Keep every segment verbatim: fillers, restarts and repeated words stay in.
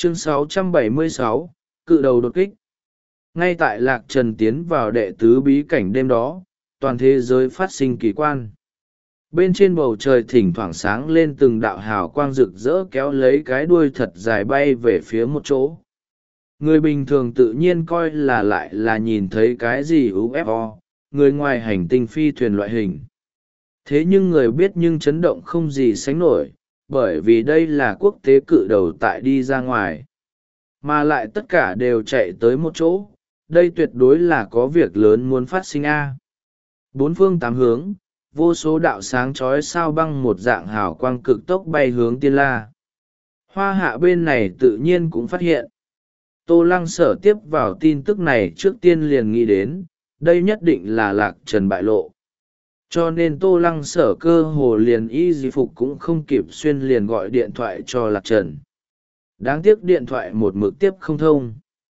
Chương sáu trăm bảy mươi sáu, cự đầu đột kích. Ngay tại lạc trần tiến vào đệ tứ bí cảnh đêm đó, toàn thế giới phát sinh kỳ quan. Bên trên bầu trời thỉnh thoảng sáng lên từng đạo hào quang rực rỡ kéo lấy cái đuôi thật dài bay về phía một chỗ. Người bình thường tự nhiên coi là lại là nhìn thấy cái gì u ép o, người ngoài hành tinh phi thuyền loại hình. Thế nhưng người biết nhưng chấn động không gì sánh nổi, bởi vì đây là quốc tế cự đầu tại đi ra ngoài. Mà lại tất cả đều chạy tới một chỗ, đây tuyệt đối là có việc lớn muốn phát sinh a. Bốn phương tám hướng, vô số đạo sáng chói sao băng một dạng hào quang cực tốc bay hướng Tiên La. Hoa Hạ bên này tự nhiên cũng phát hiện. Tô Lăng Sở tiếp vào tin tức này trước tiên liền nghĩ đến, đây nhất định là Lạc Trần bại lộ. Cho nên Tô Lăng Sở cơ hồ liền y di phục cũng không kịp xuyên liền gọi điện thoại cho Lạc Trần. Đáng tiếc điện thoại một mực tiếp không thông.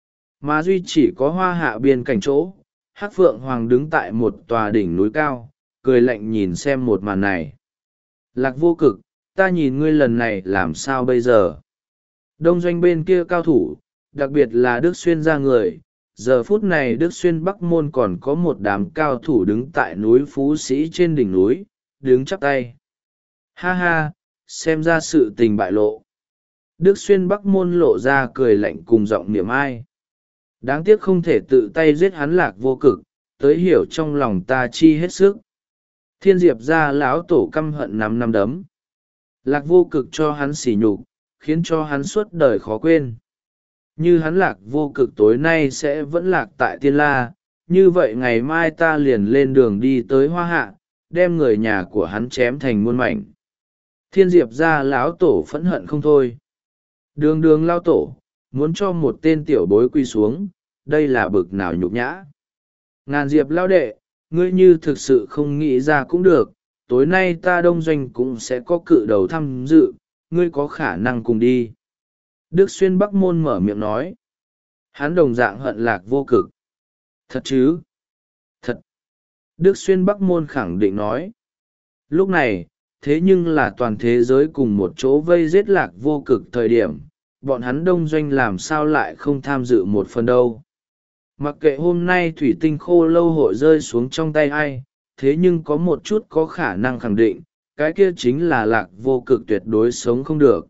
Mà duy chỉ có Hoa Hạ biên cảnh chỗ, Hắc Phượng Hoàng đứng tại một tòa đỉnh núi cao, cười lạnh nhìn xem một màn này. Lạc Vô Cực, ta nhìn ngươi lần này làm sao bây giờ? Đông doanh bên kia cao thủ, đặc biệt là Đức Xuyên ra người. Giờ phút này Đức Xuyên Bắc Môn còn có một đám cao thủ đứng tại núi Phú Sĩ trên đỉnh núi, đứng chắp tay. Ha ha, xem ra sự tình bại lộ. Đức Xuyên Bắc Môn lộ ra cười lạnh cùng giọng niệm ai. Đáng tiếc không thể tự tay giết hắn Lạc Vô Cực, tới hiểu trong lòng ta chi hết sức. Thiên Diệp ra lão tổ căm hận nắm năm đấm. Lạc Vô Cực cho hắn sỉ nhục, khiến cho hắn suốt đời khó quên. Như hắn Lạc Vô Cực tối nay sẽ vẫn lạc tại Tiên La, như vậy ngày mai ta liền lên đường đi tới Hoa Hạ, đem người nhà của hắn chém thành muôn mảnh. Thiên Diệp ra lão tổ phẫn hận không thôi. Đường đường lao tổ, muốn cho một tên tiểu bối quy xuống, đây là bực nào nhục nhã. Ngàn Diệp lao đệ, ngươi như thực sự không nghĩ ra cũng được, tối nay ta đông doanh cũng sẽ có cự đầu tham dự, ngươi có khả năng cùng đi. Đức Xuyên Bắc Môn mở miệng nói. Hắn đồng dạng hận Lạc Vô Cực. Thật chứ? Thật. Đức Xuyên Bắc Môn khẳng định nói. Lúc này, thế nhưng là toàn thế giới cùng một chỗ vây giết Lạc Vô Cực thời điểm, bọn hắn đông doanh làm sao lại không tham dự một phần đâu. Mặc kệ hôm nay thủy tinh khô lâu hội rơi xuống trong tay ai, thế nhưng có một chút có khả năng khẳng định, cái kia chính là Lạc Vô Cực tuyệt đối sống không được.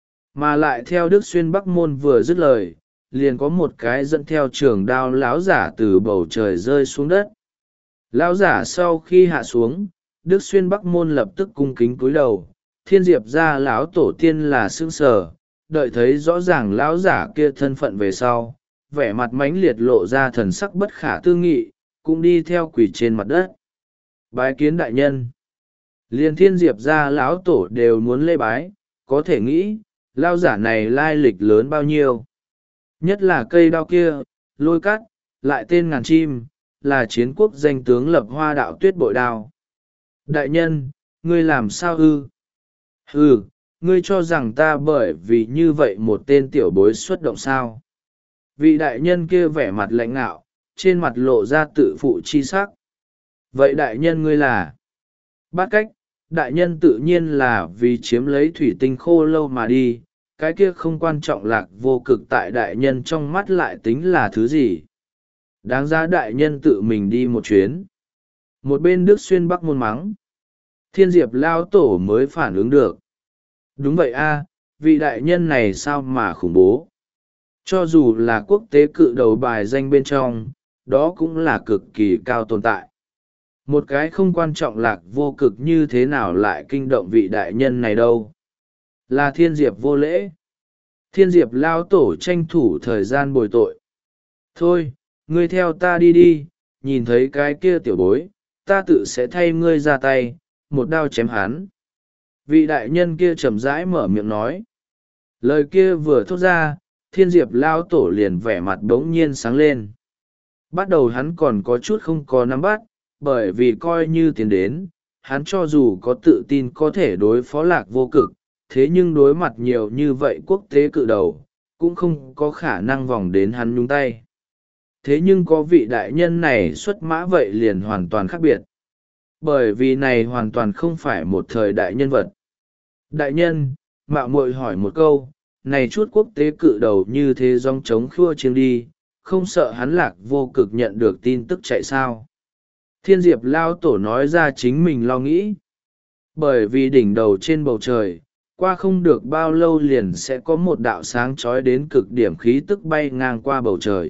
Mà lại theo Đức Xuyên Bắc Môn vừa dứt lời, liền có một cái dẫn theo trường đao láo giả từ bầu trời rơi xuống đất. Lão giả sau khi hạ xuống, Đức Xuyên Bắc Môn lập tức cung kính cúi đầu. Thiên Diệp ra lão tổ tiên là sững sờ, đợi thấy rõ ràng lão giả kia thân phận về sau, vẻ mặt mãnh liệt lộ ra thần sắc bất khả tư nghị, cũng đi theo quỳ trên mặt đất. Bái kiến đại nhân. Liền Thiên Diệp ra lão tổ đều muốn lễ bái, có thể nghĩ lão giả này lai lịch lớn bao nhiêu. Nhất là cây đao kia, lôi cắt, lại tên ngàn chim, là chiến quốc danh tướng lập hoa đạo tuyết bội đao. Đại nhân, ngươi làm sao ư? Ừ, ngươi cho rằng ta bởi vì như vậy một tên tiểu bối xuất động sao? Vị đại nhân kia vẻ mặt lãnh ngạo, trên mặt lộ ra tự phụ chi sắc. Vậy đại nhân ngươi là? Bát cách, đại nhân tự nhiên là vì chiếm lấy thủy tinh khô lâu mà đi, cái kia không quan trọng. Lạc Vô Cực tại đại nhân trong mắt lại tính là thứ gì? Đáng giá đại nhân tự mình đi một chuyến. Một bên Đức Xuyên Bắc Môn mắng. Thiên Diệp lao tổ mới phản ứng được. Đúng vậy a, vị đại nhân này sao mà khủng bố. Cho dù là quốc tế cự đầu bài danh bên trong, đó cũng là cực kỳ cao tồn tại. Một cái không quan trọng Lạc Vô Cực như thế nào lại kinh động vị đại nhân này đâu. Là Thiên Diệp vô lễ. Thiên Diệp lao tổ tranh thủ thời gian bồi tội. Thôi, ngươi theo ta đi đi, nhìn thấy cái kia tiểu bối, ta tự sẽ thay ngươi ra tay, một đao chém hắn. Vị đại nhân kia chậm rãi mở miệng nói. Lời kia vừa thốt ra, Thiên Diệp lao tổ liền vẻ mặt bỗng nhiên sáng lên. Bắt đầu hắn còn có chút không có nắm bắt, bởi vì coi như tiến đến, hắn cho dù có tự tin có thể đối phó Lạc Vô Cực, thế nhưng đối mặt nhiều như vậy quốc tế cự đầu, cũng không có khả năng vòng đến hắn nhúng tay. Thế nhưng có vị đại nhân này xuất mã vậy liền hoàn toàn khác biệt. Bởi vì này hoàn toàn không phải một thời đại nhân vật. Đại nhân, mạo muội hỏi một câu, này chút quốc tế cự đầu như thế dòng trống khua chiêng đi, không sợ hắn Lạc Vô Cực nhận được tin tức chạy sao. Thiên Diệp Lao Tổ nói ra chính mình lo nghĩ. Bởi vì đỉnh đầu trên bầu trời, qua không được bao lâu liền sẽ có một đạo sáng trói đến cực điểm khí tức bay ngang qua bầu trời.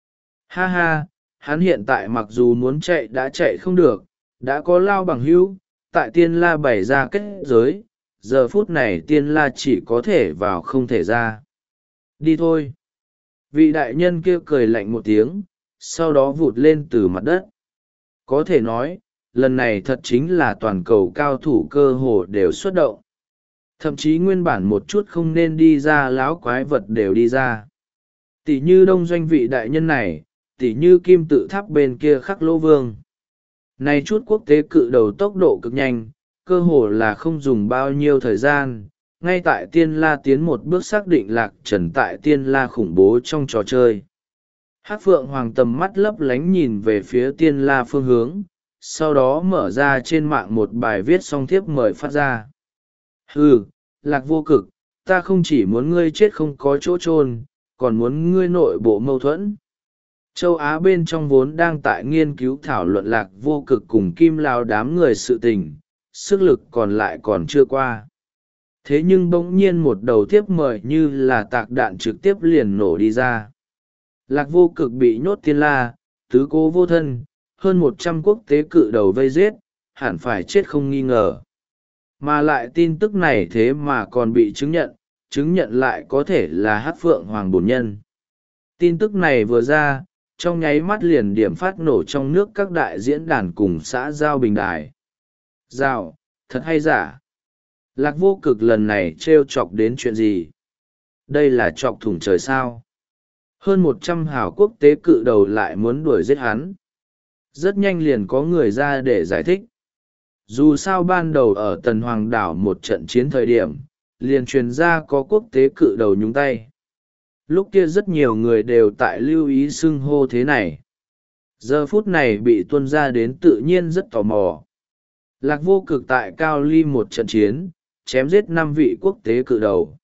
Ha ha, hắn hiện tại mặc dù muốn chạy đã chạy không được, đã có Lao bằng hữu, tại Tiên La bày ra kết giới, giờ phút này Tiên La chỉ có thể vào không thể ra. Đi thôi. Vị đại nhân kia cười lạnh một tiếng, sau đó vụt lên từ mặt đất. Có thể nói, lần này thật chính là toàn cầu cao thủ cơ hồ đều xuất động. Thậm chí nguyên bản một chút không nên đi ra láo quái vật đều đi ra. Tỷ như đông doanh vị đại nhân này, tỷ như kim tự tháp bên kia khắc lỗ vương. Này chút quốc tế cự đầu tốc độ cực nhanh, cơ hồ là không dùng bao nhiêu thời gian. Ngay tại Tiên La tiến một bước xác định Lạc Trần tại Tiên La khủng bố trong trò chơi. Hắc Phượng Hoàng tầm mắt lấp lánh nhìn về phía Tiên La phương hướng, sau đó mở ra trên mạng một bài viết song thiếp mời phát ra. Hừ, Lạc Vô Cực, ta không chỉ muốn ngươi chết không có chỗ chôn, còn muốn ngươi nội bộ mâu thuẫn. Châu Á bên trong vốn đang tại nghiên cứu thảo luận Lạc Vô Cực cùng Kim Lao đám người sự tình, sức lực còn lại còn chưa qua. Thế nhưng bỗng nhiên một đầu thiếp mời như là tạc đạn trực tiếp liền nổ đi ra. Lạc Vô Cực bị nhốt Tiên La, tứ cố vô thân, hơn một trăm quốc tế cự đầu vây giết, hẳn phải chết không nghi ngờ. Mà lại tin tức này thế mà còn bị chứng nhận, chứng nhận lại có thể là Hắc Phượng Hoàng bổn nhân. Tin tức này vừa ra, trong nháy mắt liền điểm phát nổ trong nước các đại diễn đàn cùng xã giao bình đài. Giao, thật hay giả? Lạc Vô Cực lần này trêu chọc đến chuyện gì? Đây là chọc thủng trời sao? Hơn một trăm hào quốc tế cự đầu lại muốn đuổi giết hắn. Rất nhanh liền có người ra để giải thích. Dù sao ban đầu ở Tần Hoàng đảo một trận chiến thời điểm, liền truyền ra có quốc tế cự đầu nhúng tay. Lúc kia rất nhiều người đều tại lưu ý xưng hô thế này. Giờ phút này bị tuân ra đến tự nhiên rất tò mò. Lạc Vô Cực tại Cao Ly một trận chiến, chém giết năm vị quốc tế cự đầu.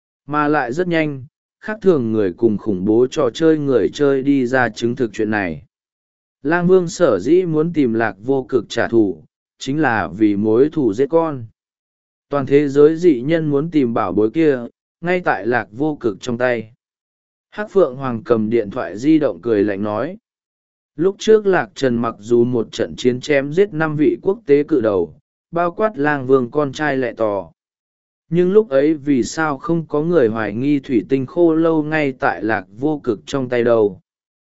Mà lại rất nhanh, khác thường người cùng khủng bố trò chơi người chơi đi ra chứng thực chuyện này. Lang Vương sở dĩ muốn tìm Lạc Vô Cực trả thù, chính là vì mối thù giết con. Toàn thế giới dị nhân muốn tìm bảo bối kia, ngay tại Lạc Vô Cực trong tay. Hắc Phượng Hoàng cầm điện thoại di động cười lạnh nói. Lúc trước Lạc Trần mặc dù một trận chiến chém giết năm vị quốc tế cự đầu, bao quát Lang Vương con trai lẹ tò. Nhưng lúc ấy vì sao không có người hoài nghi thủy tinh khô lâu ngay tại Lạc Vô Cực trong tay đâu?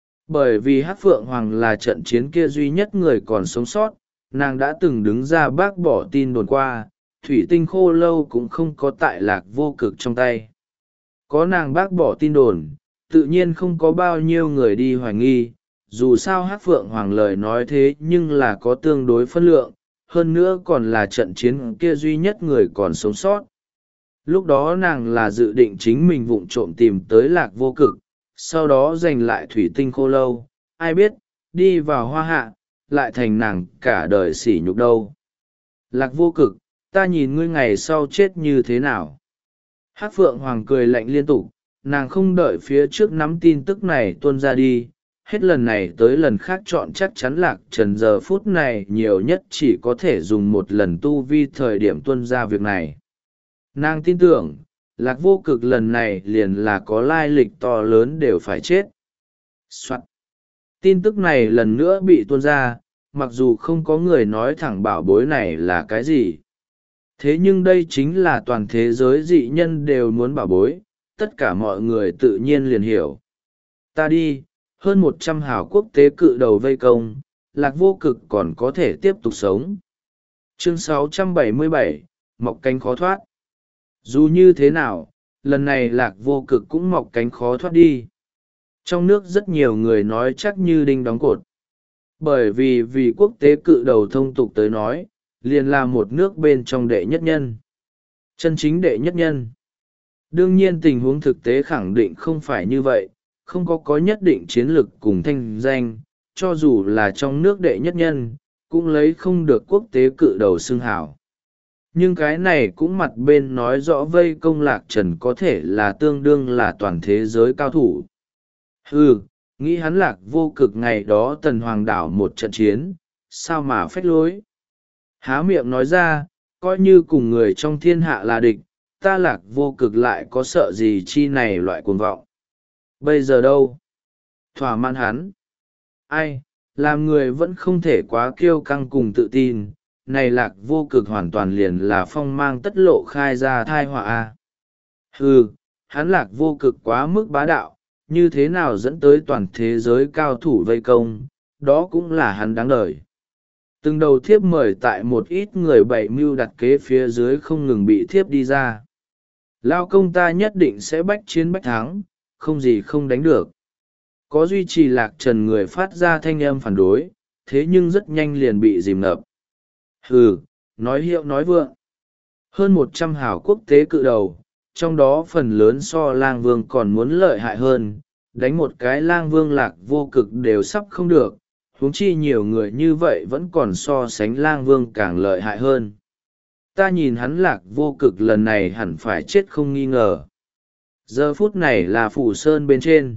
Bởi vì Hắc Phượng Hoàng là trận chiến kia duy nhất người còn sống sót, nàng đã từng đứng ra bác bỏ tin đồn qua, thủy tinh khô lâu cũng không có tại Lạc Vô Cực trong tay. Có nàng bác bỏ tin đồn, tự nhiên không có bao nhiêu người đi hoài nghi, dù sao Hắc Phượng Hoàng lời nói thế nhưng là có tương đối phân lượng, hơn nữa còn là trận chiến kia duy nhất người còn sống sót. Lúc đó nàng là dự định chính mình vụng trộm tìm tới Lạc Vô Cực, sau đó giành lại thủy tinh khô lâu, ai biết, đi vào hoa hạ, lại thành nàng cả đời sỉ nhục đâu. Lạc Vô Cực, ta nhìn ngươi ngày sau chết như thế nào? Hắc Phượng Hoàng cười lạnh liên tục, nàng không đợi phía trước nắm tin tức này tuôn ra đi, hết lần này tới lần khác chọn chắc chắn Lạc Trần giờ phút này nhiều nhất chỉ có thể dùng một lần tu vi thời điểm tuôn ra việc này. Nàng tin tưởng, Lạc Vô Cực lần này liền là có lai lịch to lớn đều phải chết. Soạn. Tin tức này lần nữa bị tuôn ra, mặc dù không có người nói thẳng bảo bối này là cái gì. Thế nhưng đây chính là toàn thế giới dị nhân đều muốn bảo bối, tất cả mọi người tự nhiên liền hiểu. Ta đi, hơn một trăm hào quốc tế cự đầu vây công, Lạc Vô Cực còn có thể tiếp tục sống. Chương sáu trăm bảy mươi bảy, mọc cánh khó thoát. Dù như thế nào, lần này Lạc Vô Cực cũng mọc cánh khó thoát đi. Trong nước rất nhiều người nói chắc như đinh đóng cột. Bởi vì vì quốc tế cự đầu thông tục tới nói, liền là một nước bên trong đệ nhất nhân. Chân chính đệ nhất nhân. Đương nhiên tình huống thực tế khẳng định không phải như vậy, không có có nhất định chiến lực cùng thanh danh, cho dù là trong nước đệ nhất nhân, cũng lấy không được quốc tế cự đầu xưng hảo. nhưng cái này cũng mặt bên nói rõ vây công lạc trần có thể là tương đương là toàn thế giới cao thủ. Ừ, nghĩ hắn lạc vô cực ngày đó tần hoàng đảo một trận chiến, sao mà phách lối. Há miệng nói ra, coi như cùng người trong thiên hạ là địch, ta lạc vô cực lại có sợ gì chi này loại cuồng vọng. Bây giờ đâu? Thỏa mãn hắn. Ai, làm người vẫn không thể quá kiêu căng cùng tự tin, này lạc vô cực hoàn toàn liền là phong mang tất lộ khai ra thai họa a. Ừ, hắn lạc vô cực quá mức bá đạo, như thế nào dẫn tới toàn thế giới cao thủ vây công, đó cũng là hắn đáng đời. Từng đầu thiếp mời tại một ít người bày mưu đặt kế phía dưới không ngừng bị thiếp đi ra. Lao công ta nhất định sẽ bách chiến bách thắng, không gì không đánh được. Có duy trì lạc trần người phát ra thanh âm phản đối, thế nhưng rất nhanh liền bị dìm ngập. Hừ, nói hiệu nói vượng. Hơn một trăm hảo quốc tế cự đầu, trong đó phần lớn so lang vương còn muốn lợi hại hơn, đánh một cái lang vương lạc vô cực đều sắp không được, huống chi nhiều người như vậy vẫn còn so sánh lang vương càng lợi hại hơn. Ta nhìn hắn lạc vô cực lần này hẳn phải chết không nghi ngờ. Giờ phút này là phủ sơn bên trên.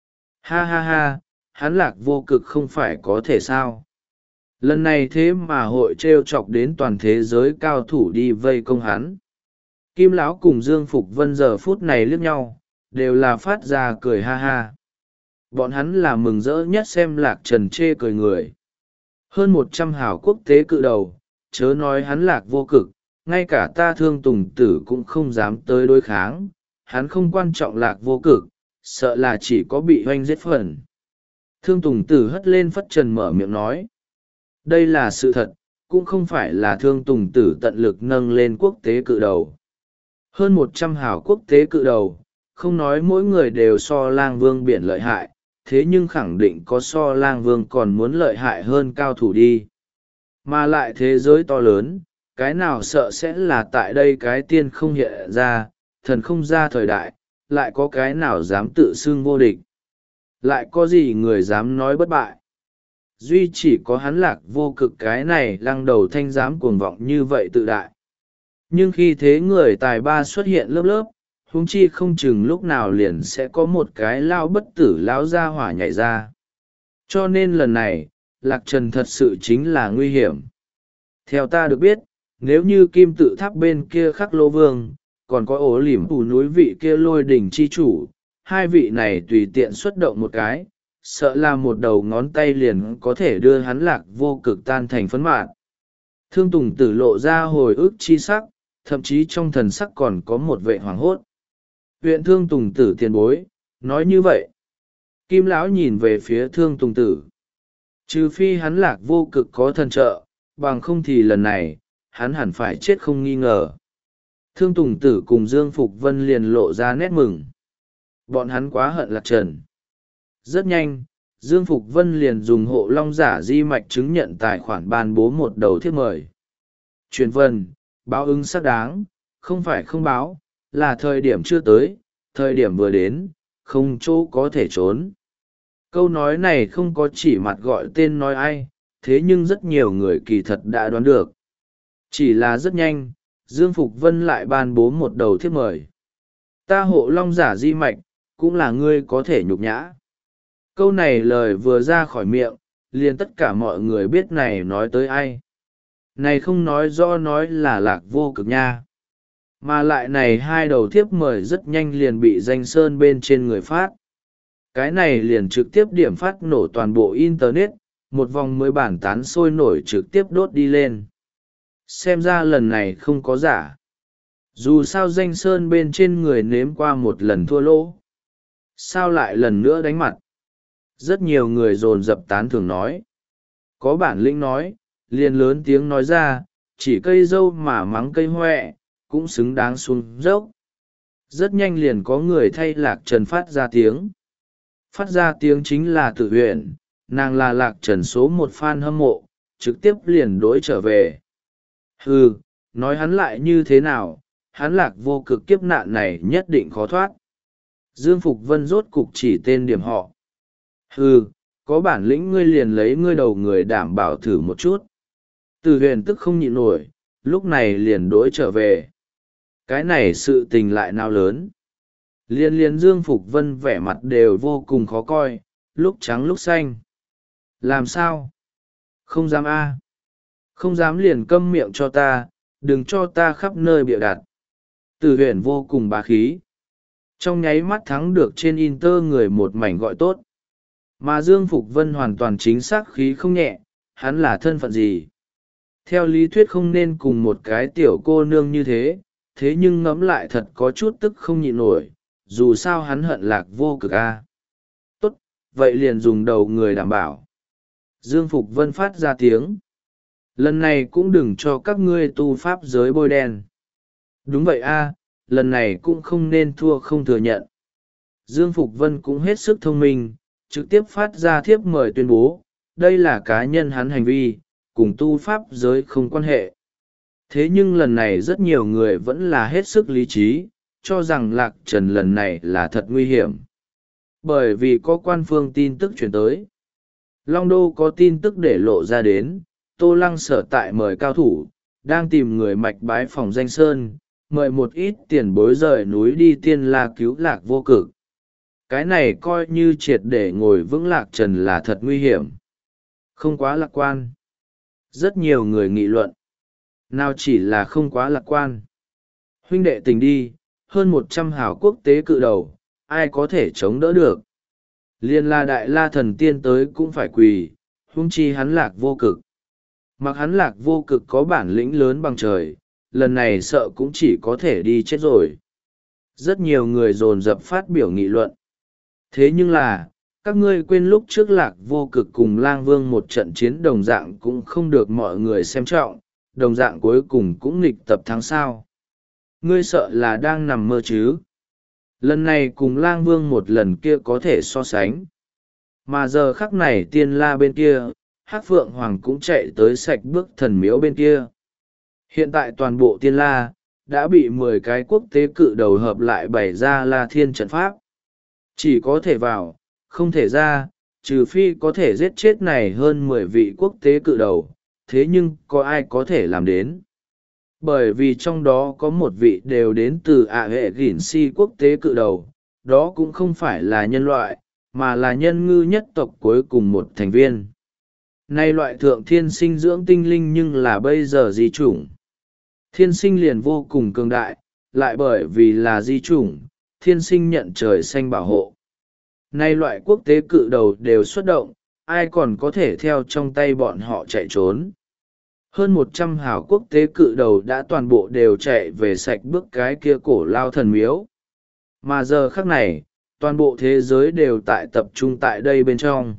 Ha ha ha, hắn lạc vô cực không phải có thể sao. Lần này thế mà hội t r e o chọc đến toàn thế giới cao thủ đi vây công hắn. Kim lão cùng Dương Phục Vân giờ phút này liếc nhau, đều là phát ra cười ha ha. Bọn hắn là mừng rỡ nhất xem lạc trần chê cười người. Hơn một trăm hảo quốc tế cự đầu, chớ nói hắn lạc vô cực, ngay cả ta Thương Tùng Tử cũng không dám tới đối kháng, hắn không quan trọng lạc vô cực, sợ là chỉ có bị hoanh giết phần. Thương Tùng Tử hất lên phất trần mở miệng nói. Đây là sự thật, cũng không phải là Thương Tùng Tử tận lực nâng lên quốc tế cự đầu. Hơn một trăm hảo quốc tế cự đầu, không nói mỗi người đều so lang vương biển lợi hại, thế nhưng khẳng định có so lang vương còn muốn lợi hại hơn cao thủ đi. Mà lại thế giới to lớn, cái nào sợ sẽ là tại đây cái tiên không hiện ra, thần không ra thời đại, lại có cái nào dám tự xưng vô địch. Lại có gì người dám nói bất bại. Duy chỉ có hắn lạc vô cực cái này lăng đầu thanh dám cuồng vọng như vậy tự đại. Nhưng khi thế người tài ba xuất hiện lớp lớp, huống chi không chừng lúc nào liền sẽ có một cái lao bất tử lao ra hỏa nhảy ra. Cho nên lần này, lạc trần thật sự chính là nguy hiểm. Theo ta được biết, nếu như kim tự tháp bên kia khắc lô vương, còn có ổ lỉm phủ núi vị kia lôi đỉnh chi chủ, hai vị này tùy tiện xuất động một cái, sợ là một đầu ngón tay liền có thể đưa hắn lạc vô cực tan thành phấn mạn. Thương Tùng Tử lộ ra hồi ức chi sắc, thậm chí trong thần sắc còn có một vệ hoảng hốt. Huyện Thương Tùng Tử tiền bối, nói như vậy. Kim lão nhìn về phía Thương Tùng Tử. Trừ phi hắn lạc vô cực có thần trợ, bằng không thì lần này, hắn hẳn phải chết không nghi ngờ. Thương Tùng Tử cùng Dương Phục Vân liền lộ ra nét mừng. Bọn hắn quá hận lạc trần. Rất nhanh, Dương Phục Vân liền dùng hộ long giả di mạch chứng nhận tài khoản ban bố một đầu thiếp mời. Truyền vân, báo ứng xác đáng, không phải không báo, là thời điểm chưa tới, thời điểm vừa đến, không chỗ có thể trốn. Câu nói này không có chỉ mặt gọi tên nói ai, thế nhưng rất nhiều người kỳ thật đã đoán được. Chỉ là rất nhanh, Dương Phục Vân lại ban bố một đầu thiếp mời. Ta hộ long giả di mạch, cũng là ngươi có thể nhục nhã. Câu này lời vừa ra khỏi miệng, liền tất cả mọi người biết này nói tới ai. Này không nói rõ nói là lạc vô cực nha. Mà lại này hai đầu thiếp mời rất nhanh liền bị danh sơn bên trên người phát. Cái này liền trực tiếp điểm phát nổ toàn bộ Internet, một vòng mới bản tán sôi nổi trực tiếp đốt đi lên. Xem ra lần này không có giả. Dù sao danh sơn bên trên người nếm qua một lần thua lỗ. Sao lại lần nữa đánh mặt? Rất nhiều người dồn dập tán thường nói. Có bản lĩnh nói, liền lớn tiếng nói ra, chỉ cây dâu mà mắng cây hoẹ, cũng xứng đáng xuống dốc. Rất nhanh liền có người thay lạc trần phát ra tiếng. Phát ra tiếng chính là Tử Huyền, nàng là lạc trần số một fan hâm mộ, trực tiếp liền đối trở về. Hừ, nói hắn lại như thế nào, hắn lạc vô cực kiếp nạn này nhất định khó thoát. Dương Phục Vân rốt cục chỉ tên điểm họ. Hừ, có bản lĩnh ngươi liền lấy ngươi đầu người đảm bảo thử một chút. Tử Huyền tức không nhịn nổi, lúc này liền đỗi trở về. Cái này sự tình lại nào lớn. Liên liên Dương Phục Vân vẻ mặt đều vô cùng khó coi, lúc trắng lúc xanh. Làm sao? Không dám a? Không dám liền câm miệng cho ta, đừng cho ta khắp nơi bịa đặt. Từ huyền vô cùng bá khí. Trong nháy mắt thắng được trên Inter người một mảnh gọi tốt. Mà Dương Phục Vân hoàn toàn chính xác khí không nhẹ, hắn là thân phận gì? Theo lý thuyết không nên cùng một cái tiểu cô nương như thế, thế nhưng ngẫm lại thật có chút tức không nhịn nổi, dù sao hắn hận Lạc Vô Cực a. Tốt, vậy liền dùng đầu người đảm bảo. Dương Phục Vân phát ra tiếng. Lần này cũng đừng cho các ngươi tu pháp giới bôi đen. Đúng vậy a, lần này cũng không nên thua không thừa nhận. Dương Phục Vân cũng hết sức thông minh, trực tiếp phát ra thiếp mời tuyên bố, đây là cá nhân hắn hành vi, cùng tu pháp giới không quan hệ. Thế nhưng lần này rất nhiều người vẫn là hết sức lý trí, cho rằng Lạc Trần lần này là thật nguy hiểm. Bởi vì có quan phương tin tức chuyển tới. Long Đô có tin tức để lộ ra đến, Tô Lăng sở tại mời cao thủ, đang tìm người mạch bái phòng danh sơn, mời một ít tiền bối rời núi đi tiên la cứu Lạc Vô Cực. Cái này coi như triệt để ngồi vững Lạc Trần là thật nguy hiểm. Không quá lạc quan. Rất nhiều người nghị luận. Nào chỉ là không quá lạc quan. Huynh đệ tình đi, hơn một trăm hào quốc tế cự đầu, ai có thể chống đỡ được. Liên la đại la thần tiên tới cũng phải quỳ, huống chi hắn Lạc Vô Cực. Mặc hắn Lạc Vô Cực có bản lĩnh lớn bằng trời, lần này sợ cũng chỉ có thể đi chết rồi. Rất nhiều người dồn dập phát biểu nghị luận. Thế nhưng là, các ngươi quên lúc trước Lạc Vô Cực cùng Lang Vương một trận chiến đồng dạng cũng không được mọi người xem trọng, đồng dạng cuối cùng cũng nghịch tập thắng sao. Ngươi sợ là đang nằm mơ chứ. Lần này cùng Lang Vương một lần kia có thể so sánh. Mà giờ khắc này tiên la bên kia, Hắc Phượng Hoàng cũng chạy tới sạch bước thần miếu bên kia. Hiện tại toàn bộ tiên la, đã bị mười cái quốc tế cự đầu hợp lại bày ra La Thiên trận pháp. Chỉ có thể vào, không thể ra, trừ phi có thể giết chết này hơn mười vị quốc tế cự đầu, thế nhưng có ai có thể làm đến. Bởi vì trong đó có một vị đều đến từ ạ hệ gỉn si quốc tế cự đầu, đó cũng không phải là nhân loại, mà là nhân ngư nhất tộc cuối cùng một thành viên. Nay loại thượng thiên sinh dưỡng tinh linh nhưng là bây giờ di chủng. Thiên sinh liền vô cùng cường đại, lại bởi vì là di chủng, thiên sinh nhận trời xanh bảo hộ. Nay loại quốc tế cự đầu đều xuất động, ai còn có thể theo trong tay bọn họ chạy trốn. Hơn một trăm hào quốc tế cự đầu đã toàn bộ đều chạy về sạch bước cái kia cổ lao thần miếu. Mà giờ khắc này, toàn bộ thế giới đều tại tập trung tại đây bên trong.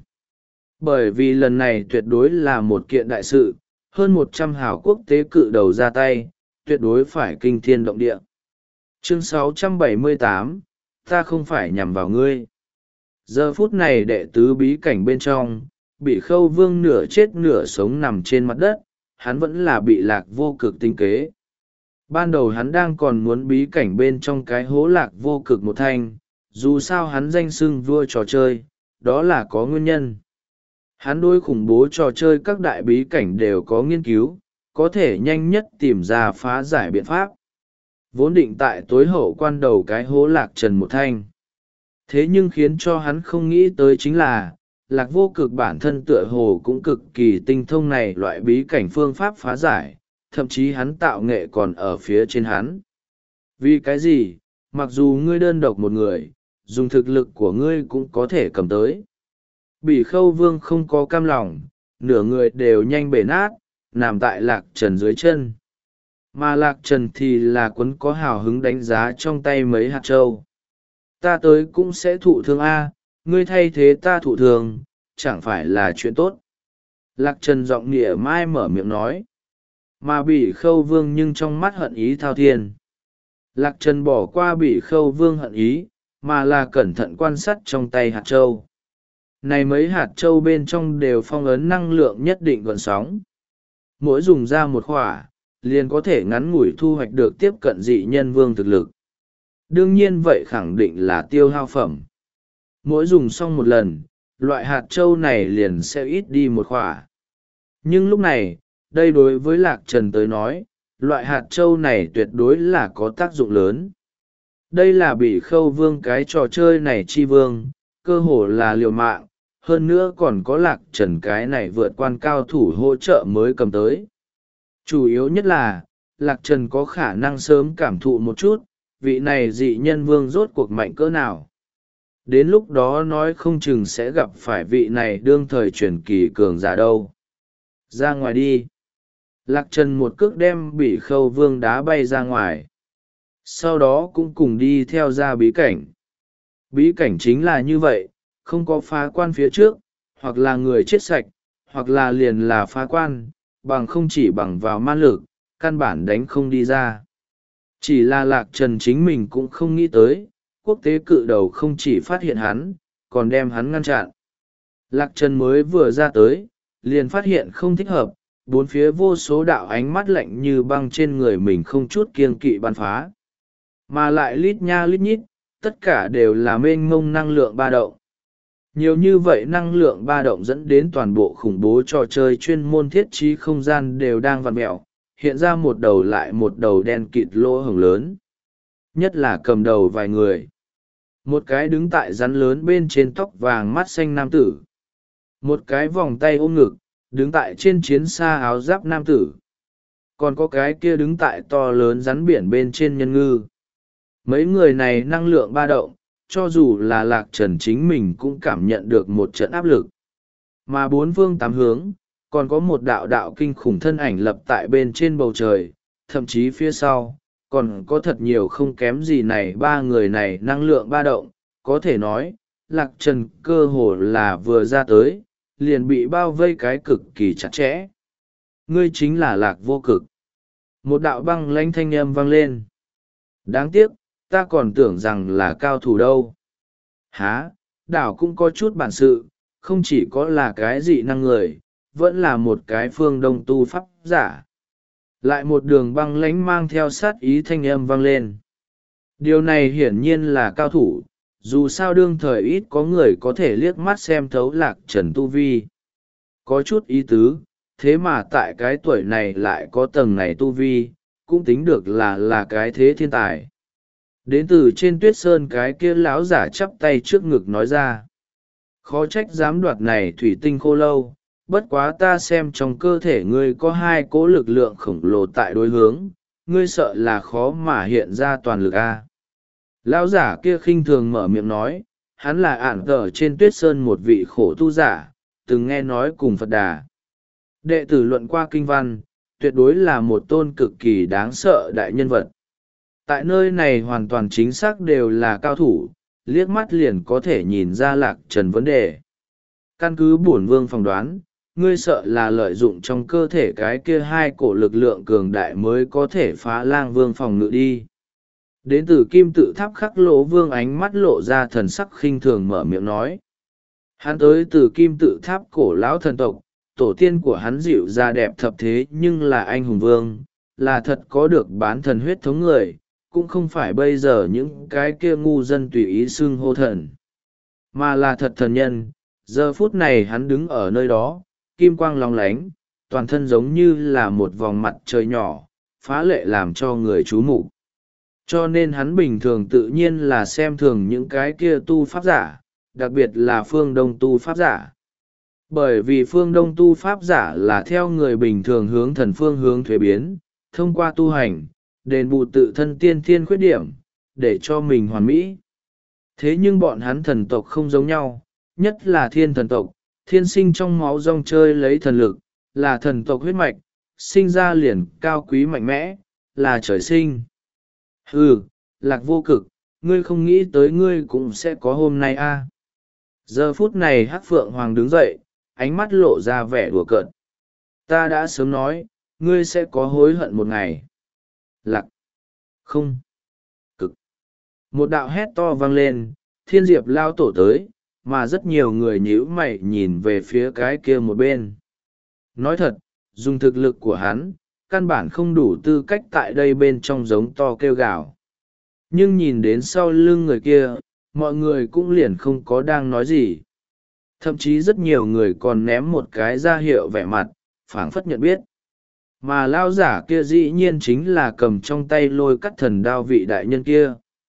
Bởi vì lần này tuyệt đối là một kiện đại sự, hơn một trăm hào quốc tế cự đầu ra tay, tuyệt đối phải kinh thiên động địa. Chương sáu trăm bảy mươi tám, ta không phải nhằm vào ngươi. Giờ phút này đệ tứ bí cảnh bên trong, bị Khâu Vương nửa chết nửa sống nằm trên mặt đất, hắn vẫn là bị Lạc Vô Cực tinh kế. Ban đầu hắn đang còn muốn bí cảnh bên trong cái hố Lạc Vô Cực một thanh, dù sao hắn danh xưng vua trò chơi, đó là có nguyên nhân. Hắn đối khủng bố trò chơi các đại bí cảnh đều có nghiên cứu, có thể nhanh nhất tìm ra phá giải biện pháp. Vốn định tại tối hậu quan đầu cái hố Lạc Trần một thanh. Thế nhưng khiến cho hắn không nghĩ tới chính là, Lạc Vô Cực bản thân tựa hồ cũng cực kỳ tinh thông này loại bí cảnh phương pháp phá giải, thậm chí hắn tạo nghệ còn ở phía trên hắn. Vì cái gì, mặc dù ngươi đơn độc một người, dùng thực lực của ngươi cũng có thể cầm tới. Bỉ Khâu Vương không có cam lòng, nửa người đều nhanh bể nát, nằm tại Lạc Trần dưới chân. Mà Lạc Trần thì là quấn có hào hứng đánh giá trong tay mấy hạt trâu. Ta tới cũng sẽ thụ thương A, ngươi thay thế ta thụ thương, chẳng phải là chuyện tốt. Lạc Trần giọng nghĩa mai mở miệng nói. Mà Bỉ Khâu Vương nhưng trong mắt hận ý thao thiên. Lạc Trần bỏ qua Bỉ Khâu Vương hận ý, mà là cẩn thận quan sát trong tay hạt trâu. Này mấy hạt trâu bên trong đều phong ấn năng lượng nhất định gọn sóng. Mỗi dùng ra một khỏa, liền có thể ngắn ngủi thu hoạch được tiếp cận dị nhân vương thực lực. Đương nhiên vậy khẳng định là tiêu hao phẩm. Mỗi dùng xong một lần, loại hạt trâu này liền sẽ ít đi một khỏa. Nhưng lúc này, đây đối với Lạc Trần tới nói, loại hạt trâu này tuyệt đối là có tác dụng lớn. Đây là Bỉ Khâu Vương, cái trò chơi này chi vương, cơ hồ là liều mạng, hơn nữa còn có Lạc Trần cái này vượt quan cao thủ hỗ trợ mới cầm tới. Chủ yếu nhất là, Lạc Trần có khả năng sớm cảm thụ một chút, vị này dị nhân vương rốt cuộc mạnh cỡ nào. Đến lúc đó nói không chừng sẽ gặp phải vị này đương thời truyền kỳ cường giả đâu. Ra ngoài đi. Lạc Trần một cước đem Bỉ Khâu Vương đá bay ra ngoài. Sau đó cũng cùng đi theo ra bí cảnh. Bí cảnh chính là như vậy, không có phá quan phía trước, hoặc là người chết sạch, hoặc là liền là phá quan, bằng không chỉ bằng vào man lực, căn bản đánh không đi ra. Chỉ là Lạc Trần chính mình cũng không nghĩ tới, quốc tế cự đầu không chỉ phát hiện hắn, còn đem hắn ngăn chặn. Lạc Trần mới vừa ra tới, liền phát hiện không thích hợp, bốn phía vô số đạo ánh mắt lạnh như băng trên người mình không chút kiêng kỵ bắn phá. Mà lại lít nha lít nhít, tất cả đều là mênh mông năng lượng ba động. Nhiều như vậy năng lượng ba động dẫn đến toàn bộ khủng bố trò chơi chuyên môn thiết trí không gian đều đang vặn mẹo, hiện ra một đầu lại một đầu đen kịt lỗ hổng lớn. Nhất là cầm đầu vài người. Một cái đứng tại rắn lớn bên trên tóc vàng mắt xanh nam tử. Một cái vòng tay ôm ngực, đứng tại trên chiến xa áo giáp nam tử. Còn có cái kia đứng tại to lớn rắn biển bên trên nhân ngư. Mấy người này năng lượng ba động, cho dù là Lạc Trần chính mình cũng cảm nhận được một trận áp lực. Mà bốn phương tám hướng, còn có một đạo đạo kinh khủng thân ảnh lập tại bên trên bầu trời, thậm chí phía sau, còn có thật nhiều không kém gì này ba người này năng lượng ba động, có thể nói, Lạc Trần cơ hồ là vừa ra tới, liền bị bao vây cái cực kỳ chặt chẽ. Ngươi chính là Lạc Vô Cực. Một đạo băng lãnh thanh âm vang lên. Đáng tiếc, ta còn tưởng rằng là cao thủ đâu. Há, đảo cũng có chút bản sự, không chỉ có là cái dị năng người, vẫn là một cái phương đông tu pháp giả. Lại một đường băng lãnh mang theo sát ý thanh âm vang lên. Điều này hiển nhiên là cao thủ, dù sao đương thời ít có người có thể liếc mắt xem thấu Lạc Trần tu vi. Có chút ý tứ, thế mà tại cái tuổi này lại có tầng này tu vi, cũng tính được là là cái thế thiên tài. Đến từ trên Tuyết Sơn cái kia lão giả chắp tay trước ngực nói ra. Khó trách dám đoạt này thủy tinh khô lâu, bất quá ta xem trong cơ thể ngươi có hai cỗ lực lượng khổng lồ tại đối hướng, ngươi sợ là khó mà hiện ra toàn lực a. Lão giả kia khinh thường mở miệng nói, hắn là ản tờ trên Tuyết Sơn một vị khổ tu giả, từng nghe nói cùng Phật Đà. Đệ tử luận qua kinh văn, tuyệt đối là một tôn cực kỳ đáng sợ đại nhân vật. Tại nơi này hoàn toàn chính xác đều là cao thủ, liếc mắt liền có thể nhìn ra Lạc Trần vấn đề. Căn cứ bổn vương phỏng đoán, ngươi sợ là lợi dụng trong cơ thể cái kia hai cổ lực lượng cường đại mới có thể phá lang vương phòng ngự đi. Đến từ kim tự tháp khắc lỗ vương ánh mắt lộ ra thần sắc khinh thường mở miệng nói. Hắn tới từ kim tự tháp cổ lão thần tộc, tổ tiên của hắn dịu ra đẹp thập thế nhưng là anh hùng vương, là thật có được bán thần huyết thống người, cũng không phải bây giờ những cái kia ngu dân tùy ý xưng hô thần, mà là thật thần nhân. Giờ phút này hắn đứng ở nơi đó, kim quang lóng lánh, toàn thân giống như là một vòng mặt trời nhỏ, phá lệ làm cho người chú mục. Cho nên hắn bình thường tự nhiên là xem thường những cái kia tu pháp giả, đặc biệt là phương đông tu pháp giả. Bởi vì phương đông tu pháp giả là theo người bình thường hướng thần phương hướng thuế biến, thông qua tu hành, đền bù tự thân tiên thiên khuyết điểm, để cho mình hoàn mỹ. Thế nhưng bọn hắn thần tộc không giống nhau, nhất là thiên thần tộc, thiên sinh trong máu rong chơi lấy thần lực, là thần tộc huyết mạch, sinh ra liền cao quý mạnh mẽ, là trời sinh. Ừ, Lạc Vô Cực, ngươi không nghĩ tới ngươi cũng sẽ có hôm nay a. À. Giờ phút này Hắc Phượng Hoàng đứng dậy, ánh mắt lộ ra vẻ đùa cợt. Ta đã sớm nói, ngươi sẽ có hối hận một ngày. Lạc. Không. Cực. Một đạo hét to vang lên, thiên diệp lao tổ tới, mà rất nhiều người nhíu mày nhìn về phía cái kia một bên. Nói thật, dùng thực lực của hắn, căn bản không đủ tư cách tại đây bên trong giống to kêu gào. Nhưng nhìn đến sau lưng người kia, mọi người cũng liền không có đang nói gì. Thậm chí rất nhiều người còn ném một cái ra hiệu vẻ mặt, phảng phất nhận biết. mà lao giả kia dĩ nhiên chính là cầm trong tay lôi cắt thần đao vị đại nhân kia.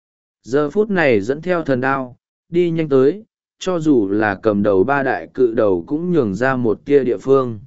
Giờ phút này dẫn theo thần đao đi nhanh tới, cho dù là cầm đầu ba đại cự đầu cũng nhường ra một tia địa phương.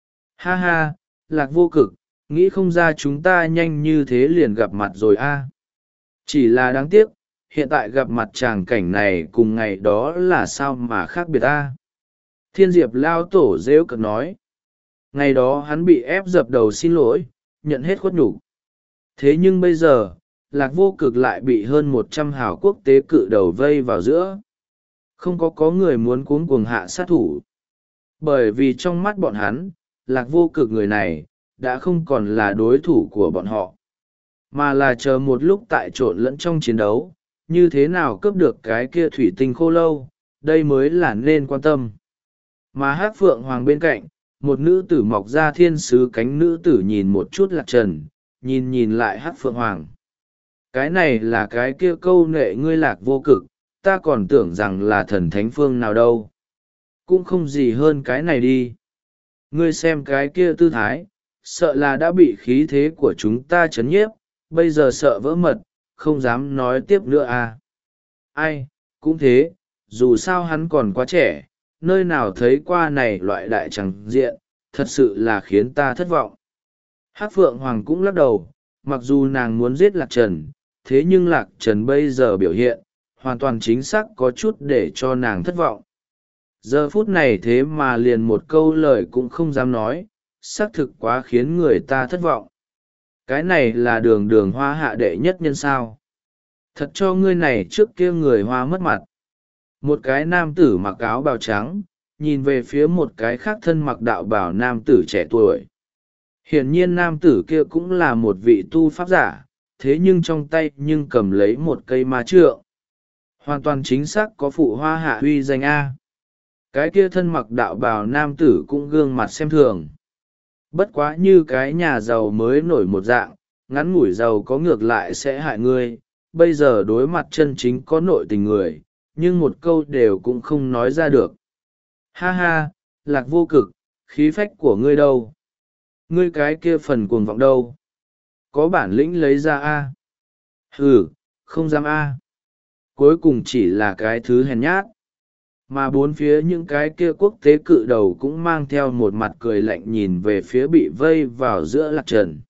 Ha ha, Lạc Vô Cực, nghĩ không ra chúng ta nhanh như thế liền gặp mặt rồi a. Chỉ là đáng tiếc, hiện tại gặp mặt tràng cảnh này cùng ngày đó là sao mà khác biệt a. Thiên Diệp lao tổ rêu cực nói. Ngày đó hắn bị ép dập đầu xin lỗi, nhận hết khuất nhục. Thế nhưng bây giờ, Lạc Vô Cực lại bị hơn một trăm hào quốc tế cự đầu vây vào giữa. Không có có người muốn cuống cuồng hạ sát thủ. Bởi vì trong mắt bọn hắn, Lạc Vô Cực người này, đã không còn là đối thủ của bọn họ. Mà là chờ một lúc tại trộn lẫn trong chiến đấu, như thế nào cướp được cái kia thủy tinh khô lâu, đây mới là nên quan tâm. Mà Hắc Phượng Hoàng bên cạnh, một nữ tử mọc ra thiên sứ cánh nữ tử nhìn một chút Lạc Trần, nhìn nhìn lại Hắc Phượng Hoàng. Cái này là cái kia câu nệ ngươi Lạc Vô Cực, ta còn tưởng rằng là thần thánh phương nào đâu. Cũng không gì hơn cái này đi. Ngươi xem cái kia tư thái, sợ là đã bị khí thế của chúng ta chấn nhiếp, bây giờ sợ vỡ mật, không dám nói tiếp nữa à. Ai, cũng thế, dù sao hắn còn quá trẻ, nơi nào thấy qua này loại đại tràng diện, thật sự là khiến ta thất vọng. Hắc Phượng Hoàng cũng lắc đầu, mặc dù nàng muốn giết Lạc Trần, thế nhưng Lạc Trần bây giờ biểu hiện, hoàn toàn chính xác có chút để cho nàng thất vọng. Giờ phút này thế mà liền một câu lời cũng không dám nói, xác thực quá khiến người ta thất vọng. Cái này là đường đường hoa hạ đệ nhất nhân sao. Thật cho ngươi này trước kia người hoa mất mặt. Một cái nam tử mặc áo bào trắng, nhìn về phía một cái khác thân mặc đạo bào nam tử trẻ tuổi. Hiển nhiên nam tử kia cũng là một vị tu pháp giả, thế nhưng trong tay nhưng cầm lấy một cây ma trượng. Hoàn toàn chính xác có phụ hoa hạ uy danh A. Cái kia thân mặc đạo bào nam tử cũng gương mặt xem thường. Bất quá như cái nhà giàu mới nổi một dạng, ngắn ngủi giàu có ngược lại sẽ hại ngươi, bây giờ đối mặt chân chính có nội tình người, nhưng một câu đều cũng không nói ra được. Ha ha, Lạc Vô Cực, khí phách của ngươi đâu? Ngươi cái kia phần cuồng vọng đâu? Có bản lĩnh lấy ra a? Hừ, không dám a. Cuối cùng chỉ là cái thứ hèn nhát. Mà bốn phía những cái kia quốc tế cự đầu cũng mang theo một mặt cười lạnh nhìn về phía bị vây vào giữa Lạc Trần.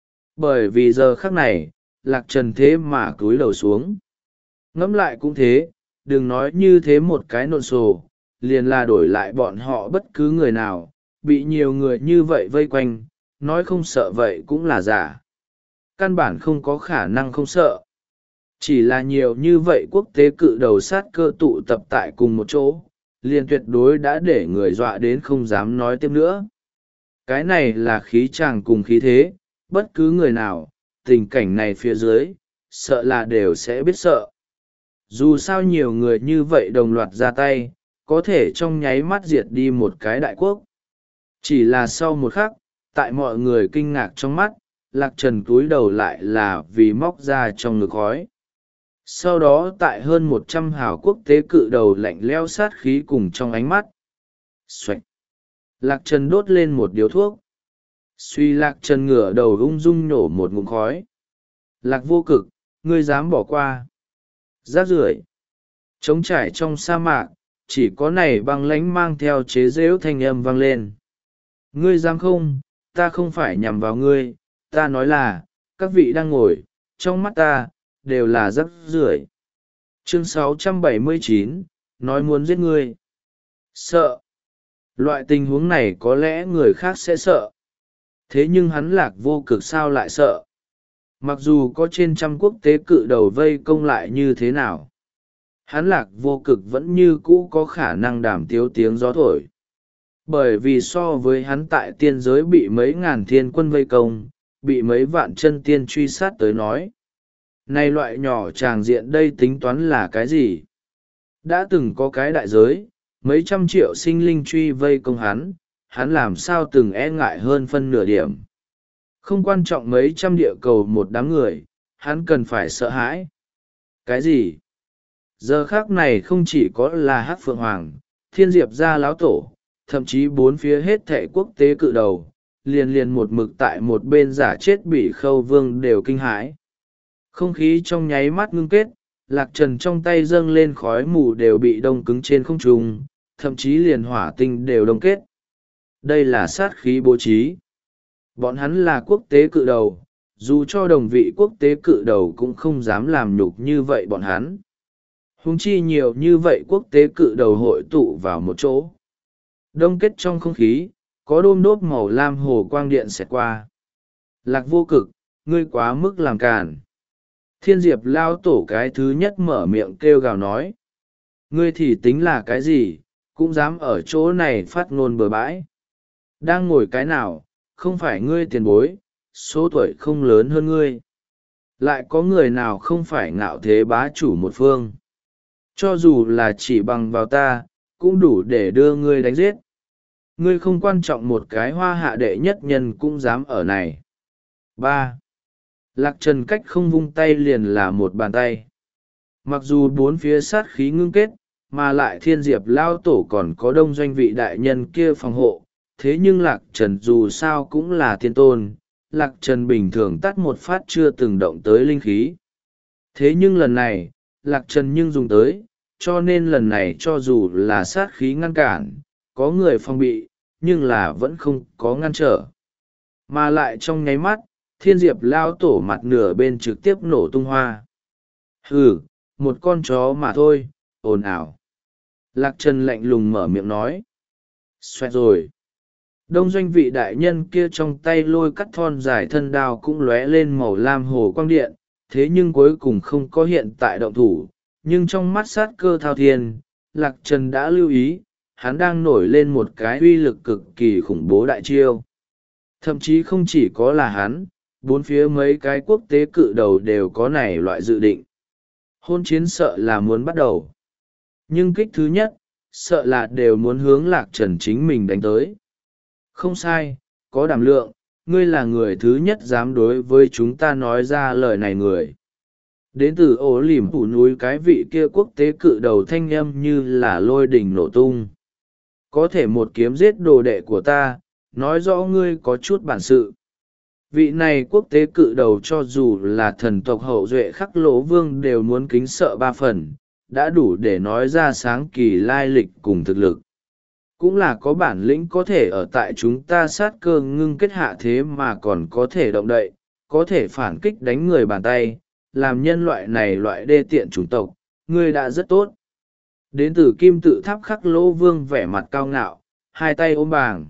Bởi vì giờ khắc này, Lạc Trần thế mà cúi đầu xuống. Ngẫm lại cũng thế, đừng nói như thế một cái nộn sổ, liền là đổi lại bọn họ bất cứ người nào, bị nhiều người như vậy vây quanh, nói không sợ vậy cũng là giả. Căn bản không có khả năng không sợ. Chỉ là nhiều như vậy quốc tế cự đầu sát cơ tụ tập tại cùng một chỗ, liền tuyệt đối đã để người dọa đến không dám nói tiếp nữa. Cái này là khí tràng cùng khí thế, bất cứ người nào, tình cảnh này phía dưới, sợ là đều sẽ biết sợ. Dù sao nhiều người như vậy đồng loạt ra tay, có thể trong nháy mắt diệt đi một cái đại quốc. Chỉ là sau một khắc, tại mọi người kinh ngạc trong mắt, Lạc Trần cúi đầu lại là vì móc ra trong ngực khói. Sau đó tại hơn một trăm hào quốc tế cự đầu lạnh leo sát khí cùng trong ánh mắt. Xoạch! Lạc Trần đốt lên một điếu thuốc. Suy Lạc Trần ngửa đầu ung dung nhổ một ngụm khói. Lạc Vô Cực, ngươi dám bỏ qua. Rác rưởi. Trống trải trong sa mạc, chỉ có này băng lánh mang theo chế rễu thanh âm vang lên. Ngươi dám không, ta không phải nhằm vào ngươi, ta nói là, các vị đang ngồi, trong mắt ta, đều là rác rưởi. Chương sáu trăm bảy mươi chín, nói muốn giết ngươi. Sợ. Loại tình huống này có lẽ người khác sẽ sợ. Thế nhưng hắn Lạc Vô Cực sao lại sợ? Mặc dù có trên trăm quốc tế cự đầu vây công lại như thế nào, hắn Lạc Vô Cực vẫn như cũ có khả năng đảm tiếu tiếng gió thổi. Bởi vì so với hắn tại tiên giới bị mấy ngàn thiên quân vây công, bị mấy vạn chân tiên truy sát tới nói. Này loại nhỏ tràng diện đây tính toán là cái gì? Đã từng có cái đại giới, mấy trăm triệu sinh linh truy vây công hắn, hắn làm sao từng e ngại hơn phân nửa điểm. Không quan trọng mấy trăm địa cầu một đám người, hắn cần phải sợ hãi. Cái gì? Giờ khác này không chỉ có là Hắc Phượng Hoàng, Thiên Diệp gia lão tổ, thậm chí bốn phía hết thệ quốc tế cự đầu, liền liền một mực tại một bên giả chết bị khâu vương đều kinh hãi. Không khí trong nháy mắt ngưng kết, lạc trần trong tay dâng lên khói mù đều bị đông cứng trên không trung, thậm chí liền hỏa tinh đều đông kết. Đây là sát khí bố trí. Bọn hắn là quốc tế cự đầu, dù cho đồng vị quốc tế cự đầu cũng không dám làm nhục như vậy bọn hắn. Huống chi nhiều như vậy quốc tế cự đầu hội tụ vào một chỗ. Đông kết trong không khí, có đôm đốp màu lam hồ quang điện xẹt qua. Lạc vô cực, ngươi quá mức làm càn. Thiên diệp lao tổ cái thứ nhất mở miệng kêu gào nói. Ngươi thì tính là cái gì, cũng dám ở chỗ này phát ngôn bừa bãi. Đang ngồi cái nào, không phải ngươi tiền bối, số tuổi không lớn hơn ngươi. Lại có người nào không phải ngạo thế bá chủ một phương. Cho dù là chỉ bằng vào ta, cũng đủ để đưa ngươi đánh giết. Ngươi không quan trọng một cái hoa hạ đệ nhất nhân cũng dám ở này. ba. Lạc trần cách không vung tay liền là một bàn tay. Mặc dù bốn phía sát khí ngưng kết, mà lại thiên diệp lao tổ còn có đông doanh vị đại nhân kia phòng hộ, thế nhưng lạc trần dù sao cũng là thiên tôn, lạc trần bình thường tắt một phát chưa từng động tới linh khí. Thế nhưng lần này, lạc trần nhưng dùng tới, cho nên lần này cho dù là sát khí ngăn cản, có người phòng bị, nhưng là vẫn không có ngăn trở. Mà lại trong nháy mắt, thiên diệp lao tổ mặt nửa bên trực tiếp nổ tung hoa. Hừ, một con chó mà thôi, ồn ào. Lạc trần lạnh lùng mở miệng nói. Xoẹt rồi. Đông doanh vị đại nhân kia trong tay lôi cắt thon dài thân đao cũng lóe lên màu lam hồ quang điện, thế nhưng cuối cùng không có hiện tại động thủ. Nhưng trong mắt sát cơ thao thiên, lạc trần đã lưu ý, hắn đang nổi lên một cái uy lực cực kỳ khủng bố đại chiêu. Thậm chí không chỉ có là hắn, bốn phía mấy cái quốc tế cự đầu đều có này loại dự định. Hôn chiến sợ là muốn bắt đầu. Nhưng kích thứ nhất, sợ là đều muốn hướng lạc trần chính mình đánh tới. Không sai, có đảm lượng, ngươi là người thứ nhất dám đối với chúng ta nói ra lời này người. Đến từ ổ lỉm phủ núi cái vị kia quốc tế cự đầu thanh âm như là lôi đỉnh nổ tung. Có thể một kiếm giết đồ đệ của ta, nói rõ ngươi có chút bản sự. Vị này quốc tế cự đầu cho dù là thần tộc hậu duệ khắc lỗ vương đều muốn kính sợ ba phần, đã đủ để nói ra sáng kỳ lai lịch cùng thực lực. Cũng là có bản lĩnh có thể ở tại chúng ta sát cơ ngưng kết hạ thế mà còn có thể động đậy, có thể phản kích đánh người bàn tay, làm nhân loại này loại đê tiện chủng tộc, ngươi đã rất tốt. Đến từ kim tự tháp khắc lỗ vương vẻ mặt cao ngạo, hai tay ôm bàng.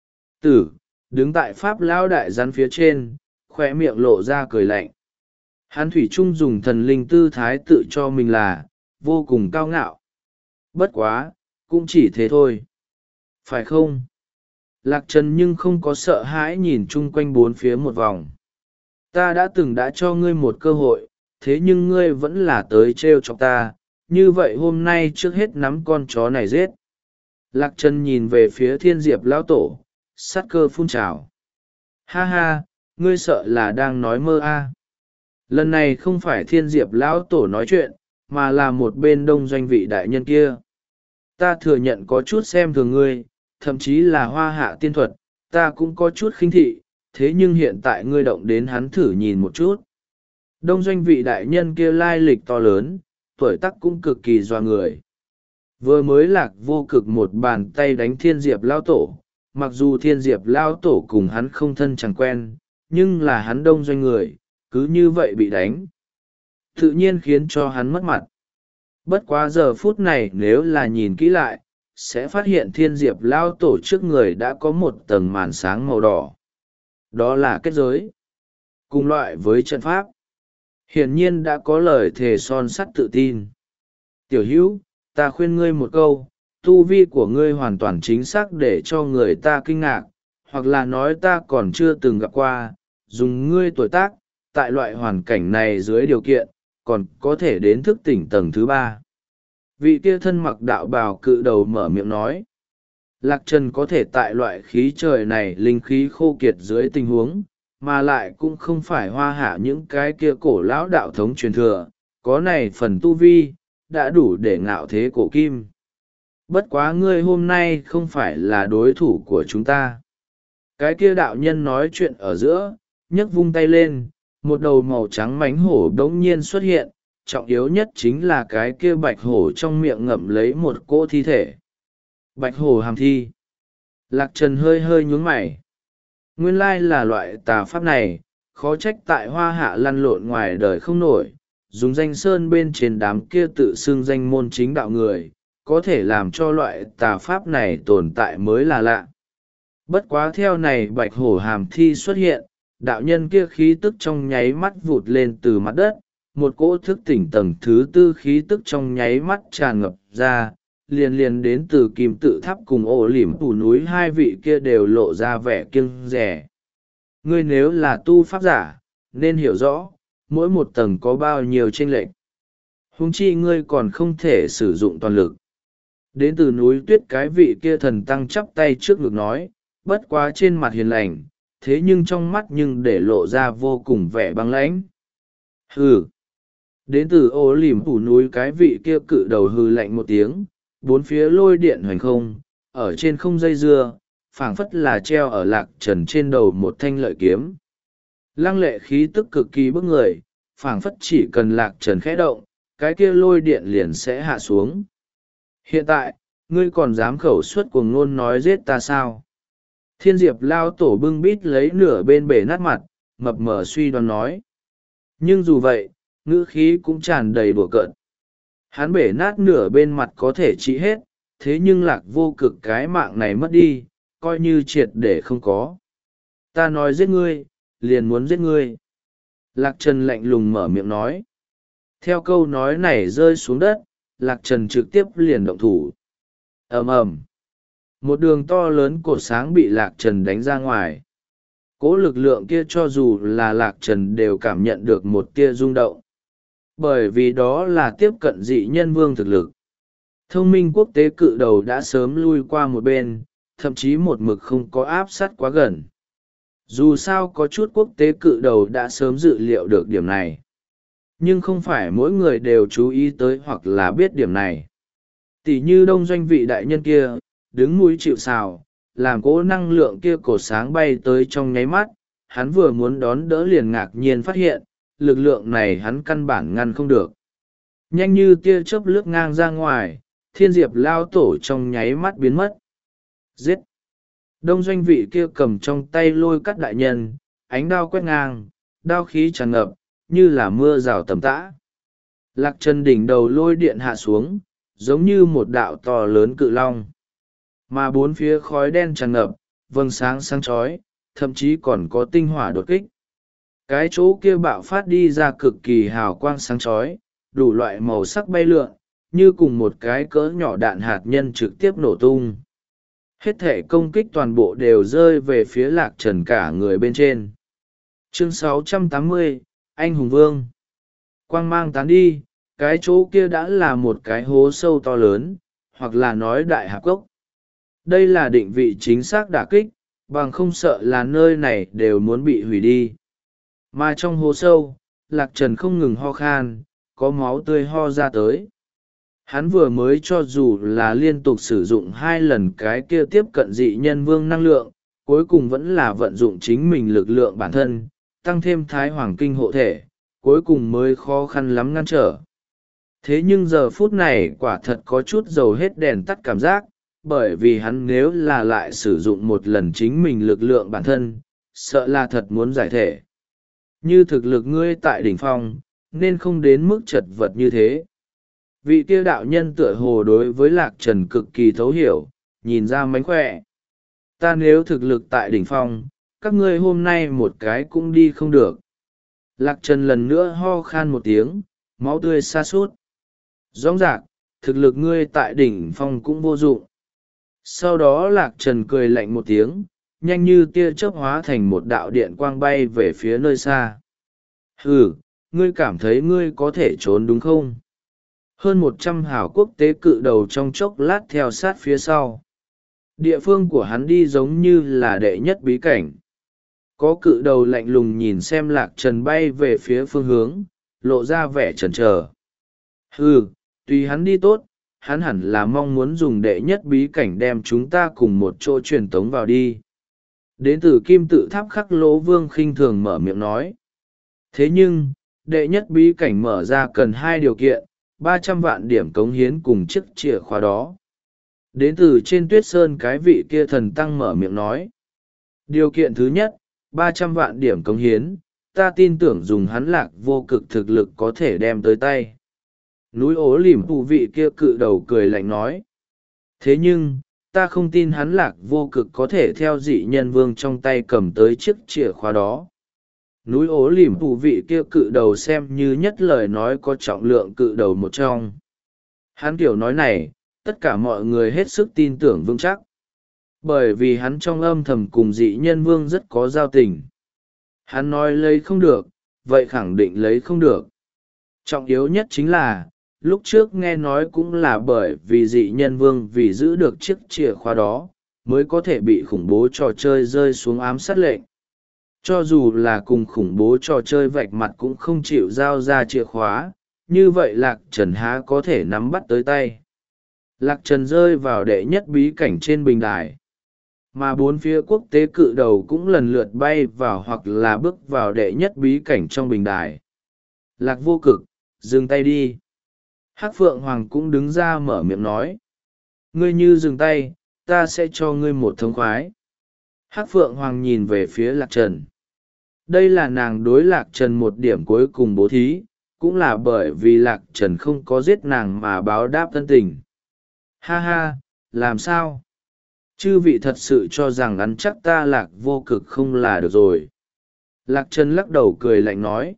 Tử, đứng tại pháp lão đại rắn phía trên, khoe miệng lộ ra cười lạnh. Hán thủy trung dùng thần linh tư thái tự cho mình là, vô cùng cao ngạo. Bất quá, cũng chỉ thế thôi. Phải không? Lạc Trần nhưng không có sợ hãi nhìn chung quanh bốn phía một vòng. Ta đã từng đã cho ngươi một cơ hội, thế nhưng ngươi vẫn là tới trêu chọc ta, như vậy hôm nay trước hết nắm con chó này giết. Lạc Trần nhìn về phía thiên diệp lão tổ, sát cơ phun trào. Ha ha, ngươi sợ là đang nói mơ a. À. Lần này không phải thiên diệp lão tổ nói chuyện, mà là một bên đông doanh vị đại nhân kia. Ta thừa nhận có chút xem thường ngươi, thậm chí là hoa hạ tiên thuật, ta cũng có chút khinh thị, thế nhưng hiện tại ngươi động đến hắn thử nhìn một chút. Đông doanh vị đại nhân kia lai lịch to lớn, tuổi tác cũng cực kỳ doa người. Vừa mới lạc vô cực một bàn tay đánh thiên diệp lao tổ, mặc dù thiên diệp lao tổ cùng hắn không thân chẳng quen, nhưng là hắn đông doanh người, cứ như vậy bị đánh. Tự nhiên khiến cho hắn mất mặt. Bất quá giờ phút này nếu là nhìn kỹ lại, sẽ phát hiện thiên diệp lao tổ trước người đã có một tầng màn sáng màu đỏ. Đó là kết giới. Cùng loại với trận pháp. Hiển nhiên đã có lời thề son sắt tự tin. Tiểu hữu, ta khuyên ngươi một câu, tu vi của ngươi hoàn toàn chính xác để cho người ta kinh ngạc, hoặc là nói ta còn chưa từng gặp qua, dùng ngươi tuổi tác, tại loại hoàn cảnh này dưới điều kiện, còn có thể đến thức tỉnh tầng thứ ba. Vị kia thân mặc đạo bào cự đầu mở miệng nói. Lạc Trần có thể tại loại khí trời này linh khí khô kiệt dưới tình huống, mà lại cũng không phải hoa hạ những cái kia cổ lão đạo thống truyền thừa, có này phần tu vi, đã đủ để ngạo thế cổ kim. Bất quá ngươi hôm nay không phải là đối thủ của chúng ta. Cái kia đạo nhân nói chuyện ở giữa, nhấc vung tay lên, một đầu màu trắng mánh hổ đ ố n g nhiên xuất hiện, trọng yếu nhất chính là cái kia bạch hổ trong miệng ngậm lấy một cỗ thi thể. Bạch hổ hàm thi. Lạc Trần hơi hơi nhún mày. Nguyên lai là loại tà pháp này, khó trách tại hoa hạ lăn lộn ngoài đời không nổi, dùng danh sơn bên trên đám kia tự xưng danh môn chính đạo người, có thể làm cho loại tà pháp này tồn tại mới là lạ. Bất quá theo này bạch hổ hàm thi xuất hiện, đạo nhân kia khí tức trong nháy mắt vụt lên từ mặt đất, một cỗ thức tỉnh tầng thứ tư khí tức trong nháy mắt tràn ngập ra, liền liền đến từ kim tự tháp cùng ổ lỉm phủ núi hai vị kia đều lộ ra vẻ kiêng rẻ. Ngươi nếu là tu pháp giả, nên hiểu rõ, mỗi một tầng có bao nhiêu chênh lệch. Huống chi ngươi còn không thể sử dụng toàn lực. Đến từ núi tuyết cái vị kia thần tăng chắp tay trước ngực nói, bất quá trên mặt hiền lành, thế nhưng trong mắt nhưng để lộ ra vô cùng vẻ băng lãnh. Hừ. Đến từ ô lìm phủ núi cái vị kia cự đầu hừ lạnh một tiếng, bốn phía lôi điện hoành không, ở trên không dây dưa, phảng phất là treo ở Lạc Trần trên đầu một thanh lợi kiếm. Lăng lệ khí tức cực kỳ bức người, phảng phất chỉ cần Lạc Trần khẽ động, cái kia lôi điện liền sẽ hạ xuống. Hiện tại, ngươi còn dám khẩu suất cuồng ngôn nói giết ta sao? Thiên diệp lao tổ bưng bít lấy nửa bên bể nát mặt, mập mờ suy đoán nói. Nhưng dù vậy, ngữ khí cũng tràn đầy đùa cợt. Hắn bể nát nửa bên mặt có thể trị hết, thế nhưng Lạc vô cực cái mạng này mất đi, coi như triệt để không có. Ta nói giết ngươi, liền muốn giết ngươi. Lạc Trần lạnh lùng mở miệng nói. Theo câu nói này rơi xuống đất, Lạc Trần trực tiếp liền động thủ. Ầm ầm. Một đường to lớn cột sáng bị Lạc Trần đánh ra ngoài. Cố lực lượng kia cho dù là Lạc Trần đều cảm nhận được một tia rung động. Bởi vì đó là tiếp cận dị nhân vương thực lực. Thông minh quốc tế cự đầu đã sớm lui qua một bên, thậm chí một mực không có áp sát quá gần. Dù sao có chút quốc tế cự đầu đã sớm dự liệu được điểm này. Nhưng không phải mỗi người đều chú ý tới hoặc là biết điểm này. Tỷ như đông doanh vị đại nhân kia, đứng mũi chịu sào, làm cỗ năng lượng kia cột sáng bay tới trong nháy mắt, hắn vừa muốn đón đỡ liền ngạc nhiên phát hiện, lực lượng này hắn căn bản ngăn không được. Nhanh như tia chớp lướt ngang ra ngoài, thiên diệp lao tổ trong nháy mắt biến mất. Giết! Đông doanh vị kia cầm trong tay lôi cắt đại nhân, ánh đao quét ngang, đao khí tràn ngập, như là mưa rào tầm tã. Lạc Trần đỉnh đầu lôi điện hạ xuống, giống như một đạo to lớn cự long. Mà bốn phía khói đen tràn ngập, vầng sáng sáng chói, thậm chí còn có tinh hỏa đột kích. Cái chỗ kia bạo phát đi ra cực kỳ hào quang sáng chói, đủ loại màu sắc bay lượn, như cùng một cái cỡ nhỏ đạn hạt nhân trực tiếp nổ tung. Hết thể công kích toàn bộ đều rơi về phía Lạc Trần cả người bên trên. Chương sáu trăm tám mươi, Anh Hùng Vương. Quang mang tán đi, cái chỗ kia đã là một cái hố sâu to lớn, hoặc là nói đại hạp cốc. Đây là định vị chính xác đả kích, bằng không sợ là nơi này đều muốn bị hủy đi. Mà trong hố sâu, Lạc Trần không ngừng ho khan, có máu tươi ho ra tới. Hắn vừa mới cho dù là liên tục sử dụng hai lần cái kia tiếp cận dị nhân vương năng lượng, cuối cùng vẫn là vận dụng chính mình lực lượng bản thân, tăng thêm thái hoàng kinh hộ thể, cuối cùng mới khó khăn lắm ngăn trở. Thế nhưng giờ phút này quả thật có chút dầu hết đèn tắt cảm giác, bởi vì hắn nếu là lại sử dụng một lần chính mình lực lượng bản thân, sợ là thật muốn giải thể. Như thực lực ngươi tại đỉnh phong, nên không đến mức chật vật như thế. Vị kia đạo nhân tựa hồ đối với Lạc Trần cực kỳ thấu hiểu, nhìn ra mánh khỏe. Ta nếu thực lực tại đỉnh phong, các ngươi hôm nay một cái cũng đi không được. Lạc Trần lần nữa ho khan một tiếng, máu tươi sa sút. Rõ ràng, thực lực ngươi tại đỉnh phong cũng vô dụng. Sau đó Lạc Trần cười lạnh một tiếng, nhanh như tia chớp hóa thành một đạo điện quang bay về phía nơi xa. Hừ, ngươi cảm thấy ngươi có thể trốn đúng không? Hơn một trăm hào quốc tế cự đầu trong chốc lát theo sát phía sau. Địa phương của hắn đi giống như là đệ nhất bí cảnh. Có cự đầu lạnh lùng nhìn xem Lạc Trần bay về phía phương hướng, lộ ra vẻ chần chờ. Hừ, tùy hắn đi tốt, hắn hẳn là mong muốn dùng đệ nhất bí cảnh đem chúng ta cùng một chỗ truyền tống vào đi. Đến từ kim tự tháp Khắc Lỗ Vương khinh thường mở miệng nói. Thế nhưng, đệ nhất bí cảnh mở ra cần hai điều kiện, ba trăm vạn điểm cống hiến cùng chiếc chìa khóa đó. Đến từ trên tuyết sơn cái vị kia thần tăng mở miệng nói. Điều kiện thứ nhất, ba trăm vạn điểm cống hiến, ta tin tưởng dùng hắn lạc vô cực thực lực có thể đem tới tay. Núi ố lìm phụ vị kia cự đầu cười lạnh nói. Thế nhưng, ta không tin hắn lạc vô cực có thể theo dị nhân vương trong tay cầm tới chiếc chìa khóa đó. Núi ố lìm phụ vị kia cự đầu xem như nhất lời nói có trọng lượng cự đầu một trong. Hắn kiểu nói này, tất cả mọi người hết sức tin tưởng vững chắc. Bởi vì hắn trong âm thầm cùng dị nhân vương rất có giao tình. Hắn nói lấy không được, vậy khẳng định lấy không được. Trọng yếu nhất chính là, lúc trước nghe nói cũng là bởi vì dị nhân vương vì giữ được chiếc chìa khóa đó, mới có thể bị khủng bố trò chơi rơi xuống ám sát lệnh. Cho dù là cùng khủng bố trò chơi vạch mặt cũng không chịu giao ra chìa khóa, như vậy Lạc Trần há có thể nắm bắt tới tay. Lạc Trần rơi vào đệ nhất bí cảnh trên bình đài. Mà bốn phía quốc tế cự đầu cũng lần lượt bay vào hoặc là bước vào đệ nhất bí cảnh trong bình đài. Lạc vô cực, dừng tay đi. Hắc Phượng Hoàng cũng đứng ra mở miệng nói. Ngươi như dừng tay, ta sẽ cho ngươi một thống khoái. Hắc Phượng Hoàng nhìn về phía Lạc Trần. Đây là nàng đối Lạc Trần một điểm cuối cùng bố thí, cũng là bởi vì Lạc Trần không có giết nàng mà báo đáp thân tình. Ha ha, làm sao? Chư vị thật sự cho rằng ăn chắc ta Lạc vô cực không là được rồi. Lạc Trần lắc đầu cười lạnh nói.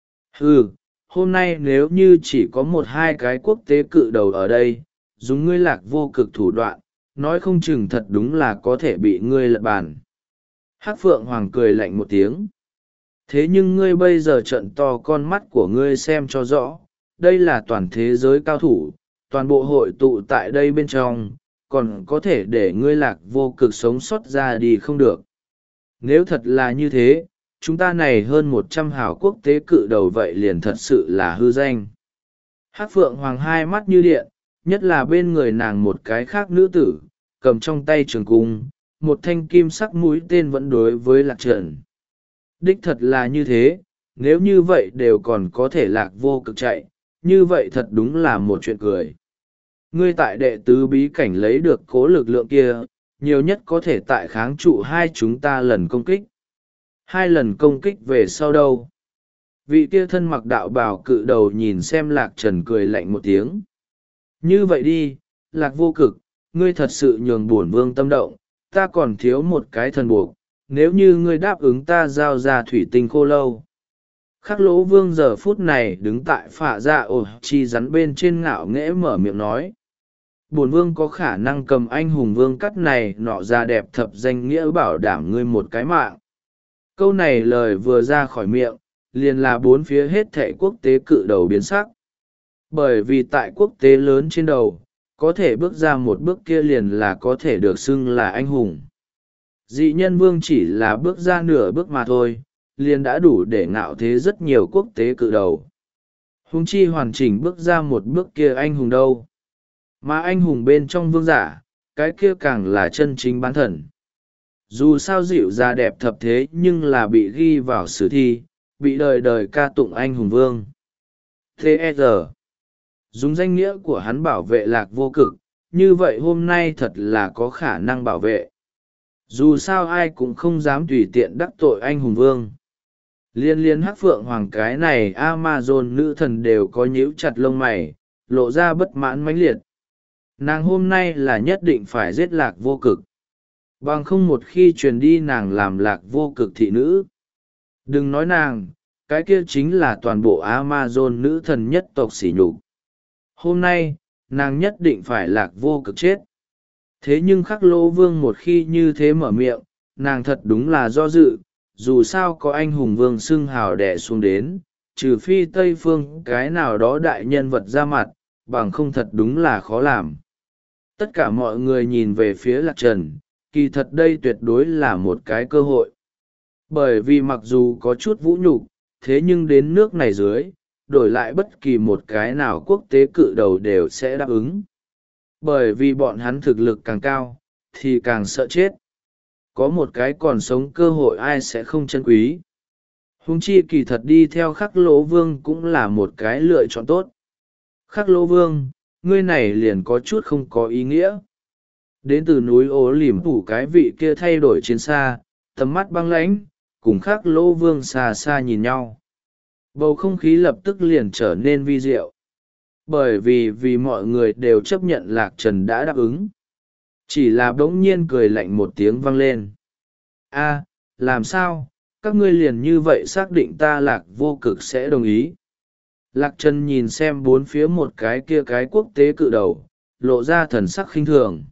Hừ, hôm nay nếu như chỉ có một hai cái quốc tế cự đầu ở đây, dùng ngươi Lạc vô cực thủ đoạn, nói không chừng thật đúng là có thể bị ngươi lật bàn. Hắc Phượng Hoàng cười lạnh một tiếng. Thế nhưng ngươi bây giờ trợn to con mắt của ngươi xem cho rõ, đây là toàn thế giới cao thủ, toàn bộ hội tụ tại đây bên trong, còn có thể để ngươi Lạc vô cực sống sót ra đi không được. Nếu thật là như thế, chúng ta này hơn một trăm hào quốc tế cự đầu vậy liền thật sự là hư danh. Hắc Phượng Hoàng hai mắt như điện, nhất là bên người nàng một cái khác nữ tử, cầm trong tay trường cung, một thanh kim sắc mũi tên vẫn đối với Lạc Trần. Đích thật là như thế, nếu như vậy đều còn có thể Lạc vô cực chạy, như vậy thật đúng là một chuyện cười. Ngươi tại đệ tứ bí cảnh lấy được cố lực lượng kia, nhiều nhất có thể tại kháng trụ hai chúng ta lần công kích. Hai lần công kích về sau đâu? Vị kia thân mặc đạo bào cự đầu nhìn xem Lạc Trần cười lạnh một tiếng. Như vậy đi, Lạc vô cực, ngươi thật sự nhường bổn vương tâm động, ta còn thiếu một cái thần buộc, nếu như ngươi đáp ứng ta giao ra thủy tinh khô lâu. Khắc Lỗ Vương giờ phút này đứng tại phả dạ ổ chi rắn bên trên ngạo nghễ mở miệng nói. Bổn vương có khả năng cầm anh hùng vương cắt này nọ ra đẹp thập danh nghĩa bảo đảm ngươi một cái mạng. Câu này lời vừa ra khỏi miệng, liền là bốn phía hết thệ quốc tế cự đầu biến sắc. Bởi vì tại quốc tế lớn trên đầu, có thể bước ra một bước kia liền là có thể được xưng là anh hùng. Dị nhân vương chỉ là bước ra nửa bước mà thôi, liền đã đủ để ngạo thế rất nhiều quốc tế cự đầu. Huống chi hoàn chỉnh bước ra một bước kia anh hùng đâu. Mà anh hùng bên trong vương giả, cái kia càng là chân chính bán thần. Dù sao dịu ra đẹp thập thế nhưng là bị ghi vào sử thi, bị đời đời ca tụng anh hùng vương. tê e rờ dùng danh nghĩa của hắn bảo vệ Lạc vô cực, như vậy hôm nay thật là có khả năng bảo vệ. Dù sao ai cũng không dám tùy tiện đắc tội anh hùng vương. Liên liên Hắc Phượng Hoàng cái này Amazon nữ thần đều có nhíu chặt lông mày, lộ ra bất mãn mãnh liệt. Nàng hôm nay là nhất định phải giết Lạc vô cực. Bằng không một khi truyền đi nàng làm Lạc vô cực thị nữ. Đừng nói nàng, cái kia chính là toàn bộ Amazon nữ thần nhất tộc sỉ nhục. Hôm nay, nàng nhất định phải Lạc vô cực chết. Thế nhưng Khắc Lỗ Vương một khi như thế mở miệng, nàng thật đúng là do dự, dù sao có anh hùng vương xưng hào đẻ xuống đến, trừ phi Tây Phương cái nào đó đại nhân vật ra mặt, bằng không thật đúng là khó làm. Tất cả mọi người nhìn về phía Lạc Trần, kỳ thật đây tuyệt đối là một cái cơ hội. Bởi vì mặc dù có chút vũ nhục, thế nhưng đến nước này dưới, đổi lại bất kỳ một cái nào quốc tế cự đầu đều sẽ đáp ứng. Bởi vì bọn hắn thực lực càng cao, thì càng sợ chết. có một cái còn sống cơ hội ai sẽ không trân quý. Huống chi kỳ thật đi theo Khắc Lỗ Vương cũng là một cái lựa chọn tốt. Khắc Lỗ Vương, ngươi này liền có chút không có ý nghĩa. Đến từ núi ố lỉm phủ cái vị kia thay đổi chiến xa, tầm mắt băng lãnh, cùng Khắc Lỗ Vương xa xa nhìn nhau. Bầu không khí lập tức liền trở nên vi diệu. Bởi vì vì mọi người đều chấp nhận Lạc Trần đã đáp ứng. Chỉ là bỗng nhiên cười lạnh một tiếng vang lên. A, làm sao, các ngươi liền như vậy xác định ta Lạc Vô Cực sẽ đồng ý. Lạc Trần nhìn xem bốn phía một cái kia cái quốc tế cự đầu, lộ ra thần sắc khinh thường.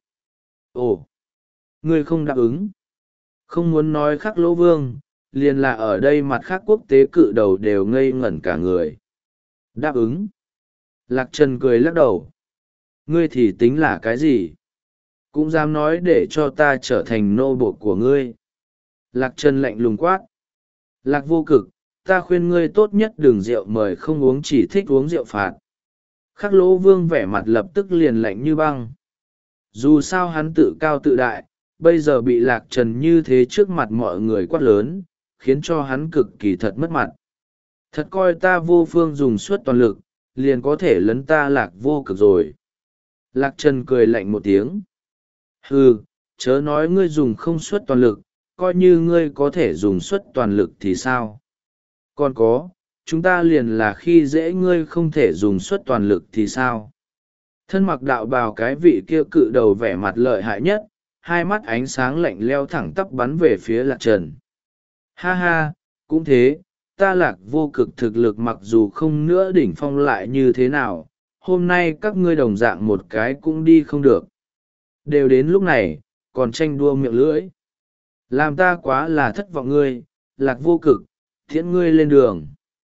Ồ, ngươi không đáp ứng. Không muốn nói Khắc Lỗ Vương, liền là ở đây mặt khác quốc tế cự đầu đều ngây ngẩn cả người. Đáp ứng. Lạc Trần cười lắc đầu. Ngươi thì tính là cái gì? Cũng dám nói để cho ta trở thành nô bộc của ngươi. Lạc Trần lạnh lùng quát. Lạc Vô Cực, ta khuyên ngươi tốt nhất đừng rượu mời không uống, chỉ thích uống rượu phạt. Khắc Lỗ Vương vẻ mặt lập tức liền lạnh như băng. Dù sao hắn tự cao tự đại, bây giờ bị Lạc Trần như thế trước mặt mọi người quát lớn, khiến cho hắn cực kỳ thật mất mặt. Thật coi ta Vô Phương dùng suốt toàn lực, liền có thể lấn ta Lạc Vô Cực rồi. Lạc Trần cười lạnh một tiếng. Hừ, chớ nói ngươi dùng không suốt toàn lực, coi như ngươi có thể dùng suốt toàn lực thì sao? Còn có, chúng ta liền là khi dễ ngươi không thể dùng suốt toàn lực thì sao? Thân mặc đạo bào cái vị kia cự đầu vẻ mặt lợi hại nhất, hai mắt ánh sáng lạnh leo thẳng tắp bắn về phía Lạc Trần. Ha ha, cũng thế, ta Lạc Vô Cực thực lực mặc dù không nữa đỉnh phong lại như thế nào, hôm nay các ngươi đồng dạng một cái cũng đi không được. Đều đến lúc này, còn tranh đua miệng lưỡi. Làm ta quá là thất vọng ngươi, Lạc Vô Cực, thiện ngươi lên đường.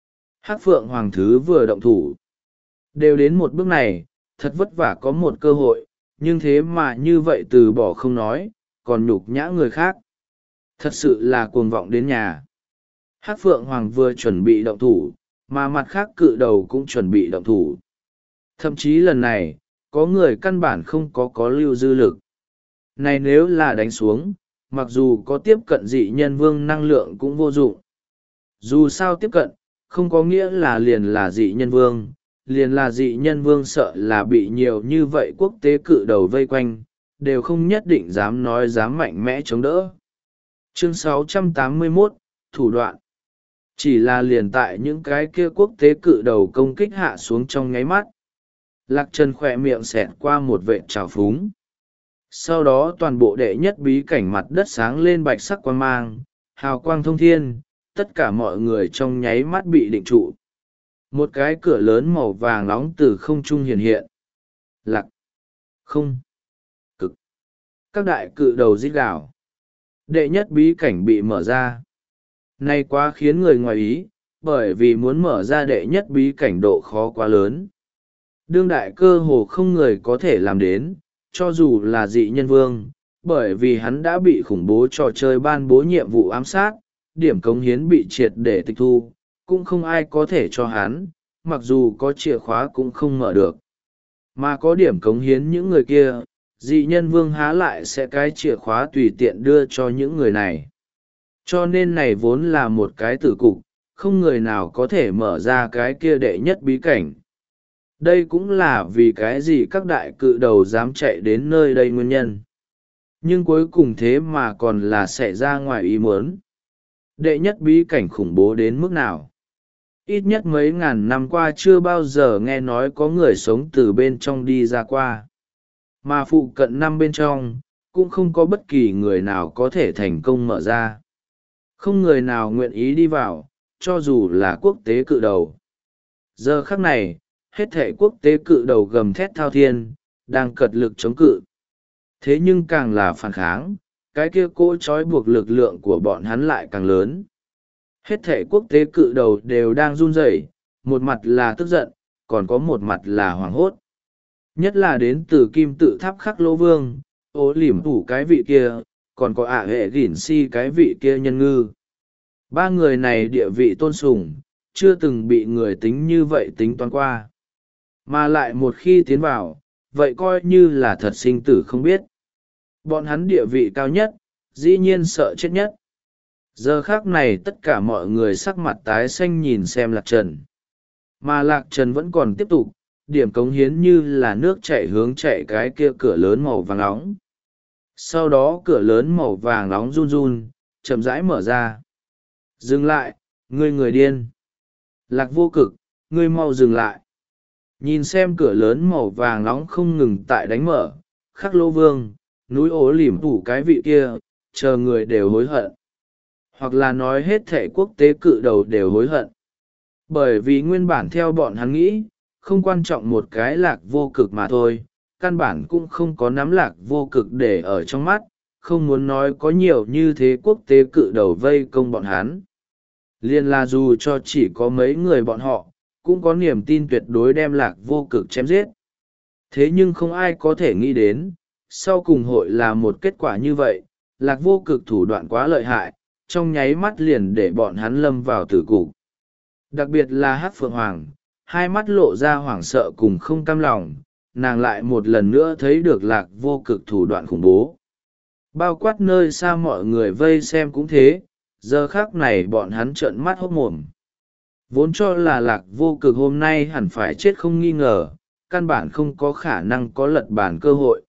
Hắc Phượng Hoàng Thứ vừa động thủ. Đều đến một bước này, thật vất vả có một cơ hội, nhưng thế mà như vậy từ bỏ không nói, còn nhục nhã người khác. Thật sự là cuồng vọng đến nhà. Hắc Phượng Hoàng vừa chuẩn bị động thủ, mà mặt khác cự đầu cũng chuẩn bị động thủ. Thậm chí lần này, có người căn bản không có có lưu dư lực. Này nếu là đánh xuống, mặc dù có tiếp cận dị nhân vương năng lượng cũng vô dụng. Dù sao tiếp cận, không có nghĩa là liền là dị nhân vương, liền là dị nhân vương sợ là bị nhiều như vậy quốc tế cự đầu vây quanh, đều không nhất định dám nói dám mạnh mẽ chống đỡ. Chương sáu trăm tám mươi mốt, Thủ đoạn. Chỉ là liền tại những cái kia quốc tế cự đầu công kích hạ xuống trong nháy mắt. Lạc Trần khỏe miệng xẹt qua một vệt trào phúng. Sau đó toàn bộ đệ nhất bí cảnh mặt đất sáng lên bạch sắc quang mang, hào quang thông thiên, tất cả mọi người trong nháy mắt bị định trụ. Một cái cửa lớn màu vàng nóng từ không trung hiện hiện. Lạc. Không. Cực. Các đại cự đầu rít gào. Đệ nhất bí cảnh bị mở ra. Này quá khiến người ngoài ý, bởi vì muốn mở ra đệ nhất bí cảnh độ khó quá lớn. Đương đại cơ hồ không người có thể làm đến, cho dù là dị nhân vương, bởi vì hắn đã bị khủng bố trò chơi ban bố nhiệm vụ ám sát, điểm cống hiến bị triệt để tịch thu, cũng không ai có thể cho hắn, mặc dù có chìa khóa cũng không mở được. Mà có điểm cống hiến những người kia, dị nhân vương há lại sẽ cái chìa khóa tùy tiện đưa cho những người này. Cho nên này vốn là một cái tử cục, không người nào có thể mở ra cái kia đệ nhất bí cảnh. Đây cũng là vì cái gì các đại cự đầu dám chạy đến nơi đây nguyên nhân. Nhưng cuối cùng thế mà còn là xảy ra ngoài ý muốn. Đệ nhất bí cảnh khủng bố đến mức nào? Ít nhất mấy ngàn năm qua chưa bao giờ nghe nói có người sống từ bên trong đi ra qua. Mà phụ cận năm bên trong, cũng không có bất kỳ người nào có thể thành công mở ra. Không người nào nguyện ý đi vào, cho dù là quốc tế cự đầu. Giờ khắc này, hết thể quốc tế cự đầu gầm thét thao thiên, đang cật lực chống cự. Thế nhưng càng là phản kháng, cái kia cỗ trói buộc lực lượng của bọn hắn lại càng lớn. Hết thể quốc tế cự đầu đều đang run rẩy, một mặt là tức giận, còn có một mặt là hoảng hốt. Nhất là đến từ kim tự tháp Khắc Lỗ Vương, ố lỉm thủ cái vị kia, còn có ả hệ gỉn si cái vị kia nhân ngư. Ba người này địa vị tôn sùng, chưa từng bị người tính như vậy tính toán qua. Mà lại một khi tiến vào, vậy coi như là thật sinh tử không biết. Bọn hắn địa vị cao nhất, dĩ nhiên sợ chết nhất. Giờ khác này tất cả mọi người sắc mặt tái xanh nhìn xem Lạc Trần. Mà Lạc Trần vẫn còn tiếp tục, điểm cống hiến như là nước chạy hướng chạy cái kia cửa lớn màu vàng nóng. Sau đó cửa lớn màu vàng nóng run run, chậm rãi mở ra. Dừng lại, ngươi người điên. Lạc Vô Cực, ngươi mau dừng lại. Nhìn xem cửa lớn màu vàng nóng không ngừng tại đánh mở, Khắc Lô Vương, núi ố lỉm phủ cái vị kia, chờ người đều hối hận. Hoặc là nói hết thể quốc tế cự đầu đều hối hận. Bởi vì nguyên bản theo bọn hắn nghĩ, không quan trọng một cái Lạc Vô Cực mà thôi, căn bản cũng không có nắm Lạc Vô Cực để ở trong mắt, không muốn nói có nhiều như thế quốc tế cự đầu vây công bọn hắn. Liên là dù cho chỉ có mấy người bọn họ, cũng có niềm tin tuyệt đối đem Lạc Vô Cực chém giết. Thế nhưng không ai có thể nghĩ đến, sau cùng hội là một kết quả như vậy, Lạc Vô Cực thủ đoạn quá lợi hại, trong nháy mắt liền để bọn hắn lâm vào tử cục. Đặc biệt là Hắc Phượng Hoàng, hai mắt lộ ra hoảng sợ cùng không cam lòng, nàng lại một lần nữa thấy được Lạc Vô Cực thủ đoạn khủng bố. Bao quát nơi xa mọi người vây xem cũng thế, giờ khác này bọn hắn trợn mắt hốt mồm. Vốn cho là Lạc Vô Cực hôm nay hẳn phải chết không nghi ngờ, căn bản không có khả năng có lật bàn cơ hội.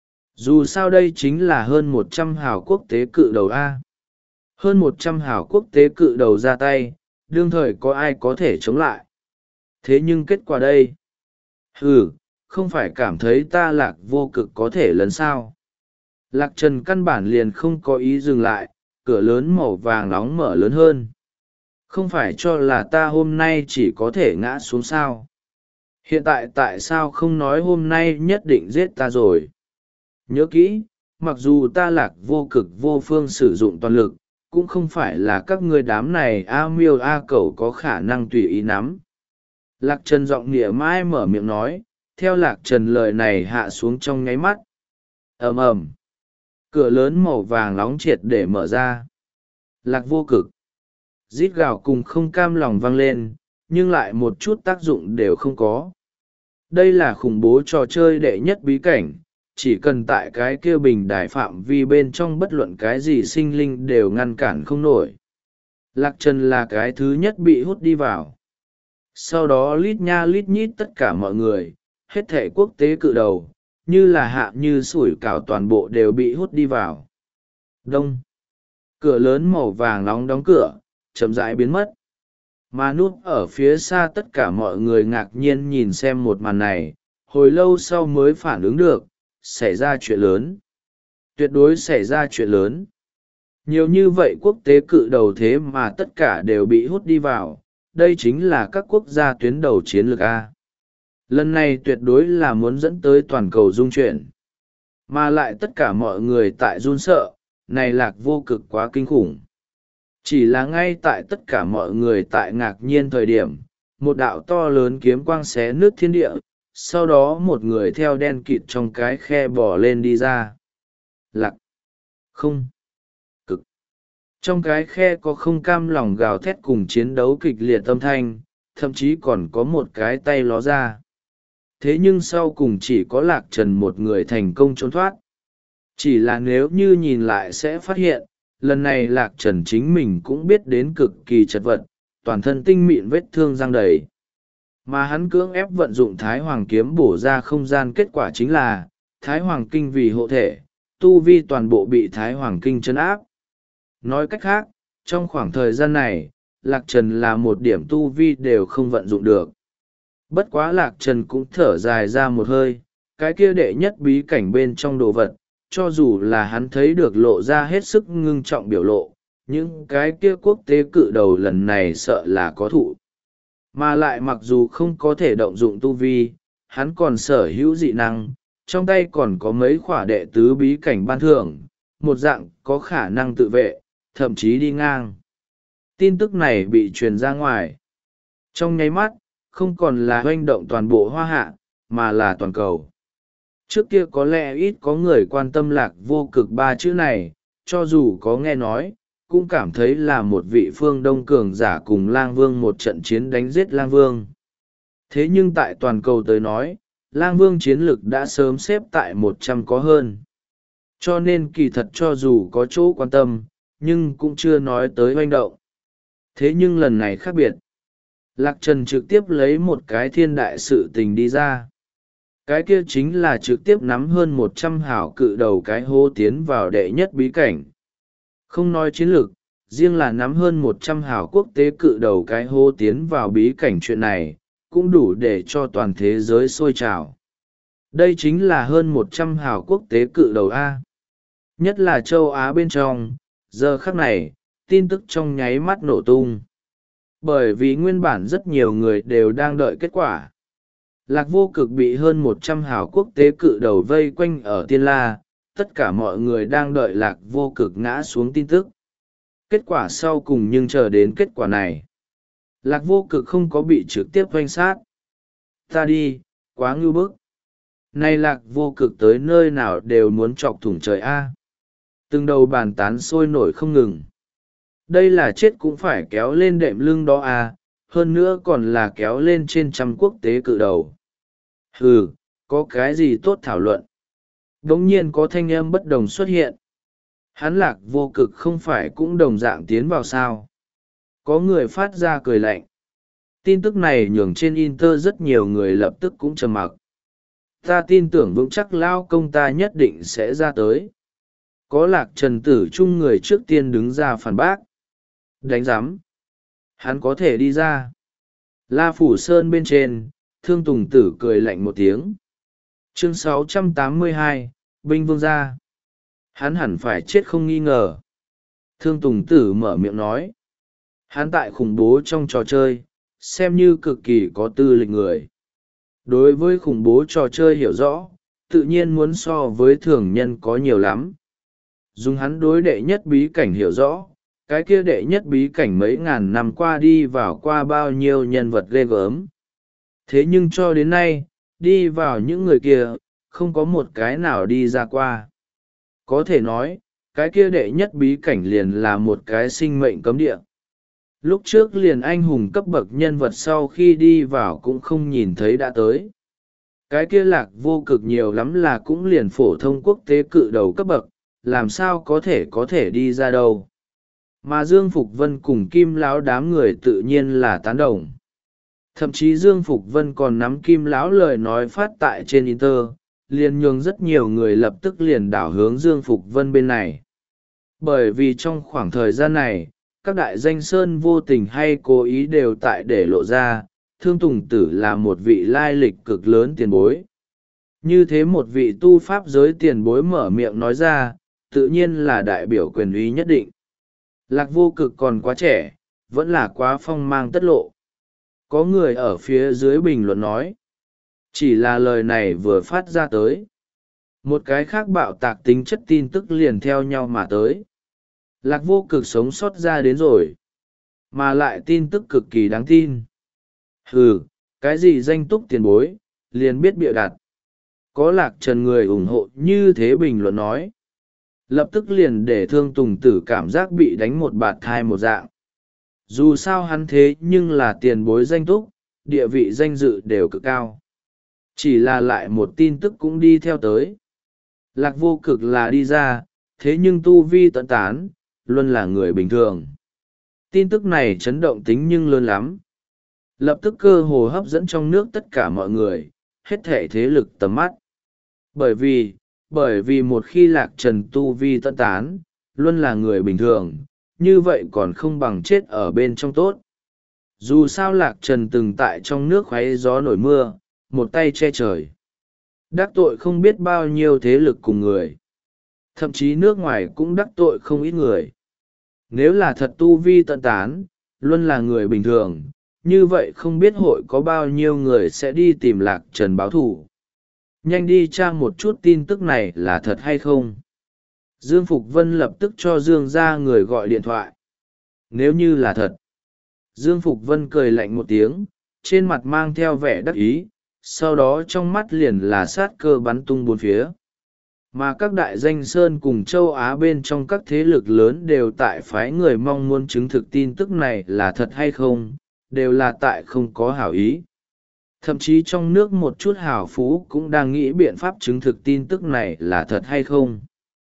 Dù sao đây chính là hơn một trăm hào quốc tế cự đầu A. Hơn một trăm hào quốc tế cự đầu ra tay, đương thời có ai có thể chống lại. Thế nhưng kết quả đây? Ừ, không phải cảm thấy ta Lạc Vô Cực có thể lần sao. Lạc Trần căn bản liền không có ý dừng lại, cửa lớn màu vàng nóng mở lớn hơn. Không phải cho là ta hôm nay chỉ có thể ngã xuống sao. Hiện tại tại sao không nói hôm nay nhất định giết ta rồi? Nhớ kỹ, mặc dù ta Lạc Vô Cực vô phương sử dụng toàn lực, cũng không phải là các ngươi đám này a miêu a cẩu có khả năng tùy ý nắm. Lạc Trần giọng nghĩa mai mở miệng nói, theo Lạc Trần lời này hạ xuống trong nháy mắt. Ầm ầm, cửa lớn màu vàng nóng triệt để mở ra. Lạc Vô Cực rít gào cùng không cam lòng vang lên, nhưng lại một chút tác dụng đều không có. Đây là khủng bố trò chơi đệ nhất bí cảnh, chỉ cần tại cái kia bình đài phạm vi bên trong bất luận cái gì sinh linh đều ngăn cản không nổi. Lạc Trần là cái thứ nhất bị hút đi vào. Sau đó lít nha lít nhít tất cả mọi người, hết thể quốc tế cự đầu, như là hạ như sủi cảo toàn bộ đều bị hút đi vào. Đông. Cửa lớn màu vàng nóng đóng cửa, chậm rãi biến mất. Mà núp ở phía xa tất cả mọi người ngạc nhiên nhìn xem một màn này, hồi lâu sau mới phản ứng được, xảy ra chuyện lớn. Tuyệt đối xảy ra chuyện lớn. Nhiều như vậy quốc tế cự đầu thế mà tất cả đều bị hút đi vào, đây chính là các quốc gia tuyến đầu chiến lược A. Lần này tuyệt đối là muốn dẫn tới toàn cầu dung chuyển. Mà lại tất cả mọi người tại run sợ, này Lạc Vô Cực quá kinh khủng. Chỉ là ngay tại tất cả mọi người tại ngạc nhiên thời điểm, một đạo to lớn kiếm quang xé nước thiên địa, sau đó một người theo đen kịt trong cái khe bỏ lên đi ra. Lạc. Không. Cực. Trong cái khe có không cam lòng gào thét cùng chiến đấu kịch liệt âm thanh, thậm chí còn có một cái tay ló ra. Thế nhưng sau cùng chỉ có Lạc Trần một người thành công trốn thoát. Chỉ là nếu như nhìn lại sẽ phát hiện, lần này Lạc Trần chính mình cũng biết đến cực kỳ chật vật, toàn thân tinh mịn vết thương răng đầy. Mà hắn cưỡng ép vận dụng Thái Hoàng kiếm bổ ra không gian, kết quả chính là Thái Hoàng kinh vì hộ thể, tu vi toàn bộ bị Thái Hoàng kinh trấn áp. Nói cách khác, trong khoảng thời gian này, Lạc Trần là một điểm tu vi đều không vận dụng được. Bất quá Lạc Trần cũng thở dài ra một hơi, cái kia đệ nhất bí cảnh bên trong đồ vật, cho dù là hắn thấy được lộ ra hết sức ngưng trọng biểu lộ, nhưng cái kia quốc tế cự đầu lần này sợ là có thụ. Mà lại mặc dù không có thể động dụng tu vi, hắn còn sở hữu dị năng, trong tay còn có mấy khỏa đệ tứ bí cảnh ban thưởng, một dạng có khả năng tự vệ, thậm chí đi ngang. Tin tức này bị truyền ra ngoài. Trong nháy mắt, không còn là hoành động toàn bộ Hoa Hạ, mà là toàn cầu. Trước kia có lẽ ít có người quan tâm Lạc Vô Cực ba chữ này, cho dù có nghe nói, cũng cảm thấy là một vị phương Đông cường giả cùng Lang Vương một trận chiến đánh giết Lang Vương. Thế nhưng tại toàn cầu tới nói, Lang Vương chiến lực đã sớm xếp tại một trăm có hơn. cho nên kỳ thật cho dù có chỗ quan tâm nhưng cũng chưa nói tới oanh động. Thế nhưng lần này khác biệt. Lạc Trần trực tiếp lấy một cái thiên đại sự tình đi ra. Cái kia chính là trực tiếp nắm hơn một trăm hảo cự đầu cái hố tiến vào đệ nhất bí cảnh. Không nói chiến lược, riêng là nắm hơn một trăm hảo quốc tế cự đầu cái hố tiến vào bí cảnh chuyện này, cũng đủ để cho toàn thế giới sôi trào. Đây chính là hơn một trăm hảo quốc tế cự đầu A. Nhất là châu Á bên trong, giờ khắc này, tin tức trong nháy mắt nổ tung. Bởi vì nguyên bản rất nhiều người đều đang đợi kết quả. Lạc Vô Cực bị hơn một trăm hảo quốc tế cự đầu vây quanh ở Tiên La, tất cả mọi người đang đợi Lạc Vô Cực ngã xuống tin tức. Kết quả sau cùng nhưng chờ đến kết quả này. Lạc Vô Cực không có bị trực tiếp oanh sát. Ta đi, quá ngưu bức. Nay Lạc Vô Cực tới nơi nào đều muốn chọc thủng trời A. Từng đầu bàn tán sôi nổi không ngừng. Đây là chết cũng phải kéo lên đệm lưng đó A, hơn nữa còn là kéo lên trên trăm quốc tế cự đầu. Hừ, có cái gì tốt thảo luận. Đống nhiên có thanh âm bất đồng xuất hiện. Hắn Lạc Vô Cực không phải cũng đồng dạng tiến vào sao. Có người phát ra cười lạnh. Tin tức này nhường trên Inter rất nhiều người lập tức cũng trầm mặc. Ta tin tưởng vững chắc lao công ta nhất định sẽ ra tới. Có Lạc Trần Tử Trung người trước tiên đứng ra phản bác. Đánh giám. Hắn có thể đi ra. La Phủ Sơn bên trên, Thương Tùng Tử cười lạnh một tiếng. Chương sáu trăm tám mươi hai, Binh Vương gia. Hắn hẳn phải chết không nghi ngờ. Thương Tùng Tử mở miệng nói. Hắn tại khủng bố trong trò chơi, xem như cực kỳ có tư lịch người. Đối với khủng bố trò chơi hiểu rõ, tự nhiên muốn so với thường nhân có nhiều lắm. Dùng hắn đối đệ nhất bí cảnh hiểu rõ, cái kia đệ nhất bí cảnh mấy ngàn năm qua đi vào qua bao nhiêu nhân vật ghê gớm. Thế nhưng cho đến nay, đi vào những người kia, không có một cái nào đi ra qua. Có thể nói, cái kia đệ nhất bí cảnh liền là một cái sinh mệnh cấm địa. Lúc trước liền anh hùng cấp bậc nhân vật sau khi đi vào cũng không nhìn thấy đã tới. Cái kia Lạc Vô Cực nhiều lắm là cũng liền phổ thông quốc tế cự đầu cấp bậc, làm sao có thể có thể đi ra đâu. Mà Dương Phục Vân cùng Kim Lão đám người tự nhiên là tán đồng. Thậm chí Dương Phục Vân còn nắm Kim Lão lời nói phát tại trên Inter, liền nhường rất nhiều người lập tức liền đảo hướng Dương Phục Vân bên này. Bởi vì trong khoảng thời gian này, các đại danh sơn vô tình hay cố ý đều tại để lộ ra, Thương Tùng Tử là một vị lai lịch cực lớn tiền bối. Như thế một vị tu pháp giới tiền bối mở miệng nói ra, tự nhiên là đại biểu quyền uy nhất định. Lạc Vô Cực còn quá trẻ, vẫn là quá phong mang tất lộ. Có người ở phía dưới bình luận nói. Chỉ là lời này vừa phát ra tới. Một cái khác bạo tạc tính chất tin tức liền theo nhau mà tới. Lạc Vô Cực sống sót ra đến rồi. Mà lại tin tức cực kỳ đáng tin. Hừ, cái gì danh túc tiền bối, liền biết bịa đặt. Có Lạc Trần người ủng hộ như thế bình luận nói. Lập tức liền để Thương Tùng Tử cảm giác bị đánh một bạt thai một dạng. Dù sao hắn thế nhưng là tiền bối danh túc, địa vị danh dự đều cực cao. Chỉ là lại một tin tức cũng đi theo tới. Lạc Vô Cực là đi ra, thế nhưng tu vi tận tán, luôn là người bình thường. Tin tức này chấn động tính nhưng lớn lắm. Lập tức cơ hồ hấp dẫn trong nước tất cả mọi người, hết thể thế lực tầm mắt. Bởi vì, bởi vì một khi Lạc Trần tu vi tận tán, luôn là người bình thường, như vậy còn không bằng chết ở bên trong tốt. Dù sao Lạc Trần từng tại trong nước khoáy gió nổi mưa, một tay che trời. Đắc tội không biết bao nhiêu thế lực cùng người. Thậm chí nước ngoài cũng đắc tội không ít người. Nếu là thật tu vi tận tán, luôn là người bình thường, như vậy không biết hội có bao nhiêu người sẽ đi tìm Lạc Trần báo thù. Nhanh đi tra một chút tin tức này là thật hay không. Dương Phục Vân lập tức cho Dương ra người gọi điện thoại. Nếu như là thật. Dương Phục Vân cười lạnh một tiếng, trên mặt mang theo vẻ đắc ý, sau đó trong mắt liền là sát cơ bắn tung bốn phía. Mà các đại danh sơn cùng châu Á bên trong các thế lực lớn đều tại phái người mong muốn chứng thực tin tức này là thật hay không, đều là tại không có hảo ý. Thậm chí trong nước một chút hảo phú cũng đang nghĩ biện pháp chứng thực tin tức này là thật hay không.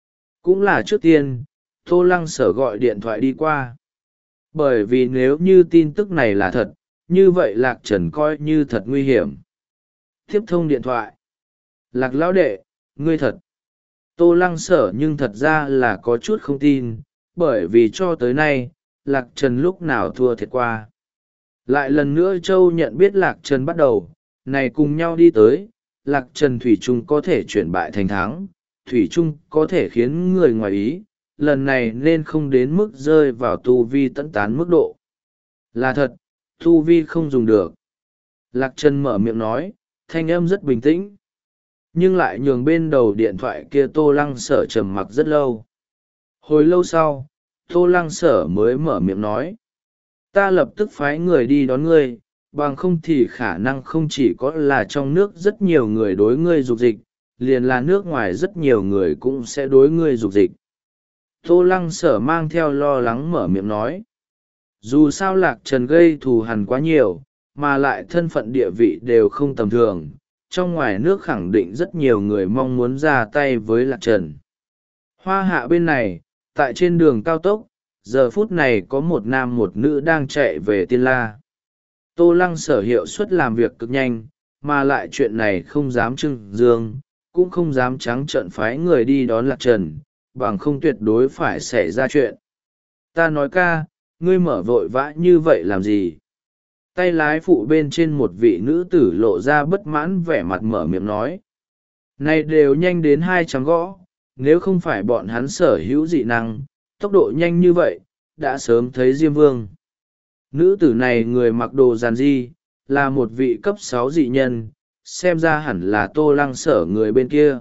Cũng là trước tiên Tô Lăng Sở gọi điện thoại đi qua, bởi vì nếu như tin tức này là thật, như vậy Lạc Trần coi như thật nguy hiểm. Tiếp thông điện thoại. Lạc lão đệ, ngươi thật. Tô Lăng Sở nhưng thật ra là có chút không tin, bởi vì cho tới nay Lạc Trần lúc nào thua thiệt qua. Lại lần nữa Châu nhận biết Lạc Trần bắt đầu này cùng nhau đi tới, Lạc Trần thủy chung có thể chuyển bại thành thắng, thủy chung có thể khiến người ngoài ý, lần này nên không đến mức rơi vào tu vi tận tán mức độ. Là thật, tu vi không dùng được. Lạc Trần mở miệng nói, thanh âm rất bình tĩnh, nhưng lại nhường bên đầu điện thoại kia Tô Lăng Sở trầm mặc rất lâu. Hồi lâu sau, Tô Lăng Sở mới mở miệng nói, ta lập tức phái người đi đón ngươi, bằng không thì khả năng không chỉ có là trong nước rất nhiều người đối ngươi dục dịch, liền là nước ngoài rất nhiều người cũng sẽ đối ngươi dục dịch. Tô Lăng Sở mang theo lo lắng mở miệng nói, dù sao Lạc Trần gây thù hằn quá nhiều, mà lại thân phận địa vị đều không tầm thường, trong ngoài nước khẳng định rất nhiều người mong muốn ra tay với Lạc Trần. Hoa Hạ bên này, tại trên đường cao tốc, giờ phút này có một nam một nữ đang chạy về Tiên La. Tô Lăng Sở hiệu suất làm việc cực nhanh, mà lại chuyện này không dám trưng dương, cũng không dám trắng trợn phái người đi đón Lạc Trần, bằng không tuyệt đối phải xảy ra chuyện. Ta nói ca, ngươi mở vội vã như vậy làm gì? Tay lái phụ bên trên một vị nữ tử lộ ra bất mãn vẻ mặt mở miệng nói. Này đều nhanh đến hai trắng gõ, nếu không phải bọn hắn sở hữu dị năng, tốc độ nhanh như vậy, đã sớm thấy Diêm Vương. Nữ tử này người mặc đồ giản dị, là một vị cấp sáu dị nhân, xem ra hẳn là Tô Lăng Sở người bên kia.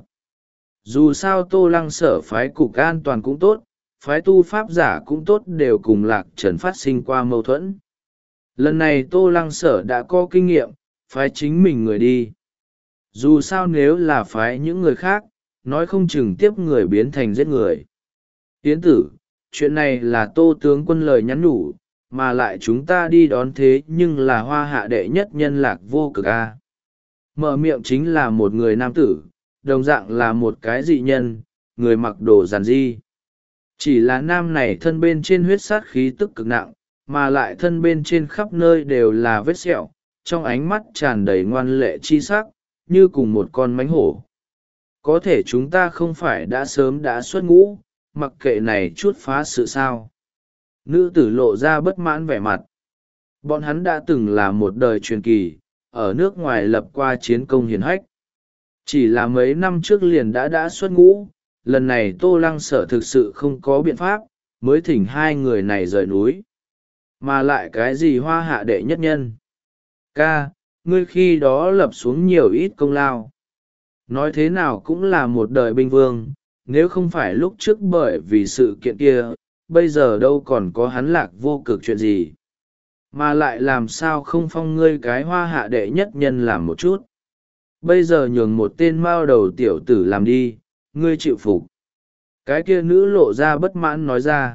Dù sao Tô Lăng Sở phái cục an toàn cũng tốt, phái tu pháp giả cũng tốt đều cùng Lạc Trần phát sinh qua mâu thuẫn. Lần này Tô Lăng Sở đã có kinh nghiệm, phái chính mình người đi. Dù sao nếu là phái những người khác, nói không chừng tiếp người biến thành giết người. Tiến tử, chuyện này là Tô tướng quân lời nhắn nhủ, mà lại chúng ta đi đón thế nhưng là Hoa Hạ đệ nhất nhân Lạc Vô Cực a. Mở miệng chính là một người nam tử, đồng dạng là một cái dị nhân, người mặc đồ giản dị. Chỉ là nam này thân bên trên huyết sát khí tức cực nặng, mà lại thân bên trên khắp nơi đều là vết sẹo, trong ánh mắt tràn đầy ngoan lệ chi sắc, như cùng một con mánh hổ. Có thể chúng ta không phải đã sớm đã xuất ngũ, mặc kệ này chút phá sự sao. Nữ tử lộ ra bất mãn vẻ mặt. Bọn hắn đã từng là một đời truyền kỳ, ở nước ngoài lập qua chiến công hiển hách. Chỉ là mấy năm trước liền đã đã xuất ngũ, lần này Tô Lăng Sở thực sự không có biện pháp, mới thỉnh hai người này rời núi. Mà lại cái gì Hoa Hạ đệ nhất nhân? Ca, ngươi khi đó lập xuống nhiều ít công lao. Nói thế nào cũng là một đời binh vương, nếu không phải lúc trước bởi vì sự kiện kia, bây giờ đâu còn có hắn Lạc Vô Cực chuyện gì. Mà lại làm sao không phong ngươi cái Hoa Hạ đệ nhất nhân làm một chút. Bây giờ nhường một tên mao đầu tiểu tử làm đi, ngươi chịu phục. Cái kia nữ lộ ra bất mãn nói ra.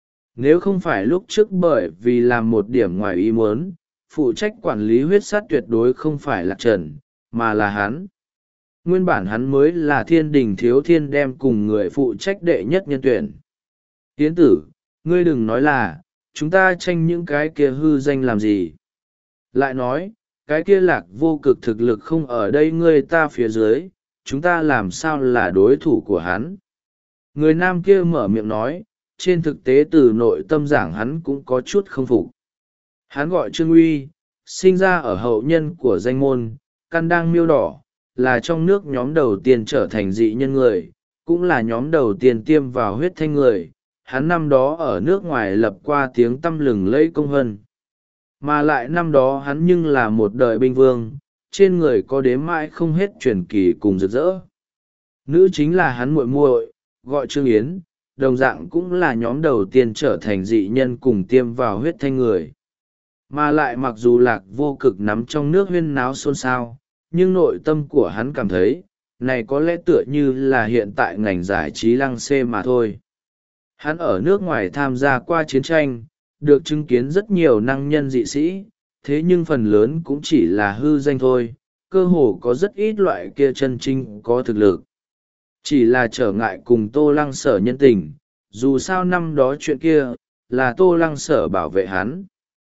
Nếu không phải lúc trước bởi vì làm một điểm ngoài ý muốn, phụ trách quản lý huyết sát tuyệt đối không phải Lạc Trần, mà là hắn. Nguyên bản hắn mới là thiên đình thiếu thiên đem cùng người phụ trách đệ nhất nhân tuyển. Tiến tử, ngươi đừng nói là, chúng ta tranh những cái kia hư danh làm gì. Lại nói, cái kia Lạc Vô Cực thực lực không ở đây ngươi ta phía dưới, chúng ta làm sao là đối thủ của hắn. Người nam kia mở miệng nói, trên thực tế từ nội tâm giảng hắn cũng có chút không phục. Hắn gọi Trương Uy, sinh ra ở hậu nhân của danh môn, căn đang miêu đỏ, là trong nước nhóm đầu tiên trở thành dị nhân người, cũng là nhóm đầu tiên tiêm vào huyết thanh người. Hắn năm đó ở nước ngoài lập qua tiếng tăm lừng lẫy công hân. Mà lại năm đó hắn nhưng là một đời binh vương, trên người có đếm mãi không hết truyền kỳ cùng rực rỡ. Nữ chính là hắn muội muội, gọi Trương Yến, đồng dạng cũng là nhóm đầu tiên trở thành dị nhân cùng tiêm vào huyết thanh người. Mà lại mặc dù Lạc Vô Cực nắm trong nước huyên náo xôn xao, nhưng nội tâm của hắn cảm thấy, này có lẽ tựa như là hiện tại ngành giải trí lăng xê mà thôi. Hắn ở nước ngoài tham gia qua chiến tranh, được chứng kiến rất nhiều năng nhân dị sĩ, thế nhưng phần lớn cũng chỉ là hư danh thôi, cơ hồ có rất ít loại kia chân chính có thực lực. chỉ là trở ngại cùng Tô Lăng Sở nhân tình, dù sao năm đó chuyện kia là Tô Lăng Sở bảo vệ hắn.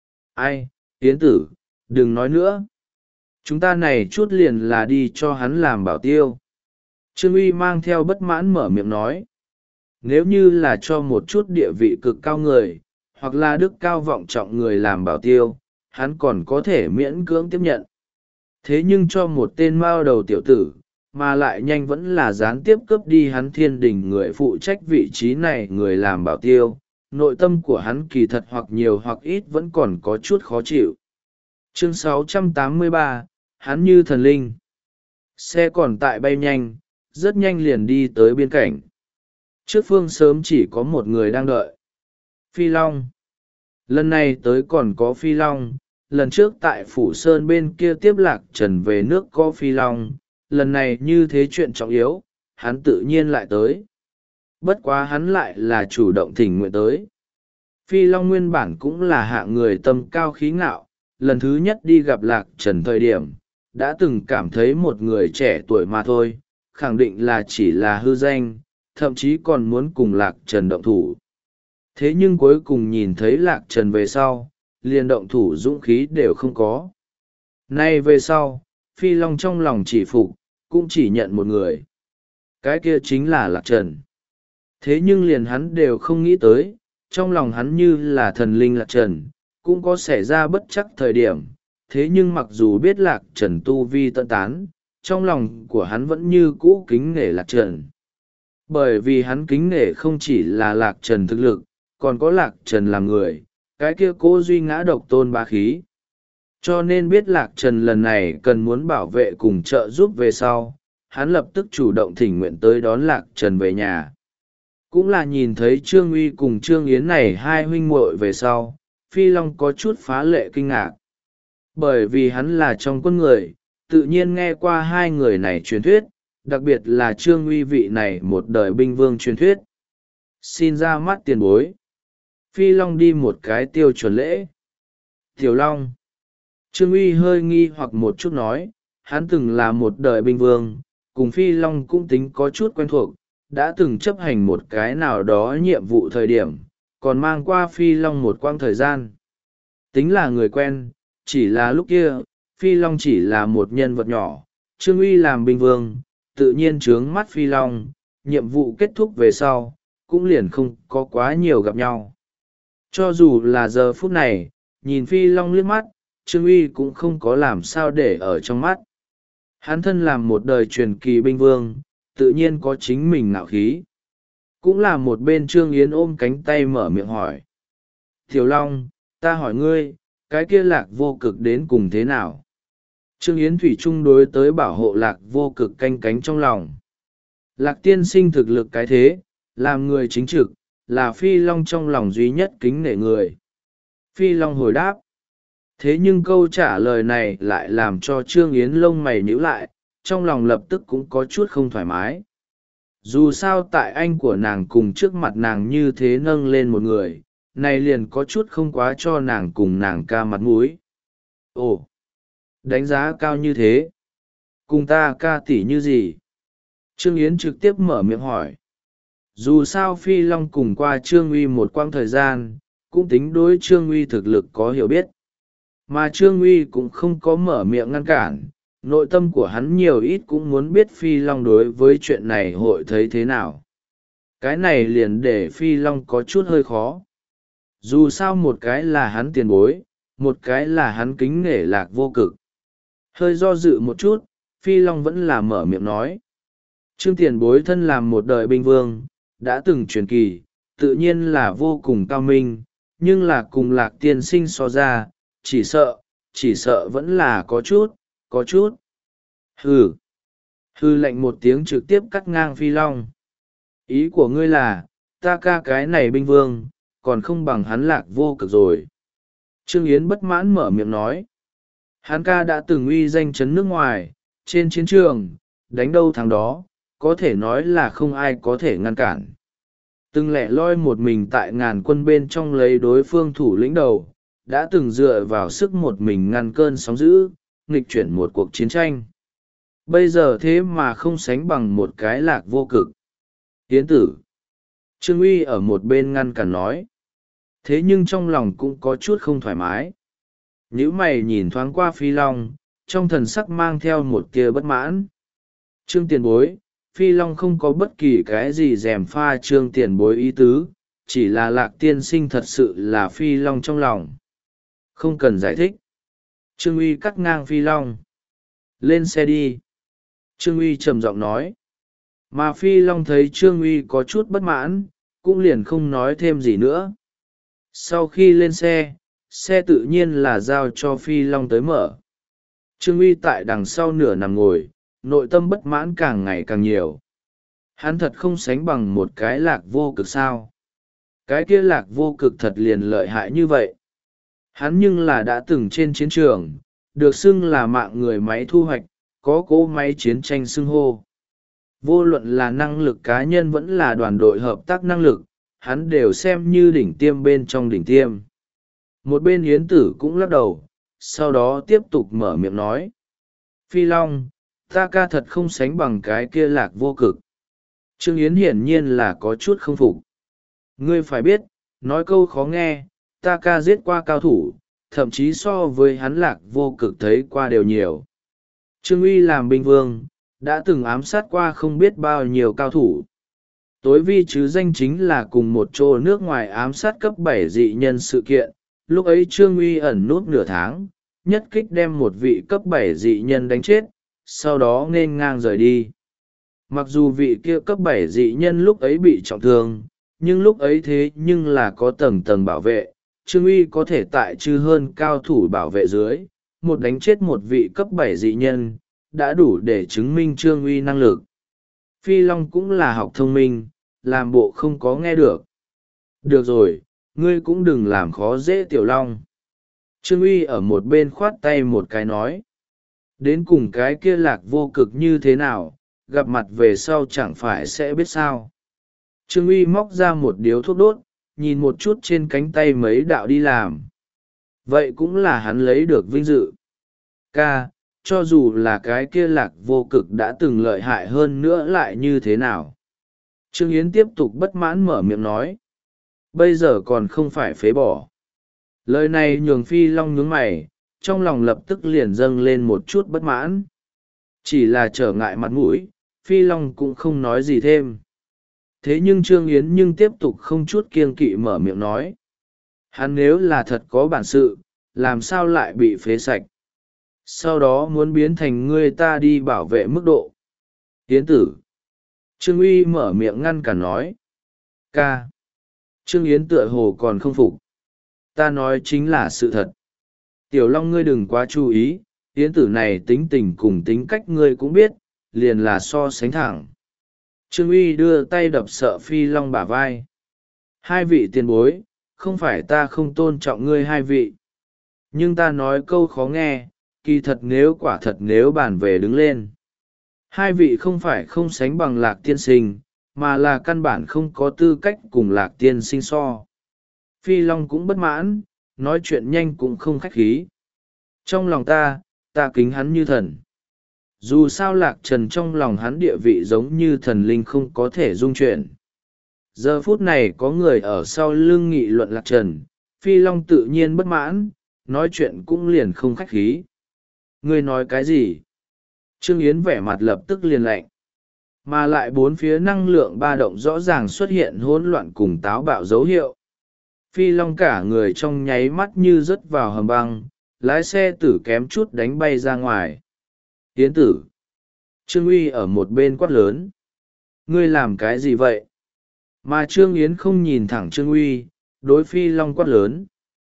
Ai, Yến tử, đừng nói nữa. Chúng ta này chút liền là đi cho hắn làm bảo tiêu. Trương Uy mang theo bất mãn mở miệng nói. Nếu như là cho một chút địa vị cực cao người, hoặc là đức cao vọng trọng người làm bảo tiêu, hắn còn có thể miễn cưỡng tiếp nhận. Thế nhưng cho một tên mao đầu tiểu tử, mà lại nhanh vẫn là gián tiếp cướp đi hắn thiên đình người phụ trách vị trí này người làm bảo tiêu, nội tâm của hắn kỳ thật hoặc nhiều hoặc ít vẫn còn có chút khó chịu. Chương sáu trăm tám mươi ba, hắn như thần linh. Xe còn tại bay nhanh, rất nhanh liền đi tới biên cảnh. Trước phương sớm chỉ có một người đang đợi. Phi Long. Lần này tới còn có Phi Long, lần trước tại Phủ Sơn bên kia tiếp Lạc Trần về nước có Phi Long, lần này như thế chuyện trọng yếu, hắn tự nhiên lại tới. Bất quá hắn lại là chủ động thỉnh nguyện tới. Phi Long nguyên bản cũng là hạng người tâm cao khí ngạo, lần thứ nhất đi gặp Lạc Trần thời điểm, đã từng cảm thấy một người trẻ tuổi mà thôi, khẳng định là chỉ là hư danh, thậm chí còn muốn cùng Lạc Trần động thủ. Thế nhưng cuối cùng nhìn thấy Lạc Trần về sau, liền động thủ dũng khí đều không có. Nay về sau, Phi Long trong lòng chỉ phục, cũng chỉ nhận một người. Cái kia chính là Lạc Trần. Thế nhưng liền hắn đều không nghĩ tới, trong lòng hắn như là thần linh Lạc Trần, cũng có xảy ra bất chắc thời điểm. Thế nhưng mặc dù biết Lạc Trần tu vi tận tán, trong lòng của hắn vẫn như cũ kính nể Lạc Trần. Bởi vì hắn kính nể không chỉ là Lạc Trần thực lực, còn có Lạc Trần là người, cái kia cố duy ngã độc tôn bá khí. Cho nên biết Lạc Trần lần này cần muốn bảo vệ cùng trợ giúp về sau, hắn lập tức chủ động thỉnh nguyện tới đón Lạc Trần về nhà. Cũng là nhìn thấy Trương Uy cùng Trương Yến này hai huynh muội về sau, Phi Long có chút phá lệ kinh ngạc. Bởi vì hắn là trong quân người, tự nhiên nghe qua hai người này truyền thuyết, đặc biệt là Trương Uy vị này một đời binh vương truyền thuyết. Xin ra mắt tiền bối. Phi Long đi một cái tiêu chuẩn lễ. Tiểu Long. Trương Uy hơi nghi hoặc một chút nói, hắn từng là một đời binh vương, cùng Phi Long cũng tính có chút quen thuộc, đã từng chấp hành một cái nào đó nhiệm vụ thời điểm, còn mang qua Phi Long một quãng thời gian. Tính là người quen, chỉ là lúc kia, Phi Long chỉ là một nhân vật nhỏ, Trương Uy làm binh vương, tự nhiên trướng mắt Phi Long, nhiệm vụ kết thúc về sau, cũng liền không có quá nhiều gặp nhau. Cho dù là giờ phút này, nhìn Phi Long liếc mắt, Trương Uy cũng không có làm sao để ở trong mắt. Hắn thân làm một đời truyền kỳ binh vương, tự nhiên có chính mình ngạo khí. Cũng là một bên Trương Yến ôm cánh tay mở miệng hỏi. Tiểu Long, ta hỏi ngươi, cái kia Lạc Vô Cực đến cùng thế nào? Trương Yến thủy chung đối tới bảo hộ Lạc Vô Cực canh cánh trong lòng. Lạc tiên sinh thực lực cái thế, làm người chính trực, là Phi Long trong lòng duy nhất kính nể người. Phi Long hồi đáp. Thế nhưng câu trả lời này lại làm cho Trương Yến lông mày nhíu lại, trong lòng lập tức cũng có chút không thoải mái. Dù sao tại anh của nàng cùng trước mặt nàng như thế nâng lên một người, này liền có chút không quá cho nàng cùng nàng ca mặt mũi. Ồ, đánh giá cao như thế, cùng ta ca tỷ như gì? Trương Yến trực tiếp mở miệng hỏi. Dù sao Phi Long cùng qua Trương Uy một quãng thời gian, cũng tính đối Trương Uy thực lực có hiểu biết. Mà Trương Uy cũng không có mở miệng ngăn cản, nội tâm của hắn nhiều ít cũng muốn biết Phi Long đối với chuyện này hội thấy thế nào. Cái này liền để Phi Long có chút hơi khó. Dù sao một cái là hắn tiền bối, một cái là hắn kính nể Lạc Vô Cực. Hơi do dự một chút, Phi Long vẫn là mở miệng nói. Trương tiền bối thân làm một đời binh vương, đã từng truyền kỳ, tự nhiên là vô cùng cao minh, nhưng là cùng Lạc tiên sinh so ra, chỉ sợ, chỉ sợ vẫn là có chút, có chút. Hừ. Hừ lạnh một tiếng trực tiếp cắt ngang Phi Long. Ý của ngươi là, ta ca cái này binh vương, còn không bằng hắn Lạc Vô Cực rồi. Trương Yến bất mãn mở miệng nói. Hắn ca đã từng uy danh chấn nước ngoài, trên chiến trường, đánh đâu thắng đó, có thể nói là không ai có thể ngăn cản. Từng lẻ loi một mình tại ngàn quân bên trong lấy đối phương thủ lĩnh đầu, đã từng dựa vào sức một mình ngăn cơn sóng dữ, nghịch chuyển một cuộc chiến tranh. bây giờ thế mà không sánh bằng một cái Lạc Vô Cực. Yến tử. Trương Uy ở một bên ngăn cản nói. Thế nhưng trong lòng cũng có chút không thoải mái. Nhữ mày nhìn thoáng qua Phi Long, trong thần sắc mang theo một tia bất mãn. Trương tiền bối, Phi Long không có bất kỳ cái gì dèm pha Trương tiền bối ý tứ, chỉ là Lạc tiên sinh thật sự là Phi Long trong lòng. Không cần giải thích. Trương Uy cắt ngang Phi Long. Lên xe đi. Trương Uy trầm giọng nói. Mà Phi Long thấy Trương Uy có chút bất mãn, cũng liền không nói thêm gì nữa. Sau khi lên xe, xe tự nhiên là giao cho Phi Long tới mở. Trương Uy tại đằng sau nửa nằm ngồi, nội tâm bất mãn càng ngày càng nhiều. Hắn thật không sánh bằng một cái Lạc Vô Cực sao. Cái kia Lạc Vô Cực thật liền lợi hại như vậy. Hắn nhưng là đã từng trên chiến trường, được xưng là mạng người máy thu hoạch, có cỗ máy chiến tranh xưng hô. Vô luận là năng lực cá nhân vẫn là đoàn đội hợp tác năng lực, hắn đều xem như đỉnh tiêm bên trong đỉnh tiêm. Một bên Yến Tử cũng lắc đầu, sau đó tiếp tục mở miệng nói. Phi Long, ta ca thật không sánh bằng cái kia Lạc Vô Cực. Trương Yến hiển nhiên là có chút không phục. Ngươi phải biết, nói câu khó nghe, ta ca giết qua cao thủ, thậm chí so với hắn Lạc Vô Cực thấy qua đều nhiều. Trương Uy làm binh vương, đã từng ám sát qua không biết bao nhiêu cao thủ. Tối vi chứ danh chính là cùng một chỗ nước ngoài ám sát cấp bảy dị nhân sự kiện, lúc ấy Trương Uy ẩn nút nửa tháng, nhất kích đem một vị cấp bảy dị nhân đánh chết, sau đó nên ngang rời đi. Mặc dù vị kia cấp bảy dị nhân lúc ấy bị trọng thương, nhưng lúc ấy thế nhưng là có tầng tầng bảo vệ, Trương Uy có thể tại chư hơn cao thủ bảo vệ dưới, một đánh chết một vị cấp bảy dị nhân, đã đủ để chứng minh Trương Uy năng lực. Phi Long cũng là học thông minh, làm bộ không có nghe được. Được rồi, ngươi cũng đừng làm khó dễ Tiểu Long. Trương Uy ở một bên khoát tay một cái nói. Đến cùng cái kia Lạc Vô Cực như thế nào, gặp mặt về sau chẳng phải sẽ biết sao. Trương Uy móc ra một điếu thuốc đốt, nhìn một chút trên cánh tay mấy đạo đi làm. Vậy cũng là hắn lấy được vinh dự. Ca, cho dù là cái kia Lạc Vô Cực đã từng lợi hại hơn nữa lại như thế nào. Trương Yến tiếp tục bất mãn mở miệng nói. Bây giờ còn không phải phế bỏ. Lời này nhường Phi Long nhướng mày, trong lòng lập tức liền dâng lên một chút bất mãn. Chỉ là trở ngại mặt mũi, Phi Long cũng không nói gì thêm. Thế nhưng Trương Yến nhưng tiếp tục không chút kiêng kỵ mở miệng nói. Hắn nếu là thật có bản sự, làm sao lại bị phế sạch. Sau đó muốn biến thành người ta đi bảo vệ mức độ. Yến tử. Trương Uy mở miệng ngăn cản nói. Ca. Trương Yến tựa hồ còn không phục. Ta nói chính là sự thật. Tiểu Long ngươi đừng quá chú ý, Yến tử này tính tình cùng tính cách ngươi cũng biết, liền là so sánh thẳng. Trương Uy đưa tay đập sợ Phi Long bả vai. Hai vị tiền bối, không phải ta không tôn trọng ngươi hai vị. Nhưng ta nói câu khó nghe, kỳ thật nếu quả thật nếu bàn về đứng lên. Hai vị không phải không sánh bằng Lạc tiên sinh, mà là căn bản không có tư cách cùng Lạc tiên sinh so. Phi Long cũng bất mãn, nói chuyện nhanh cũng không khách khí. Trong lòng ta, ta kính hắn như thần. Dù sao Lạc Trần trong lòng hắn địa vị giống như thần linh không có thể dung chuyển. Giờ phút này có người ở sau lưng nghị luận Lạc Trần, Phi Long tự nhiên bất mãn, nói chuyện cũng liền không khách khí. Ngươi nói cái gì? Trương Yến vẻ mặt lập tức liền lạnh. Mà lại bốn phía năng lượng ba động rõ ràng xuất hiện hỗn loạn cùng táo bạo dấu hiệu. Phi Long cả người trong nháy mắt như rớt vào hầm băng, lái xe tử kém chút đánh bay ra ngoài. Yến tử. Trương Uy ở một bên quát lớn. Ngươi làm cái gì vậy? Mà Trương Yến không nhìn thẳng Trương Uy, đối Phi Long quát lớn.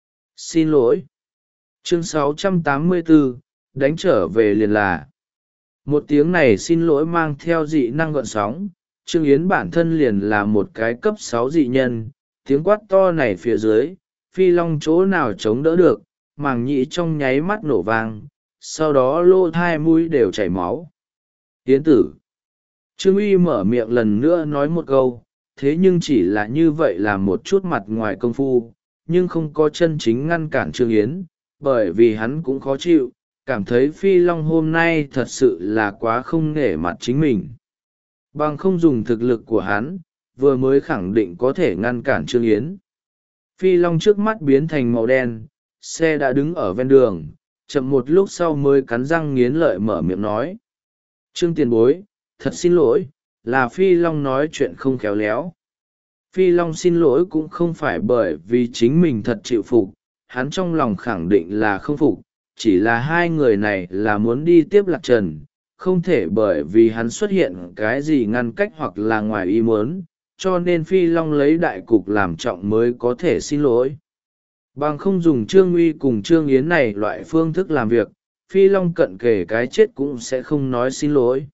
Xin lỗi. Chương sáu trăm tám mươi bốn, đánh trở về liền là. Một tiếng này xin lỗi mang theo dị năng gợn sóng, Trương Yến bản thân liền là một cái cấp sáu dị nhân, tiếng quát to này phía dưới, Phi Long chỗ nào chống đỡ được, màng nhĩ trong nháy mắt nổ vang, sau đó lô hai mũi đều chảy máu. Yến tử. Trương Uy mở miệng lần nữa nói một câu, thế nhưng chỉ là như vậy là một chút mặt ngoài công phu, nhưng không có chân chính ngăn cản Trương Yến, bởi vì hắn cũng khó chịu, cảm thấy Phi Long hôm nay thật sự là quá không nể mặt chính mình. Bằng không dùng thực lực của hắn, vừa mới khẳng định có thể ngăn cản Trương Yến. Phi Long trước mắt biến thành màu đen, xe đã đứng ở ven đường, chậm một lúc sau mới cắn răng nghiến lợi mở miệng nói. Trương tiền bối, thật xin lỗi, là Phi Long nói chuyện không khéo léo. Phi Long xin lỗi cũng không phải bởi vì chính mình thật chịu phục, hắn trong lòng khẳng định là không phục, chỉ là hai người này là muốn đi tiếp Lạc Trần, không thể bởi vì hắn xuất hiện cái gì ngăn cách hoặc là ngoài ý muốn, cho nên Phi Long lấy đại cục làm trọng mới có thể xin lỗi. Bằng không dùng Trương Uy cùng Trương Yến này loại phương thức làm việc, Phi Long cận kề cái chết cũng sẽ không nói xin lỗi.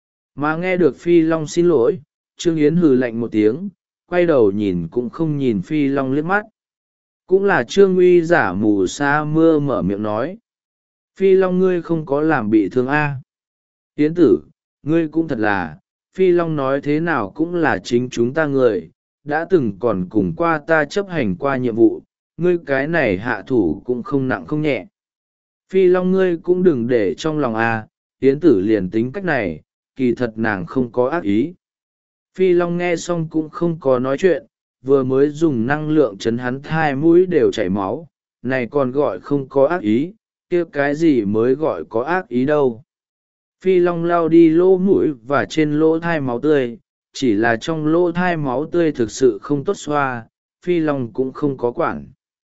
Mà nghe được Phi Long xin lỗi, Trương Yến hừ lạnh một tiếng, quay đầu nhìn cũng không nhìn Phi Long liếc mắt. Cũng là Trương Uy giả mù sa mưa mở miệng nói. Phi Long ngươi không có làm bị thương a? Yến tử, ngươi cũng thật là, Phi Long nói thế nào cũng là chính chúng ta người, đã từng còn cùng qua ta chấp hành qua nhiệm vụ, ngươi cái này hạ thủ cũng không nặng không nhẹ. Phi Long ngươi cũng đừng để trong lòng a, Yến tử liền tính cách này, kỳ thật nàng không có ác ý. Phi Long nghe xong cũng không có nói chuyện, vừa mới dùng năng lượng chấn hắn hai mũi đều chảy máu, này còn gọi không có ác ý, kia cái gì mới gọi có ác ý đâu. Phi Long lao đi lỗ mũi và trên lỗ thai máu tươi, chỉ là trong lỗ thai máu tươi thực sự không tốt xoa, Phi Long cũng không có quản.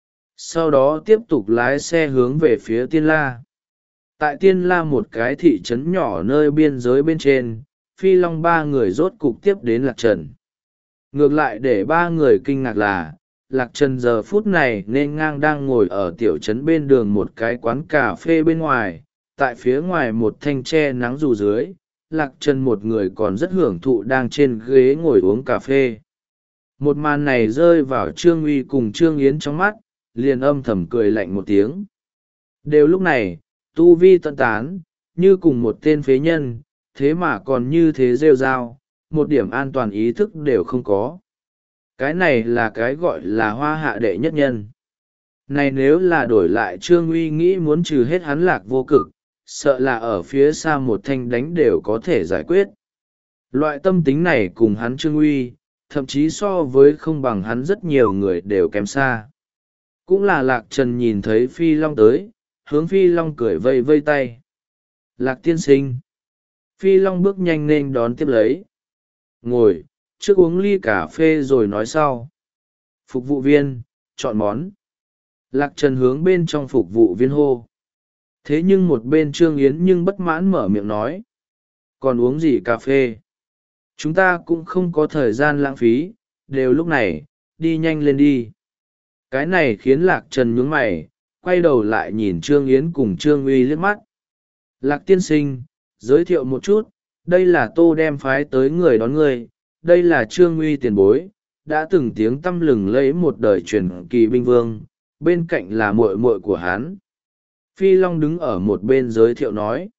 Sau đó tiếp tục lái xe hướng về phía Tiên La. Tại Tiên La một cái thị trấn nhỏ nơi biên giới bên trên, Phi Long ba người rốt cục tiếp đến Lạc Trần. Ngược lại để ba người kinh ngạc là, Lạc Trần giờ phút này nên ngang đang ngồi ở tiểu trấn bên đường một cái quán cà phê bên ngoài, tại phía ngoài một thanh tre nắng dù dưới, Lạc Trần một người còn rất hưởng thụ đang trên ghế ngồi uống cà phê. Một màn này rơi vào Trương Uy cùng Trương Yến trong mắt, liền âm thầm cười lạnh một tiếng. Đều lúc này, tu vi tận tán, như cùng một tên phế nhân, thế mà còn như thế rêu rao, một điểm an toàn ý thức đều không có. Cái này là cái gọi là hoa hạ đệ nhất nhân. Này nếu là đổi lại Trương Uy nghĩ muốn trừ hết hắn Lạc Vô Cực, sợ là ở phía xa một thanh đánh đều có thể giải quyết. Loại tâm tính này cùng hắn Trương Uy, thậm chí so với không bằng hắn rất nhiều người đều kém xa. Cũng là Lạc Trần nhìn thấy Phi Long tới, hướng Phi Long cười vây vây tay. Lạc tiên sinh. Phi Long bước nhanh lên đón tiếp lấy. Ngồi, trước uống ly cà phê rồi nói sau. Phục vụ viên, chọn món. Lạc Trần hướng bên trong phục vụ viên hô. Thế nhưng một bên Trương Yến nhưng bất mãn mở miệng nói. Còn uống gì cà phê? Chúng ta cũng không có thời gian lãng phí, đều lúc này, đi nhanh lên đi. Cái này khiến Lạc Trần nhướng mày, quay đầu lại nhìn Trương Yến cùng Trương Uy liếc mắt. Lạc tiên sinh, giới thiệu một chút, đây là Tô đem phái tới người đón người, đây là Trương Uy tiền bối, đã từng tiếng tăm lừng lẫy một đời truyền kỳ binh vương, bên cạnh là muội muội của hắn. Phi Long đứng ở một bên giới thiệu nói.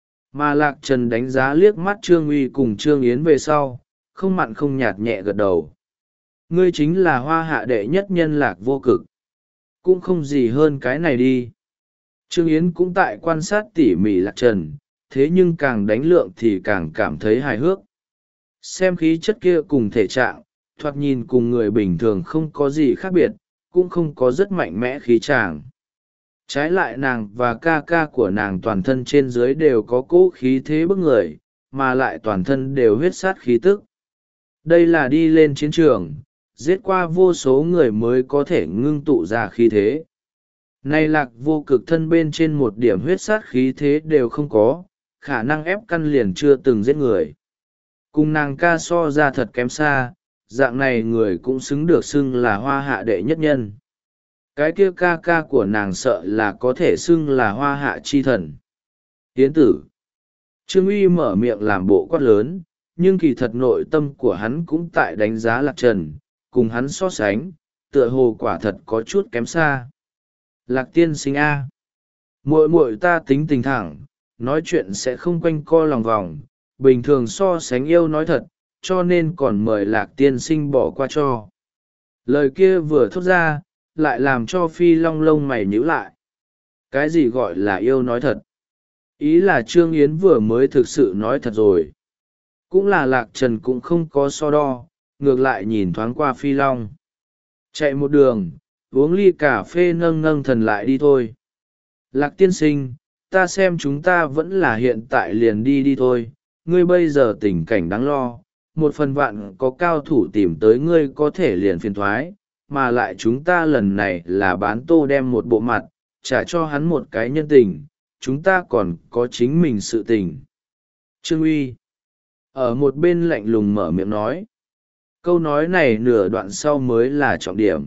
Mà Lạc Trần đánh giá liếc mắt Trương Uy cùng Trương Yến về sau, không mặn không nhạt nhẹ gật đầu. Ngươi chính là hoa hạ đệ nhất nhân Lạc Vô Cực. Cũng không gì hơn cái này đi. Trương Yến cũng tại quan sát tỉ mỉ Lạc Trần, thế nhưng càng đánh lượng thì càng cảm thấy hài hước. Xem khí chất kia cùng thể trạng, thoạt nhìn cùng người bình thường không có gì khác biệt, cũng không có rất mạnh mẽ khí tràng. Trái lại nàng và ca ca của nàng toàn thân trên dưới đều có cỗ khí thế bức người, mà lại toàn thân đều huyết sát khí tức. Đây là đi lên chiến trường, giết qua vô số người mới có thể ngưng tụ ra khí thế. Nay Lạc Vô Cực thân bên trên một điểm huyết sát khí thế đều không có, khả năng ép căn liền chưa từng giết người. Cùng nàng ca so ra thật kém xa, dạng này người cũng xứng được xưng là hoa hạ đệ nhất nhân. Cái kia ca ca của nàng sợ là có thể xưng là hoa hạ chi thần. Tiến tử. Trương Uy mở miệng làm bộ quát lớn, nhưng kỳ thật nội tâm của hắn cũng tại đánh giá Lạc Trần, cùng hắn so sánh, tựa hồ quả thật có chút kém xa. Lạc tiên sinh A. Muội muội ta tính tình thẳng, nói chuyện sẽ không quanh co lòng vòng, bình thường so sánh yêu nói thật, cho nên còn mời Lạc tiên sinh bỏ qua cho. Lời kia vừa thốt ra, lại làm cho Phi Long lông mày nhíu lại. Cái gì gọi là yêu nói thật? Ý là Trương Yến vừa mới thực sự nói thật rồi. Cũng là Lạc Trần cũng không có so đo, ngược lại nhìn thoáng qua Phi Long. Chạy một đường, uống ly cà phê nâng nâng thần lại đi thôi. Lạc tiên sinh, ta xem chúng ta vẫn là hiện tại liền đi đi thôi. Ngươi bây giờ tình cảnh đáng lo, một phần vạn có cao thủ tìm tới ngươi có thể liền phiền thoái, mà lại chúng ta lần này là bán tô đem một bộ mặt, trả cho hắn một cái nhân tình, chúng ta còn có chính mình sự tình. Trương Uy ở một bên lạnh lùng mở miệng nói. Câu nói này nửa đoạn sau mới là trọng điểm.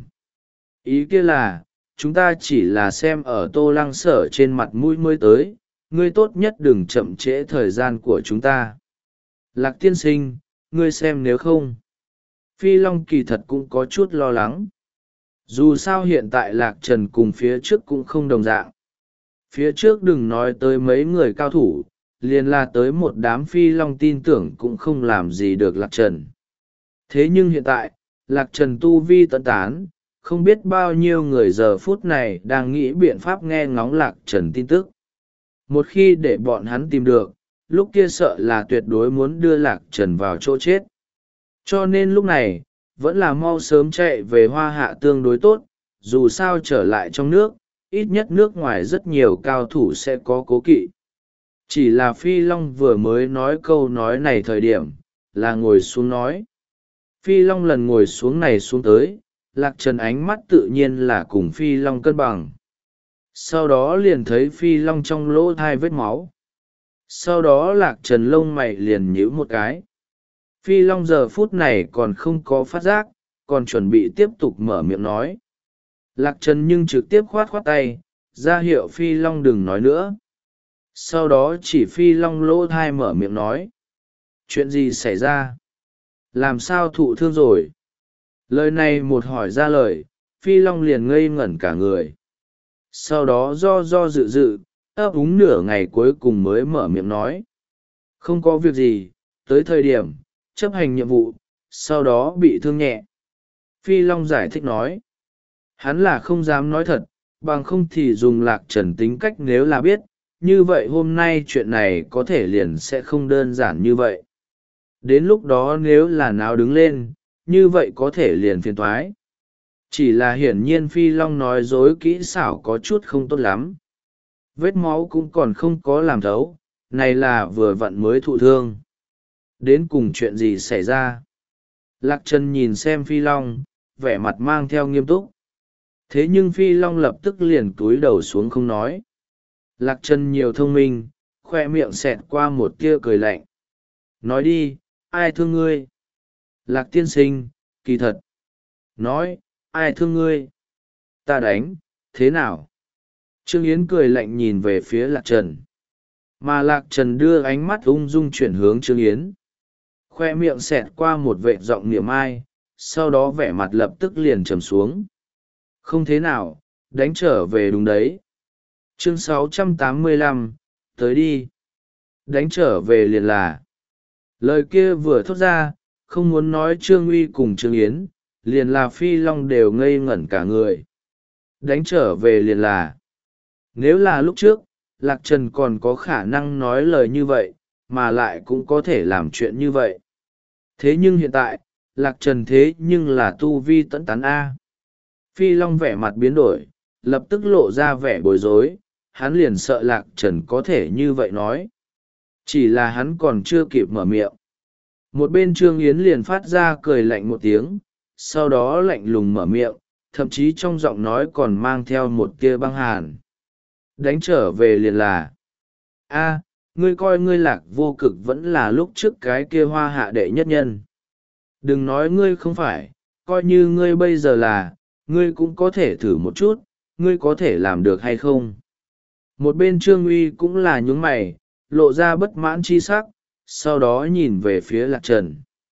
Ý kia là, chúng ta chỉ là xem ở Tô Lăng Sở trên mặt mũi mới tới, ngươi tốt nhất đừng chậm trễ thời gian của chúng ta. Lạc tiên sinh, ngươi xem nếu không. Phi Long kỳ thật cũng có chút lo lắng. Dù sao hiện tại Lạc Trần cùng phía trước cũng không đồng dạng. Phía trước đừng nói tới mấy người cao thủ, liền là tới một đám Phi Long tin tưởng cũng không làm gì được Lạc Trần. Thế nhưng hiện tại, Lạc Trần tu vi tận tán, không biết bao nhiêu người giờ phút này đang nghĩ biện pháp nghe ngóng Lạc Trần tin tức. Một khi để bọn hắn tìm được, lúc kia sợ là tuyệt đối muốn đưa Lạc Trần vào chỗ chết. Cho nên lúc này, vẫn là mau sớm chạy về Hoa Hạ tương đối tốt, dù sao trở lại trong nước, ít nhất nước ngoài rất nhiều cao thủ sẽ có cố kỵ. Chỉ là Phi Long vừa mới nói câu nói này thời điểm, là ngồi xuống nói. Phi Long lần ngồi xuống này xuống tới, Lạc Trần ánh mắt tự nhiên là cùng Phi Long cân bằng. Sau đó liền thấy Phi Long trong lỗ hai vết máu. Sau đó Lạc Trần lông mày liền nhíu một cái. Phi Long giờ phút này còn không có phát giác, còn chuẩn bị tiếp tục mở miệng nói. Lạc Trần nhưng trực tiếp khoát khoát tay, ra hiệu Phi Long đừng nói nữa. Sau đó chỉ Phi Long lỗ thai mở miệng nói. Chuyện gì xảy ra? Làm sao thụ thương rồi? Lời này một hỏi ra lời, Phi Long liền ngây ngẩn cả người. Sau đó do do dự dự, ấp úng nửa ngày cuối cùng mới mở miệng nói. Không có việc gì, tới thời điểm, chấp hành nhiệm vụ, sau đó bị thương nhẹ. Phi Long giải thích nói. Hắn là không dám nói thật, bằng không thì dùng Lạc Trần tính cách nếu là biết, như vậy hôm nay chuyện này có thể liền sẽ không đơn giản như vậy. Đến lúc đó nếu là nào đứng lên, như vậy có thể liền phiền toái. Chỉ là hiển nhiên Phi Long nói dối kỹ xảo có chút không tốt lắm. Vết máu cũng còn không có làm thấu, này là vừa vặn mới thụ thương. Đến cùng chuyện gì xảy ra? Lạc Trần nhìn xem Phi Long, vẻ mặt mang theo nghiêm túc. Thế nhưng Phi Long lập tức liền cúi đầu xuống không nói. Lạc Trần nhiều thông minh, khoe miệng xẹt qua một tia cười lạnh. Nói đi, ai thương ngươi? Lạc tiên sinh, kỳ thật. Nói, ai thương ngươi? Ta đánh, thế nào? Trương Yến cười lạnh nhìn về phía Lạc Trần. Mà Lạc Trần đưa ánh mắt ung dung chuyển hướng Trương Yến. Khoe miệng xẹt qua một vệ giọng niệm ai, sau đó vẻ mặt lập tức liền trầm xuống. Không thế nào, đánh trở về đúng đấy. Chương sáu trăm tám mươi lăm, tới đi. Đánh trở về liền là. Lời kia vừa thốt ra, không muốn nói Trương Uy cùng Trương Yến, liền là Phi Long đều ngây ngẩn cả người. Đánh trở về liền là. Nếu là lúc trước, Lạc Trần còn có khả năng nói lời như vậy, mà lại cũng có thể làm chuyện như vậy. Thế nhưng hiện tại, Lạc Trần thế nhưng là tu vi tẫn tán A. Phi Long vẻ mặt biến đổi, lập tức lộ ra vẻ bối rối, hắn liền sợ Lạc Trần có thể như vậy nói. Chỉ là hắn còn chưa kịp mở miệng. Một bên Trương Yến liền phát ra cười lạnh một tiếng, sau đó lạnh lùng mở miệng, thậm chí trong giọng nói còn mang theo một tia băng hàn. Đánh trở về liền là. A, ngươi coi ngươi Lạc Vô Cực vẫn là lúc trước cái kia Hoa Hạ đệ nhất nhân. Đừng nói ngươi không phải, coi như ngươi bây giờ là, ngươi cũng có thể thử một chút, ngươi có thể làm được hay không. Một bên Trương Uy cũng là nhướng mày, lộ ra bất mãn chi sắc, sau đó nhìn về phía Lạc Trần.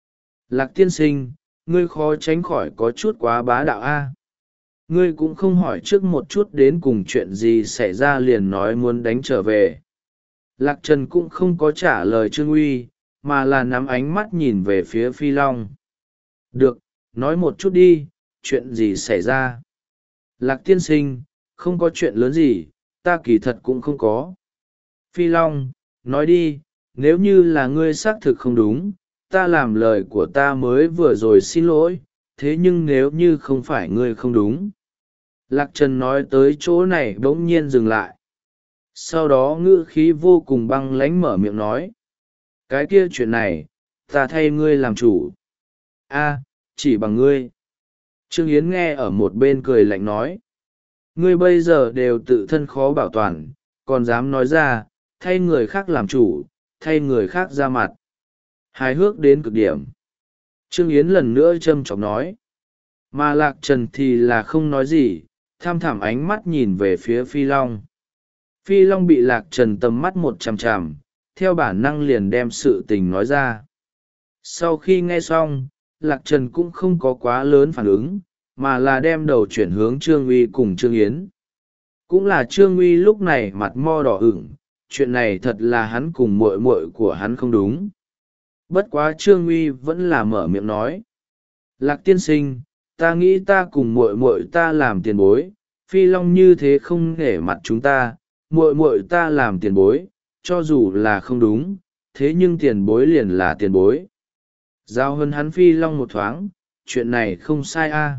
Lạc tiên sinh, ngươi khó tránh khỏi có chút quá bá đạo a. Ngươi cũng không hỏi trước một chút đến cùng chuyện gì xảy ra liền nói muốn đánh trở về. Lạc Trần cũng không có trả lời Trương Uy, mà là nắm ánh mắt nhìn về phía Phi Long. Được, nói một chút đi, chuyện gì xảy ra? Lạc tiên sinh, không có chuyện lớn gì, ta kỳ thật cũng không có. Phi Long, nói đi, nếu như là ngươi xác thực không đúng, ta làm lời của ta mới vừa rồi xin lỗi, thế nhưng nếu như không phải ngươi không đúng. Lạc Trần nói tới chỗ này bỗng nhiên dừng lại. Sau đó ngữ khí vô cùng băng lãnh mở miệng nói. Cái kia chuyện này, ta thay ngươi làm chủ. A, chỉ bằng ngươi. Trương Yến nghe ở một bên cười lạnh nói. Ngươi bây giờ đều tự thân khó bảo toàn, còn dám nói ra, thay người khác làm chủ, thay người khác ra mặt. Hài hước đến cực điểm. Trương Yến lần nữa châm chọc nói. Mà Lạc Trần thì là không nói gì, tham thảm ánh mắt nhìn về phía Phi Long. Phi Long bị Lạc Trần tầm mắt một chằm chằm, theo bản năng liền đem sự tình nói ra. Sau khi nghe xong, Lạc Trần cũng không có quá lớn phản ứng, mà là đem đầu chuyển hướng Trương Uy cùng Trương Yến. Cũng là Trương Uy lúc này mặt mo đỏ ửng, chuyện này thật là hắn cùng muội muội của hắn không đúng. Bất quá Trương Uy vẫn là mở miệng nói. Lạc tiên sinh, ta nghĩ ta cùng muội muội ta làm tiền bối, Phi Long như thế không nể mặt chúng ta, muội muội ta làm tiền bối, cho dù là không đúng, thế nhưng tiền bối liền là tiền bối. Giao hơn hắn Phi Long một thoáng, chuyện này không sai a.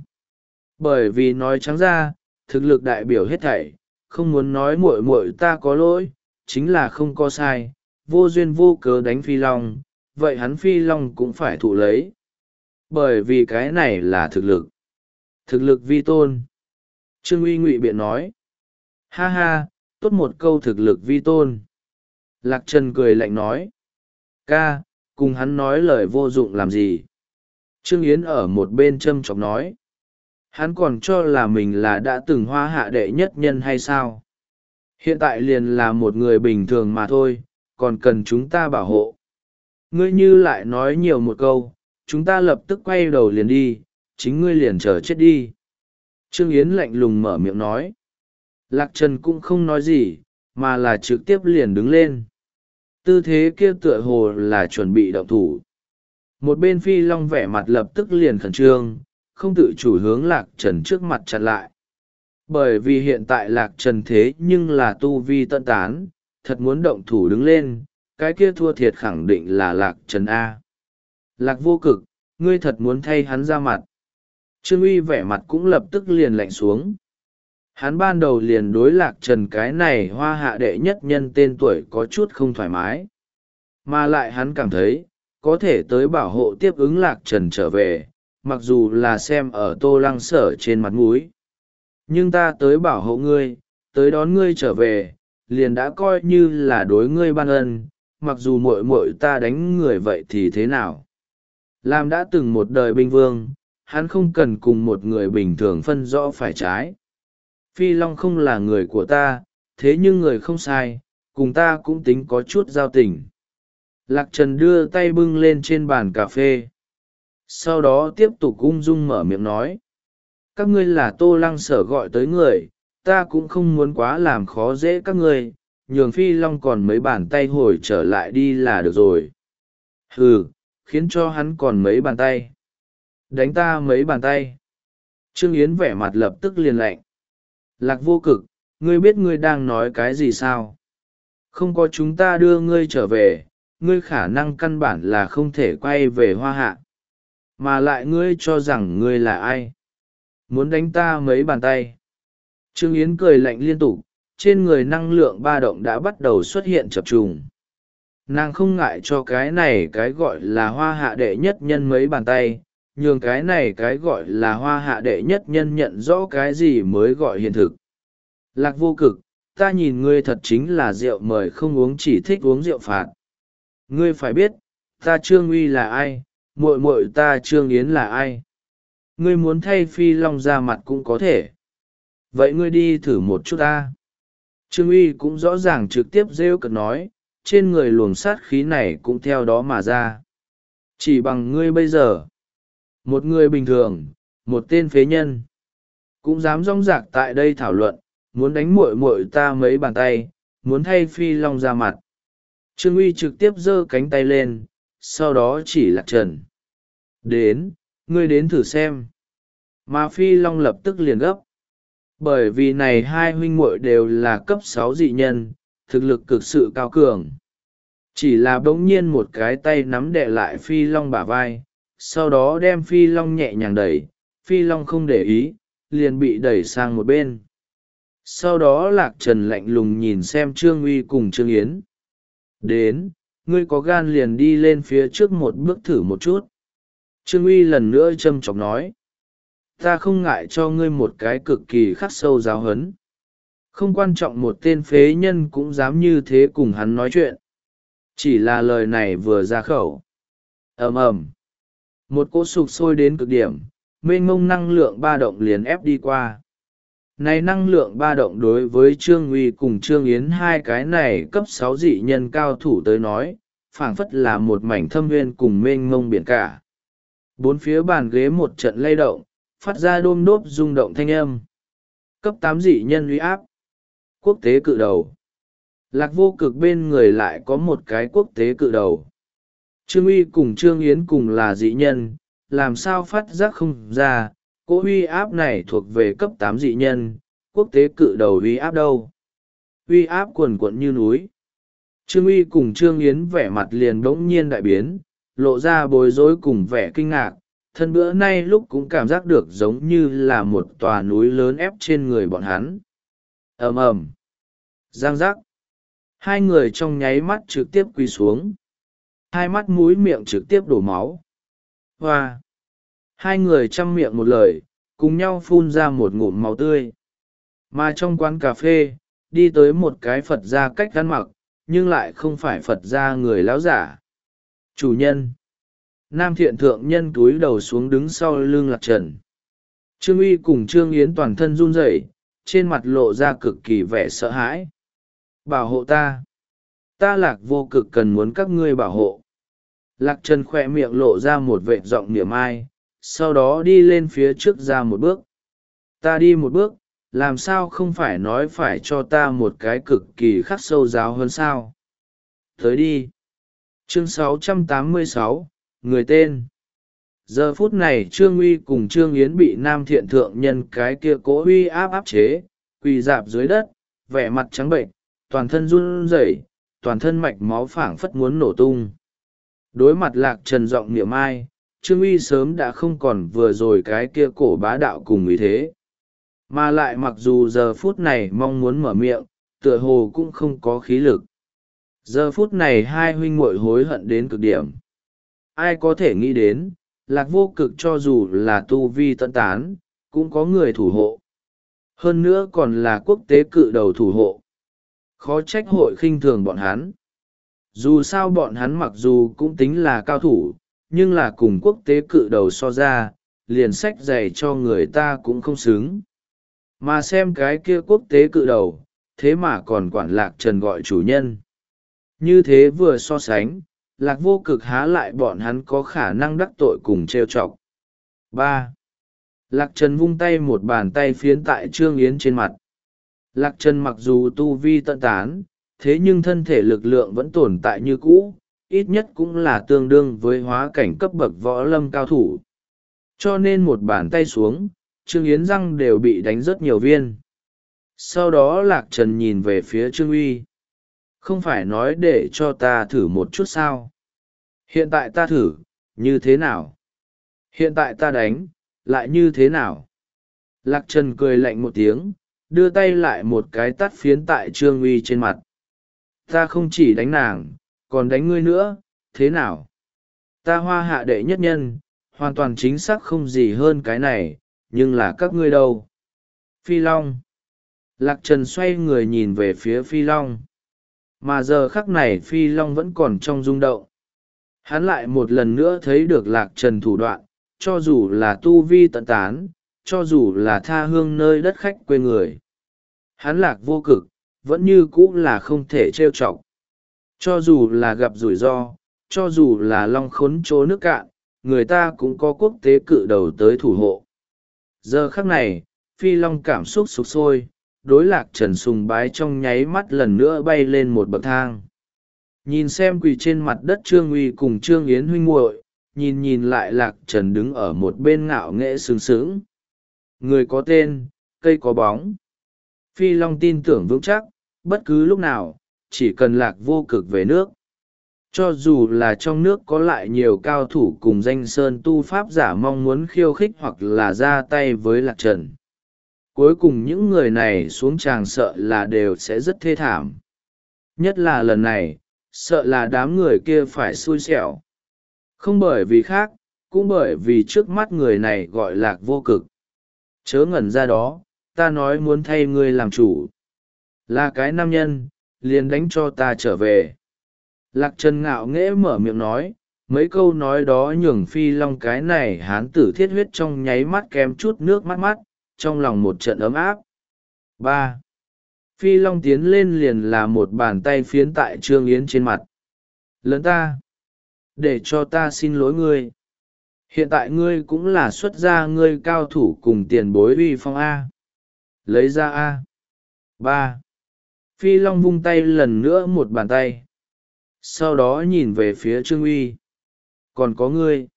Bởi vì nói trắng ra, thực lực đại biểu hết thảy, không muốn nói muội muội ta có lỗi, chính là không có sai, vô duyên vô cớ đánh Phi Long, vậy hắn Phi Long cũng phải thụ lấy. Bởi vì cái này là thực lực. Thực lực vi tôn. Trương Uy ngụy biện nói. Ha ha, tốt một câu thực lực vi tôn. Lạc Trần cười lạnh nói. Ca, cùng hắn nói lời vô dụng làm gì. Trương Yến ở một bên châm chọc nói. Hắn còn cho là mình là đã từng hoa hạ đệ nhất nhân hay sao? Hiện tại liền là một người bình thường mà thôi, còn cần chúng ta bảo hộ. Ngươi như lại nói nhiều một câu, chúng ta lập tức quay đầu liền đi, chính ngươi liền chờ chết đi. Trương Yến lạnh lùng mở miệng nói. Lạc Trần cũng không nói gì, mà là trực tiếp liền đứng lên. Tư thế kia tựa hồ là chuẩn bị động thủ. Một bên Phi Long vẻ mặt lập tức liền khẩn trương, không tự chủ hướng Lạc Trần trước mặt chặn lại. Bởi vì hiện tại Lạc Trần thế nhưng là tu vi tận tán, thật muốn động thủ đứng lên, cái kia thua thiệt khẳng định là Lạc Trần A. Lạc Vô Cực, ngươi thật muốn thay hắn ra mặt. Trương Uy vẻ mặt cũng lập tức liền lạnh xuống. Hắn ban đầu liền đối Lạc Trần cái này hoa hạ đệ nhất nhân tên tuổi có chút không thoải mái. Mà lại hắn cảm thấy, có thể tới bảo hộ tiếp ứng Lạc Trần trở về, mặc dù là xem ở Tô Lăng Sở trên mặt mũi. Nhưng ta tới bảo hộ ngươi, tới đón ngươi trở về, liền đã coi như là đối ngươi ban ân, mặc dù muội muội ta đánh người vậy thì thế nào. Làm đã từng một đời binh vương, hắn không cần cùng một người bình thường phân rõ phải trái. Phi Long không là người của ta, thế nhưng người không sai, cùng ta cũng tính có chút giao tình. Lạc Trần đưa tay bưng lên trên bàn cà phê. Sau đó tiếp tục ung dung mở miệng nói. Các ngươi là Tô Lăng Sở gọi tới người, ta cũng không muốn quá làm khó dễ các ngươi, nhường Phi Long còn mấy bàn tay hồi trở lại đi là được rồi. Hừ, khiến cho hắn còn mấy bàn tay. Đánh ta mấy bàn tay. Trương Yến vẻ mặt lập tức liền lạnh. Lạc Vô Cực, ngươi biết ngươi đang nói cái gì sao? Không có chúng ta đưa ngươi trở về, ngươi khả năng căn bản là không thể quay về hoa hạ. Mà lại ngươi cho rằng ngươi là ai? Muốn đánh ta mấy bàn tay. Trương Yến cười lạnh liên tục, trên người năng lượng ba động đã bắt đầu xuất hiện chập trùng. Nàng không ngại cho cái này cái gọi là hoa hạ đệ nhất nhân mấy bàn tay, nhường cái này cái gọi là hoa hạ đệ nhất nhân nhận rõ cái gì mới gọi hiện thực. Lạc Vô Cực, ta nhìn ngươi thật chính là rượu mời không uống chỉ thích uống rượu phạt. Ngươi phải biết, ta Trương Uy là ai, muội muội ta Trương Yến là ai. Ngươi muốn thay Phi Long ra mặt cũng có thể. Vậy ngươi đi thử một chút ta. Trương Uy cũng rõ ràng trực tiếp rêu cợt nói, trên người luồng sát khí này cũng theo đó mà ra. Chỉ bằng ngươi bây giờ, một người bình thường, một tên phế nhân, cũng dám rong rạc tại đây thảo luận, muốn đánh muội muội ta mấy bàn tay, muốn thay Phi Long ra mặt. Trương Uy trực tiếp giơ cánh tay lên, sau đó chỉ Lạc Trần. Đến, ngươi đến thử xem. Mà Phi Long lập tức liền gấp. Bởi vì này hai huynh muội đều là cấp sáu dị nhân, thực lực cực sự cao cường. Chỉ là bỗng nhiên một cái tay nắm đè lại Phi Long bả vai, sau đó đem Phi Long nhẹ nhàng đẩy, Phi Long không để ý, liền bị đẩy sang một bên. Sau đó Lạc Trần lạnh lùng nhìn xem Trương Uy cùng Trương Yến. Đến, ngươi có gan liền đi lên phía trước một bước thử một chút. Trương Uy lần nữa châm chọc nói. Ta không ngại cho ngươi một cái cực kỳ khắc sâu giáo huấn. Không quan trọng một tên phế nhân cũng dám như thế cùng hắn nói chuyện. Chỉ là lời này vừa ra khẩu. Ầm ầm, một cỗ sục sôi đến cực điểm, mênh mông năng lượng ba động liền ép đi qua. Này năng lượng ba động đối với Trương Uy cùng Trương Yến hai cái này cấp sáu dị nhân cao thủ tới nói, phảng phất là một mảnh thâm nguyên cùng mênh mông biển cả. Bốn phía bàn ghế một trận lay động, phát ra đôm đốp rung động thanh âm. Cấp tám dị nhân uy áp. Quốc tế cự đầu. Lạc Vô Cực bên người lại có một cái quốc tế cự đầu. Trương Uy cùng Trương Yến cùng là dị nhân, làm sao phát giác không ra, cỗ uy áp này thuộc về cấp tám dị nhân, quốc tế cự đầu uy áp đâu. Uy áp quần quận như núi. Trương Uy cùng Trương Yến vẻ mặt liền bỗng nhiên đại biến, lộ ra bối rối cùng vẻ kinh ngạc, thân bữa nay lúc cũng cảm giác được giống như là một tòa núi lớn ép trên người bọn hắn. Ầm ầm, giang giác. Hai người trong nháy mắt trực tiếp quỳ xuống. Hai mắt mũi miệng trực tiếp đổ máu. Hoa! Hai người chăm miệng một lời, cùng nhau phun ra một ngụm máu tươi. Mà trong quán cà phê, đi tới một cái Phật gia cách ăn mặc, nhưng lại không phải Phật gia người lão giả. Chủ nhân! Nam thiện thượng nhân cúi đầu xuống đứng sau lưng Lạc Trần. Trương Uy cùng Trương Yến toàn thân run rẩy, trên mặt lộ ra cực kỳ vẻ sợ hãi. Bảo hộ ta! Ta Lạc Vô Cực cần muốn các ngươi bảo hộ. Lạc Trần khỏe miệng lộ ra một vệt giọng niệm ai, sau đó đi lên phía trước ra một bước. Ta đi một bước, làm sao không phải nói phải cho ta một cái cực kỳ khắc sâu giáo hơn sao? Tới đi! Chương sáu trăm tám mươi sáu, người tên. Giờ phút này Trương Uy cùng Trương Yến bị Nam thiện thượng nhân cái kia cố uy áp áp chế, quỳ dạp dưới đất, vẻ mặt trắng bệnh, toàn thân run rẩy, toàn thân mạch máu phảng phất muốn nổ tung. Đối mặt Lạc Trần giọng niệm ai, Trương Uy sớm đã không còn vừa rồi cái kia cổ bá đạo cùng ý thế. Mà lại mặc dù giờ phút này mong muốn mở miệng, tựa hồ cũng không có khí lực. Giờ phút này hai huynh muội hối hận đến cực điểm. Ai có thể nghĩ đến, Lạc Vô Cực cho dù là tu vi tận tán, cũng có người thủ hộ. Hơn nữa còn là quốc tế cự đầu thủ hộ. Khó trách hội khinh thường bọn hắn. Dù sao bọn hắn mặc dù cũng tính là cao thủ, nhưng là cùng quốc tế cự đầu so ra, liền sách giày cho người ta cũng không xứng. Mà xem cái kia quốc tế cự đầu, thế mà còn quản Lạc Trần gọi chủ nhân. Như thế vừa so sánh, Lạc Vô Cực há lại bọn hắn có khả năng đắc tội cùng trêu chọc. ba. Lạc Trần vung tay một bàn tay phiến tại Trương Yến trên mặt. Lạc Trần mặc dù tu vi tận tán, thế nhưng thân thể lực lượng vẫn tồn tại như cũ, ít nhất cũng là tương đương với hóa cảnh cấp bậc võ lâm cao thủ. Cho nên một bàn tay xuống, Trương Yến răng đều bị đánh rất nhiều viên. Sau đó Lạc Trần nhìn về phía Trương Uy. Không phải nói để cho ta thử một chút sao? Hiện tại ta thử, như thế nào? Hiện tại ta đánh, lại như thế nào? Lạc Trần cười lạnh một tiếng, đưa tay lại một cái tắt phiến tại Trương Uy trên mặt. Ta không chỉ đánh nàng, còn đánh ngươi nữa, thế nào? Ta hoa hạ đệ nhất nhân, hoàn toàn chính xác không gì hơn cái này, nhưng là các ngươi đâu? Phi Long. Lạc Trần xoay người nhìn về phía Phi Long. Mà giờ khắc này Phi Long vẫn còn trong rung động. Hắn lại một lần nữa thấy được Lạc Trần thủ đoạn, cho dù là tu vi tận tán, cho dù là tha hương nơi đất khách quê người. Hắn Lạc Vô Cực, vẫn như cũ là không thể trêu chọc. Cho dù là gặp rủi ro, cho dù là long khốn chỗ nước cạn, người ta cũng có quốc tế cự đầu tới thủ hộ. Giờ khắc này, Phi Long cảm xúc sục sôi, đối Lạc Trần sùng bái trong nháy mắt lần nữa bay lên một bậc thang. Nhìn xem quỳ trên mặt đất Trương Uy cùng Trương Yến huynh muội, nhìn nhìn lại Lạc Trần đứng ở một bên ngạo nghễ sướng sướng. Người có tên, cây có bóng. Phi Long tin tưởng vững chắc, bất cứ lúc nào, chỉ cần Lạc Vô Cực về nước. Cho dù là trong nước có lại nhiều cao thủ cùng danh sơn tu pháp giả mong muốn khiêu khích hoặc là ra tay với Lạc Trần, cuối cùng những người này xuống tràng sợ là đều sẽ rất thê thảm. Nhất là lần này, sợ là đám người kia phải xui xẻo. Không bởi vì khác, cũng bởi vì trước mắt người này gọi Lạc Vô Cực. Chớ ngẩn ra đó, ta nói muốn thay ngươi làm chủ. Là cái nam nhân, liền đánh cho ta trở về. Lạc Trần ngạo nghễ mở miệng nói, mấy câu nói đó nhường Phi Long cái này hán tử thiết huyết trong nháy mắt kém chút nước mắt mắt, trong lòng một trận ấm áp. ba. Phi Long tiến lên liền là một bàn tay phiến tại Trương Yến trên mặt. Lớn ta! Để cho ta xin lỗi ngươi. Hiện tại ngươi cũng là xuất gia ngươi cao thủ cùng tiền bối uy phong A. Lấy ra A. ba. Phi Long vung tay lần nữa một bàn tay. Sau đó nhìn về phía Trương Uy. Còn có ngươi.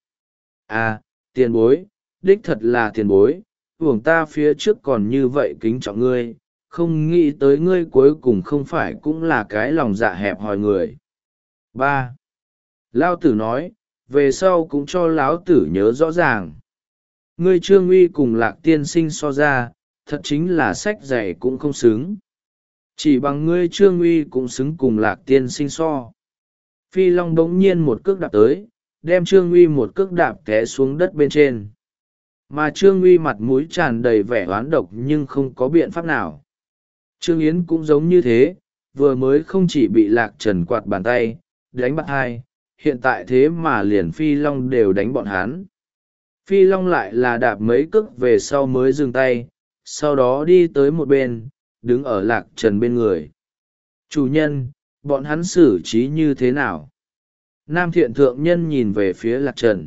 À, tiền bối, đích thật là tiền bối, uổng ta phía trước còn như vậy kính trọng ngươi, không nghĩ tới ngươi cuối cùng không phải cũng là cái lòng dạ hẹp hòi người. ba. Lao tử nói, về sau cũng cho lão tử nhớ rõ ràng. Ngươi Trương Uy cùng Lạc tiên sinh so ra, thật chính là sách dạy cũng không xứng. Chỉ bằng ngươi Trương Uy cũng xứng cùng Lạc tiên sinh so. Phi Long bỗng nhiên một cước đạp tới, đem Trương Uy một cước đạp té xuống đất bên trên. Mà Trương Uy mặt mũi tràn đầy vẻ oán độc nhưng không có biện pháp nào. Trương Yến cũng giống như thế, vừa mới không chỉ bị Lạc Trần quạt bàn tay, đánh bắt hai, hiện tại thế mà liền Phi Long đều đánh bọn hắn. Phi Long lại là đạp mấy cước về sau mới dừng tay, sau đó đi tới một bên, đứng ở Lạc Trần bên người. Chủ nhân, bọn hắn xử trí như thế nào? Nam Thiện Thượng Nhân nhìn về phía Lạc Trần.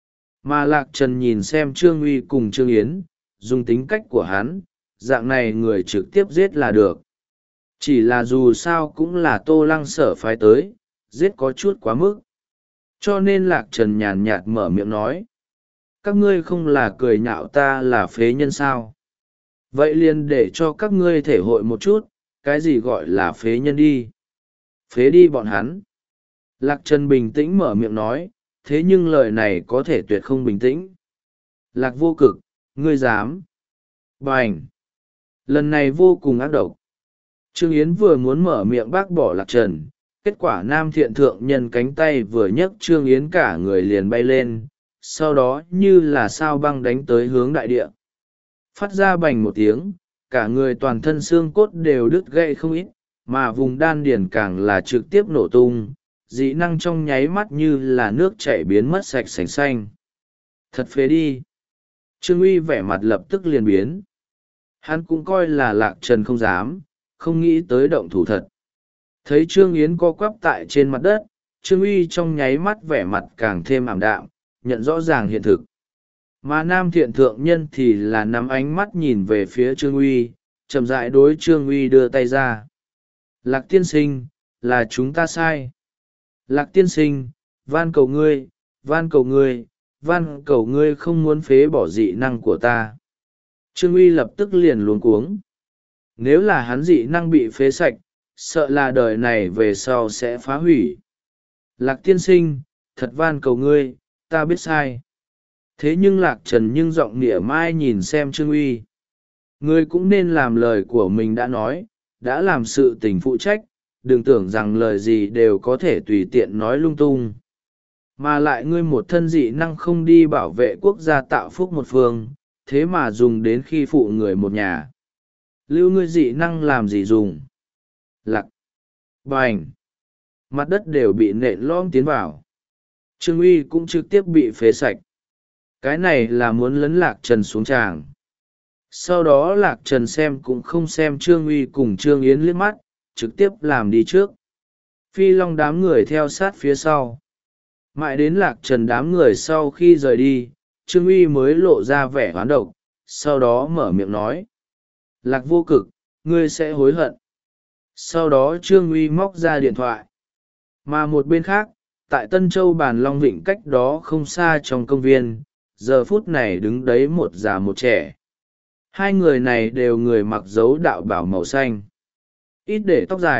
Mà Lạc Trần nhìn xem Trương Uy cùng Trương Yến, dùng tính cách của hắn, dạng này người trực tiếp giết là được. Chỉ là dù sao cũng là Tô Lăng Sở phái tới, giết có chút quá mức. Cho nên Lạc Trần nhàn nhạt mở miệng nói. Các ngươi không là cười nhạo ta là phế nhân sao? Vậy liền để cho các ngươi thể hội một chút, cái gì gọi là phế nhân đi. Phế đi bọn hắn. Lạc Trần bình tĩnh mở miệng nói, thế nhưng lời này có thể tuyệt không bình tĩnh. Lạc Vô Cực, ngươi dám. Bành. Lần này vô cùng ác độc. Trương Yến vừa muốn mở miệng bác bỏ Lạc Trần, kết quả Nam Thiện Thượng Nhân cánh tay vừa nhấc Trương Yến cả người liền bay lên, sau đó như là sao băng đánh tới hướng đại địa. Phát ra bành một tiếng, cả người toàn thân xương cốt đều đứt gãy không ít, mà vùng đan điền càng là trực tiếp nổ tung, dị năng trong nháy mắt như là nước chảy biến mất sạch sành xanh. Thật phế đi. Trương Uy vẻ mặt lập tức liền biến. Hắn cũng coi là Lạc Trần không dám, không nghĩ tới động thủ thật. Thấy Trương Yến co quắp tại trên mặt đất, Trương Uy trong nháy mắt vẻ mặt càng thêm ảm đạm, nhận rõ ràng hiện thực. Mà Nam Thiện Thượng Nhân thì là nắm ánh mắt nhìn về phía Trương Uy, chậm rãi đối Trương Uy đưa tay ra. Lạc tiên sinh, là chúng ta sai. Lạc tiên sinh, van cầu ngươi, van cầu ngươi, van cầu ngươi không muốn phế bỏ dị năng của ta. Trương Uy lập tức liền luống cuống. Nếu là hắn dị năng bị phế sạch, sợ là đời này về sau sẽ phá hủy. Lạc tiên sinh, thật van cầu ngươi, ta biết sai. Thế nhưng Lạc Trần nhưng giọng nịa mai nhìn xem Trương Uy. Ngươi cũng nên làm lời của mình đã nói, đã làm sự tình phụ trách, đừng tưởng rằng lời gì đều có thể tùy tiện nói lung tung. Mà lại ngươi một thân dị năng không đi bảo vệ quốc gia tạo phúc một phương, thế mà dùng đến khi phụ người một nhà. Lưu ngươi dị năng làm gì dùng? Lạc. Bành. Mặt đất đều bị nện lõm tiến vào. Trương Uy cũng trực tiếp bị phế sạch. Cái này là muốn lấn Lạc Trần xuống tràng. Sau đó Lạc Trần xem cũng không xem Trương Uy cùng Trương Yến liếc mắt, trực tiếp làm đi trước. Phi Long đám người theo sát phía sau. Mãi đến Lạc Trần đám người sau khi rời đi, Trương Uy mới lộ ra vẻ oán độc, sau đó mở miệng nói. Lạc Vô Cực, ngươi sẽ hối hận. Sau đó Trương Uy móc ra điện thoại. Mà một bên khác, tại Tân Châu Bàn Long Vịnh cách đó không xa trong công viên, giờ phút này đứng đấy một già một trẻ. Hai người này đều người mặc dấu đạo bảo màu xanh. Ít để tóc dài,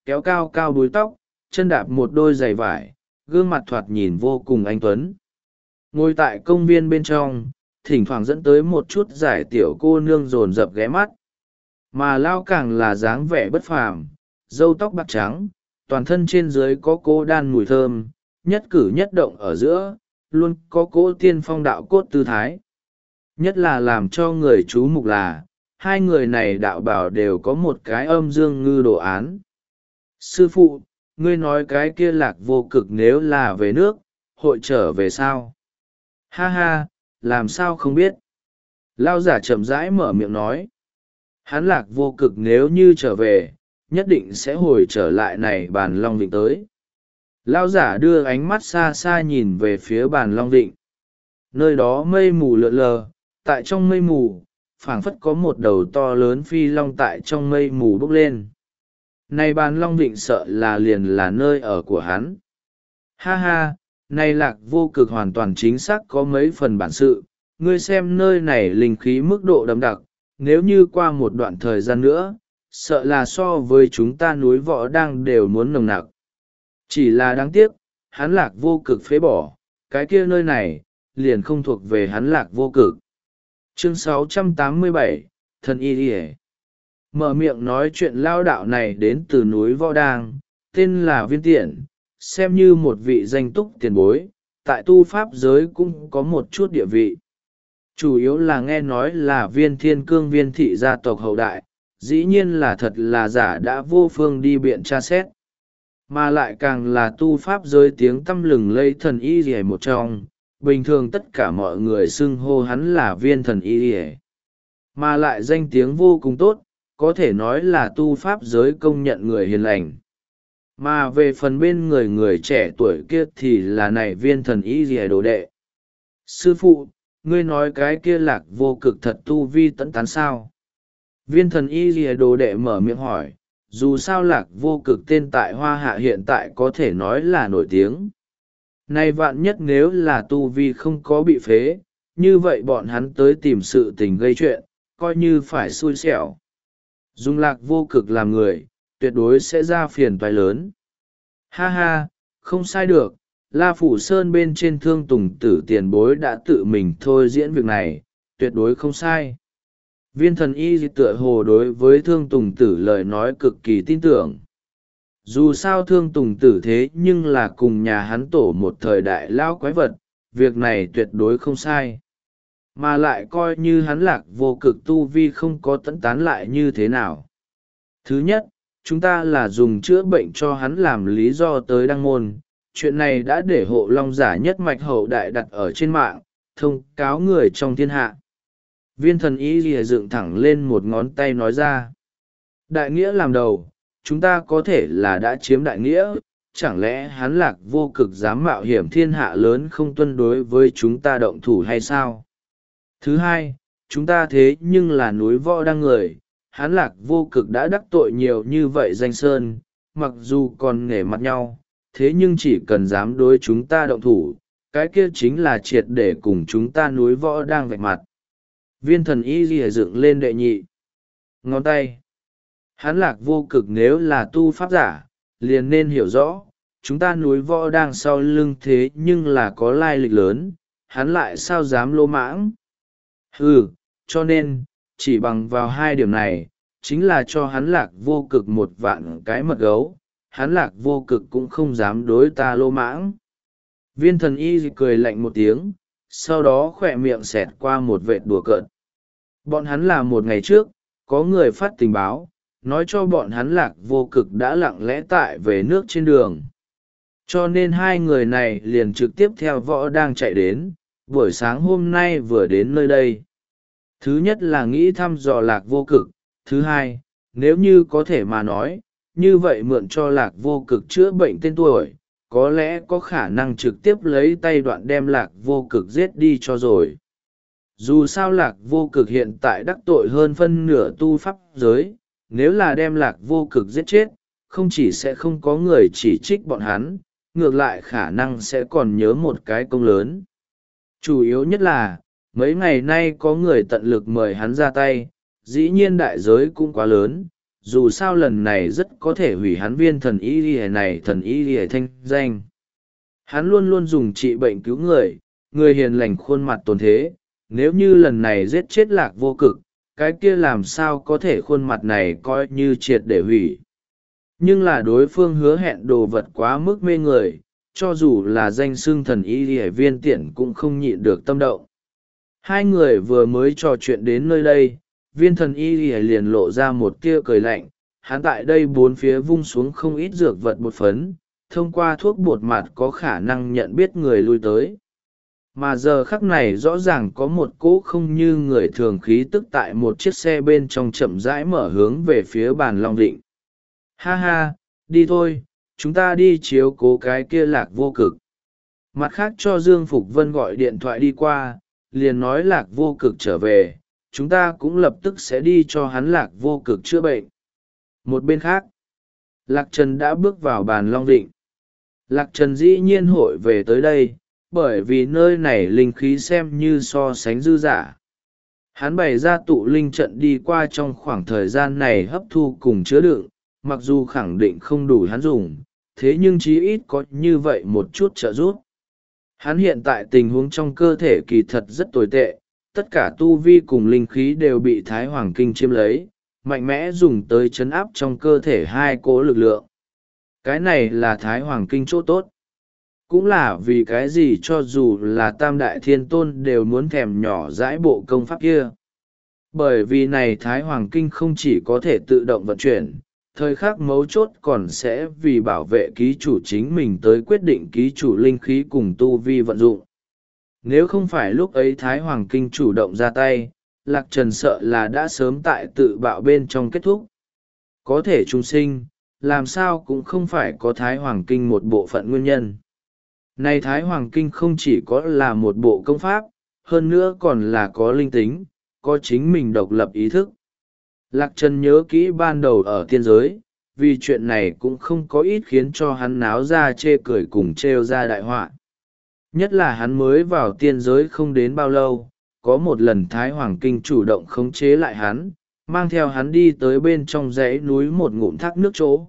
kéo cao cao búi tóc, chân đạp một đôi giày vải, gương mặt thoạt nhìn vô cùng anh tuấn. Ngồi tại công viên bên trong, thỉnh thoảng dẫn tới một chút giải tiểu cô nương dồn dập ghé mắt. Mà Lao càng là dáng vẻ bất phàm, râu tóc bạc trắng, toàn thân trên dưới có cô đan mùi thơm, nhất cử nhất động ở giữa, luôn có cỗ tiên phong đạo cốt tư thái. Nhất là làm cho người chú mục là, hai người này đạo bảo đều có một cái âm dương ngư đồ án. Sư phụ, ngươi nói cái kia Lạc Vô Cực nếu là về nước, hội trở về sao? Ha ha, làm sao không biết? Lao giả chậm rãi mở miệng nói. Hắn Lạc Vô Cực nếu như trở về, nhất định sẽ hồi trở lại này Bàn Long Vịnh tới. Lao giả đưa ánh mắt xa xa nhìn về phía Bàn Long Vịnh. Nơi đó mây mù lượn lờ, tại trong mây mù, phảng phất có một đầu to lớn phi long tại trong mây mù bốc lên. Này Bàn Long Vịnh sợ là liền là nơi ở của hắn. Ha ha, này Lạc Vô Cực hoàn toàn chính xác có mấy phần bản sự, ngươi xem nơi này linh khí mức độ đậm đặc, nếu như qua một đoạn thời gian nữa, sợ là so với chúng ta núi Võ Đang đều muốn nồng nặc. Chỉ là đáng tiếc, hắn Lạc Vô Cực phế bỏ, cái kia nơi này, liền không thuộc về hắn Lạc Vô Cực. Chương sáu trăm tám mươi bảy, Thần Y Điề. Mở miệng nói chuyện lao đạo này đến từ núi Võ Đang, tên là Viên Tiện, xem như một vị danh túc tiền bối, tại tu pháp giới cũng có một chút địa vị. Chủ yếu là nghe nói là Viên Thiên Cương Viên thị gia tộc hậu đại, dĩ nhiên là thật là giả đã vô phương đi biện tra xét. Mà lại càng là tu pháp giới tiếng tăm lừng lây thần y rỉa một trong, bình thường tất cả mọi người xưng hô hắn là Viên thần y rỉa. Mà lại danh tiếng vô cùng tốt, có thể nói là tu pháp giới công nhận người hiền lành. Mà về phần bên người người trẻ tuổi kia thì là này Viên thần y rỉa đồ đệ. Sư phụ, ngươi nói cái kia Lạc Vô Cực thật tu vi tận tán sao? Viên thần y rìa đồ đệ mở miệng hỏi, dù sao Lạc Vô Cực tên tại Hoa Hạ hiện tại có thể nói là nổi tiếng. Nay vạn nhất nếu là tu vi không có bị phế, như vậy bọn hắn tới tìm sự tình gây chuyện, coi như phải xui xẻo. Dùng Lạc Vô Cực làm người, tuyệt đối sẽ ra phiền toái lớn. Ha ha, không sai được, La Phủ Sơn bên trên Thương Tùng Tử tiền bối đã tự mình thôi diễn việc này, tuyệt đối không sai. Viên thần y tựa hồ đối với Thương Tùng Tử lời nói cực kỳ tin tưởng. Dù sao Thương Tùng Tử thế nhưng là cùng nhà hắn tổ một thời đại lão quái vật, việc này tuyệt đối không sai. Mà lại coi như hắn Lạc Vô Cực tu vi không có tận tán lại như thế nào. Thứ nhất, chúng ta là dùng chữa bệnh cho hắn làm lý do tới đăng môn. Chuyện này đã để Hộ Long giả nhất mạch hậu đại đặt ở trên mạng, thông cáo người trong thiên hạ. Viên thần y lìa dựng thẳng lên một ngón tay nói ra. Đại nghĩa làm đầu, chúng ta có thể là đã chiếm đại nghĩa, chẳng lẽ hắn Lạc Vô Cực dám mạo hiểm thiên hạ lớn không tuân đối với chúng ta động thủ hay sao? Thứ hai, chúng ta thế nhưng là núi Võ Đang người, hắn Lạc Vô Cực đã đắc tội nhiều như vậy danh sơn, mặc dù còn nể mặt nhau, thế nhưng chỉ cần dám đối chúng ta động thủ, cái kia chính là triệt để cùng chúng ta núi Võ Đang vạch mặt. Viên thần y ghi dựng lên đệ nhị ngón tay. Hắn Lạc Vô Cực nếu là tu pháp giả, liền nên hiểu rõ, chúng ta núi Võ Đang sau lưng thế nhưng là có lai lịch lớn, hắn lại sao dám lỗ mãng. Ừ, cho nên, chỉ bằng vào hai điểm này, chính là cho hắn Lạc Vô Cực một vạn cái mật gấu, hắn Lạc Vô Cực cũng không dám đối ta lỗ mãng. Viên thần y cười lạnh một tiếng, sau đó khỏe miệng xẹt qua một vệt đùa cợt. Bọn hắn là một ngày trước, có người phát tình báo, nói cho bọn hắn Lạc Vô Cực đã lặng lẽ tại về nước trên đường. Cho nên hai người này liền trực tiếp theo Võ Đang chạy đến, buổi sáng hôm nay vừa đến nơi đây. Thứ nhất là nghĩ thăm dò Lạc Vô Cực, thứ hai, nếu như có thể mà nói, như vậy mượn cho Lạc Vô Cực chữa bệnh tên tuổi, có lẽ có khả năng trực tiếp lấy tay đoạn đem Lạc Vô Cực giết đi cho rồi. Dù sao Lạc Vô Cực hiện tại đắc tội hơn phân nửa tu pháp giới, nếu là đem Lạc Vô Cực giết chết, không chỉ sẽ không có người chỉ trích bọn hắn, ngược lại khả năng sẽ còn nhớ một cái công lớn. Chủ yếu nhất là, mấy ngày nay có người tận lực mời hắn ra tay, dĩ nhiên đại giới cũng quá lớn, dù sao lần này rất có thể hủy hắn viên thần y lìa này thần y lìa thanh danh. Hắn luôn luôn dùng trị bệnh cứu người, người hiền lành khuôn mặt tồn thế, nếu như lần này giết chết lạc vô cực, cái kia làm sao có thể khuôn mặt này coi như triệt để hủy. Nhưng là đối phương hứa hẹn đồ vật quá mức mê người, cho dù là danh xưng thần y lìa viên tiện cũng không nhịn được tâm động. Hai người vừa mới trò chuyện đến nơi đây, viên thần y lìa liền lộ ra một tia cười lạnh. Hắn tại đây bốn phía vung xuống không ít dược vật bột phấn, thông qua thuốc bột mặt có khả năng nhận biết người lui tới. Mà giờ khắc này rõ ràng có một cỗ không như người thường khí tức tại một chiếc xe bên trong chậm rãi mở hướng về phía bàn Long Định. Ha ha, đi thôi, chúng ta đi chiếu cố cái kia lạc vô cực. Mặt khác cho Dương Phục Vân gọi điện thoại đi qua, liền nói lạc vô cực trở về, chúng ta cũng lập tức sẽ đi cho hắn lạc vô cực chữa bệnh. Một bên khác, Lạc Trần đã bước vào bàn Long Định. Lạc Trần dĩ nhiên hội về tới đây, bởi vì nơi này linh khí xem như so sánh dư dả. Hắn bày ra tụ linh trận đi qua trong khoảng thời gian này hấp thu cùng chứa đựng, mặc dù khẳng định không đủ hắn dùng, thế nhưng chí ít có như vậy một chút trợ giúp. Hắn hiện tại tình huống trong cơ thể kỳ thật rất tồi tệ, tất cả tu vi cùng linh khí đều bị Thái Hoàng Kinh chiếm lấy, mạnh mẽ dùng tới chấn áp trong cơ thể hai cỗ lực lượng. Cái này là Thái Hoàng Kinh chỗ tốt. Cũng là vì cái gì cho dù là Tam Đại Thiên Tôn đều muốn thèm nhỏ dãi bộ công pháp kia. Bởi vì này Thái Hoàng Kinh không chỉ có thể tự động vận chuyển, thời khắc mấu chốt còn sẽ vì bảo vệ ký chủ chính mình tới quyết định ký chủ linh khí cùng tu vi vận dụng. Nếu không phải lúc ấy Thái Hoàng Kinh chủ động ra tay, Lạc Trần sợ là đã sớm tại tự bạo bên trong kết thúc. Có thể trung sinh, làm sao cũng không phải có Thái Hoàng Kinh một bộ phận nguyên nhân. Này Thái Hoàng Kinh không chỉ có là một bộ công pháp, hơn nữa còn là có linh tính, có chính mình độc lập ý thức. Lạc Trần nhớ kỹ ban đầu ở tiên giới, vì chuyện này cũng không có ít khiến cho hắn náo ra chê cười cùng trêu ra đại họa. Nhất là hắn mới vào tiên giới không đến bao lâu, có một lần Thái Hoàng Kinh chủ động khống chế lại hắn, mang theo hắn đi tới bên trong dãy núi một ngụm thác nước chỗ.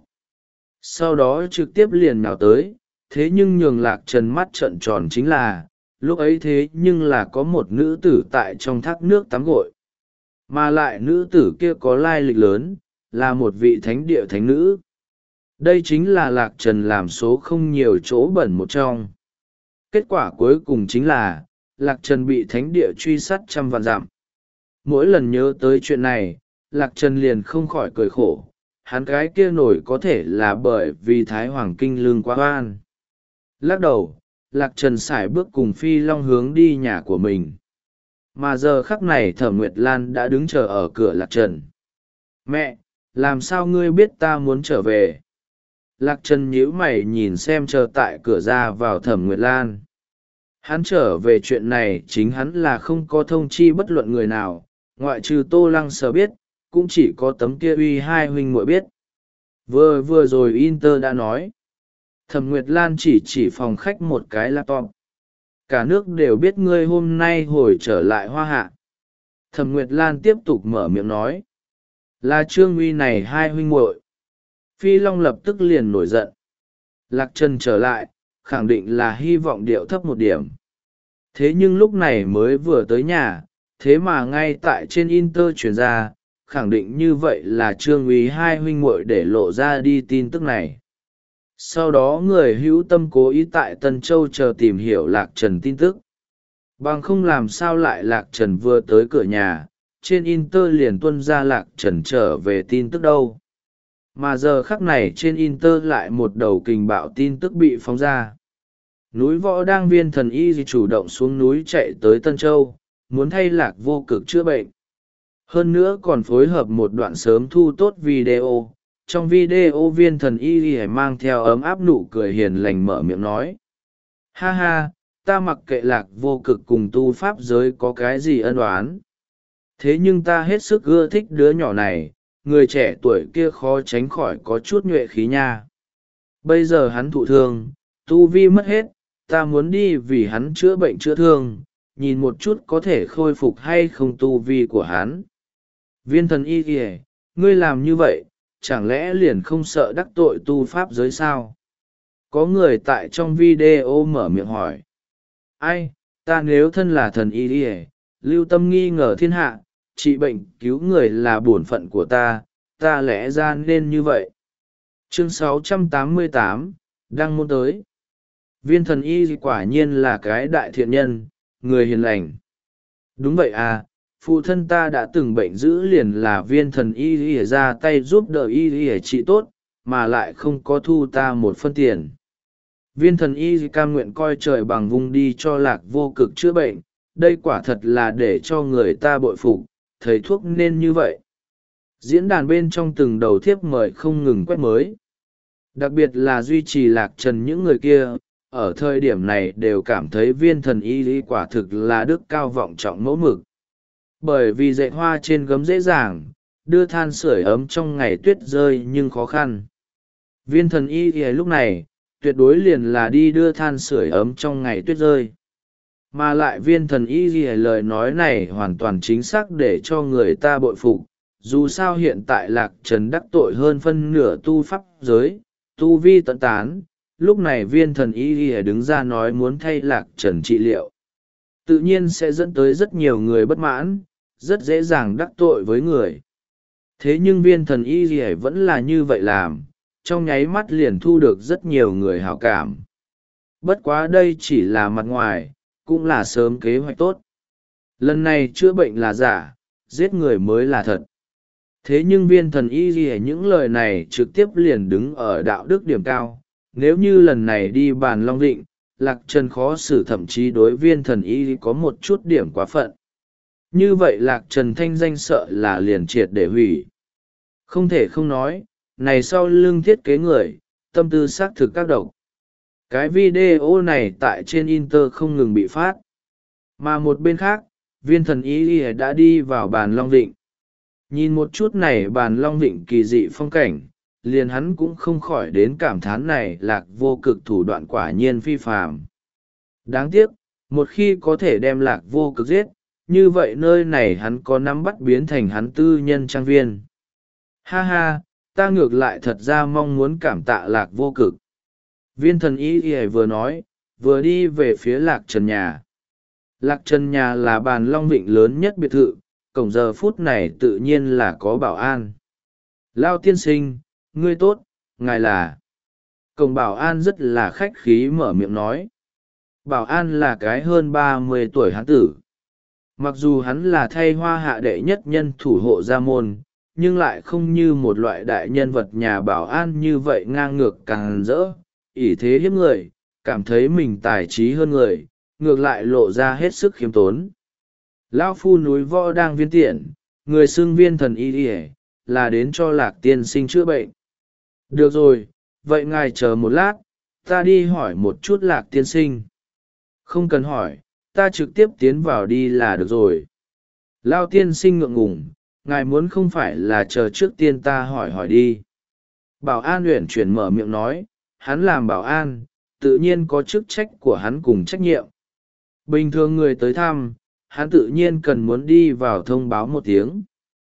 Sau đó trực tiếp liền nào tới, thế nhưng nhường Lạc Trần mắt trợn tròn chính là, lúc ấy thế nhưng là có một nữ tử tại trong thác nước tắm gội. Mà lại nữ tử kia có lai lịch lớn, là một vị thánh địa thánh nữ. Đây chính là Lạc Trần làm số không nhiều chỗ bẩn một trong. Kết quả cuối cùng chính là, Lạc Trần bị thánh địa truy sát trăm vạn dặm. Mỗi lần nhớ tới chuyện này, Lạc Trần liền không khỏi cười khổ. Hắn cái kia nổi có thể là bởi vì Thái Hoàng Kinh lương quá oan. Lắc đầu, Lạc Trần sải bước cùng Phi Long hướng đi nhà của mình. Mà giờ khắc này Thẩm Nguyệt Lan đã đứng chờ ở cửa Lạc Trần. Mẹ, làm sao ngươi biết ta muốn trở về? Lạc Trần nhíu mày nhìn xem chờ tại cửa ra vào Thẩm Nguyệt Lan. Hắn trở về chuyện này chính hắn là không có thông chi bất luận người nào, ngoại trừ Tô Lăng Sở biết, cũng chỉ có tấm kia uy hai huynh muội biết. Vừa vừa rồi Inter đã nói. Thẩm Nguyệt Lan chỉ chỉ phòng khách một cái laptop. Cả nước đều biết ngươi hôm nay hồi trở lại Hoa Hạ. Thẩm Nguyệt Lan tiếp tục mở miệng nói. Là Trương Uy này hai huynh muội. Phi Long lập tức liền nổi giận. Lạc Trần trở lại, khẳng định là hy vọng điệu thấp một điểm. Thế nhưng lúc này mới vừa tới nhà, thế mà ngay tại trên Inter truyền ra, khẳng định như vậy là Trương Uy hai huynh muội để lộ ra đi tin tức này. Sau đó người hữu tâm cố ý tại Tân Châu chờ tìm hiểu Lạc Trần tin tức. Bằng không làm sao lại Lạc Trần vừa tới cửa nhà, trên Inter liền tuân ra Lạc Trần trở về tin tức đâu. Mà giờ khắc này trên Inter lại một đầu kình bạo tin tức bị phóng ra. Núi Võ Đang viên thần y chủ động xuống núi chạy tới Tân Châu, muốn thay Lạc vô cực chữa bệnh. Hơn nữa còn phối hợp một đoạn sớm thu tốt video. Trong video viên thần y mang theo ấm áp nụ cười hiền lành mở miệng nói. Ha ha, ta mặc kệ Lạc vô cực cùng tu pháp giới có cái gì ân oán. Thế nhưng ta hết sức ưa thích đứa nhỏ này, người trẻ tuổi kia khó tránh khỏi có chút nhuệ khí nha. Bây giờ hắn thụ thương, tu vi mất hết, ta muốn đi vì hắn chữa bệnh chữa thương, nhìn một chút có thể khôi phục hay không tu vi của hắn. Viên thần y kìa, ngươi làm như vậy, chẳng lẽ liền không sợ đắc tội tu pháp giới sao? Có người tại trong video mở miệng hỏi. Ai, ta nếu thân là thần y ỉa, lưu tâm nghi ngờ thiên hạ, trị bệnh cứu người là bổn phận của ta, ta lẽ ra nên như vậy. Chương sáu trăm tám mươi tám, đăng môn tới. Viên thần y quả nhiên là cái đại thiện nhân, người hiền lành. Đúng vậy à, phụ thân ta đã từng bệnh dữ liền là viên thần y ỉa ra tay giúp đỡ y ỉa trị tốt, mà lại không có thu ta một phân tiền. Viên thần y cam nguyện coi trời bằng vung đi cho Lạc Vô Cực chữa bệnh, đây quả thật là để cho người ta bội phục, thầy thuốc nên như vậy. Diễn đàn bên trong từng đầu thiếp mời không ngừng quét mới. Đặc biệt là duy trì Lạc Trần những người kia, ở thời điểm này đều cảm thấy viên thần y lý quả thực là đức cao vọng trọng mẫu mực. Bởi vì dạy hoa trên gấm dễ dàng, đưa than sưởi ấm trong ngày tuyết rơi nhưng khó khăn. Viên thần y lý lúc này, tuyệt đối liền là đi đưa than sưởi ấm trong ngày tuyết rơi. Mà lại viên thần y lý lời nói này hoàn toàn chính xác để cho người ta bội phục. Dù sao hiện tại Lạc Trần đắc tội hơn phân nửa tu pháp giới, tu vi tận tán, lúc này viên thần y lý đứng ra nói muốn thay Lạc Trần trị liệu. Tự nhiên sẽ dẫn tới rất nhiều người bất mãn, rất dễ dàng đắc tội với người. Thế nhưng viên thần y lý vẫn là như vậy làm, trong nháy mắt liền thu được rất nhiều người hảo cảm. Bất quá đây chỉ là mặt ngoài, cũng là sớm kế hoạch tốt. Lần này chữa bệnh là giả, giết người mới là thật. Thế nhưng viên thần y ghi những lời này trực tiếp liền đứng ở đạo đức điểm cao. Nếu như lần này đi bàn Long Định, Lạc Trần khó xử thậm chí đối viên thần y có một chút điểm quá phận. Như vậy Lạc Trần thanh danh sợ là liền triệt để hủy. Không thể không nói, này sau lưng thiết kế người, tâm tư xác thực các độc. Cái video này tại trên Inter không ngừng bị phát. Mà một bên khác, viên thần y đã đi vào bàn Long Định. Nhìn một chút này bàn Long Vịnh kỳ dị phong cảnh, liền hắn cũng không khỏi đến cảm thán này Lạc Vô Cực thủ đoạn quả nhiên phi phàm. Đáng tiếc, một khi có thể đem Lạc Vô Cực giết, như vậy nơi này hắn có nắm bắt biến thành hắn tư nhân trang viên. Ha ha, ta ngược lại thật ra mong muốn cảm tạ Lạc Vô Cực. Viên thần y y vừa nói, vừa đi về phía Lạc Trần nhà. Lạc Trần nhà là bàn Long Vịnh lớn nhất biệt thự. Cổng giờ phút này tự nhiên là có bảo an. Lao tiên sinh, ngươi tốt, ngài là. Cổng bảo an rất là khách khí mở miệng nói. Bảo an là cái hơn ba mươi tuổi hán tử. Mặc dù hắn là thay hoa hạ đệ nhất nhân thủ hộ gia môn, nhưng lại không như một loại đại nhân vật nhà bảo an như vậy ngang ngược càng rỡ, ỷ thế hiếp người, cảm thấy mình tài trí hơn người, ngược lại lộ ra hết sức khiêm tốn. Lão phu núi võ đang viên tiện, người xưng viên thần y ỉa là đến cho Lạc tiên sinh chữa bệnh. Được rồi, vậy ngài chờ một lát, ta đi hỏi một chút Lạc tiên sinh. Không cần hỏi, ta trực tiếp tiến vào đi là được rồi. Lão tiên sinh ngượng ngùng, ngài muốn không phải là chờ trước tiên ta hỏi hỏi đi. Bảo an uyển chuyển mở miệng nói, hắn làm bảo an, tự nhiên có chức trách của hắn cùng trách nhiệm. Bình thường người tới thăm, hắn tự nhiên cần muốn đi vào thông báo một tiếng.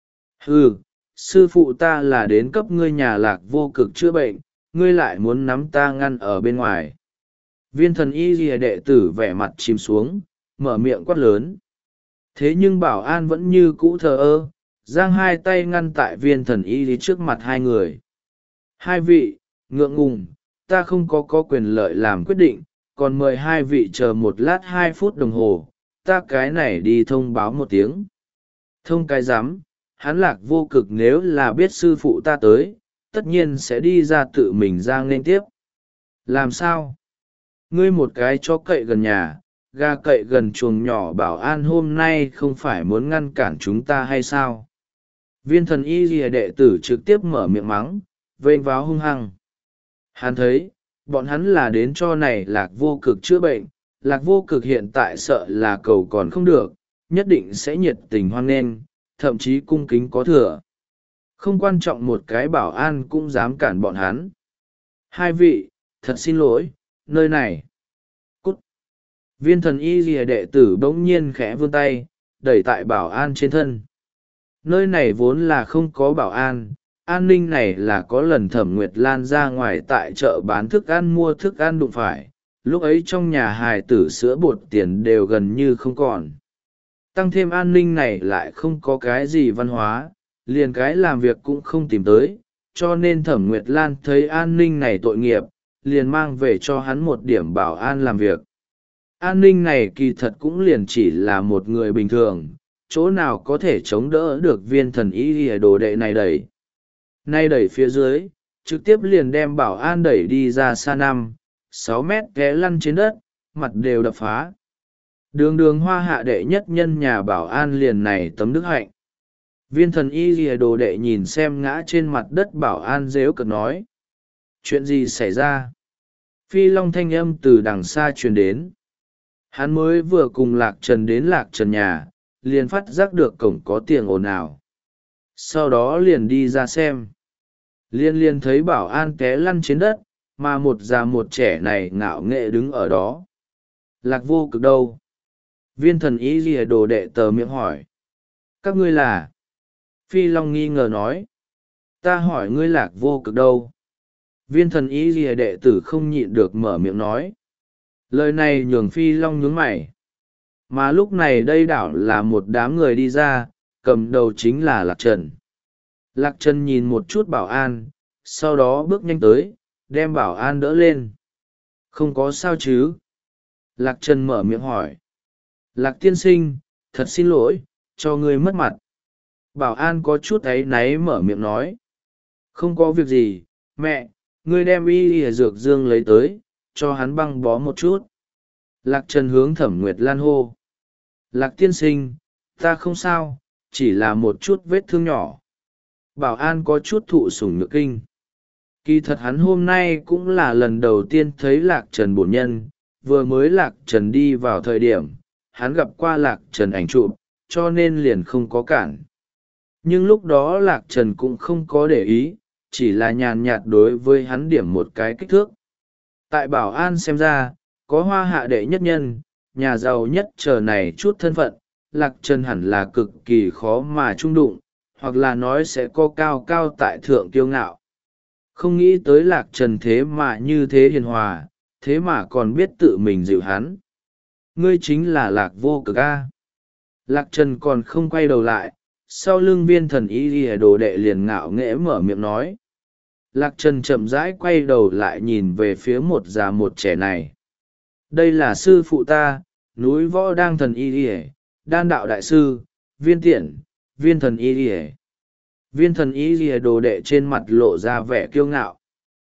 Ừ, sư phụ ta là đến cấp ngươi nhà Lạc Vô Cực chữa bệnh, ngươi lại muốn nắm ta ngăn ở bên ngoài. Viên thần y ghi đệ tử vẻ mặt chìm xuống, mở miệng quát lớn. Thế nhưng bảo an vẫn như cũ thờ ơ, giang hai tay ngăn tại viên thần y lý trước mặt hai người. Hai vị, ngượng ngùng, ta không có có quyền lợi làm quyết định, còn mời hai vị chờ một lát hai phút đồng hồ, ta cái này đi thông báo một tiếng. Thông cái rắm hắn Lạc Vô Cực nếu là biết sư phụ ta tới, tất nhiên sẽ đi ra tự mình ra nên tiếp. Làm sao? Ngươi một cái chó cậy gần nhà, gà cậy gần chuồng nhỏ bảo an hôm nay không phải muốn ngăn cản chúng ta hay sao? Viên thần y lìa đệ tử trực tiếp mở miệng mắng, vênh váo hung hăng. Hắn thấy, bọn hắn là đến cho này Lạc Vô Cực chữa bệnh, Lạc Vô Cực hiện tại sợ là cầu còn không được, nhất định sẽ nhiệt tình hoan nghênh, thậm chí cung kính có thừa. Không quan trọng một cái bảo an cũng dám cản bọn hắn. Hai vị, thật xin lỗi, nơi này. Cút. Viên thần y lìa đệ tử bỗng nhiên khẽ vươn tay, đẩy tại bảo an trên thân. Nơi này vốn là không có bảo an, an ninh này là có lần Thẩm Nguyệt Lan ra ngoài tại chợ bán thức ăn mua thức ăn đụng phải, lúc ấy trong nhà hài tử sữa bột tiền đều gần như không còn. Tăng thêm an ninh này lại không có cái gì văn hóa, liền cái làm việc cũng không tìm tới, cho nên Thẩm Nguyệt Lan thấy an ninh này tội nghiệp, liền mang về cho hắn một điểm bảo an làm việc. An ninh này kỳ thật cũng liền chỉ là một người bình thường, chỗ nào có thể chống đỡ được viên thần y lìa đồ đệ này đẩy. Nay đẩy phía dưới, trực tiếp liền đem bảo an đẩy đi ra xa năm, sáu mét ghé lăn trên đất, mặt đều đập phá. Đường đường hoa hạ đệ nhất nhân nhà bảo an liền này tấm đức hạnh. Viên thần y lìa đồ đệ nhìn xem ngã trên mặt đất bảo an rếu cợt nói. Chuyện gì xảy ra? Phi long thanh âm từ đằng xa truyền đến. Hắn mới vừa cùng Lạc Trần đến Lạc Trần nhà, liền phát giác được cổng có tiếng ồn ào. Sau đó liền đi ra xem. Liên liên thấy bảo an té lăn trên đất, mà một già một trẻ này ngạo nghệ đứng ở đó. Lạc Vô Cực đâu? Viên thần y lìa đồ đệ tờ miệng hỏi. Các ngươi là? Phi long nghi ngờ nói. Ta hỏi ngươi Lạc Vô Cực đâu? Viên thần y lìa đệ tử không nhịn được mở miệng nói. Lời này nhường Phi long nhướng mày. Mà lúc này đây đảo là một đám người đi ra, cầm đầu chính là Lạc Trần. Lạc Trần nhìn một chút bảo an, sau đó bước nhanh tới, đem bảo an đỡ lên. Không có sao chứ? Lạc Trần mở miệng hỏi. Lạc tiên sinh, thật xin lỗi, cho ngươi mất mặt. Bảo an có chút áy náy mở miệng nói. Không có việc gì, mẹ, ngươi đem y y dược dương lấy tới, cho hắn băng bó một chút. Lạc Trần hướng Thẩm Nguyệt Lan hô. Lạc tiên sinh, ta không sao, chỉ là một chút vết thương nhỏ. Bảo an có chút thụ sủng nhược kinh. Kỳ thật hắn hôm nay cũng là lần đầu tiên thấy Lạc Trần bổn nhân, vừa mới Lạc Trần đi vào thời điểm, hắn gặp qua Lạc Trần ảnh chụp, cho nên liền không có cản. Nhưng lúc đó Lạc Trần cũng không có để ý, chỉ là nhàn nhạt đối với hắn điểm một cái kích thước. Tại bảo an xem ra, có hoa hạ đệ nhất nhân, nhà giàu nhất chờ này chút thân phận, Lạc Trần hẳn là cực kỳ khó mà trung đụng, hoặc là nói sẽ có cao cao tại thượng kiêu ngạo. Không nghĩ tới Lạc Trần thế mà như thế hiền hòa, thế mà còn biết tự mình dịu hắn. Ngươi chính là Lạc Vô Cực a. Lạc Trần còn không quay đầu lại, sau lưng viên thần y lìa đồ đệ liền ngạo nghễ mở miệng nói. Lạc Trần chậm rãi quay đầu lại nhìn về phía một già một trẻ này. Đây là sư phụ ta, núi võ đang thần y lìa, đan đạo đại sư, viên tiện, viên thần y lìa. Viên thần y lìa đồ đệ trên mặt lộ ra vẻ kiêu ngạo.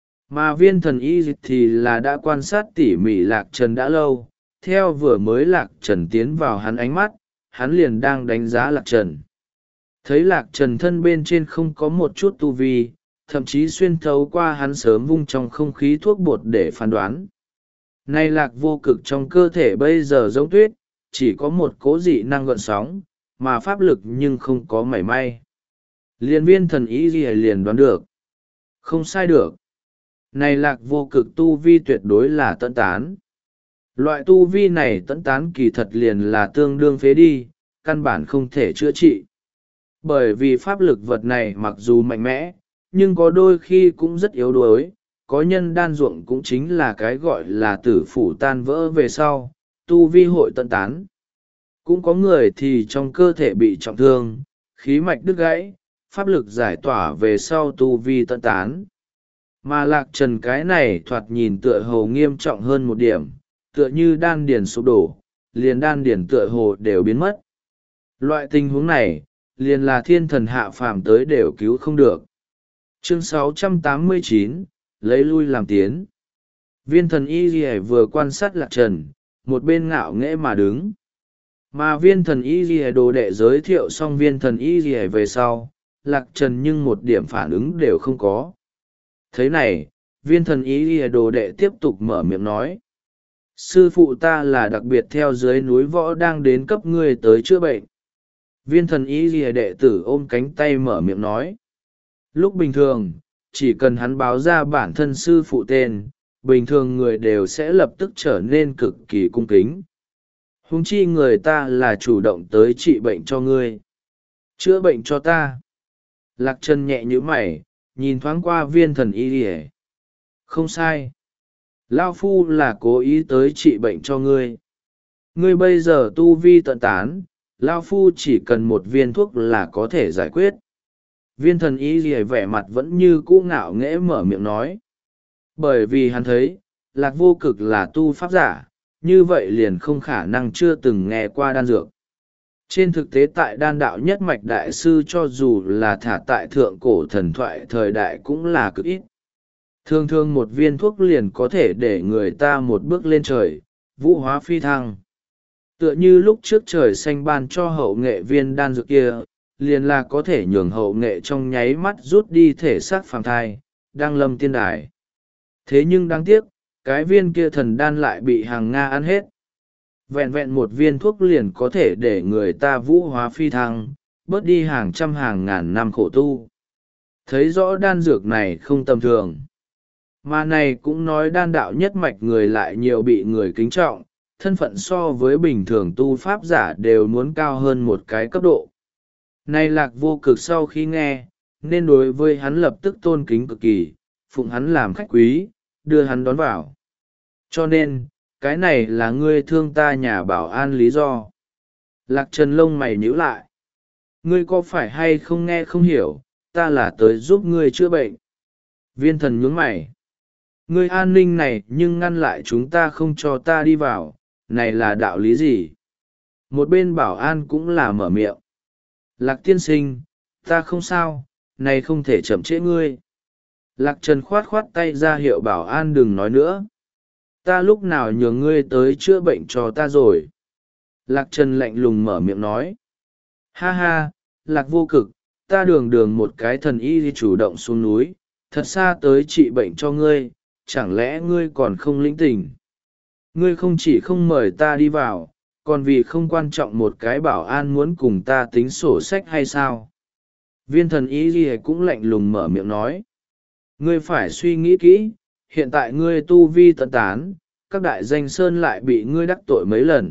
Mà viên thần y thì là đã quan sát tỉ mỉ Lạc Trần đã lâu, theo vừa mới Lạc Trần tiến vào hắn ánh mắt, hắn liền đang đánh giá Lạc Trần. Thấy Lạc Trần thân bên trên không có một chút tu vi, thậm chí xuyên thấu qua hắn sớm vung trong không khí thuốc bột để phán đoán. Nay Lạc Vô Cực trong cơ thể bây giờ giống tuyết, chỉ có một cố dị năng gợn sóng, mà pháp lực nhưng không có mảy may. Liên viên thần ý gì liền đoán được. Không sai được. Này Lạc Vô Cực tu vi tuyệt đối là tận tán. Loại tu vi này tận tán kỳ thật liền là tương đương phế đi, căn bản không thể chữa trị. Bởi vì pháp lực vật này mặc dù mạnh mẽ, nhưng có đôi khi cũng rất yếu đuối, có nhân đan ruộng cũng chính là cái gọi là tử phủ tan vỡ về sau, tu vi hội tận tán. Cũng có người thì trong cơ thể bị trọng thương, khí mạch đứt gãy, pháp lực giải tỏa về sau tu vi tận tán. Mà Lạc Trần cái này thoạt nhìn tựa hồ nghiêm trọng hơn một điểm, tựa như đan điền sụp đổ, liền đan điền tựa hồ đều biến mất. Loại tình huống này, liền là thiên thần hạ phàm tới đều cứu không được. Chương sáu trăm tám mươi chín, lấy lui làm tiến. Viên thần y ghi vừa quan sát Lạc Trần, một bên ngạo nghễ mà đứng. Mà viên thần y ghi đồ đệ giới thiệu xong viên thần y ghi về sau, Lạc Trần nhưng một điểm phản ứng đều không có. Thế này, viên thần y ghi đồ đệ tiếp tục mở miệng nói. Sư phụ ta là đặc biệt theo dưới núi võ đang đến cấp ngươi tới chữa bệnh. Viên thần y ghi đệ tử ôm cánh tay mở miệng nói. Lúc bình thường, chỉ cần hắn báo ra bản thân sư phụ tên, bình thường người đều sẽ lập tức trở nên cực kỳ cung kính. Huống chi người ta là chủ động tới trị bệnh cho ngươi. Chữa bệnh cho ta. Lạc Trần nhẹ như mày, nhìn thoáng qua viên thần y ỉa. Không sai, lao phu là cố ý tới trị bệnh cho ngươi. Ngươi bây giờ tu vi tận tán, lao phu chỉ cần một viên thuốc là có thể giải quyết. Viên thần y ỉa vẻ mặt vẫn như cũ ngạo nghễ mở miệng nói. Bởi vì hắn thấy Lạc Vô Cực là tu pháp giả, như vậy liền không khả năng chưa từng nghe qua đan dược. Trên thực tế tại đan đạo nhất mạch đại sư cho dù là thả tại thượng cổ thần thoại thời đại cũng là cực ít. Thường thường một viên thuốc liền có thể để người ta một bước lên trời, vũ hóa phi thăng. Tựa như lúc trước trời xanh ban cho hậu nghệ viên đan dược kia, liền là có thể nhường hậu nghệ trong nháy mắt rút đi thể xác phàm thai, đang lâm tiên đài. Thế nhưng đáng tiếc, cái viên kia thần đan lại bị hàng Nga ăn hết. Vẹn vẹn một viên thuốc liền có thể để người ta vũ hóa phi thăng, bớt đi hàng trăm hàng ngàn năm khổ tu. Thấy rõ đan dược này không tầm thường. Mà này cũng nói đan đạo nhất mạch người lại nhiều bị người kính trọng, thân phận so với bình thường tu pháp giả đều muốn cao hơn một cái cấp độ. Này Lạc Vô Cực sau khi nghe, nên đối với hắn lập tức tôn kính cực kỳ, phụng hắn làm khách quý, đưa hắn đón vào. Cho nên, cái này là ngươi thương ta nhà bảo an lý do. Lạc Trần lông mày nhíu lại. Ngươi có phải hay không nghe không hiểu, ta là tới giúp ngươi chữa bệnh. Viên thần nhướng mày. Ngươi an ninh này nhưng ngăn lại chúng ta không cho ta đi vào, này là đạo lý gì? Một bên bảo an cũng là mở miệng. Lạc tiên sinh, ta không sao, này không thể chậm trễ ngươi. Lạc Trần khoát khoát tay ra hiệu bảo an đừng nói nữa. Ta lúc nào nhường ngươi tới chữa bệnh cho ta rồi. Lạc Trần lạnh lùng mở miệng nói. Ha ha, Lạc Vô Cực, ta đường đường một cái thần y chủ động xuống núi, thật xa tới trị bệnh cho ngươi, chẳng lẽ ngươi còn không lĩnh tình. Ngươi không chỉ không mời ta đi vào, còn vì không quan trọng một cái bảo an muốn cùng ta tính sổ sách hay sao? Viên thần y cũng lạnh lùng mở miệng nói. Ngươi phải suy nghĩ kỹ, hiện tại ngươi tu vi tận tán, các đại danh sơn lại bị ngươi đắc tội mấy lần.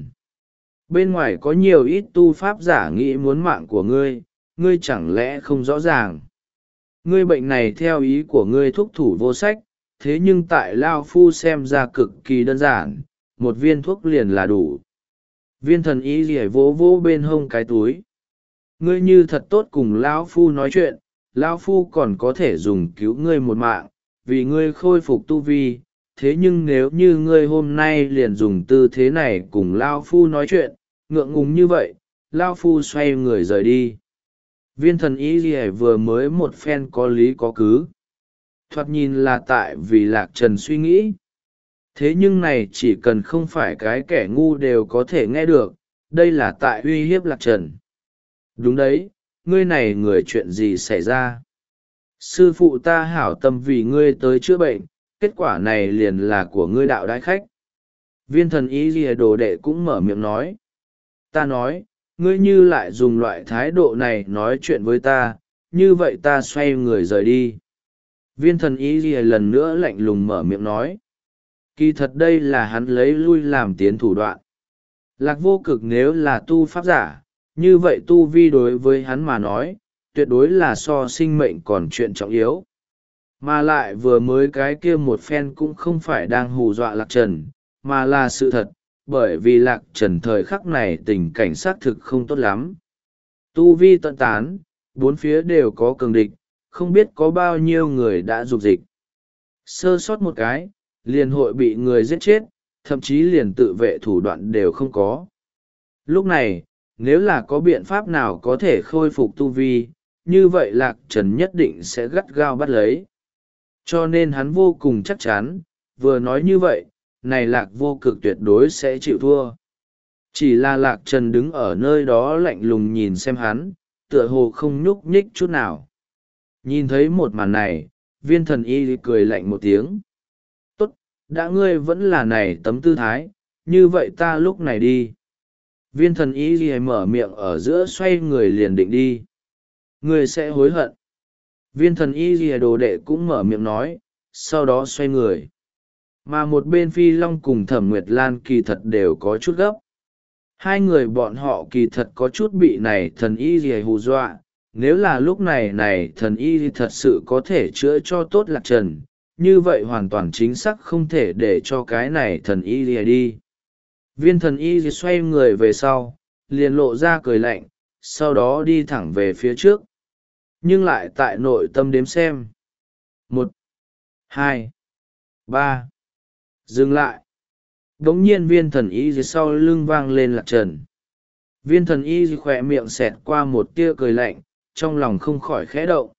Bên ngoài có nhiều ít tu pháp giả nghĩ muốn mạng của ngươi, ngươi chẳng lẽ không rõ ràng. Ngươi bệnh này theo ý của ngươi thúc thủ vô sách, thế nhưng tại Lao Phu xem ra cực kỳ đơn giản, một viên thuốc liền là đủ. Viên thần y rỉa vỗ vỗ bên hông cái túi. Ngươi như thật tốt cùng Lão Phu nói chuyện, Lão Phu còn có thể dùng cứu ngươi một mạng, vì ngươi khôi phục tu vi. Thế nhưng nếu như ngươi hôm nay liền dùng tư thế này cùng Lao Phu nói chuyện, ngượng ngùng như vậy, Lao Phu xoay người rời đi. Viên thần y rỉa vừa mới một phen có lý có cứ. Thoạt nhìn là tại vì Lạc Trần suy nghĩ. Thế nhưng này chỉ cần không phải cái kẻ ngu đều có thể nghe được, đây là tại uy hiếp Lạc Trần. Đúng đấy, ngươi này người chuyện gì xảy ra? Sư phụ ta hảo tâm vì ngươi tới chữa bệnh, kết quả này liền là của ngươi đạo đại khách. Viên thần y lìa đồ đệ cũng mở miệng nói. Ta nói, ngươi như lại dùng loại thái độ này nói chuyện với ta, như vậy ta xoay người rời đi. Viên thần y lìa lần nữa lạnh lùng mở miệng nói. Kỳ thật đây là hắn lấy lui làm tiến thủ đoạn. Lạc Vô Cực nếu là tu pháp giả, như vậy tu vi đối với hắn mà nói, tuyệt đối là so sinh mệnh còn chuyện trọng yếu. Mà lại vừa mới cái kia một phen cũng không phải đang hù dọa Lạc Trần, mà là sự thật, bởi vì Lạc Trần thời khắc này tình cảnh xác thực không tốt lắm. Tu vi tận tán, bốn phía đều có cường địch, không biết có bao nhiêu người đã dục dịch. Sơ sót một cái, liền hội bị người giết chết, thậm chí liền tự vệ thủ đoạn đều không có. Lúc này, nếu là có biện pháp nào có thể khôi phục tu vi, như vậy Lạc Trần nhất định sẽ gắt gao bắt lấy. Cho nên hắn vô cùng chắc chắn, vừa nói như vậy, này Lạc Vô Cực tuyệt đối sẽ chịu thua. Chỉ là Lạc Trần đứng ở nơi đó lạnh lùng nhìn xem hắn, tựa hồ không nhúc nhích chút nào. Nhìn thấy một màn này, viên thần y cười lạnh một tiếng. Tốt, đã ngươi vẫn là này tấm tư thái, như vậy ta lúc này đi. Viên thần y ghi mở miệng ở giữa xoay người liền định đi. Ngươi sẽ hối hận. Viên thần y ghi đồ đệ cũng mở miệng nói, sau đó xoay người. Mà một bên Phi Long cùng Thẩm Nguyệt Lan kỳ thật đều có chút gấp. Hai người bọn họ kỳ thật có chút bị này thần y ghi hù dọa, nếu là lúc này này thần y thật sự có thể chữa cho tốt Lạc Trần, như vậy hoàn toàn chính xác không thể để cho cái này thần y lìa đi. Viên thần y xoay người về sau, liền lộ ra cười lạnh, sau đó đi thẳng về phía trước. Nhưng lại tại nội tâm đếm xem. Một, hai, ba. Dừng lại. Đống nhiên viên thần y dưới sau lưng vang lên Lạc Trần. Viên thần y khỏe miệng xẹt qua một tia cười lạnh, trong lòng không khỏi khẽ động.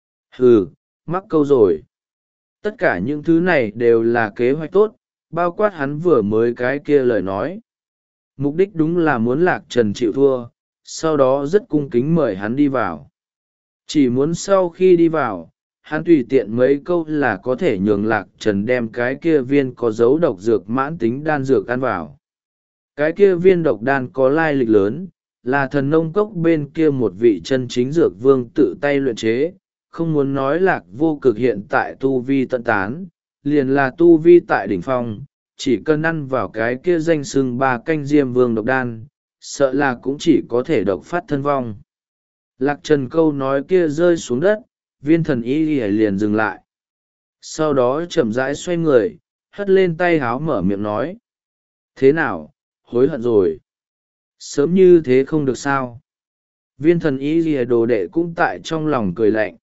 Hừ, mắc câu rồi. Tất cả những thứ này đều là kế hoạch tốt, bao quát hắn vừa mới cái kia lời nói. Mục đích đúng là muốn Lạc Trần chịu thua, sau đó rất cung kính mời hắn đi vào. Chỉ muốn sau khi đi vào, hắn tùy tiện mấy câu là có thể nhường Lạc Trần đem cái kia viên có dấu độc dược mãn tính đan dược ăn vào. Cái kia viên độc đan có lai lịch lớn, là thần nông cốc bên kia một vị chân chính dược vương tự tay luyện chế, không muốn nói Lạc Vô Cực hiện tại tu vi tận tán, liền là tu vi tại đỉnh phong, chỉ cần ăn vào cái kia danh xưng ba canh diêm vương độc đan, sợ là cũng chỉ có thể độc phát thân vong. Lạc Trần câu nói kia rơi xuống đất, viên thần y liền dừng lại. Sau đó chậm rãi xoay người, hất lên tay háo mở miệng nói. Thế nào, hối hận rồi? Sớm như thế không được sao? Viên thần y đồ đệ cũng tại trong lòng cười lạnh.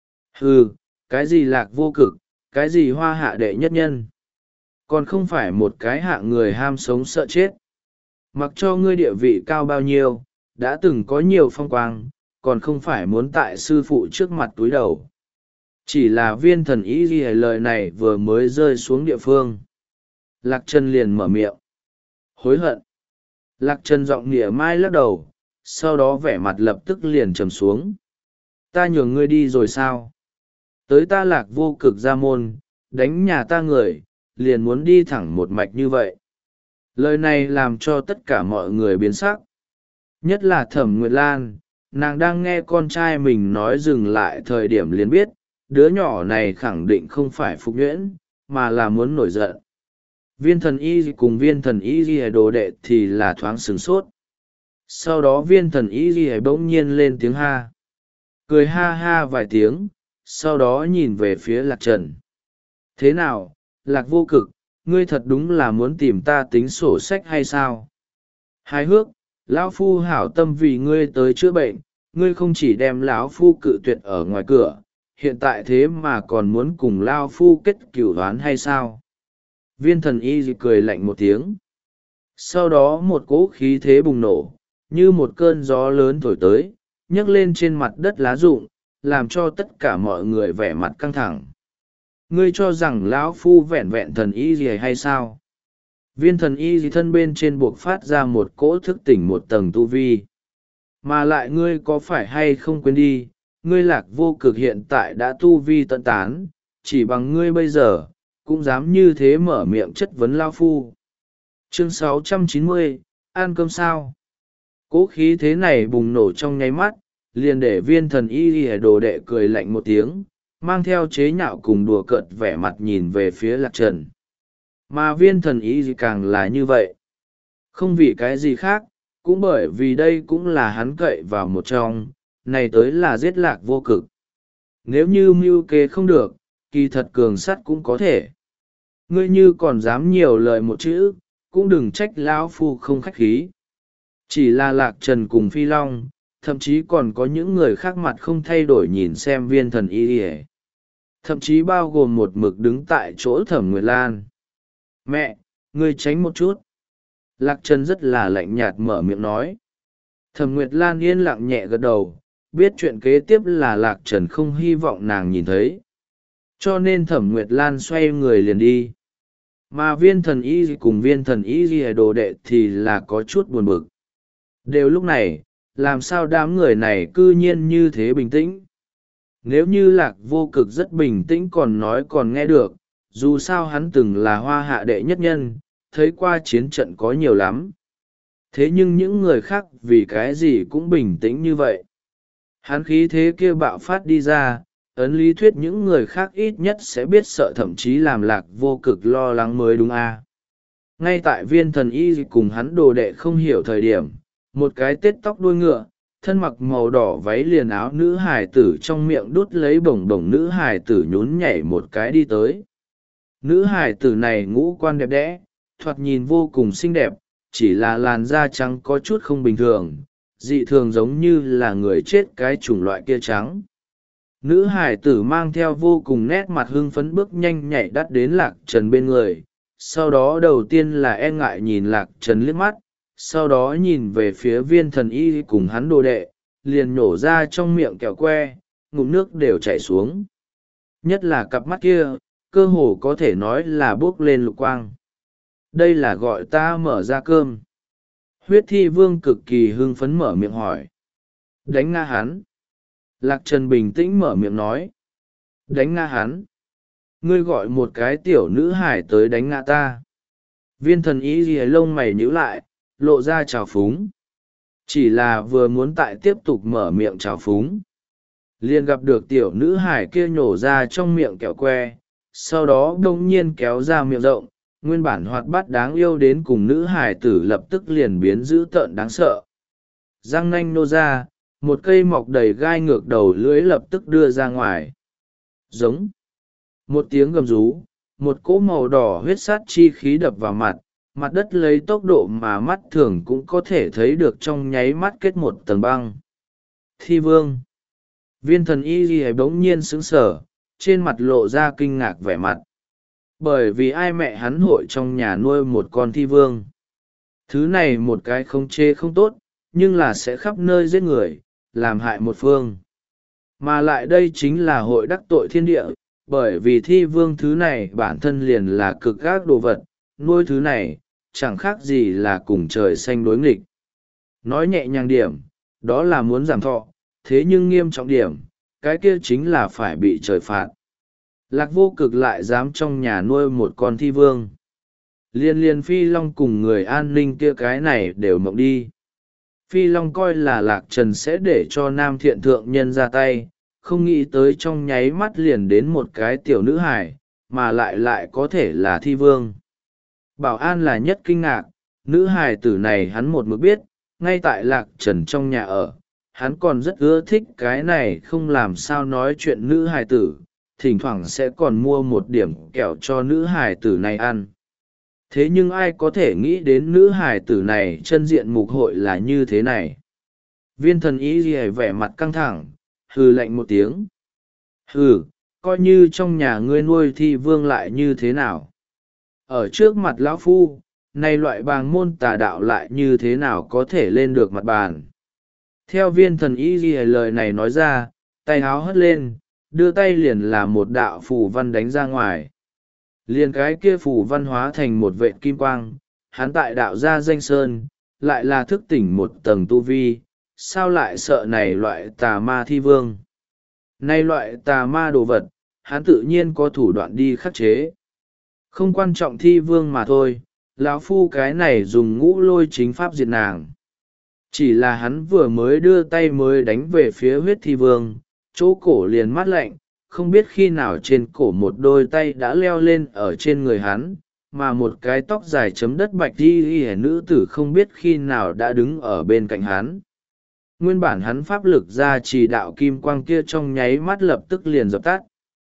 Hừ, cái gì Lạc Vô Cực, cái gì hoa hạ đệ nhất nhân? Còn không phải một cái hạ người ham sống sợ chết. Mặc cho ngươi địa vị cao bao nhiêu, đã từng có nhiều phong quang, còn không phải muốn tại sư phụ trước mặt túi đầu. Chỉ là viên thần ý ghi lời này vừa mới rơi xuống địa phương. Lạc Trần liền mở miệng. Hối hận. Lạc Trần giọng nịa mai lắc đầu, sau đó vẻ mặt lập tức liền trầm xuống. Ta nhường ngươi đi rồi sao? Tới ta Lạc Vô Cực ra môn, đánh nhà ta người, liền muốn đi thẳng một mạch như vậy. Lời này làm cho tất cả mọi người biến sắc. Nhất là Thẩm Nguyệt Lan, nàng đang nghe con trai mình nói dừng lại thời điểm liền biết, đứa nhỏ này khẳng định không phải phục nhuyễn, mà là muốn nổi giận. Viên thần y cùng viên thần y ghi đồ đệ thì là thoáng sửng sốt. Sau đó viên thần y ghi bỗng nhiên lên tiếng ha. Cười ha ha vài tiếng, sau đó nhìn về phía Lạc Trần. Thế nào, Lạc Vô Cực, ngươi thật đúng là muốn tìm ta tính sổ sách hay sao? Hài hước, lão phu hảo tâm vì ngươi tới chữa bệnh, ngươi không chỉ đem lão phu cự tuyệt ở ngoài cửa, hiện tại thế mà còn muốn cùng lão phu kết cửu đoán hay sao? Viên thần y cười lạnh một tiếng. Sau đó một cỗ khí thế bùng nổ, như một cơn gió lớn thổi tới, nhấc lên trên mặt đất lá rụng, làm cho tất cả mọi người vẻ mặt căng thẳng. Ngươi cho rằng lão phu vẹn vẹn thần y gì hay sao? Viên thần y gì thân bên trên buộc phát ra một cỗ thức tỉnh một tầng tu vi. Mà lại ngươi có phải hay không quên đi, ngươi Lạc Vô Cực hiện tại đã tu vi tận tán, chỉ bằng ngươi bây giờ, cũng dám như thế mở miệng chất vấn lão phu. Chương sáu trăm chín mươi, ăn cơm sao? Cỗ khí thế này bùng nổ trong nháy mắt, liền để viên thần y y đồ đệ cười lạnh một tiếng, mang theo chế nhạo cùng đùa cợt vẻ mặt nhìn về phía Lạc Trần. Mà viên thần y gì càng là như vậy. Không vì cái gì khác, cũng bởi vì đây cũng là hắn cậy vào một trong, này tới là giết Lạc Vô Cực. Nếu như mưu kế không được, kỳ thật cường sắt cũng có thể. Ngươi như còn dám nhiều lời một chữ, cũng đừng trách lão phu không khách khí. Chỉ là Lạc Trần cùng Phi Long, thậm chí còn có những người khác mặt không thay đổi nhìn xem viên thần y y. Thậm chí bao gồm một mực đứng tại chỗ Thẩm Nguyệt Lan. Mẹ, ngươi tránh một chút. Lạc Trần rất là lạnh nhạt mở miệng nói. Thẩm Nguyệt Lan yên lặng nhẹ gật đầu, biết chuyện kế tiếp là Lạc Trần không hy vọng nàng nhìn thấy. Cho nên Thẩm Nguyệt Lan xoay người liền đi. Mà viên thần y cùng viên thần y đồ đệ thì là có chút buồn bực. Đều lúc này, làm sao đám người này cư nhiên như thế bình tĩnh? Nếu như Lạc Vô Cực rất bình tĩnh còn nói còn nghe được, dù sao hắn từng là hoa hạ đệ nhất nhân, thấy qua chiến trận có nhiều lắm. Thế nhưng những người khác vì cái gì cũng bình tĩnh như vậy. Hắn khí thế kia bạo phát đi ra, ấn lý thuyết những người khác ít nhất sẽ biết sợ, thậm chí làm Lạc Vô Cực lo lắng mới đúng a. Ngay tại viên thần y cùng hắn đồ đệ không hiểu thời điểm, một cái tết tóc đuôi ngựa, thân mặc màu đỏ váy liền áo nữ hài tử trong miệng đút lấy bổng bổng nữ hài tử nhún nhảy một cái đi tới. Nữ hài tử này ngũ quan đẹp đẽ, thoạt nhìn vô cùng xinh đẹp, chỉ là làn da trắng có chút không bình thường, dị thường giống như là người chết cái chủng loại kia trắng. Nữ hải tử mang theo vô cùng nét mặt hưng phấn bước nhanh nhảy đắt đến Lạc Trần bên người, sau đó đầu tiên là e ngại nhìn Lạc Trần liếc mắt, sau đó nhìn về phía Viên Thần Y cùng hắn đồ đệ, liền nhổ ra trong miệng kẹo que, ngụm nước đều chảy xuống. Nhất là cặp mắt kia, cơ hồ có thể nói là buốc lên lục quang. Đây là gọi ta mở ra cơm. Huyết Thi Vương cực kỳ hưng phấn mở miệng hỏi. Đánh nga hắn. Lạc Trần bình tĩnh mở miệng nói. Đánh nga hắn. Ngươi gọi một cái tiểu nữ hải tới đánh nga ta. Viên Thần Y rìa lông mày nhíu lại, lộ ra trào phúng. Chỉ là vừa muốn tại tiếp tục mở miệng trào phúng, liền gặp được tiểu nữ hải kia nhổ ra trong miệng kẹo que, sau đó đông nhiên kéo ra miệng rộng, nguyên bản hoạt bát đáng yêu đến cùng nữ hải tử lập tức liền biến dữ tợn đáng sợ. Răng nanh nô ra, một cây mọc đầy gai ngược đầu lưỡi lập tức đưa ra ngoài. Giống. Một tiếng gầm rú, một cỗ màu đỏ huyết sát chi khí đập vào mặt, mặt đất lấy tốc độ mà mắt thường cũng có thể thấy được trong nháy mắt kết một tầng băng. Thi Vương. Viên Thần Y ghi bỗng nhiên sững sờ, trên mặt lộ ra kinh ngạc vẻ mặt. Bởi vì ai mẹ hắn hội trong nhà nuôi một con thi vương. Thứ này một cái không chê không tốt, nhưng là sẽ khắp nơi giết người, làm hại một phương. Mà lại đây chính là hội đắc tội thiên địa, bởi vì thi vương thứ này bản thân liền là cực ác đồ vật, nuôi thứ này, chẳng khác gì là cùng trời xanh đối nghịch. Nói nhẹ nhàng điểm, đó là muốn giảm thọ, thế nhưng nghiêm trọng điểm, cái kia chính là phải bị trời phạt. Lạc Vô Cực lại dám trong nhà nuôi một con thi vương. Liên liên Phi Long cùng người an ninh kia cái này đều mộng đi. Phi Long coi là Lạc Trần sẽ để cho nam thiện thượng nhân ra tay, không nghĩ tới trong nháy mắt liền đến một cái tiểu nữ hải, mà lại lại có thể là thi vương. Bảo An là nhất kinh ngạc, nữ hải tử này hắn một mực biết, ngay tại Lạc Trần trong nhà ở, hắn còn rất ưa thích cái này không làm sao nói chuyện nữ hải tử, thỉnh thoảng sẽ còn mua một điểm kẹo cho nữ hải tử này ăn. Thế nhưng ai có thể nghĩ đến nữ hải tử này chân diện mục hội là như thế này? Viên Thần Y ghi vẻ mặt căng thẳng, hừ lạnh một tiếng. Hừ, coi như trong nhà ngươi nuôi thi vương lại như thế nào? Ở trước mặt lão phu, nay loại bàng môn tà đạo lại như thế nào có thể lên được mặt bàn? Theo Viên Thần Y ghi lời này nói ra, tay háo hất lên, đưa tay liền là một đạo phù văn đánh ra ngoài. Liền cái kia phù văn hóa thành một vệt kim quang, hắn tại đạo gia danh sơn, lại là thức tỉnh một tầng tu vi, sao lại sợ này loại tà ma thi vương. Này loại tà ma đồ vật, hắn tự nhiên có thủ đoạn đi khắc chế. Không quan trọng thi vương mà thôi, lão phu cái này dùng ngũ lôi chính pháp diệt nàng. Chỉ là hắn vừa mới đưa tay mới đánh về phía huyết thi vương, chỗ cổ liền mát lạnh, không biết khi nào trên cổ một đôi tay đã leo lên ở trên người hắn, mà một cái tóc dài chấm đất bạch đi y nữ tử không biết khi nào đã đứng ở bên cạnh hắn. Nguyên bản hắn pháp lực ra chỉ đạo kim quang kia trong nháy mắt lập tức liền dập tắt.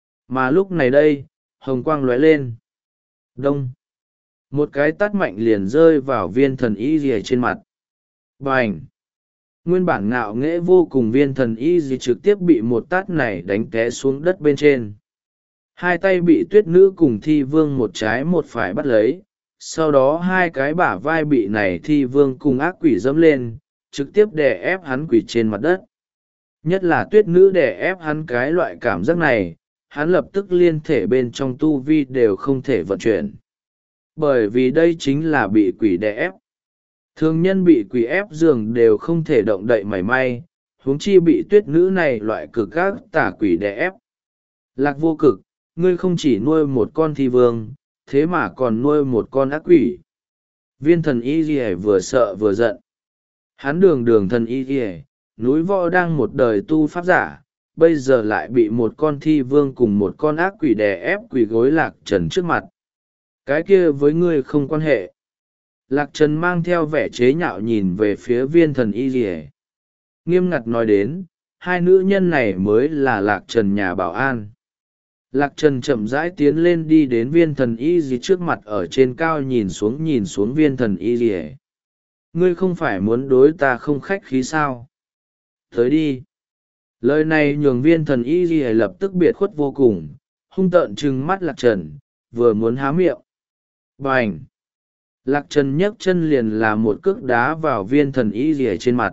Mà lúc này đây, hồng quang lóe lên. Đông. Một cái tát mạnh liền rơi vào Viên Thần Y rìa trên mặt. Bành. Nguyên bản ngạo nghễ vô cùng Viên Thần Y gì trực tiếp bị một tát này đánh té xuống đất bên trên. Hai tay bị tuyết nữ cùng thi vương một trái một phải bắt lấy, sau đó hai cái bả vai bị này thi vương cùng ác quỷ dẫm lên, trực tiếp đè ép hắn quỷ trên mặt đất. Nhất là tuyết nữ đè ép hắn cái loại cảm giác này, hắn lập tức liên thể bên trong tu vi đều không thể vận chuyển. Bởi vì đây chính là bị quỷ đè ép. Thường nhân bị quỷ ép giường đều không thể động đậy mảy may, huống chi bị tuyết nữ này loại cực ác tả quỷ đè ép. Lạc Vô Cực, ngươi không chỉ nuôi một con thi vương, thế mà còn nuôi một con ác quỷ. Viên Thần Y ghi vừa sợ vừa giận. Hắn đường đường thần y ghi, núi võ đang một đời tu pháp giả, bây giờ lại bị một con thi vương cùng một con ác quỷ đè ép quỷ gối Lạc Trần trước mặt. Cái kia với ngươi không quan hệ. Lạc Trần mang theo vẻ chế nhạo nhìn về phía Viên Thần Y rìa. Nghiêm ngặt nói đến, hai nữ nhân này mới là Lạc Trần nhà bảo an. Lạc Trần chậm rãi tiến lên đi đến viên thần y gì trước mặt ở trên cao nhìn xuống nhìn xuống viên thần y gì. Ngươi không phải muốn đối ta không khách khí sao? Tới đi. Lời này nhường viên thần y gì lập tức biệt khuất vô cùng, hung tợn trừng mắt Lạc Trần, vừa muốn há miệng. Bành! Lạc Trần nhấc chân liền là một cước đá vào viên thần y gì trên mặt.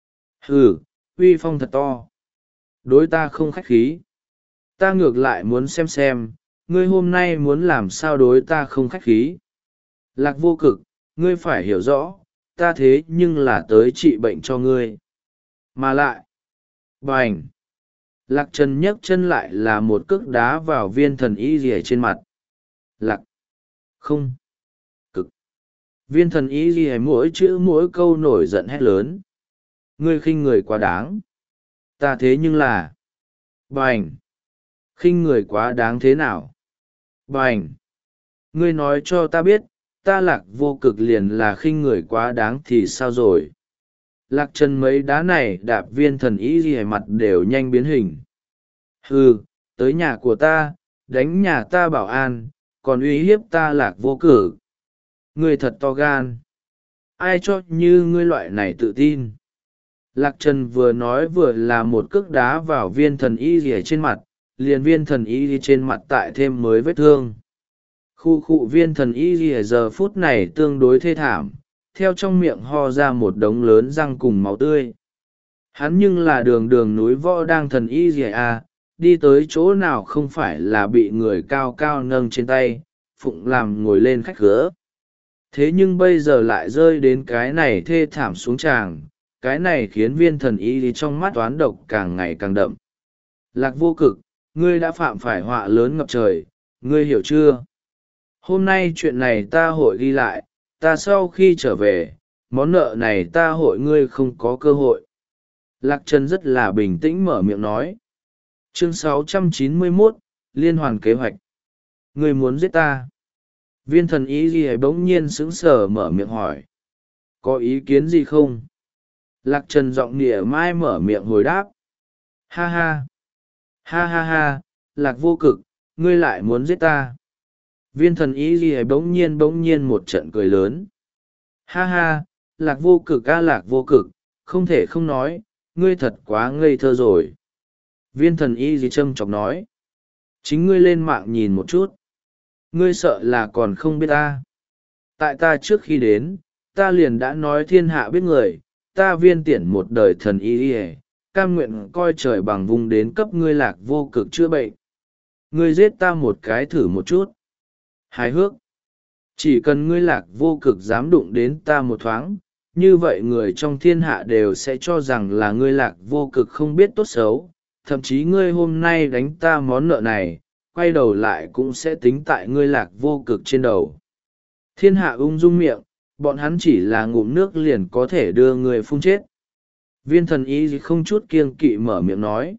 Hừ, uy phong thật to. Đối ta không khách khí. Ta ngược lại muốn xem xem, ngươi hôm nay muốn làm sao đối ta không khách khí. Lạc Vô Cực, ngươi phải hiểu rõ, ta thế nhưng là tới trị bệnh cho ngươi. Mà lại, bành! Lạc Trần nhấc chân lại là một cước đá vào viên thần y rìa trên mặt. Lạc! Không! Cực! Viên thần y rìa mỗi chữ mỗi câu nổi giận hét lớn. Ngươi khinh người quá đáng. Ta thế nhưng là... Bành! Khinh người quá đáng thế nào? Bành! Ngươi nói cho ta biết, ta Lạc Vô Cực liền là khinh người quá đáng thì sao rồi? Lạc Trần mấy đá này đạp viên thần ý gì mặt đều nhanh biến hình. Hừ, tới nhà của ta, đánh nhà ta bảo an, còn uy hiếp ta Lạc Vô Cực. Ngươi thật to gan. Ai cho như ngươi loại này tự tin? Lạc Trần vừa nói vừa là một cước đá vào viên thần y gì trên mặt, liền viên thần y trên mặt tại thêm mới vết thương. Khu khu viên thần y gì giờ phút này tương đối thê thảm, theo trong miệng ho ra một đống lớn răng cùng máu tươi. Hắn nhưng là đường đường núi võ đang thần y gì à, đi tới chỗ nào không phải là bị người cao cao nâng trên tay, phụng làm ngồi lên khách khứa. Thế nhưng bây giờ lại rơi đến cái này thê thảm xuống tràng, cái này khiến viên thần y trong mắt toán độc càng ngày càng đậm. Lạc Vô Cực, ngươi đã phạm phải họa lớn ngập trời, ngươi hiểu chưa? Hôm nay chuyện này ta hội ghi lại, ta sau khi trở về, món nợ này ta hội ngươi không có cơ hội. Lạc Trần rất là bình tĩnh mở miệng nói. Chương sáu trăm chín mươi mốt, Liên hoàn kế hoạch. Ngươi muốn giết ta? Viên thần y gì bỗng nhiên sững sờ mở miệng hỏi. Có ý kiến gì không? Lạc Trần giọng nịa mai mở miệng hồi đáp. Ha ha! Ha ha ha! Lạc Vô Cực, ngươi lại muốn giết ta? Viên thần y gì bỗng nhiên bỗng nhiên một trận cười lớn. Ha ha! Lạc Vô Cực a Lạc Vô Cực, không thể không nói, ngươi thật quá ngây thơ rồi. Viên thần y gì châm chọc nói. Chính ngươi lên mạng nhìn một chút. Ngươi sợ là còn không biết ta. Tại ta trước khi đến, ta liền đã nói thiên hạ biết người, ta viên tiễn một đời thần y y, cam nguyện coi trời bằng vùng đến cấp ngươi Lạc Vô Cực chữa bệnh. Ngươi giết ta một cái thử một chút. Hài hước. Chỉ cần ngươi Lạc Vô Cực dám đụng đến ta một thoáng, như vậy người trong thiên hạ đều sẽ cho rằng là ngươi Lạc Vô Cực không biết tốt xấu, thậm chí ngươi hôm nay đánh ta món nợ này, quay đầu lại cũng sẽ tính tại ngươi Lạc Vô Cực trên đầu. Thiên hạ ung dung miệng, bọn hắn chỉ là ngụm nước liền có thể đưa người phun chết. Viên thần y không chút kiêng kỵ mở miệng nói.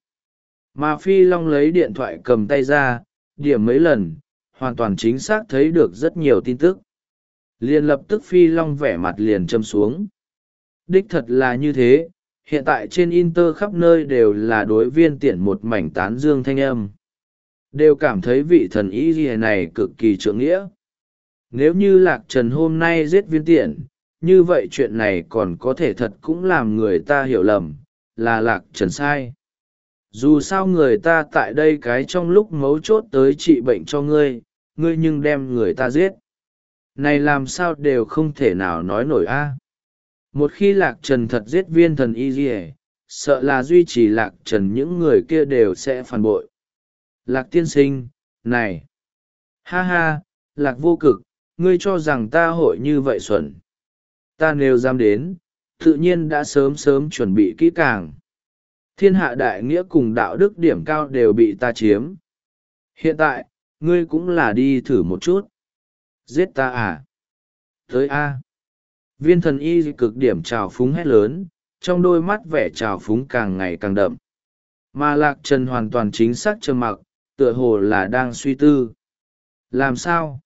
Mà Phi Long lấy điện thoại cầm tay ra, điểm mấy lần, hoàn toàn chính xác thấy được rất nhiều tin tức. Liền lập tức Phi Long vẻ mặt liền châm xuống. Đích thật là như thế, hiện tại trên Inter khắp nơi đều là đối viên tiện một mảnh tán dương thanh âm. Đều cảm thấy vị thần y gì này cực kỳ trượng nghĩa. Nếu như Lạc Trần hôm nay giết viên tiện, như vậy chuyện này còn có thể thật cũng làm người ta hiểu lầm, là Lạc Trần sai. Dù sao người ta tại đây cái trong lúc mấu chốt tới trị bệnh cho ngươi, ngươi nhưng đem người ta giết. Này làm sao đều không thể nào nói nổi a. Một khi Lạc Trần thật giết viên thần y gì, sợ là duy trì Lạc Trần những người kia đều sẽ phản bội. Lạc tiên sinh, này! Ha ha, Lạc Vô Cực, ngươi cho rằng ta hội như vậy xuẩn. Ta nếu dám đến, tự nhiên đã sớm sớm chuẩn bị kỹ càng. Thiên hạ đại nghĩa cùng đạo đức điểm cao đều bị ta chiếm. Hiện tại, ngươi cũng là đi thử một chút. Giết ta à? Tới a! Viên thần y cực điểm trào phúng hét lớn, trong đôi mắt vẻ trào phúng càng ngày càng đậm. Mà Lạc Trần hoàn toàn chính xác trầm mặc, tựa hồ là đang suy tư. Làm sao?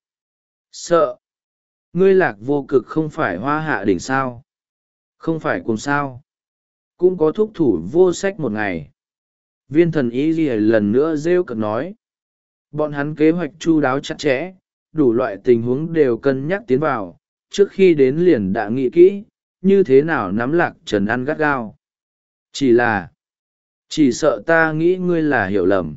Sợ. Ngươi Lạc Vô Cực không phải hoa hạ đỉnh sao? Không phải cùng sao? cũng có thúc thủ vô sách một ngày. Viên thần y ghi lần nữa rêu cợt nói. Bọn hắn kế hoạch chu đáo chặt chẽ, đủ loại tình huống đều cân nhắc tiến vào, trước khi đến liền đã nghĩ kỹ, như thế nào nắm Lạc Trần ăn gắt gao. Chỉ là, chỉ sợ ta nghĩ ngươi là hiểu lầm.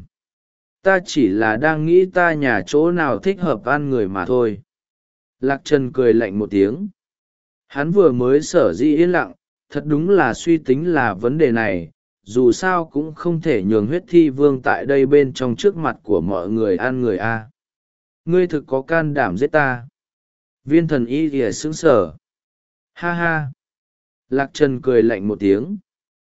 Ta chỉ là đang nghĩ ta nhà chỗ nào thích hợp ăn người mà thôi. Lạc Trần cười lạnh một tiếng. Hắn vừa mới sở dĩ yên lặng, thật đúng là suy tính là vấn đề này, dù sao cũng không thể nhường huyết thi vương tại đây bên trong trước mặt của mọi người ăn người a. Ngươi thực có can đảm giết ta. Viên thần y ghìa sững sờ. Ha ha. Lạc Trần cười lạnh một tiếng.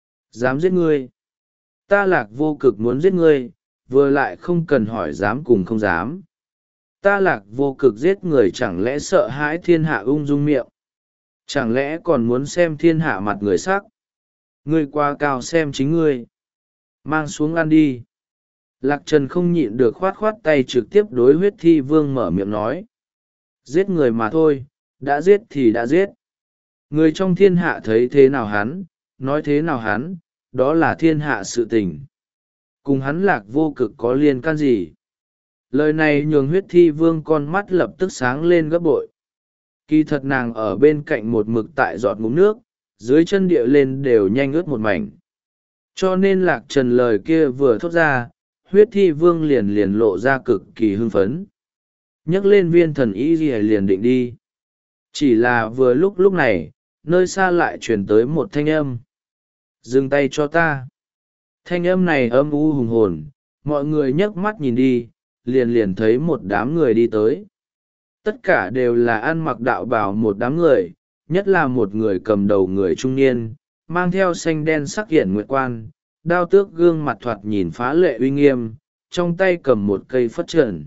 Dám giết ngươi. Ta Lạc Vô Cực muốn giết ngươi, vừa lại không cần hỏi dám cùng không dám. Ta Lạc Vô Cực giết người chẳng lẽ sợ hãi thiên hạ ung dung miệng. Chẳng lẽ còn muốn xem thiên hạ mặt người sắc. Ngươi quá cao xem chính ngươi. Mang xuống ăn đi. Lạc Trần không nhịn được khoát khoát tay trực tiếp đối huyết thi vương mở miệng nói. Giết người mà thôi, đã giết thì đã giết. Người trong thiên hạ thấy thế nào hắn, nói thế nào hắn, đó là thiên hạ sự tình. Cùng hắn Lạc Vô Cực có liên can gì? Lời này nhường huyết thi vương con mắt lập tức sáng lên gấp bội. Kỳ thật nàng ở bên cạnh một mực tại giọt ngụm nước, dưới chân địa lên đều nhanh ướt một mảnh. Cho nên Lạc Trần lời kia vừa thốt ra, huyết thi vương liền liền lộ ra cực kỳ hưng phấn. Nhấc lên viên thần y liền định đi. Chỉ là vừa lúc lúc này, nơi xa lại truyền tới một thanh âm. Dừng tay cho ta. Thanh âm này âm u hùng hồn, mọi người nhấc mắt nhìn đi, liền liền thấy một đám người đi tới. Tất cả đều là ăn mặc đạo bào một đám người, nhất là một người cầm đầu người trung niên, mang theo xanh đen sắc hiển nguyệt quan, đao tước gương mặt thoạt nhìn phá lệ uy nghiêm, trong tay cầm một cây phất trần.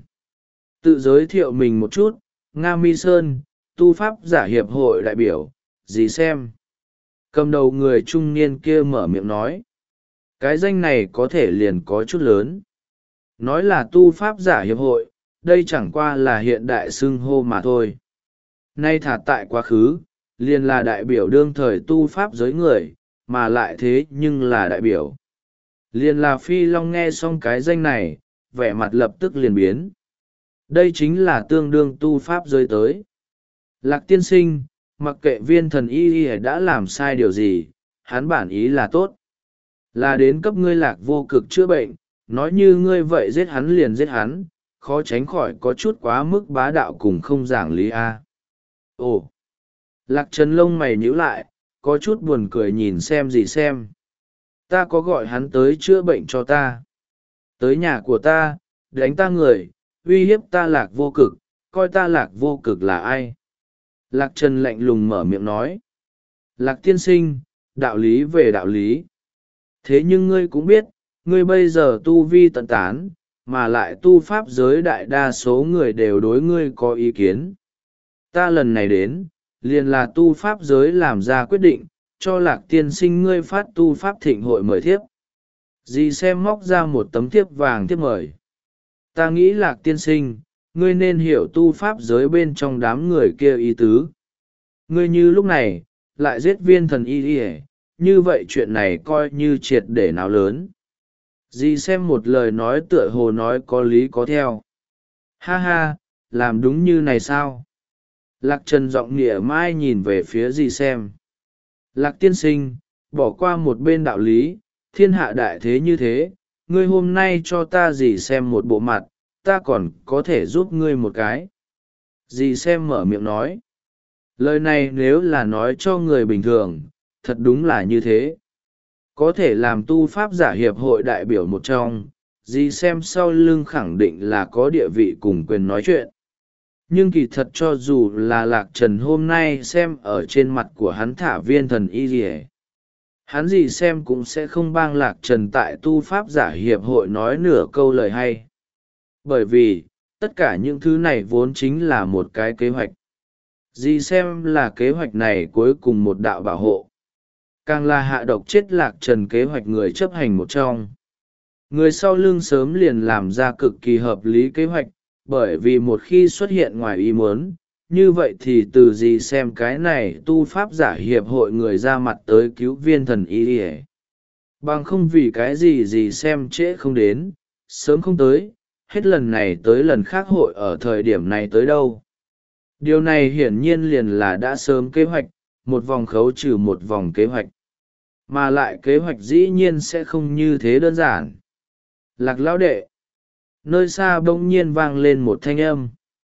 Tự giới thiệu mình một chút, Nga Mi Sơn, tu pháp giả hiệp hội đại biểu, gì xem. Cầm đầu người trung niên kia mở miệng nói. Cái danh này có thể liền có chút lớn. Nói là tu pháp giả hiệp hội, đây chẳng qua là hiện đại xưng hô mà thôi. Nay thả tại quá khứ, liền là đại biểu đương thời tu pháp giới người, mà lại thế nhưng là đại biểu. Liền là Phi Long nghe xong cái danh này, vẻ mặt lập tức liền biến. Đây chính là tương đương tu pháp giới tới. Lạc tiên sinh, mặc kệ viên thần y y đã làm sai điều gì, hắn bản ý là tốt. Là đến cấp ngươi Lạc Vô Cực chữa bệnh, nói như ngươi vậy giết hắn liền giết hắn, khó tránh khỏi có chút quá mức bá đạo cùng không giảng lý a. Ồ! Lạc Trần lông mày nhíu lại, có chút buồn cười nhìn xem gì xem. Ta có gọi hắn tới chữa bệnh cho ta. Tới nhà của ta, đánh ta người, uy hiếp ta Lạc Vô Cực, coi ta Lạc Vô Cực là ai? Lạc Trần lạnh lùng mở miệng nói. Lạc tiên sinh, đạo lý về đạo lý. Thế nhưng ngươi cũng biết, ngươi bây giờ tu vi tận tán, mà lại tu pháp giới đại đa số người đều đối ngươi có ý kiến. Ta lần này đến, liền là tu pháp giới làm ra quyết định, cho Lạc tiên sinh ngươi phát tu pháp thịnh hội mời thiếp. Dì xem móc ra một tấm thiếp vàng thiếp mời. Ta nghĩ Lạc tiên sinh, ngươi nên hiểu tu pháp giới bên trong đám người kia ý tứ. Ngươi như lúc này, lại giết viên thần y y, như vậy chuyện này coi như triệt để nào lớn. Dì xem một lời nói tựa hồ nói có lý có theo. Ha ha, làm đúng như này sao? Lạc Trần giọng nịa mai nhìn về phía dì xem. Lạc tiên sinh, bỏ qua một bên đạo lý, thiên hạ đại thế như thế, ngươi hôm nay cho ta dì xem một bộ mặt, ta còn có thể giúp ngươi một cái. Dì xem mở miệng nói. Lời này nếu là nói cho người bình thường, thật đúng là như thế. Có thể làm tu pháp giả hiệp hội đại biểu một trong, dì xem sau lưng khẳng định là có địa vị cùng quyền nói chuyện. Nhưng kỳ thật cho dù là Lạc Trần hôm nay xem ở trên mặt của hắn thả viên thần y gì, hắn gì xem cũng sẽ không bang Lạc Trần tại tu pháp giả hiệp hội nói nửa câu lời hay. Bởi vì, tất cả những thứ này vốn chính là một cái kế hoạch. Dì xem là kế hoạch này cuối cùng một đạo bảo hộ. Càng là hạ độc chết Lạc Trần kế hoạch người chấp hành một trong. Người sau lưng sớm liền làm ra cực kỳ hợp lý kế hoạch, bởi vì một khi xuất hiện ngoài ý muốn, như vậy thì từ gì xem cái này tu pháp giả hiệp hội người ra mặt tới cứu viên thần y ỉa bằng không vì cái gì gì xem trễ không đến sớm không tới hết lần này tới lần khác hội ở thời điểm này tới đâu. Điều này hiển nhiên liền là đã sớm kế hoạch, một vòng khấu trừ một vòng kế hoạch. Mà lại kế hoạch dĩ nhiên sẽ không như thế đơn giản. Lạc lão đệ. Nơi xa bỗng nhiên vang lên một thanh âm.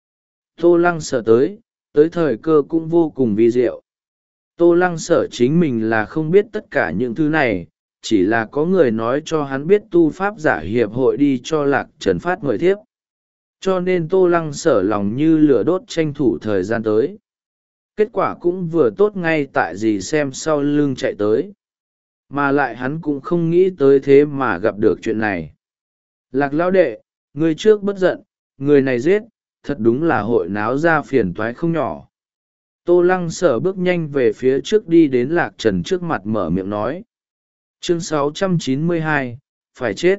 Tô Lăng Sở tới, tới thời cơ cũng vô cùng vi diệu. Tô Lăng Sở chính mình là không biết tất cả những thứ này, chỉ là có người nói cho hắn biết tu pháp giả hiệp hội đi cho Lạc Trần phát mời thiếp. Cho nên Tô Lăng Sở lòng như lửa đốt tranh thủ thời gian tới. Kết quả cũng vừa tốt ngay tại gì xem sau lưng chạy tới. Mà lại hắn cũng không nghĩ tới thế mà gặp được chuyện này. Lạc lão đệ, người trước bất giận, người này giết, thật đúng là hội náo ra phiền toái không nhỏ. Tô Lăng Sở bước nhanh về phía trước đi đến Lạc Trần trước mặt mở miệng nói. Chương sáu trăm chín mươi hai, phải chết.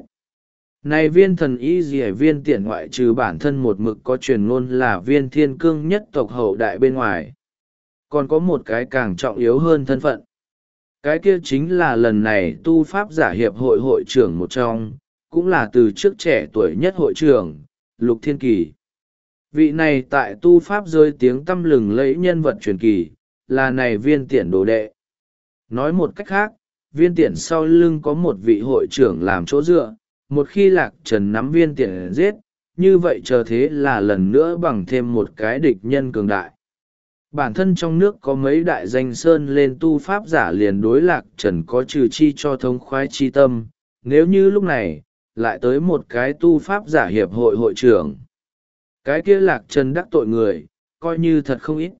Này viên thần y dì viên tiện ngoại trừ bản thân một mực có truyền ngôn là viên thiên cương nhất tộc hậu đại bên ngoài. Còn có một cái càng trọng yếu hơn thân phận. Cái kia chính là lần này tu pháp giả hiệp hội hội trưởng một trong, cũng là từ trước trẻ tuổi nhất hội trưởng, Lục Thiên Kỳ. Vị này tại tu pháp rơi tiếng tăm lừng lẫy nhân vật truyền kỳ, là này viên tiện đồ đệ. Nói một cách khác, viên tiện sau lưng có một vị hội trưởng làm chỗ dựa, một khi Lạc Trần nắm viên tiện giết, như vậy chờ thế là lần nữa bằng thêm một cái địch nhân cường đại. Bản thân trong nước có mấy đại danh sơn lên tu pháp giả liền đối Lạc Trần có trừ chi cho thống khoái chi tâm, nếu như lúc này, lại tới một cái tu pháp giả hiệp hội hội trưởng. Cái kia Lạc Trần đắc tội người, coi như thật không ít.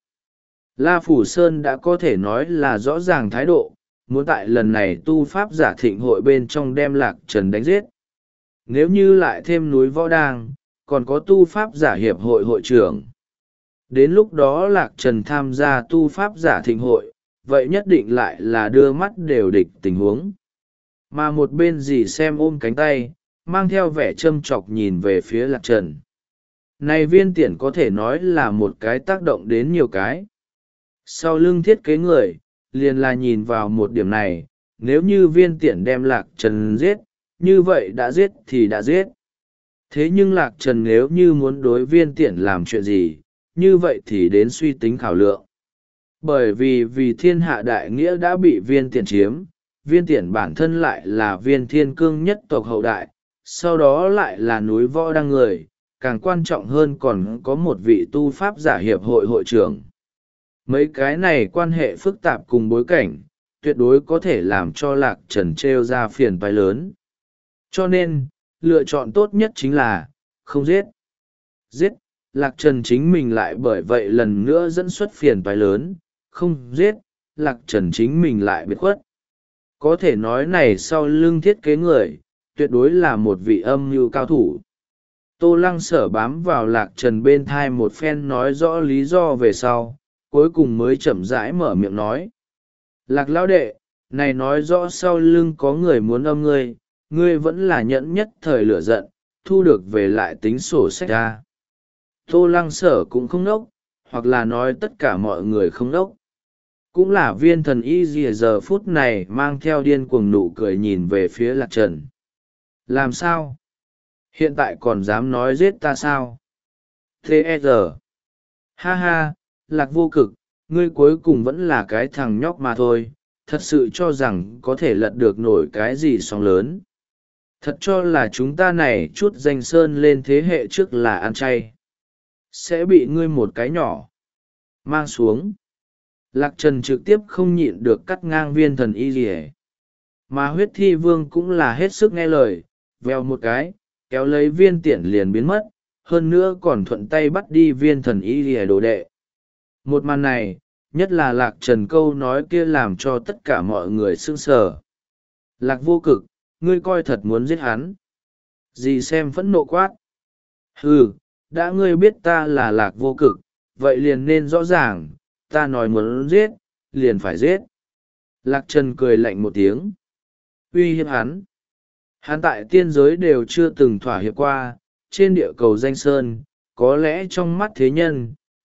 La Phủ Sơn đã có thể nói là rõ ràng thái độ, muốn tại lần này tu pháp giả thịnh hội bên trong đem Lạc Trần đánh giết. Nếu như lại thêm núi Võ Đang, còn có tu pháp giả hiệp hội hội trưởng. Đến lúc đó Lạc Trần tham gia tu pháp giả thịnh hội, vậy nhất định lại là đưa mắt đều địch tình huống. Mà một bên dì xem ôm cánh tay, mang theo vẻ châm chọc nhìn về phía Lạc Trần. Này viên tiện có thể nói là một cái tác động đến nhiều cái. Sau lưng thiết kế người, liền là nhìn vào một điểm này, nếu như viên tiện đem Lạc Trần giết, như vậy đã giết thì đã giết. Thế nhưng Lạc Trần nếu như muốn đối viên tiện làm chuyện gì, như vậy thì đến suy tính khảo lượng. Bởi vì vì thiên hạ đại nghĩa đã bị viên tiện chiếm, viên tiện bản thân lại là viên thiên cương nhất tộc hậu đại, sau đó lại là núi Võ Đăng người, càng quan trọng hơn còn có một vị tu pháp giả hiệp hội hội trưởng. Mấy cái này quan hệ phức tạp cùng bối cảnh, tuyệt đối có thể làm cho Lạc Trần trêu ra phiền toái lớn. Cho nên, lựa chọn tốt nhất chính là, không giết. Giết, Lạc Trần chính mình lại bởi vậy lần nữa dẫn xuất phiền toái lớn, không giết, Lạc Trần chính mình lại biệt khuất. Có thể nói này sau lưng thiết kế người, tuyệt đối là một vị âm mưu cao thủ. Tô Lăng Sở bám vào Lạc Trần bên thai một phen nói rõ lý do về sau, cuối cùng mới chậm rãi mở miệng nói. Lạc lão đệ, này nói rõ sau lưng có người muốn âm ngươi, ngươi vẫn là nhẫn nhất thời lửa giận, thu được về lại tính sổ sách ra. Tô Lăng Sở cũng không nốc, hoặc là nói tất cả mọi người không nốc. Cũng là viên thần y dìa giờ phút này mang theo điên cuồng nụ cười nhìn về phía Lạc Trần. Làm sao? Hiện tại còn dám nói giết ta sao? Thế e giờ. Ha ha, Lạc vô cực, ngươi cuối cùng vẫn là cái thằng nhóc mà thôi, thật sự cho rằng có thể lật được nổi cái gì sóng lớn. Thật cho là chúng ta này chút danh sơn lên thế hệ trước là ăn chay. Sẽ bị ngươi một cái nhỏ mang xuống. Lạc Trần trực tiếp không nhịn được cắt ngang viên thần y rỉ. Mà huyết thi vương cũng là hết sức nghe lời, vèo một cái, kéo lấy viên tiện liền biến mất, hơn nữa còn thuận tay bắt đi viên thần y rỉ đồ đệ. Một màn này, nhất là Lạc Trần câu nói kia làm cho tất cả mọi người sững sờ. Lạc vô cực, ngươi coi thật muốn giết hắn. Dì xem phẫn nộ quát. Hừ, đã ngươi biết ta là Lạc vô cực, vậy liền nên rõ ràng, ta nói muốn giết, liền phải giết. Lạc Trần cười lạnh một tiếng. Uy hiếp hắn. Hắn tại tiên giới đều chưa từng thỏa hiệp qua, trên địa cầu danh sơn, có lẽ trong mắt thế nhân,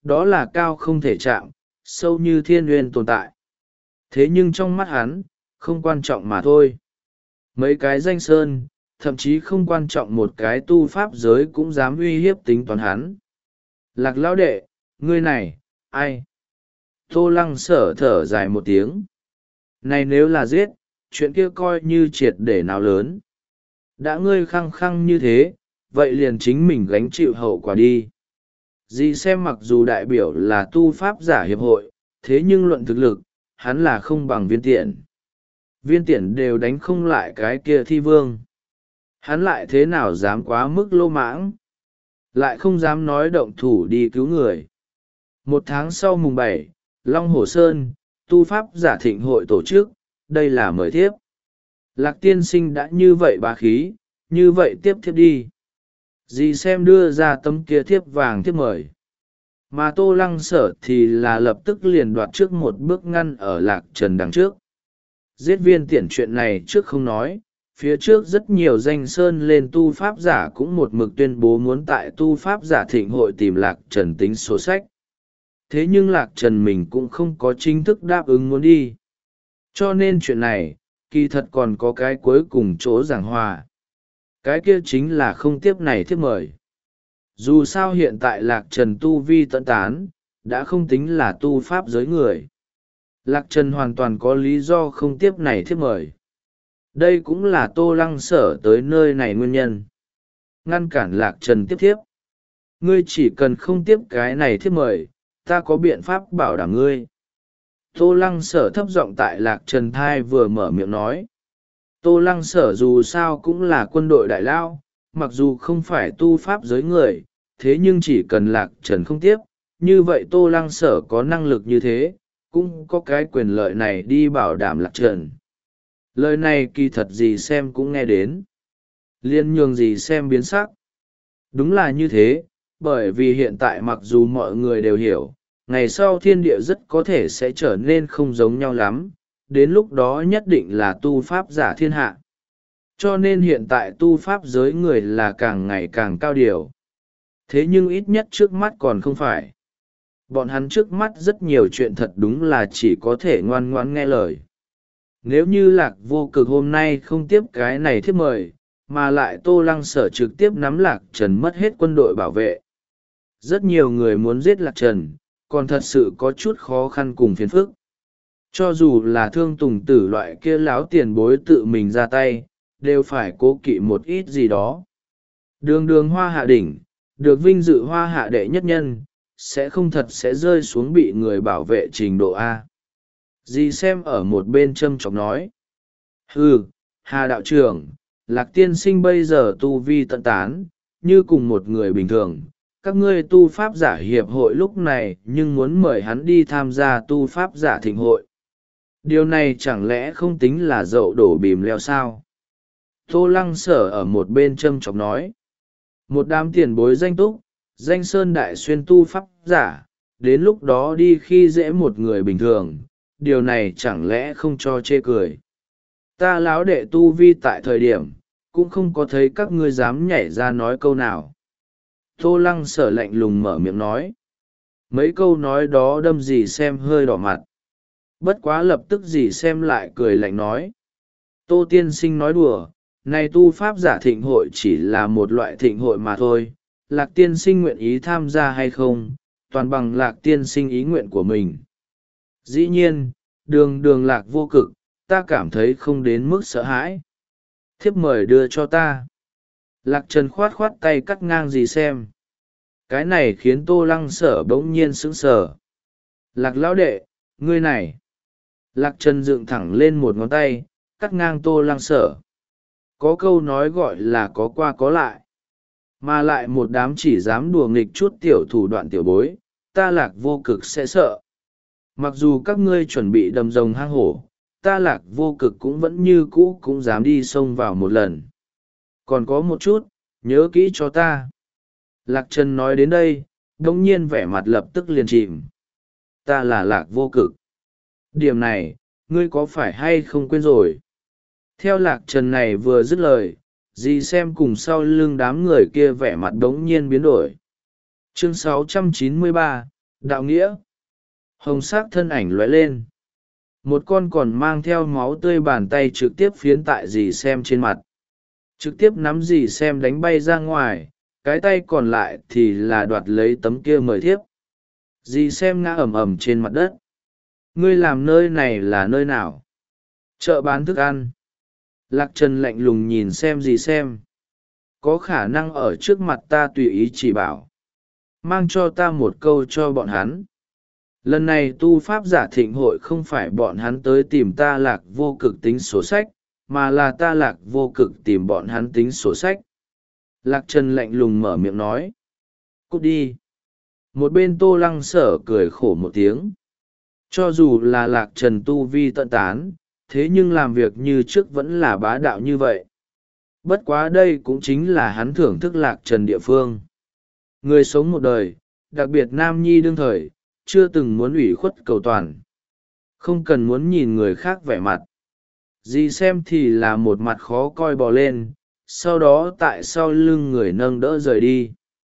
đó là cao không thể chạm, sâu như thiên uyên tồn tại. Thế nhưng trong mắt hắn, không quan trọng mà thôi. Mấy cái danh sơn, thậm chí không quan trọng một cái tu pháp giới cũng dám uy hiếp tính toán hắn. Lạc lão đệ, ngươi này, ai? Tô Lăng Sở thở dài một tiếng. Này nếu là giết, chuyện kia coi như triệt để nào lớn. Đã ngươi khăng khăng như thế, vậy liền chính mình gánh chịu hậu quả đi. Dì xem mặc dù đại biểu là tu pháp giả hiệp hội, thế nhưng luận thực lực, hắn là không bằng viên tiện. Viên tiện đều đánh không lại cái kia thi vương. Hắn lại thế nào dám quá mức lô mãng, lại không dám nói động thủ đi cứu người. Một tháng sau mùng bảy, Long Hồ Sơn, tu pháp giả thịnh hội tổ chức, đây là mời thiếp. Lạc tiên sinh đã như vậy bá khí, như vậy tiếp thiếp đi. Dì xem đưa ra tấm kia thiếp vàng thiếp mời. Mà Tô Lăng Sở thì là lập tức liền đoạt trước một bước ngăn ở Lạc Trần đằng trước. Giết viên tiện chuyện này trước không nói, phía trước rất nhiều danh sơn lên tu pháp giả cũng một mực tuyên bố muốn tại tu pháp giả thịnh hội tìm Lạc Trần tính sổ sách. Thế nhưng Lạc Trần mình cũng không có chính thức đáp ứng muốn đi. Cho nên chuyện này, kỳ thật còn có cái cuối cùng chỗ giảng hòa. Cái kia chính là không tiếp này thiếp mời. Dù sao hiện tại Lạc Trần tu vi tận tán, đã không tính là tu pháp giới người. Lạc Trần hoàn toàn có lý do không tiếp này thiếp mời. Đây cũng là Tô Lăng Sở tới nơi này nguyên nhân. Ngăn cản Lạc Trần tiếp thiếp. Ngươi chỉ cần không tiếp cái này thiếp mời, ta có biện pháp bảo đảm ngươi. Tô Lăng Sở thấp giọng tại Lạc Trần thai vừa mở miệng nói. Tô Lăng Sở dù sao cũng là quân đội đại lao, mặc dù không phải tu pháp giới người, thế nhưng chỉ cần Lạc Trần không tiếp, như vậy Tô Lăng Sở có năng lực như thế, cũng có cái quyền lợi này đi bảo đảm Lạc Trần. Lời này kỳ thật gì xem cũng nghe đến. Liên nhường gì xem biến sắc. Đúng là như thế, bởi vì hiện tại mặc dù mọi người đều hiểu, ngày sau thiên địa rất có thể sẽ trở nên không giống nhau lắm, đến lúc đó nhất định là tu pháp giả thiên hạ. Cho nên hiện tại tu pháp giới người là càng ngày càng cao điều. Thế nhưng ít nhất trước mắt còn không phải. Bọn hắn trước mắt rất nhiều chuyện thật đúng là chỉ có thể ngoan ngoãn nghe lời. Nếu như Lạc Vô Cực hôm nay không tiếp cái này thiếp mời, mà lại Tô Lăng Sở trực tiếp nắm Lạc Trần mất hết quân đội bảo vệ. Rất nhiều người muốn giết Lạc Trần, còn thật sự có chút khó khăn cùng phiền phức. Cho dù là Thương Tùng Tử loại kia láo tiền bối tự mình ra tay, đều phải cố kỵ một ít gì đó. Đường đường hoa hạ đỉnh, được vinh dự hoa hạ đệ nhất nhân, sẽ không thật sẽ rơi xuống bị người bảo vệ trình độ A. Dì xem ở một bên châm chọc nói. Hừ, Hà đạo trưởng, Lạc tiên sinh bây giờ tu vi tận tán, như cùng một người bình thường. Các ngươi tu pháp giả hiệp hội lúc này nhưng muốn mời hắn đi tham gia tu pháp giả thịnh hội. Điều này chẳng lẽ không tính là dậu đổ bìm leo sao? Tô Lăng Sở ở một bên châm chọc nói. Một đám tiền bối danh túc, danh sơn đại xuyên tu pháp giả, đến lúc đó đi khi dễ một người bình thường, điều này chẳng lẽ không cho chê cười. Ta láo đệ tu vi tại thời điểm, cũng không có thấy các ngươi dám nhảy ra nói câu nào. Tô Lăng Sở lạnh lùng mở miệng nói. Mấy câu nói đó đâm dì xem hơi đỏ mặt. Bất quá lập tức dì xem lại cười lạnh nói. Tô tiên sinh nói đùa, này tu pháp giả thịnh hội chỉ là một loại thịnh hội mà thôi. Lạc tiên sinh nguyện ý tham gia hay không, toàn bằng Lạc tiên sinh ý nguyện của mình. Dĩ nhiên, đường đường Lạc Vô Cực, ta cảm thấy không đến mức sợ hãi. Thiếp mời đưa cho ta. Lạc Trần khoát khoát tay cắt ngang dì xem. Cái này khiến Tô Lăng Sở bỗng nhiên sững sờ. Lạc lão đệ, ngươi này. Lạc Trần dựng thẳng lên một ngón tay, cắt ngang Tô Lăng Sở. Có câu nói gọi là có qua có lại. Mà lại một đám chỉ dám đùa nghịch chút tiểu thủ đoạn tiểu bối, ta Lạc Vô Cực sẽ sợ. Mặc dù các ngươi chuẩn bị đầm rồng hang hổ, ta Lạc Vô Cực cũng vẫn như cũ cũng dám đi xông vào một lần. Còn có một chút, nhớ kỹ cho ta. Lạc Trần nói đến đây, đông nhiên vẻ mặt lập tức liền chìm. Ta là Lạc Vô Cực. Điểm này, ngươi có phải hay không quên rồi? Theo Lạc Trần này vừa dứt lời, dì xem cùng sau lưng đám người kia vẻ mặt đống nhiên biến đổi. Chương sáu trăm chín mươi ba, Đạo nghĩa. Hồng sắc thân ảnh lóe lên. Một con còn mang theo máu tươi bàn tay trực tiếp phiến tại dì xem trên mặt. Trực tiếp nắm dì xem đánh bay ra ngoài, cái tay còn lại thì là đoạt lấy tấm kia mời thiếp. Dì xem ngã ẩm ẩm trên mặt đất. Ngươi làm nơi này là nơi nào? Chợ bán thức ăn. Lạc Trần lạnh lùng nhìn xem dì xem. Có khả năng ở trước mặt ta tùy ý chỉ bảo. Mang cho ta một câu cho bọn hắn. Lần này tu pháp giả thịnh hội không phải bọn hắn tới tìm ta Lạc Vô Cực tính sổ sách, mà là ta Lạc Vô Cực tìm bọn hắn tính sổ sách. Lạc Trần lạnh lùng mở miệng nói. Cút đi. Một bên Tô Lăng Sở cười khổ một tiếng. Cho dù là Lạc Trần tu vi tận tán, thế nhưng làm việc như trước vẫn là bá đạo như vậy. Bất quá đây cũng chính là hắn thưởng thức Lạc Trần địa phương. Người sống một đời, đặc biệt nam nhi đương thời, chưa từng muốn ủy khuất cầu toàn. Không cần muốn nhìn người khác vẻ mặt. Dì xem thì là một mặt khó coi bò lên, sau đó tại sau lưng người nâng đỡ rời đi.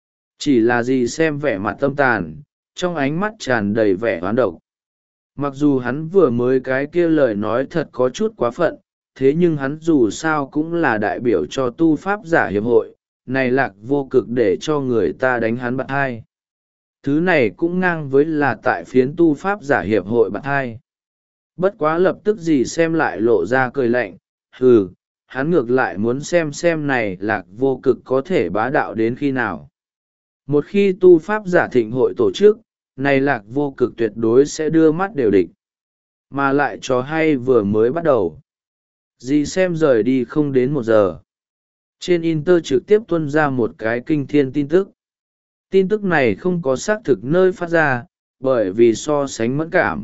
Chỉ là dì xem vẻ mặt tâm tàn, trong ánh mắt tràn đầy vẻ oán độc. Mặc dù hắn vừa mới cái kia lời nói thật có chút quá phận, thế nhưng hắn dù sao cũng là đại biểu cho tu pháp giả hiệp hội, này Lạc Vô Cực để cho người ta đánh hắn bạt hai. Thứ này cũng ngang với là tại phiến tu pháp giả hiệp hội bạt hai. Bất quá lập tức gì xem lại lộ ra cười lạnh, hừ, hắn ngược lại muốn xem xem này Lạc Vô Cực có thể bá đạo đến khi nào. Một khi tu pháp giả thịnh hội tổ chức, này Lạc Vô Cực tuyệt đối sẽ đưa mắt đều địch. Mà lại trò hay vừa mới bắt đầu. Dì xem rời đi không đến một giờ. Trên Inter trực tiếp tuôn ra một cái kinh thiên tin tức. Tin tức này không có xác thực nơi phát ra, bởi vì so sánh mẫn cảm.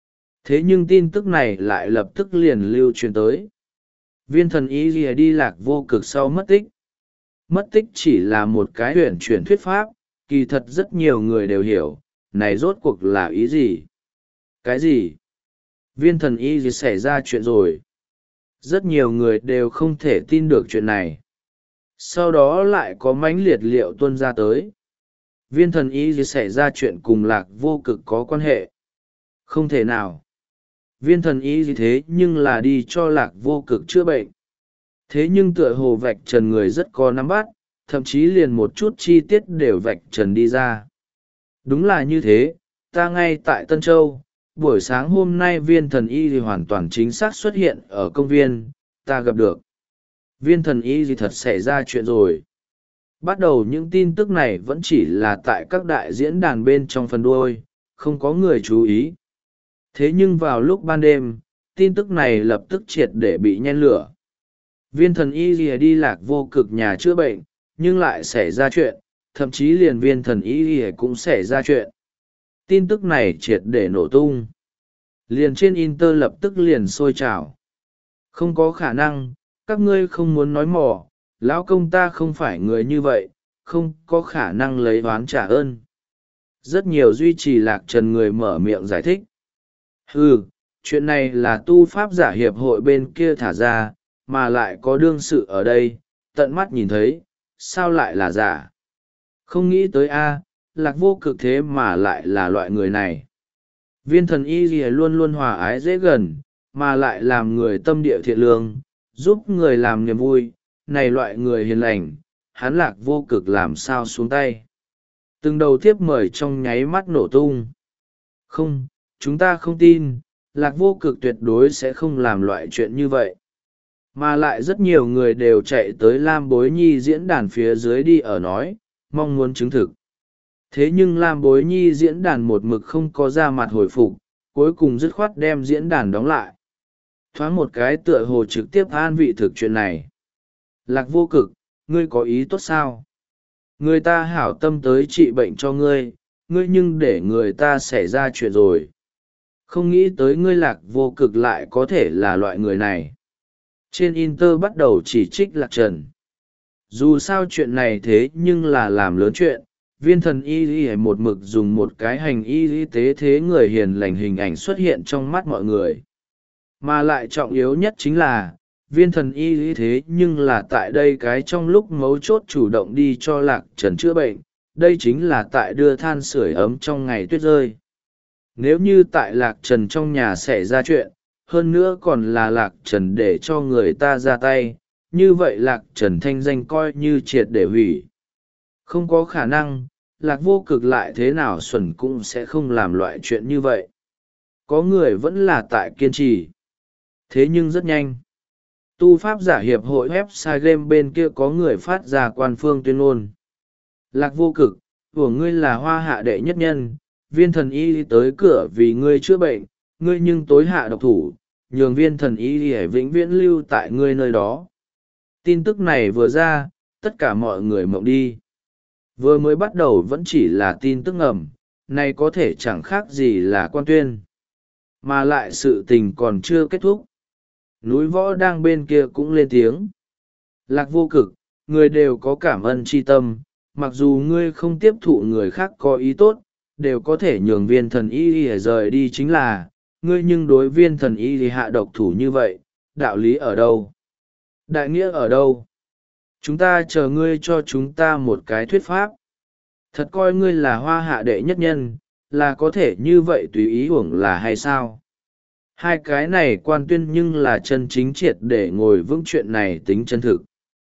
Thế nhưng tin tức này lại lập tức liền lưu truyền tới. Viên thần ý gì đi Lạc Vô Cực sau mất tích. Mất tích chỉ là một cái huyền chuyển thuyết pháp, kỳ thật rất nhiều người đều hiểu, này rốt cuộc là ý gì? Cái gì? Viên thần y gì xảy ra chuyện rồi? Rất nhiều người đều không thể tin được chuyện này. Sau đó lại có mãnh liệt liệu tuôn ra tới. Viên thần y gì xảy ra chuyện cùng Lạc Vô Cực có quan hệ? Không thể nào. Viên thần y gì thế nhưng là đi cho Lạc Vô Cực chữa bệnh. Thế nhưng tựa hồ vạch trần người rất có nắm bắt, thậm chí liền một chút chi tiết đều vạch trần đi ra. Đúng là như thế, ta ngay tại Tân Châu, buổi sáng hôm nay viên thần y thì hoàn toàn chính xác xuất hiện ở công viên, ta gặp được. Viên thần y thì thật xảy ra chuyện rồi. Bắt đầu những tin tức này vẫn chỉ là tại các đại diễn đàn bên trong phần đuôi, không có người chú ý. Thế nhưng vào lúc ban đêm, tin tức này lập tức triệt để bị nhen lửa. Viên thần y lìa đi Lạc Vô Cực nhà chữa bệnh, nhưng lại xảy ra chuyện, thậm chí liền viên thần y lìa cũng xảy ra chuyện. Tin tức này triệt để nổ tung. Liền trên Inter lập tức liền sôi trào. Không có khả năng, các ngươi không muốn nói mỏ, lão công ta không phải người như vậy, không có khả năng lấy oán trả ơn. Rất nhiều duy trì Lạc Trần người mở miệng giải thích. Ừ, chuyện này là tu pháp giả hiệp hội bên kia thả ra, mà lại có đương sự ở đây, tận mắt nhìn thấy, sao lại là giả? Không nghĩ tới a, Lạc Vô Cực thế mà lại là loại người này. Viên thần y gì luôn luôn hòa ái dễ gần, mà lại làm người tâm địa thiện lương, giúp người làm niềm vui, này loại người hiền lành, hắn Lạc Vô Cực làm sao xuống tay. Từng đầu thiếp mời trong nháy mắt nổ tung. Không, chúng ta không tin, Lạc Vô Cực tuyệt đối sẽ không làm loại chuyện như vậy. Mà lại rất nhiều người đều chạy tới Lam Bối Nhi diễn đàn phía dưới đi ở nói, mong muốn chứng thực. Thế nhưng Lam Bối Nhi diễn đàn một mực không có ra mặt hồi phục, cuối cùng dứt khoát đem diễn đàn đóng lại. Thoáng một cái tựa hồ trực tiếp an vị thực chuyện này. Lạc Vô Cực, ngươi có ý tốt sao? Người ta hảo tâm tới trị bệnh cho ngươi, ngươi nhưng để người ta xảy ra chuyện rồi. Không nghĩ tới ngươi Lạc Vô Cực lại có thể là loại người này. Trên Inter bắt đầu chỉ trích Lạc Trần. Dù sao chuyện này thế nhưng là làm lớn chuyện, viên thần y y một mực dùng một cái hành y y tế thế người hiền lành hình ảnh xuất hiện trong mắt mọi người. Mà lại trọng yếu nhất chính là, viên thần y y thế nhưng là tại đây cái trong lúc mấu chốt chủ động đi cho Lạc Trần chữa bệnh, đây chính là tại đưa than sưởi ấm trong ngày tuyết rơi. Nếu như tại Lạc Trần trong nhà xảy ra chuyện, hơn nữa còn là Lạc Trần để cho người ta ra tay, như vậy Lạc Trần thanh danh coi như triệt để hủy. Không có khả năng, Lạc Vô Cực lại thế nào xuẩn cũng sẽ không làm loại chuyện như vậy. Có người vẫn là tại kiên trì. Thế nhưng rất nhanh, tu pháp giả hiệp hội website game bên kia có người phát ra quan phương tuyên ngôn. Lạc Vô Cực, của ngươi là hoa hạ đệ nhất nhân, viên thần y tới cửa vì ngươi chữa bệnh, ngươi nhưng tối hạ độc thủ, nhường viên thần y để vĩnh viễn lưu tại ngươi nơi đó. Tin tức này vừa ra, tất cả mọi người mộng đi. Vừa mới bắt đầu vẫn chỉ là tin tức ngầm, này có thể chẳng khác gì là quan tuyên. Mà lại sự tình còn chưa kết thúc. Núi võ đang bên kia cũng lên tiếng. Lạc Vô Cực, người đều có cảm ơn tri tâm, mặc dù ngươi không tiếp thụ người khác có ý tốt, đều có thể nhường viên thần y y rời đi chính là, ngươi nhưng đối viên thần y thì hạ độc thủ như vậy, đạo lý ở đâu? Đại nghĩa ở đâu? Chúng ta chờ ngươi cho chúng ta một cái thuyết pháp. Thật coi ngươi là hoa hạ đệ nhất nhân, là có thể như vậy tùy ý uổng là hay sao? Hai cái này quan tuyên nhưng là chân chính triệt để ngồi vững chuyện này tính chân thực.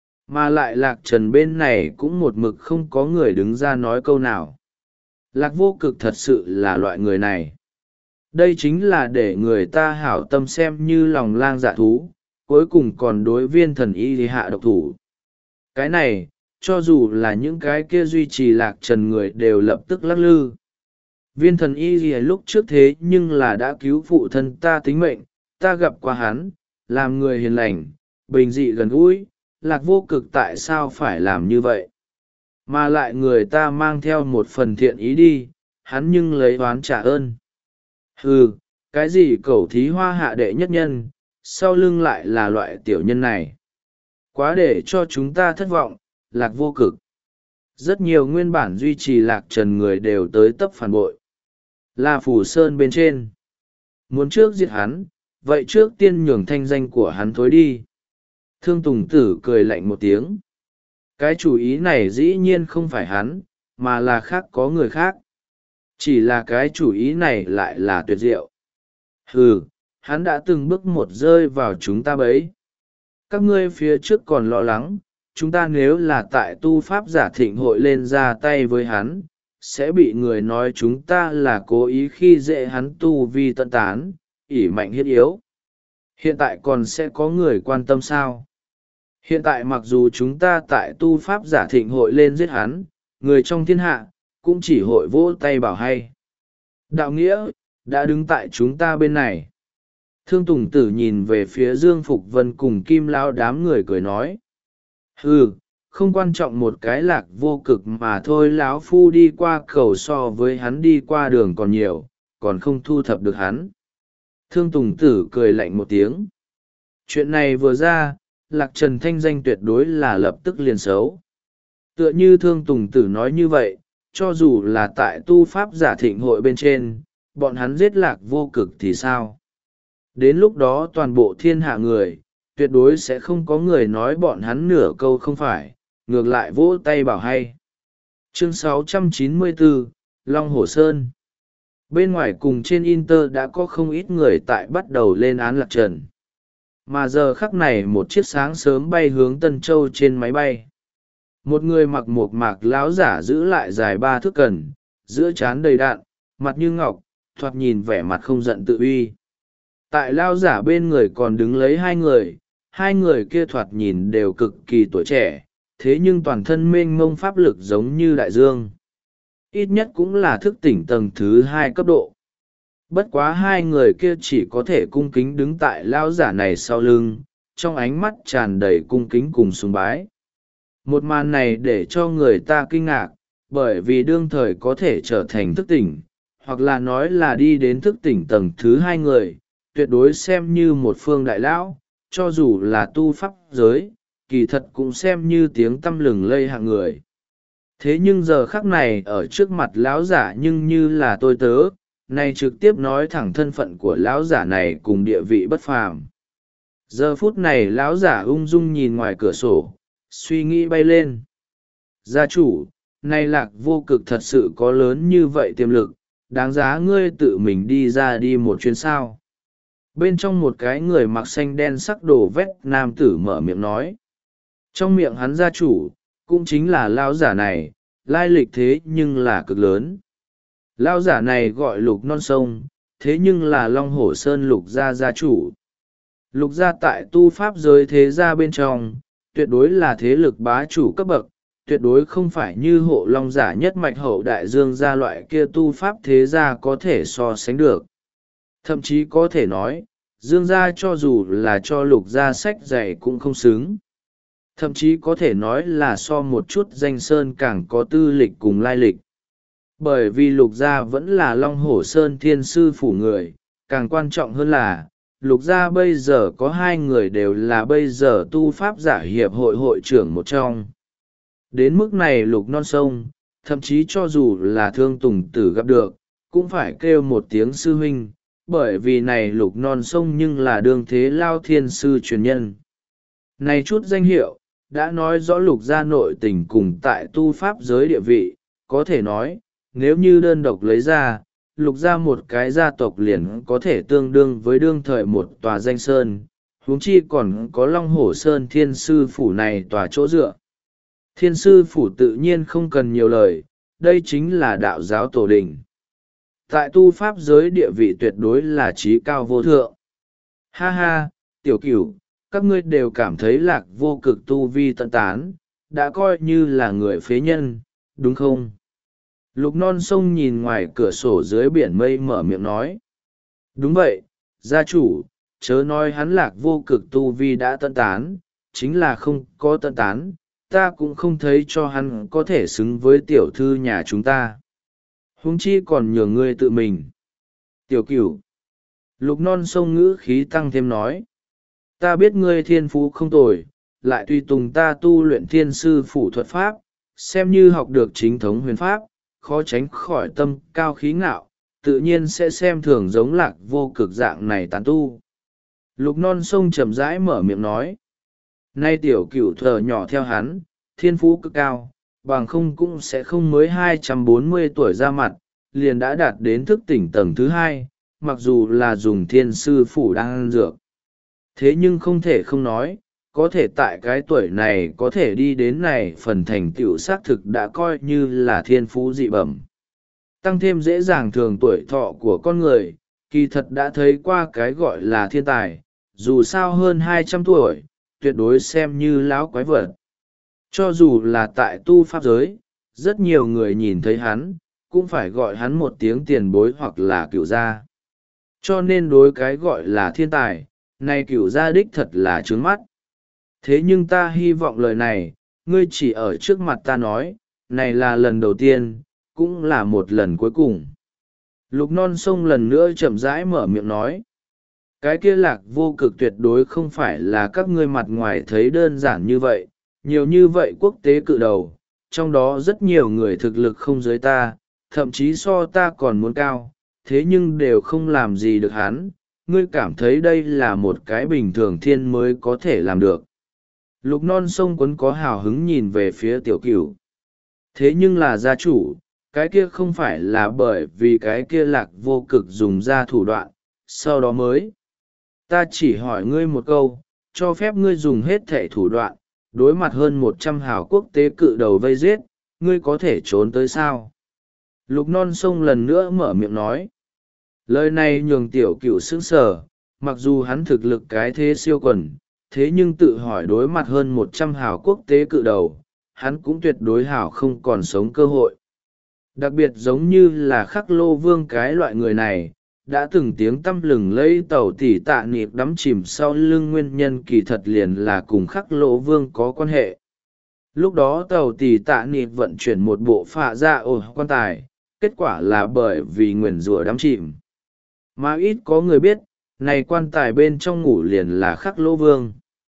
Mà lại Lạc Trần bên này cũng một mực không có người đứng ra nói câu nào. Lạc Vô Cực thật sự là loại người này. Đây chính là để người ta hảo tâm xem như lòng lang dạ thú, cuối cùng còn đối viên thần y thì hạ độc thủ. Cái này, cho dù là những cái kia duy trì Lạc Trần người đều lập tức lắc lư. Viên thần y gì lúc trước thế nhưng là đã cứu phụ thân ta tính mệnh, ta gặp qua hắn, làm người hiền lành, bình dị gần gũi, Lạc Vô Cực tại sao phải làm như vậy? Mà lại người ta mang theo một phần thiện ý đi, hắn nhưng lấy oán trả ơn. Hừ, cái gì cẩu thí hoa hạ đệ nhất nhân, sau lưng lại là loại tiểu nhân này. Quá để cho chúng ta thất vọng, Lạc Vô Cực. Rất nhiều nguyên bản duy trì Lạc Trần người đều tới tấp phản bội. Là Phủ Sơn bên trên. Muốn trước giết hắn, vậy trước tiên nhường thanh danh của hắn thối đi. Thương Tùng Tử cười lạnh một tiếng. Cái chủ ý này dĩ nhiên không phải hắn, mà là khác có người khác. Chỉ là cái chủ ý này lại là tuyệt diệu. Hừ, hắn đã từng bước một rơi vào chúng ta bấy. Các ngươi phía trước còn lo lắng, chúng ta nếu là tại tu pháp giả thịnh hội lên ra tay với hắn, sẽ bị người nói chúng ta là cố ý khi dễ hắn tu vi tận tán, ỷ mạnh hiết yếu. Hiện tại còn sẽ có người quan tâm sao? Hiện tại mặc dù chúng ta tại tu pháp giả thịnh hội lên giết hắn, người trong thiên hạ, cũng chỉ hội vỗ tay bảo hay. Đạo nghĩa, đã đứng tại chúng ta bên này. Thương Tùng Tử nhìn về phía Dương Phục Vân cùng Kim Lão đám người cười nói. Hừ, không quan trọng một cái Lạc Vô Cực mà thôi, lão phu đi qua cầu so với hắn đi qua đường còn nhiều, còn không thu thập được hắn. Thương Tùng Tử cười lạnh một tiếng. Chuyện này vừa ra, Lạc Trần thanh danh tuyệt đối là lập tức liền xấu. Tựa như Thương Tùng Tử nói như vậy, cho dù là tại tu pháp giả thịnh hội bên trên, bọn hắn giết Lạc Vô Cực thì sao? Đến lúc đó toàn bộ thiên hạ người, tuyệt đối sẽ không có người nói bọn hắn nửa câu không phải, ngược lại vỗ tay bảo hay. Chương sáu trăm chín mươi bốn, Long Hổ Sơn. Bên ngoài cùng trên Inter đã có không ít người tại bắt đầu lên án Lạc Trần. Mà giờ khắc này một chiếc sáng sớm bay hướng Tân Châu trên máy bay. Một người mặc một mạc láo giả giữ lại dài ba thước cần, giữa trán đầy đạn, mặt như ngọc, thoạt nhìn vẻ mặt không giận tự uy. Tại lao giả bên người còn đứng lấy hai người, hai người kia thoạt nhìn đều cực kỳ tuổi trẻ, thế nhưng toàn thân mênh mông pháp lực giống như đại dương. Ít nhất cũng là thức tỉnh tầng thứ hai cấp độ. Bất quá hai người kia chỉ có thể cung kính đứng tại lao giả này sau lưng, trong ánh mắt tràn đầy cung kính cùng sùng bái. Một màn này để cho người ta kinh ngạc, bởi vì đương thời có thể trở thành thức tỉnh, hoặc là nói là đi đến thức tỉnh tầng thứ hai người, tuyệt đối xem như một phương đại lão, cho dù là tu pháp giới, kỳ thật cũng xem như tiếng tăm lừng lây hạng người. Thế nhưng giờ khắc này ở trước mặt lão giả nhưng như là tôi tớ, này trực tiếp nói thẳng thân phận của lão giả này cùng địa vị bất phàm. Giờ phút này lão giả ung dung nhìn ngoài cửa sổ, suy nghĩ bay lên. Gia chủ, nay lạc vô cực thật sự có lớn như vậy tiềm lực, đáng giá ngươi tự mình đi ra đi một chuyến sao. Bên trong một cái người mặc xanh đen sắc đồ vét nam tử mở miệng nói. Trong miệng hắn gia chủ, cũng chính là lao giả này, lai lịch thế nhưng là cực lớn. Lao giả này gọi Lục Non Sông, thế nhưng là Long Hổ Sơn Lục gia gia chủ. Lục gia tại tu pháp giới thế gia bên trong, tuyệt đối là thế lực bá chủ cấp bậc, tuyệt đối không phải như hộ long giả nhất mạch hậu đại dương gia loại kia tu pháp thế gia có thể so sánh được. Thậm chí có thể nói, dương gia cho dù là cho lục gia sách dạy cũng không xứng. Thậm chí có thể nói là so một chút danh sơn càng có tư lịch cùng lai lịch. Bởi vì lục gia vẫn là Long Hổ Sơn thiên sư phủ người, càng quan trọng hơn là, lục gia bây giờ có hai người đều là bây giờ tu pháp giả hiệp hội hội trưởng một trong. Đến mức này Lục Non Sông, thậm chí cho dù là Thương Tùng Tử gặp được, cũng phải kêu một tiếng sư huynh, bởi vì này Lục Non Sông nhưng là đương thế lao thiên sư truyền nhân. Này chút danh hiệu, đã nói rõ lục gia nội tình cùng tại tu pháp giới địa vị, có thể nói, nếu như đơn độc lấy ra, lục gia một cái gia tộc liền có thể tương đương với đương thời một tòa danh sơn, huống chi còn có Long Hổ Sơn thiên sư phủ này tòa chỗ dựa. Thiên sư phủ tự nhiên không cần nhiều lời, đây chính là đạo giáo tổ đình. Tại tu pháp giới địa vị tuyệt đối là trí cao vô thượng. Ha ha, tiểu cửu, các ngươi đều cảm thấy lạc vô cực tu vi tận tán, đã coi như là người phế nhân, đúng không? Lục Non Sông nhìn ngoài cửa sổ dưới biển mây mở miệng nói. Đúng vậy, gia chủ, chớ nói hắn lạc vô cực tu vi đã tận tán, chính là không có tận tán, ta cũng không thấy cho hắn có thể xứng với tiểu thư nhà chúng ta. Huống chi còn nhường ngươi tự mình. Tiểu cửu. Lục Non Sông ngữ khí tăng thêm nói. Ta biết ngươi thiên phú không tồi, lại tùy tùng ta tu luyện thiên sư phủ thuật pháp, xem như học được chính thống huyền pháp, khó tránh khỏi tâm cao khí ngạo, tự nhiên sẽ xem thường giống lạc vô cực dạng này tán tu. Lục Non Sông chậm rãi mở miệng nói. Nay tiểu cửu thờ nhỏ theo hắn, thiên phú cực cao, bằng không cũng sẽ không mới hai trăm bốn mươi tuổi ra mặt, liền đã đạt đến thức tỉnh tầng thứ hai, mặc dù là dùng thiên sư phủ đang ăn dược. Thế nhưng không thể không nói, có thể tại cái tuổi này có thể đi đến này phần thành tựu xác thực đã coi như là thiên phú dị bẩm. Tăng thêm dễ dàng thường tuổi thọ của con người, kỳ thật đã thấy qua cái gọi là thiên tài, dù sao hơn hai trăm tuổi, tuyệt đối xem như lão quái vật. Cho dù là tại tu pháp giới, rất nhiều người nhìn thấy hắn, cũng phải gọi hắn một tiếng tiền bối hoặc là cửu gia. Cho nên đối cái gọi là thiên tài, này cửu gia đích thật là trướng mắt. Thế nhưng ta hy vọng lời này, ngươi chỉ ở trước mặt ta nói, này là lần đầu tiên, cũng là một lần cuối cùng. Lục Non Sông lần nữa chậm rãi mở miệng nói. Cái kia lạc vô cực tuyệt đối không phải là các ngươi mặt ngoài thấy đơn giản như vậy, nhiều như vậy quốc tế cự đầu, trong đó rất nhiều người thực lực không dưới ta, thậm chí so ta còn muốn cao, thế nhưng đều không làm gì được hắn, ngươi cảm thấy đây là một cái bình thường thiên mới có thể làm được. Lục Non Sông Quấn có hào hứng nhìn về phía tiểu cửu. Thế nhưng là gia chủ, cái kia không phải là bởi vì cái kia lạc vô cực dùng ra thủ đoạn, sau đó mới. Ta chỉ hỏi ngươi một câu, cho phép ngươi dùng hết thẻ thủ đoạn, đối mặt hơn một trăm hào quốc tế cự đầu vây giết, ngươi có thể trốn tới sao? Lục Non Sông lần nữa mở miệng nói. Lời này nhường tiểu cửu sững sờ, mặc dù hắn thực lực cái thế siêu quần, thế nhưng tự hỏi đối mặt hơn một trăm hào quốc tế cự đầu, hắn cũng tuyệt đối hảo không còn sống cơ hội. Đặc biệt giống như là Khắc Lô Vương cái loại người này, đã từng tiếng tăm lừng lấy tàu tỉ tạ niệm đắm chìm sau lưng nguyên nhân kỳ thật liền là cùng Khắc Lô Vương có quan hệ. Lúc đó tàu tỉ tạ niệm vận chuyển một bộ phạ ra ổ quan tài, kết quả là bởi vì nguyền rủa đắm chìm. Mà ít có người biết, này quan tài bên trong ngủ liền là Khắc Lô Vương.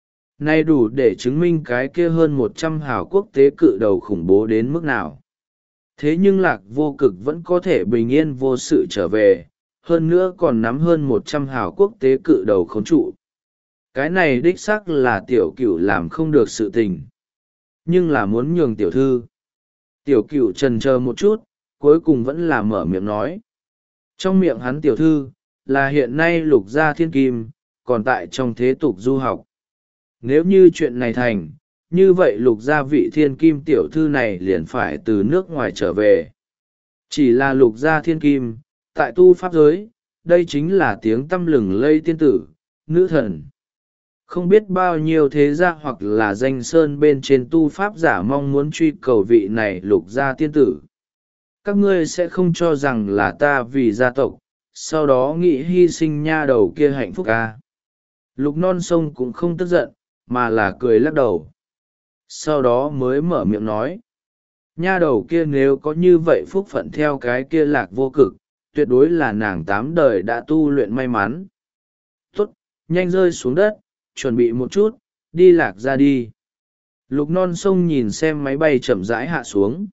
Này đủ để chứng minh cái kia hơn một trăm hào quốc tế cự đầu khủng bố đến mức nào. Thế nhưng lạc vô cực vẫn có thể bình yên vô sự trở về, hơn nữa còn nắm hơn một trăm hào quốc tế cự đầu khống trụ. Cái này đích xác là tiểu cửu làm không được sự tình. Nhưng là muốn nhường tiểu thư. Tiểu cựu trần chờ một chút, cuối cùng vẫn là mở miệng nói. Trong miệng hắn tiểu thư, là hiện nay lục gia thiên kim, còn tại trong thế tục du học. Nếu như chuyện này thành, như vậy lục gia vị thiên kim tiểu thư này liền phải từ nước ngoài trở về. Chỉ là lục gia thiên kim, tại tu pháp giới, đây chính là tiếng tăm lừng lây tiên tử, nữ thần. Không biết bao nhiêu thế gia hoặc là danh sơn bên trên tu pháp giả mong muốn truy cầu vị này lục gia tiên tử. Các ngươi sẽ không cho rằng là ta vì gia tộc, sau đó nghĩ hy sinh nha đầu kia hạnh phúc à. Lục non sông cũng không tức giận, mà là cười lắc đầu. Sau đó mới mở miệng nói. Nha đầu kia nếu có như vậy phúc phận theo cái kia lạc vô cực, tuyệt đối là nàng tám đời đã tu luyện may mắn. Tốt, nhanh rơi xuống đất, chuẩn bị một chút, đi lạc ra đi. Lục non sông nhìn xem máy bay chậm rãi hạ xuống.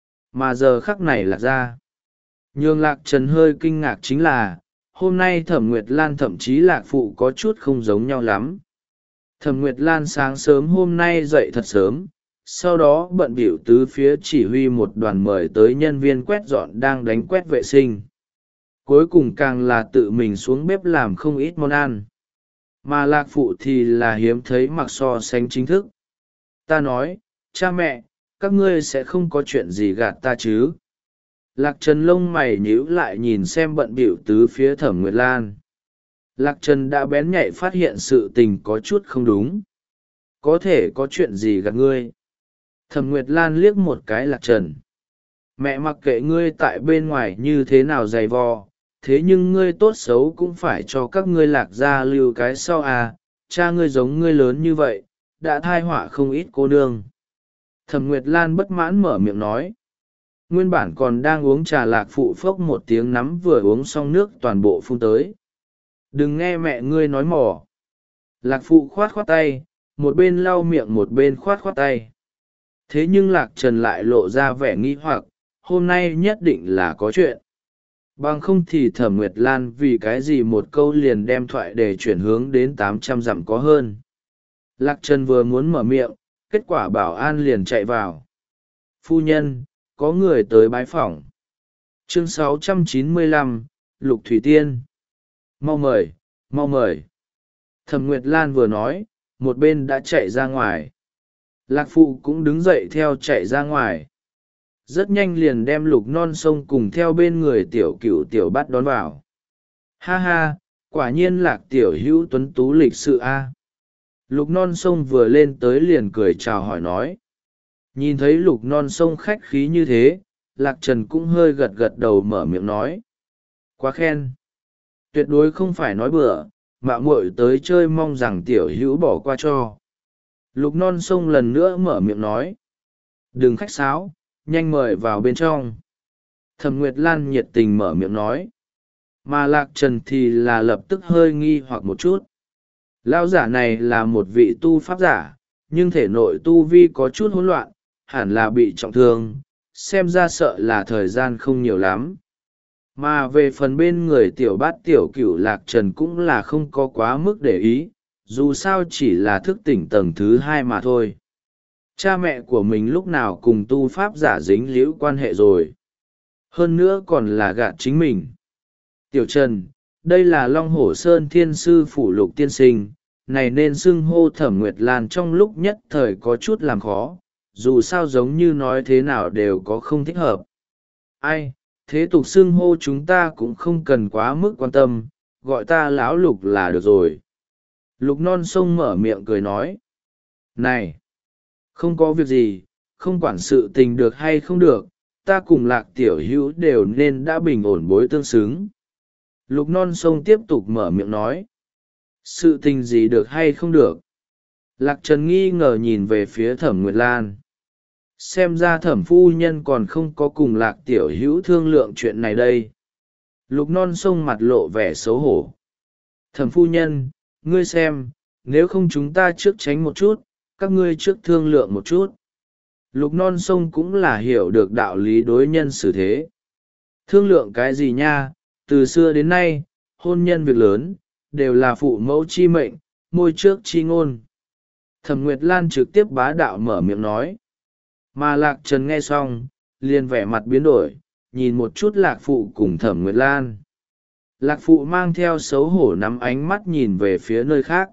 Mà giờ khắc này lạc ra. Nhường lạc trần hơi kinh ngạc chính là, hôm nay Thẩm Nguyệt Lan thậm chí lạc phụ có chút không giống nhau lắm. Thẩm Nguyệt Lan sáng sớm hôm nay dậy thật sớm, sau đó bận bịu tứ phía chỉ huy một đoàn mời tới nhân viên quét dọn đang đánh quét vệ sinh. Cuối cùng càng là tự mình xuống bếp làm không ít món ăn. Mà lạc phụ thì là hiếm thấy mặc so sánh chính thức. Ta nói, cha mẹ, các ngươi sẽ không có chuyện gì gạt ta chứ. Lạc Trần lông mày nhíu lại nhìn xem bận bịu tứ phía Thẩm Nguyệt Lan. Lạc Trần đã bén nhạy phát hiện sự tình có chút không đúng. Có thể có chuyện gì gạt ngươi? Thẩm Nguyệt Lan liếc một cái Lạc Trần. Mẹ mặc kệ ngươi tại bên ngoài như thế nào dày vò, thế nhưng ngươi tốt xấu cũng phải cho các ngươi lạc gia lưu cái sau à, cha ngươi giống ngươi lớn như vậy, đã thai họa không ít cô nương. Thẩm Nguyệt Lan bất mãn mở miệng nói. Nguyên bản còn đang uống trà lạc phụ phốc một tiếng nắm vừa uống xong nước toàn bộ phun tới. Đừng nghe mẹ ngươi nói mỏ. Lạc phụ khoát khoát tay, một bên lau miệng một bên khoát khoát tay. Thế nhưng Lạc Trần lại lộ ra vẻ nghi hoặc, hôm nay nhất định là có chuyện. Bằng không thì Thẩm Nguyệt Lan vì cái gì một câu liền đem thoại để chuyển hướng đến tám trăm dặm có hơn. Lạc Trần vừa muốn mở miệng, kết quả bảo an liền chạy vào. Phu nhân, có người tới bái phỏng. Chương sáu trăm chín mươi lăm, Lục Thủy Tiên. Mau mời, mau mời. Thẩm Nguyệt Lan vừa nói, một bên đã chạy ra ngoài. Lạc phụ cũng đứng dậy theo chạy ra ngoài. Rất nhanh liền đem Lục non sông cùng theo bên người tiểu cửu tiểu bắt đón vào. Ha ha, quả nhiên Lạc tiểu hữu tuấn tú lịch sự a. Lục non sông vừa lên tới liền cười chào hỏi nói. Nhìn thấy Lục non sông khách khí như thế, Lạc Trần cũng hơi gật gật đầu mở miệng nói. Quá khen. Tuyệt đối không phải nói bừa, mạo muội tới chơi mong rằng tiểu hữu bỏ qua cho. Lục non sông lần nữa mở miệng nói. Đừng khách sáo, nhanh mời vào bên trong. Thẩm Nguyệt Lan nhiệt tình mở miệng nói. Mà Lạc Trần thì là lập tức hơi nghi hoặc một chút. Lão giả này là một vị tu pháp giả, nhưng thể nội tu vi có chút hỗn loạn, hẳn là bị trọng thương, xem ra sợ là thời gian không nhiều lắm. Mà về phần bên người tiểu bát tiểu cửu Lạc Trần cũng là không có quá mức để ý, dù sao chỉ là thức tỉnh tầng thứ hai mà thôi. Cha mẹ của mình lúc nào cùng tu pháp giả dính líu quan hệ rồi. Hơn nữa còn là gạt chính mình. Tiểu Trần, đây là Long Hổ Sơn Thiên Sư Phủ Lục Tiên Sinh, này nên xưng hô Thẩm Nguyệt Lan trong lúc nhất thời có chút làm khó, dù sao giống như nói thế nào đều có không thích hợp. Ai, thế tục xưng hô chúng ta cũng không cần quá mức quan tâm, gọi ta lão Lục là được rồi. Lục non sông mở miệng cười nói. Này, không có việc gì, không quản sự tình được hay không được, ta cùng Lạc tiểu hữu đều nên đã bình ổn bối tương xứng. Lục non sông tiếp tục mở miệng nói. Sự tình gì được hay không được? Lạc Trần nghi ngờ nhìn về phía Thẩm Nguyệt Lan. Xem ra Thẩm phu nhân còn không có cùng Lạc tiểu hữu thương lượng chuyện này đây. Lục non sông mặt lộ vẻ xấu hổ. Thẩm phu nhân, ngươi xem, nếu không chúng ta trước tránh một chút, các ngươi trước thương lượng một chút. Lục non sông cũng là hiểu được đạo lý đối nhân xử thế. Thương lượng cái gì nha, từ xưa đến nay, hôn nhân việc lớn, đều là phụ mẫu chi mệnh, môi trước chi ngôn. Thẩm Nguyệt Lan trực tiếp bá đạo mở miệng nói. Mà Lạc Trần nghe xong, liền vẻ mặt biến đổi, nhìn một chút lạc phụ cùng thẩm nguyệt lan. Lạc phụ mang theo xấu hổ nắm ánh mắt nhìn về phía nơi khác.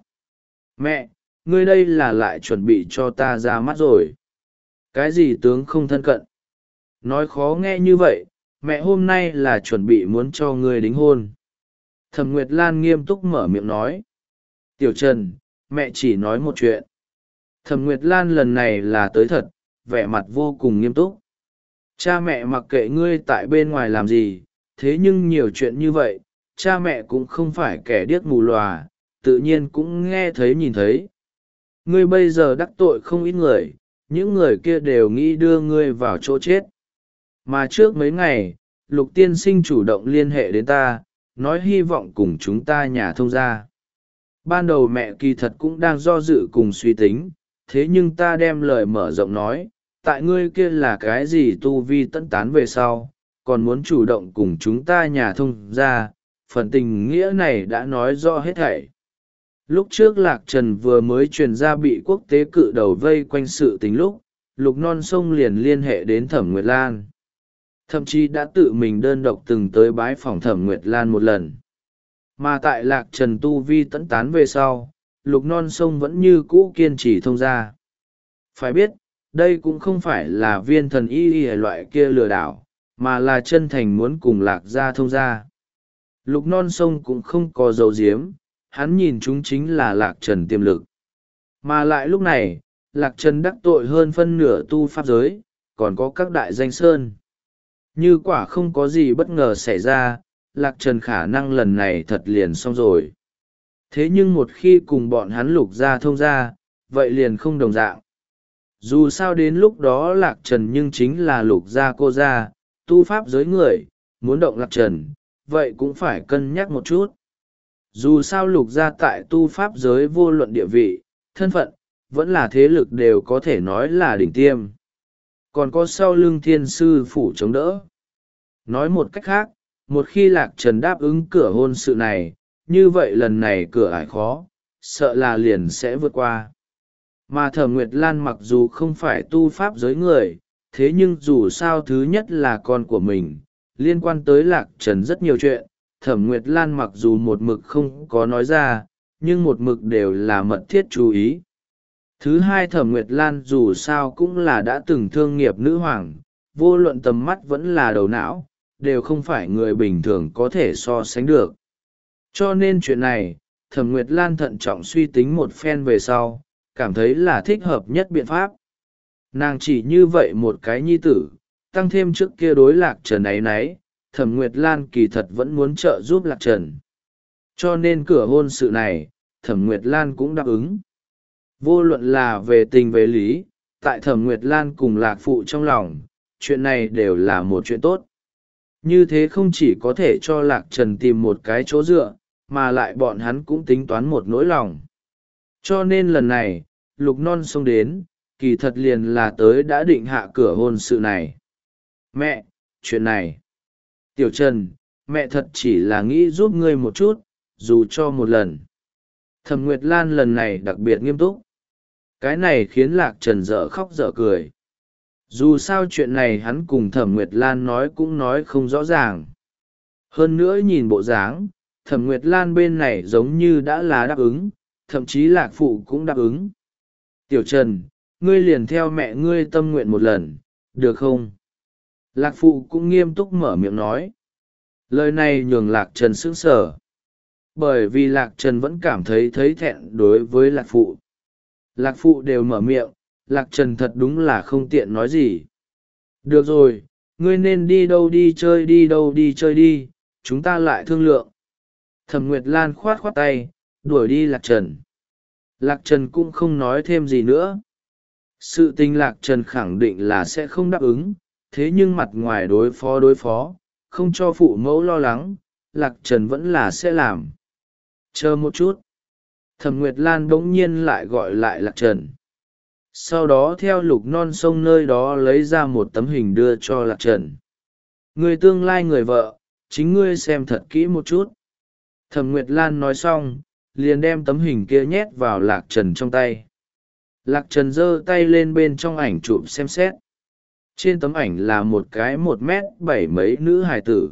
Mẹ, ngươi đây là lại chuẩn bị cho ta ra mắt rồi. Cái gì tướng không thân cận? Nói khó nghe như vậy, mẹ hôm nay là chuẩn bị muốn cho ngươi đính hôn. Thẩm Nguyệt Lan nghiêm túc mở miệng nói. Tiểu Trần, mẹ chỉ nói một chuyện. Thẩm Nguyệt Lan lần này là tới thật, vẻ mặt vô cùng nghiêm túc. Cha mẹ mặc kệ ngươi tại bên ngoài làm gì, thế nhưng nhiều chuyện như vậy, cha mẹ cũng không phải kẻ điếc mù lòa, tự nhiên cũng nghe thấy nhìn thấy. Ngươi bây giờ đắc tội không ít người, những người kia đều nghĩ đưa ngươi vào chỗ chết. Mà trước mấy ngày, Lục tiên sinh chủ động liên hệ đến ta, nói hy vọng cùng chúng ta nhà thông gia. Ban đầu mẹ kỳ thật cũng đang do dự cùng suy tính, thế nhưng ta đem lời mở rộng nói, tại ngươi kia là cái gì tu vi tận tán về sau, còn muốn chủ động cùng chúng ta nhà thông gia, phần tình nghĩa này đã nói rõ hết thảy. Lúc trước Lạc Trần vừa mới truyền ra bị quốc tế cự đầu vây quanh sự tình lúc, Lục Non Sông liền liên hệ đến Thẩm Nguyệt Lan. Thậm chí đã tự mình đơn độc từng tới bái phòng Thẩm Nguyệt Lan một lần. Mà tại Lạc Trần tu vi tẫn tán về sau, Lục Non Sông vẫn như cũ kiên trì thông gia. Phải biết, đây cũng không phải là viên thần y y loại kia lừa đảo, mà là chân thành muốn cùng Lạc gia thông gia. Lục Non Sông cũng không có dấu diếm, hắn nhìn chúng chính là Lạc Trần tiềm lực. Mà lại lúc này, Lạc Trần đắc tội hơn phân nửa tu pháp giới, còn có các đại danh sơn. Như quả không có gì bất ngờ xảy ra, Lạc Trần khả năng lần này thật liền xong rồi. Thế nhưng một khi cùng bọn hắn Lục gia thông gia, vậy liền không đồng dạng. Dù sao đến lúc đó Lạc Trần nhưng chính là Lục gia cô gia, tu pháp giới người, muốn động Lạc Trần, vậy cũng phải cân nhắc một chút. Dù sao Lục gia tại tu pháp giới vô luận địa vị, thân phận, vẫn là thế lực đều có thể nói là đỉnh tiêm. Còn có sau lưng thiên sư phủ chống đỡ. Nói một cách khác, một khi Lạc Trần đáp ứng cửa hôn sự này, như vậy lần này cửa ải khó, sợ là liền sẽ vượt qua. Mà Thẩm Nguyệt Lan mặc dù không phải tu pháp giới người, thế nhưng dù sao thứ nhất là con của mình, liên quan tới Lạc Trần rất nhiều chuyện, Thẩm Nguyệt Lan mặc dù một mực không có nói ra, nhưng một mực đều là mật thiết chú ý. Thứ hai, Thẩm Nguyệt Lan dù sao cũng là đã từng thương nghiệp nữ hoàng, vô luận tầm mắt vẫn là đầu não, đều không phải người bình thường có thể so sánh được. Cho nên chuyện này, Thẩm Nguyệt Lan thận trọng suy tính một phen về sau, cảm thấy là thích hợp nhất biện pháp. Nàng chỉ như vậy một cái nhi tử, tăng thêm trước kia đối Lạc Trần ấy nấy, Thẩm Nguyệt Lan kỳ thật vẫn muốn trợ giúp Lạc Trần. Cho nên cửa hôn sự này, Thẩm Nguyệt Lan cũng đáp ứng. Vô luận là về tình về lý, tại Thẩm Nguyệt Lan cùng Lạc Phụ trong lòng, chuyện này đều là một chuyện tốt. Như thế không chỉ có thể cho Lạc Trần tìm một cái chỗ dựa, mà lại bọn hắn cũng tính toán một nỗi lòng. Cho nên lần này, Lục Non Sông đến, kỳ thật liền là tới đã định hạ cửa hôn sự này. Mẹ, chuyện này. Tiểu Trần, mẹ thật chỉ là nghĩ giúp ngươi một chút, dù cho một lần. Thẩm Nguyệt Lan lần này đặc biệt nghiêm túc. Cái này khiến Lạc Trần dở khóc dở cười. Dù sao chuyện này hắn cùng Thẩm Nguyệt Lan nói cũng nói không rõ ràng. Hơn nữa nhìn bộ dáng, Thẩm Nguyệt Lan bên này giống như đã là đáp ứng, thậm chí Lạc Phụ cũng đáp ứng. Tiểu Trần, ngươi liền theo mẹ ngươi tâm nguyện một lần, được không? Lạc Phụ cũng nghiêm túc mở miệng nói. Lời này nhường Lạc Trần sững sờ. Bởi vì Lạc Trần vẫn cảm thấy thấy thẹn đối với Lạc Phụ. Lạc Phụ đều mở miệng, Lạc Trần thật đúng là không tiện nói gì. Được rồi, ngươi nên đi đâu đi chơi đi đâu đi chơi đi, chúng ta lại thương lượng. Thẩm Nguyệt Lan khoát khoát tay, đuổi đi Lạc Trần. Lạc Trần cũng không nói thêm gì nữa. Sự tình Lạc Trần khẳng định là sẽ không đáp ứng, thế nhưng mặt ngoài đối phó đối phó, không cho phụ mẫu lo lắng, Lạc Trần vẫn là sẽ làm. Chờ một chút. Thẩm Nguyệt Lan bỗng nhiên lại gọi lại Lạc Trần. Sau đó theo Lục Non Sông nơi đó lấy ra một tấm hình đưa cho Lạc Trần. Người tương lai người vợ, chính ngươi xem thật kỹ một chút. Thẩm Nguyệt Lan nói xong, liền đem tấm hình kia nhét vào Lạc Trần trong tay. Lạc Trần giơ tay lên bên trong ảnh chụp xem xét. Trên tấm ảnh là một cái một mét bảy mấy nữ hài tử.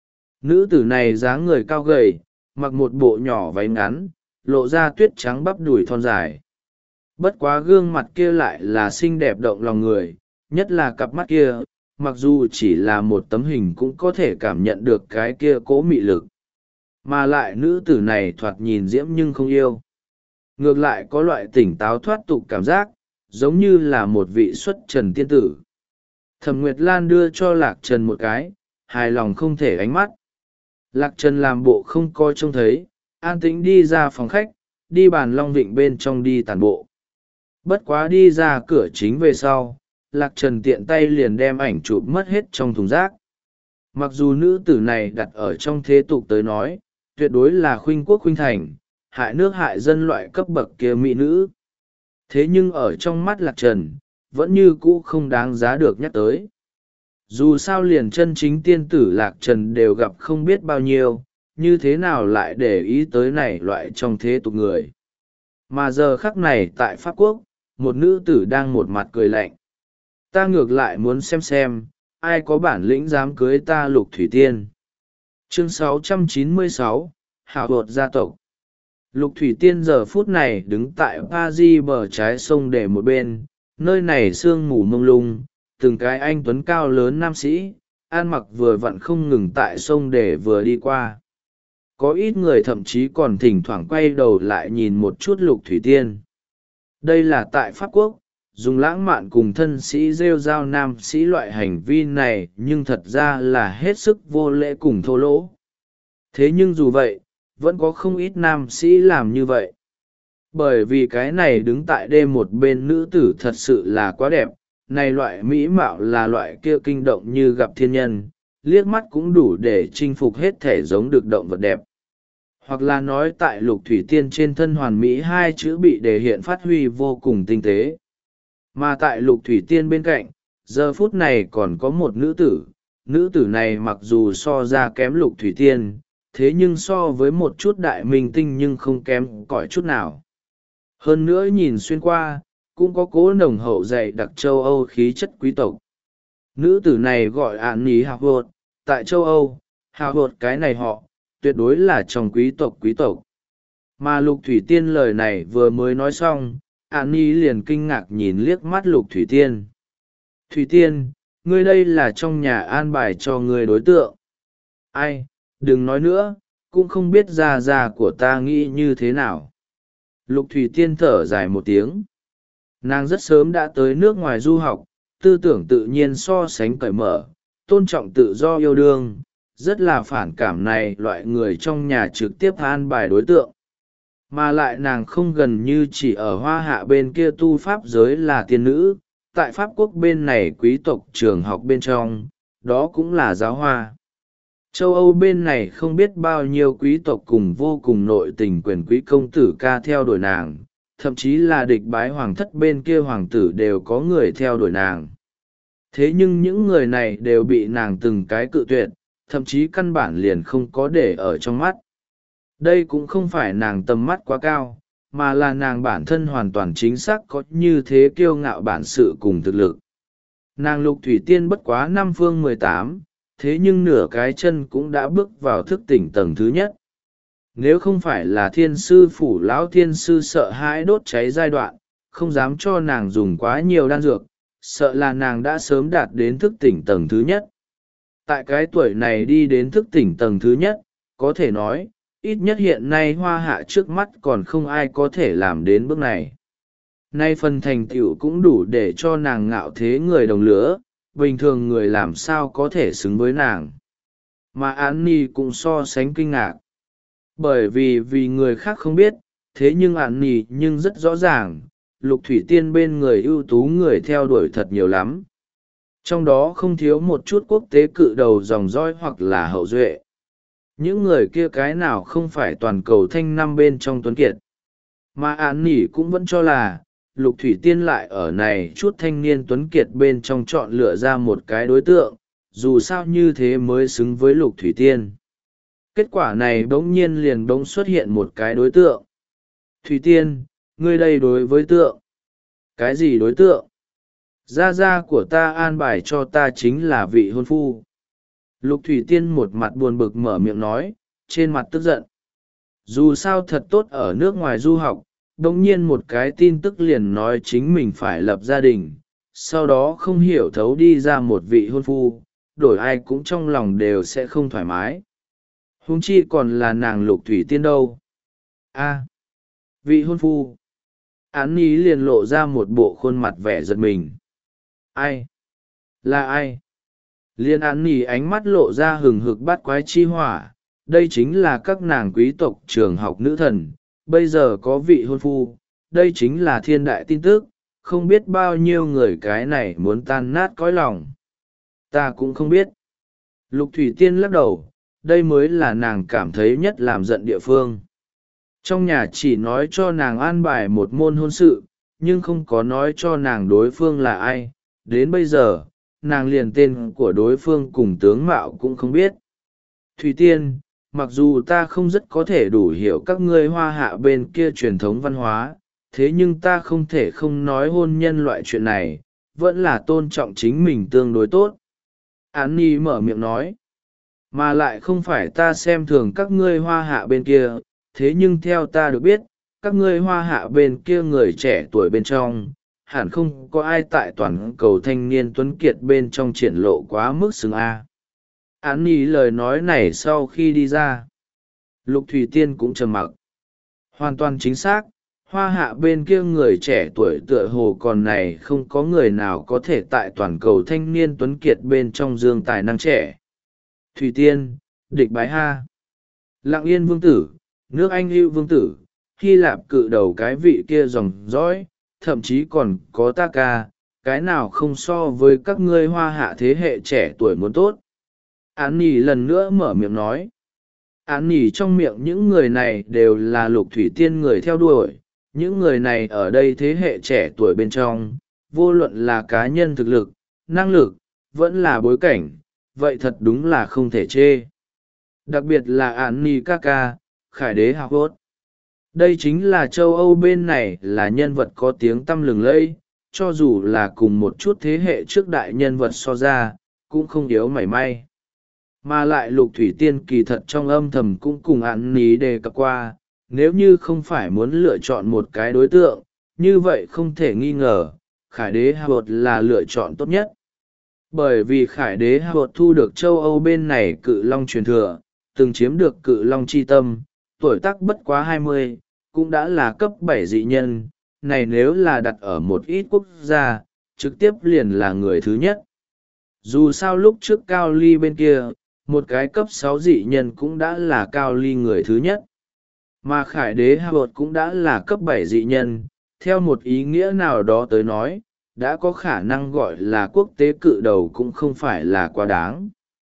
Nữ tử này dáng người cao gầy, mặc một bộ nhỏ váy ngắn, lộ ra tuyết trắng bắp đùi thon dài. Bất quá gương mặt kia lại là xinh đẹp động lòng người, nhất là cặp mắt kia, mặc dù chỉ là một tấm hình cũng có thể cảm nhận được cái kia cỗ mị lực. Mà lại nữ tử này thoạt nhìn diễm nhưng không yêu. Ngược lại có loại tỉnh táo thoát tục cảm giác, giống như là một vị xuất trần tiên tử. Thẩm Nguyệt Lan đưa cho Lạc Trần một cái, hài lòng không thể ánh mắt. Lạc Trần làm bộ không coi trông thấy, an tĩnh đi ra phòng khách, đi bàn long vịnh bên trong đi tản bộ. Bất quá đi ra cửa chính về sau, Lạc Trần tiện tay liền đem ảnh chụp mất hết trong thùng rác. Mặc dù nữ tử này đặt ở trong thế tục tới nói, tuyệt đối là khuynh quốc khuynh thành, hại nước hại dân loại cấp bậc kia mỹ nữ. Thế nhưng ở trong mắt Lạc Trần, vẫn như cũ không đáng giá được nhắc tới. Dù sao liền chân chính tiên tử Lạc Trần đều gặp không biết bao nhiêu, như thế nào lại để ý tới này loại trong thế tục người. Mà giờ khắc này tại Pháp Quốc, một nữ tử đang một mặt cười lạnh. Ta ngược lại muốn xem xem, ai có bản lĩnh dám cưới ta Lục Thủy Tiên. Chương sáu trăm chín mươi sáu, Hảo Hột gia tộc. Lục Thủy Tiên giờ phút này đứng tại Paris bờ trái sông để một bên, nơi này sương mù mông lung, từng cái anh tuấn cao lớn nam sĩ, ăn mặc vừa vặn không ngừng tại sông để vừa đi qua. Có ít người thậm chí còn thỉnh thoảng quay đầu lại nhìn một chút Lục Thủy Tiên. Đây là tại Pháp Quốc, dùng lãng mạn cùng thân sĩ rêu rao nam sĩ loại hành vi này nhưng thật ra là hết sức vô lễ cùng thô lỗ. Thế nhưng dù vậy, vẫn có không ít nam sĩ làm như vậy. Bởi vì cái này đứng tại đêm một bên nữ tử thật sự là quá đẹp, này loại mỹ mạo là loại kia kinh động như gặp thiên nhân, liếc mắt cũng đủ để chinh phục hết thể giống được động vật đẹp. Hoặc là nói tại Lục Thủy Tiên trên thân hoàn mỹ hai chữ bị đề hiện phát huy vô cùng tinh tế. Mà tại Lục Thủy Tiên bên cạnh, giờ phút này còn có một nữ tử, nữ tử này mặc dù so ra kém Lục Thủy Tiên, thế nhưng so với một chút đại minh tinh nhưng không kém cỏi chút nào. Hơn nữa nhìn xuyên qua, cũng có cố nồng hậu dày đặc châu Âu khí chất quý tộc. Nữ tử này gọi ạn ní hào hột, tại châu Âu, hào hột cái này họ, tuyệt đối là trong quý tộc quý tộc. Mà Lục Thủy Tiên lời này vừa mới nói xong, ạn ní liền kinh ngạc nhìn liếc mắt Lục Thủy Tiên. Thủy Tiên, ngươi đây là trong nhà an bài cho ngươi đối tượng. Ai, đừng nói nữa, cũng không biết già già của ta nghĩ như thế nào. Lục Thủy Tiên thở dài một tiếng. Nàng rất sớm đã tới nước ngoài du học, tư tưởng tự nhiên so sánh cởi mở, tôn trọng tự do yêu đương, rất là phản cảm này loại người trong nhà trực tiếp an bài đối tượng. Mà lại nàng không gần như chỉ ở Hoa Hạ bên kia tu pháp giới là tiên nữ, tại Pháp Quốc bên này quý tộc trường học bên trong, đó cũng là giáo hoa. Châu Âu bên này không biết bao nhiêu quý tộc cùng vô cùng nội tình quyền quý công tử ca theo đuổi nàng, thậm chí là địch bái hoàng thất bên kia hoàng tử đều có người theo đuổi nàng. Thế nhưng những người này đều bị nàng từng cái cự tuyệt, thậm chí căn bản liền không có để ở trong mắt. Đây cũng không phải nàng tầm mắt quá cao, mà là nàng bản thân hoàn toàn chính xác có như thế kiêu ngạo bản sự cùng thực lực. Nàng Lục Thủy Tiên bất quá năm phương mười tám, thế nhưng nửa cái chân cũng đã bước vào thức tỉnh tầng thứ nhất. Nếu không phải là thiên sư phủ lão thiên sư sợ hãi đốt cháy giai đoạn, không dám cho nàng dùng quá nhiều đan dược, sợ là nàng đã sớm đạt đến thức tỉnh tầng thứ nhất. Tại cái tuổi này đi đến thức tỉnh tầng thứ nhất, có thể nói, ít nhất hiện nay Hoa Hạ trước mắt còn không ai có thể làm đến bước này. Nay phần thành tựu cũng đủ để cho nàng ngạo thế người đồng lứa, bình thường người làm sao có thể xứng với nàng. Mà Án Nhi cũng so sánh kinh ngạc. Bởi vì vì người khác không biết, thế nhưng Án Nhi nhưng rất rõ ràng, Lục Thủy Tiên bên người ưu tú người theo đuổi thật nhiều lắm. Trong đó không thiếu một chút quốc tế cự đầu dòng dõi hoặc là hậu duệ. Những người kia cái nào không phải toàn cầu thanh năm bên trong tuấn kiệt. Mà Án Nhi cũng vẫn cho là, Lục Thủy Tiên lại ở này chút thanh niên tuấn kiệt bên trong chọn lựa ra một cái đối tượng, dù sao như thế mới xứng với Lục Thủy Tiên. Kết quả này bỗng nhiên liền bỗng xuất hiện một cái đối tượng. Thủy Tiên, ngươi đây đối với tượng. Cái gì đối tượng? gia gia của ta an bài cho ta chính là vị hôn phu. Lục thủy tiên một mặt buồn bực mở miệng nói, trên mặt tức giận. Dù sao thật tốt ở nước ngoài du học, đống nhiên một cái tin tức liền nói chính mình phải lập gia đình, sau đó không hiểu thấu đi ra một vị hôn phu, đổi ai cũng trong lòng đều sẽ không thoải mái. Huống chi còn là nàng Lục thủy tiên đâu. A, vị hôn phu. Án Nhi liền lộ ra một bộ khuôn mặt vẻ giật mình. Ai? Là ai? Liên Án Nhi ánh mắt lộ ra hừng hực bát quái chi hỏa, đây chính là các nàng quý tộc trường học nữ thần, bây giờ có vị hôn phu, đây chính là thiên đại tin tức, không biết bao nhiêu người cái này muốn tan nát cõi lòng. Ta cũng không biết. Lục thủy tiên lắc đầu, đây mới là nàng cảm thấy nhất làm giận địa phương. Trong nhà chỉ nói cho nàng an bài một môn hôn sự, nhưng không có nói cho nàng đối phương là ai, đến bây giờ nàng liền tên của đối phương cùng tướng mạo cũng không biết. Thủy tiên, mặc dù ta không rất có thể đủ hiểu các ngươi hoa hạ bên kia truyền thống văn hóa, thế nhưng ta không thể không nói hôn nhân loại chuyện này, vẫn là tôn trọng chính mình tương đối tốt. Án Nhi mở miệng nói, mà lại không phải ta xem thường các ngươi hoa hạ bên kia, thế nhưng theo ta được biết, các ngươi hoa hạ bên kia người trẻ tuổi bên trong, hẳn không có ai tại toàn cầu thanh niên tuấn kiệt bên trong triển lộ quá mức xứng A. Án Nhi lời nói này sau khi đi ra, Lục thủy tiên cũng trầm mặc. Hoàn toàn chính xác, hoa hạ bên kia người trẻ tuổi tựa hồ còn này không có người nào có thể tại toàn cầu thanh niên tuấn kiệt bên trong dương tài năng trẻ. Thủy tiên, địch bái ha. Lặng Yên vương tử, nước Anh Hưu vương tử, Hy Lạp cự đầu cái vị kia dòng dõi, thậm chí còn có ta ca, cái nào không so với các ngươi hoa hạ thế hệ trẻ tuổi muốn tốt. Án Nhi lần nữa mở miệng nói. Án Nhi trong miệng những người này đều là Lục thủy tiên người theo đuổi, những người này ở đây thế hệ trẻ tuổi bên trong, vô luận là cá nhân thực lực, năng lực, vẫn là bối cảnh, vậy thật đúng là không thể chê. Đặc biệt là Án Nhi ca ca, Khải đế Hạc Hốt. Đây chính là châu Âu bên này là nhân vật có tiếng tăm lừng lẫy, cho dù là cùng một chút thế hệ trước đại nhân vật so ra, cũng không yếu mảy may. Mà lại Lục thủy tiên kỳ thật trong âm thầm cũng cùng Án Nhi đề cập qua, nếu như không phải muốn lựa chọn một cái đối tượng, như vậy không thể nghi ngờ, Khải đế Hạc Hốt là lựa chọn tốt nhất. Bởi vì Khải đế Hạc Hốt thu được châu Âu bên này cự long truyền thừa, từng chiếm được cự long chi tâm, tuổi tác bất quá hai mươi, cũng đã là cấp bảy dị nhân, này nếu là đặt ở một ít quốc gia, trực tiếp liền là người thứ nhất. Dù sao lúc trước Cao Ly bên kia, một cái cấp sáu dị nhân cũng đã là Cao Ly người thứ nhất. Mà Khải đế Hạc Hốt cũng đã là cấp bảy dị nhân, theo một ý nghĩa nào đó tới nói, đã có khả năng gọi là quốc tế cự đầu cũng không phải là quá đáng.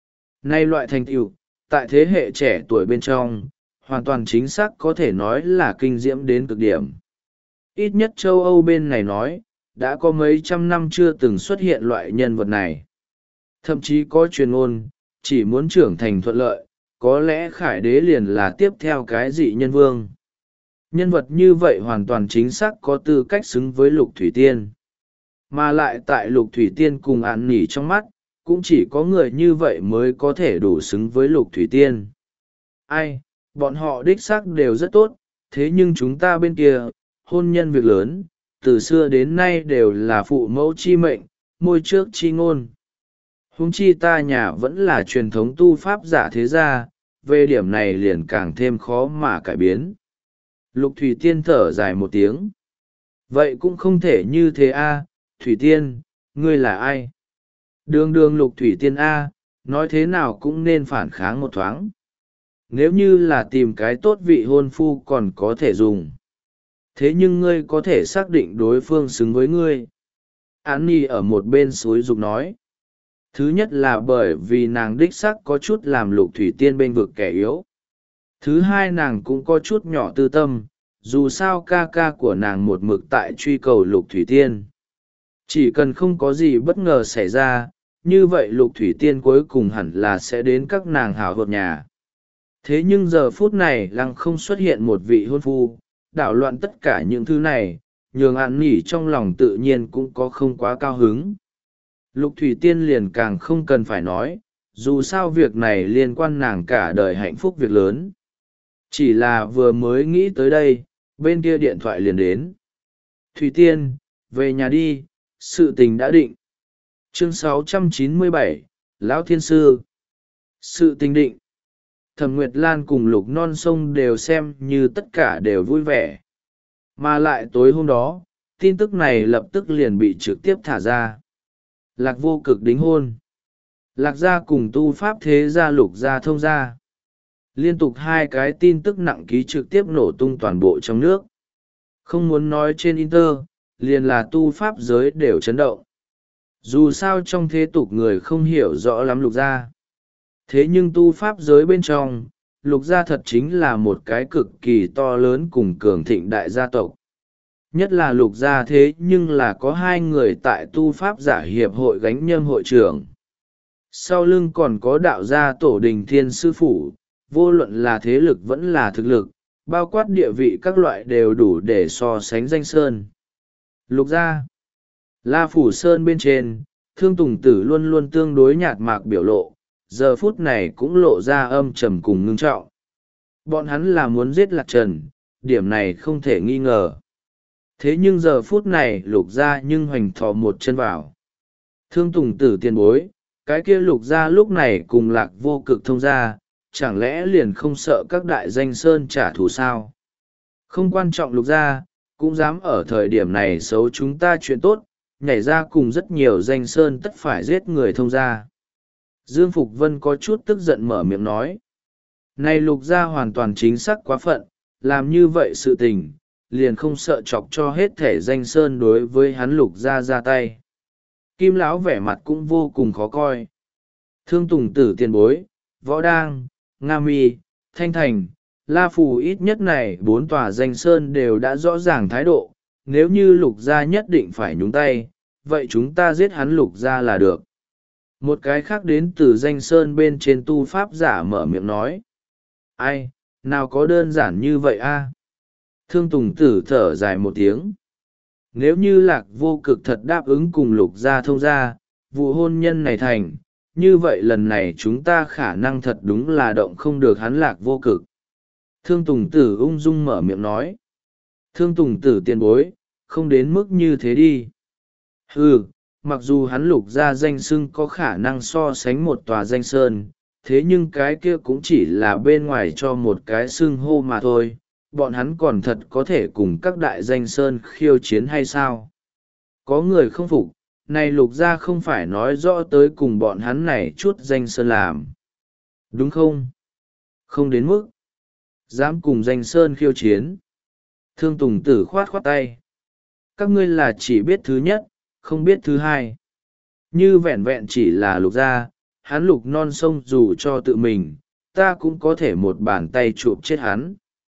Nay loại thành tựu, tại thế hệ trẻ tuổi bên trong, hoàn toàn chính xác có thể nói là kinh diễm đến cực điểm. Ít nhất châu Âu bên này nói, đã có mấy trăm năm chưa từng xuất hiện loại nhân vật này. Thậm chí có truyền ngôn, chỉ muốn trưởng thành thuận lợi, có lẽ Khải đế liền là tiếp theo cái dị nhân vương. Nhân vật như vậy hoàn toàn chính xác có tư cách xứng với Lục thủy tiên. Mà lại tại Lục thủy tiên cùng Án Nhi trong mắt, cũng chỉ có người như vậy mới có thể đủ xứng với Lục thủy tiên. Ai, bọn họ đích xác đều rất tốt, thế nhưng chúng ta bên kia, hôn nhân việc lớn, từ xưa đến nay đều là phụ mẫu chi mệnh, môi trước chi ngôn. Huống chi ta nhà vẫn là truyền thống tu pháp giả thế gia, về điểm này liền càng thêm khó mà cải biến. Lục thủy tiên thở dài một tiếng. Vậy cũng không thể như thế a, thủy tiên, ngươi là ai? Đường đường Lục thủy tiên a, nói thế nào cũng nên phản kháng một thoáng. Nếu như là tìm cái tốt vị hôn phu còn có thể dùng. Thế nhưng ngươi có thể xác định đối phương xứng với ngươi. Án Nhi ở một bên suối dục nói. Thứ nhất là bởi vì nàng đích xác có chút làm Lục thủy tiên bên vực kẻ yếu. Thứ hai nàng cũng có chút nhỏ tư tâm, dù sao ca ca của nàng một mực tại truy cầu Lục thủy tiên. Chỉ cần không có gì bất ngờ xảy ra, như vậy Lục thủy tiên cuối cùng hẳn là sẽ đến các nàng hảo hợp nhà. Thế nhưng giờ phút này lăng không xuất hiện một vị hôn phu, đảo loạn tất cả những thứ này, nhường ạn nỉ trong lòng tự nhiên cũng có không quá cao hứng. Lục thủy tiên liền càng không cần phải nói, dù sao việc này liên quan nàng cả đời hạnh phúc việc lớn. Chỉ là vừa mới nghĩ tới đây, bên kia điện thoại liền đến. Thủy tiên, về nhà đi, sự tình đã định. Chương sáu trăm chín mươi bảy, Lão Thiên Sư. Sự tình định. Thẩm Nguyệt Lan cùng Lục Non Sông đều xem như tất cả đều vui vẻ. Mà lại tối hôm đó, tin tức này lập tức liền bị trực tiếp thả ra. Lạc Vô Cực đính hôn. Lạc gia cùng tu pháp thế gia Lục gia thông gia. Liên tục hai cái tin tức nặng ký trực tiếp nổ tung toàn bộ trong nước. Không muốn nói trên Inter, liền là tu pháp giới đều chấn động. Dù sao trong thế tục người không hiểu rõ lắm Lục gia. Thế nhưng tu pháp giới bên trong, Lục gia thật chính là một cái cực kỳ to lớn cùng cường thịnh đại gia tộc. Nhất là Lục gia thế nhưng là có hai người tại tu pháp giả hiệp hội gánh nhâm hội trưởng. Sau lưng còn có đạo gia tổ đình thiên sư phủ, vô luận là thế lực vẫn là thực lực, bao quát địa vị các loại đều đủ để so sánh danh sơn. Lục gia, La Phủ Sơn bên trên, Thương Tùng Tử luôn luôn tương đối nhạt mạc biểu lộ, giờ phút này cũng lộ ra âm trầm cùng ngưng trọng. Bọn hắn là muốn giết Lạc Trần, điểm này không thể nghi ngờ. Thế nhưng giờ phút này Lục gia nhưng hoành thò một chân vào. Thương Tùng Tử tiền bối, cái kia Lục gia lúc này cùng Lạc Vô Cực thông gia, chẳng lẽ liền không sợ các đại danh sơn trả thù sao? Không quan trọng Lục gia, cũng dám ở thời điểm này xấu chúng ta chuyện tốt, nhảy ra cùng rất nhiều danh sơn tất phải giết người thông gia. Dương Phục Vân có chút tức giận mở miệng nói. Này Lục gia hoàn toàn chính xác quá phận, làm như vậy sự tình, liền không sợ chọc cho hết thể danh sơn đối với hắn Lục gia ra tay. Kim lão vẻ mặt cũng vô cùng khó coi. Thương Tùng Tử tiền bối, Võ Đang, Nga Mi, Thanh Thành, La Phù ít nhất này bốn tòa danh sơn đều đã rõ ràng thái độ, nếu như Lục gia nhất định phải nhúng tay, vậy chúng ta giết hắn Lục gia là được. Một cái khác đến từ danh sơn bên trên tu pháp giả mở miệng nói. Ai, nào có đơn giản như vậy a? Thương Tùng Tử thở dài một tiếng. Nếu như Lạc Vô Cực thật đáp ứng cùng Lục gia thông gia, vụ hôn nhân này thành, như vậy lần này chúng ta khả năng thật đúng là động không được hắn Lạc Vô Cực. Thương Tùng Tử ung dung mở miệng nói. Thương Tùng Tử tiền bối, không đến mức như thế đi. Ừ, mặc dù hắn Lục gia danh xưng có khả năng so sánh một tòa danh sơn, thế nhưng cái kia cũng chỉ là bên ngoài cho một cái xưng hô mà thôi, bọn hắn còn thật có thể cùng các đại danh sơn khiêu chiến hay sao? Có người không phục, này Lục gia không phải nói rõ tới cùng bọn hắn này chút danh sơn làm. Đúng không? Không đến mức. Dám cùng danh sơn khiêu chiến. Thương Tùng Tử khoát khoát tay. Các ngươi là chỉ biết thứ nhất, không biết thứ hai. Như vẹn vẹn chỉ là Lục gia, hắn Lục Non Sông dù cho tự mình, ta cũng có thể một bàn tay chụp chết hắn.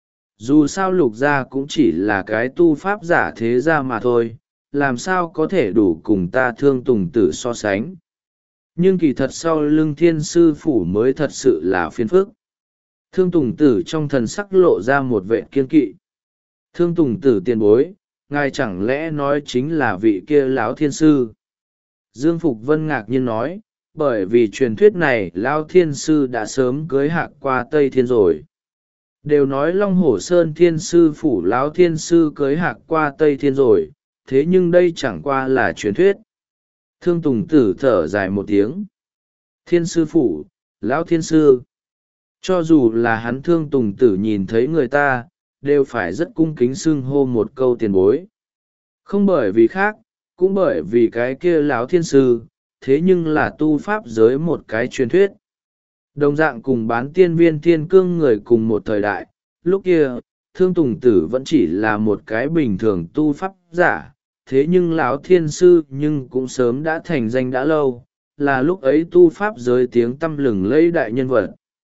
Dù sao Lục gia cũng chỉ là cái tu pháp giả thế gia mà thôi, làm sao có thể đủ cùng ta Thương Tùng Tử so sánh. Nhưng kỳ thật sau lưng thiên sư phủ mới thật sự là phiền phức. Thương Tùng Tử trong thần sắc lộ ra một vệ kiên kỵ. Thương Tùng Tử tiền bối, ngài chẳng lẽ nói chính là vị kia lão thiên sư? Dương Phục Vân ngạc nhiên nói, bởi vì truyền thuyết này lão thiên sư đã sớm cưới hạc qua Tây Thiên rồi. Đều nói Long Hổ Sơn thiên sư phủ lão thiên sư cưới hạc qua Tây Thiên rồi, thế nhưng đây chẳng qua là truyền thuyết. Thương Tùng Tử thở dài một tiếng. Thiên sư phủ, lão thiên sư. Cho dù là hắn Thương Tùng Tử nhìn thấy người ta, đều phải rất cung kính xưng hô một câu tiền bối. Không bởi vì khác, cũng bởi vì cái kia lão thiên sư, thế nhưng là tu pháp giới một cái truyền thuyết. Đồng dạng cùng bán tiên viên thiên cương người cùng một thời đại, lúc kia, Thương Tùng Tử vẫn chỉ là một cái bình thường tu pháp giả, thế nhưng lão thiên sư nhưng cũng sớm đã thành danh đã lâu, là lúc ấy tu pháp giới tiếng tăm lừng lẫy đại nhân vật.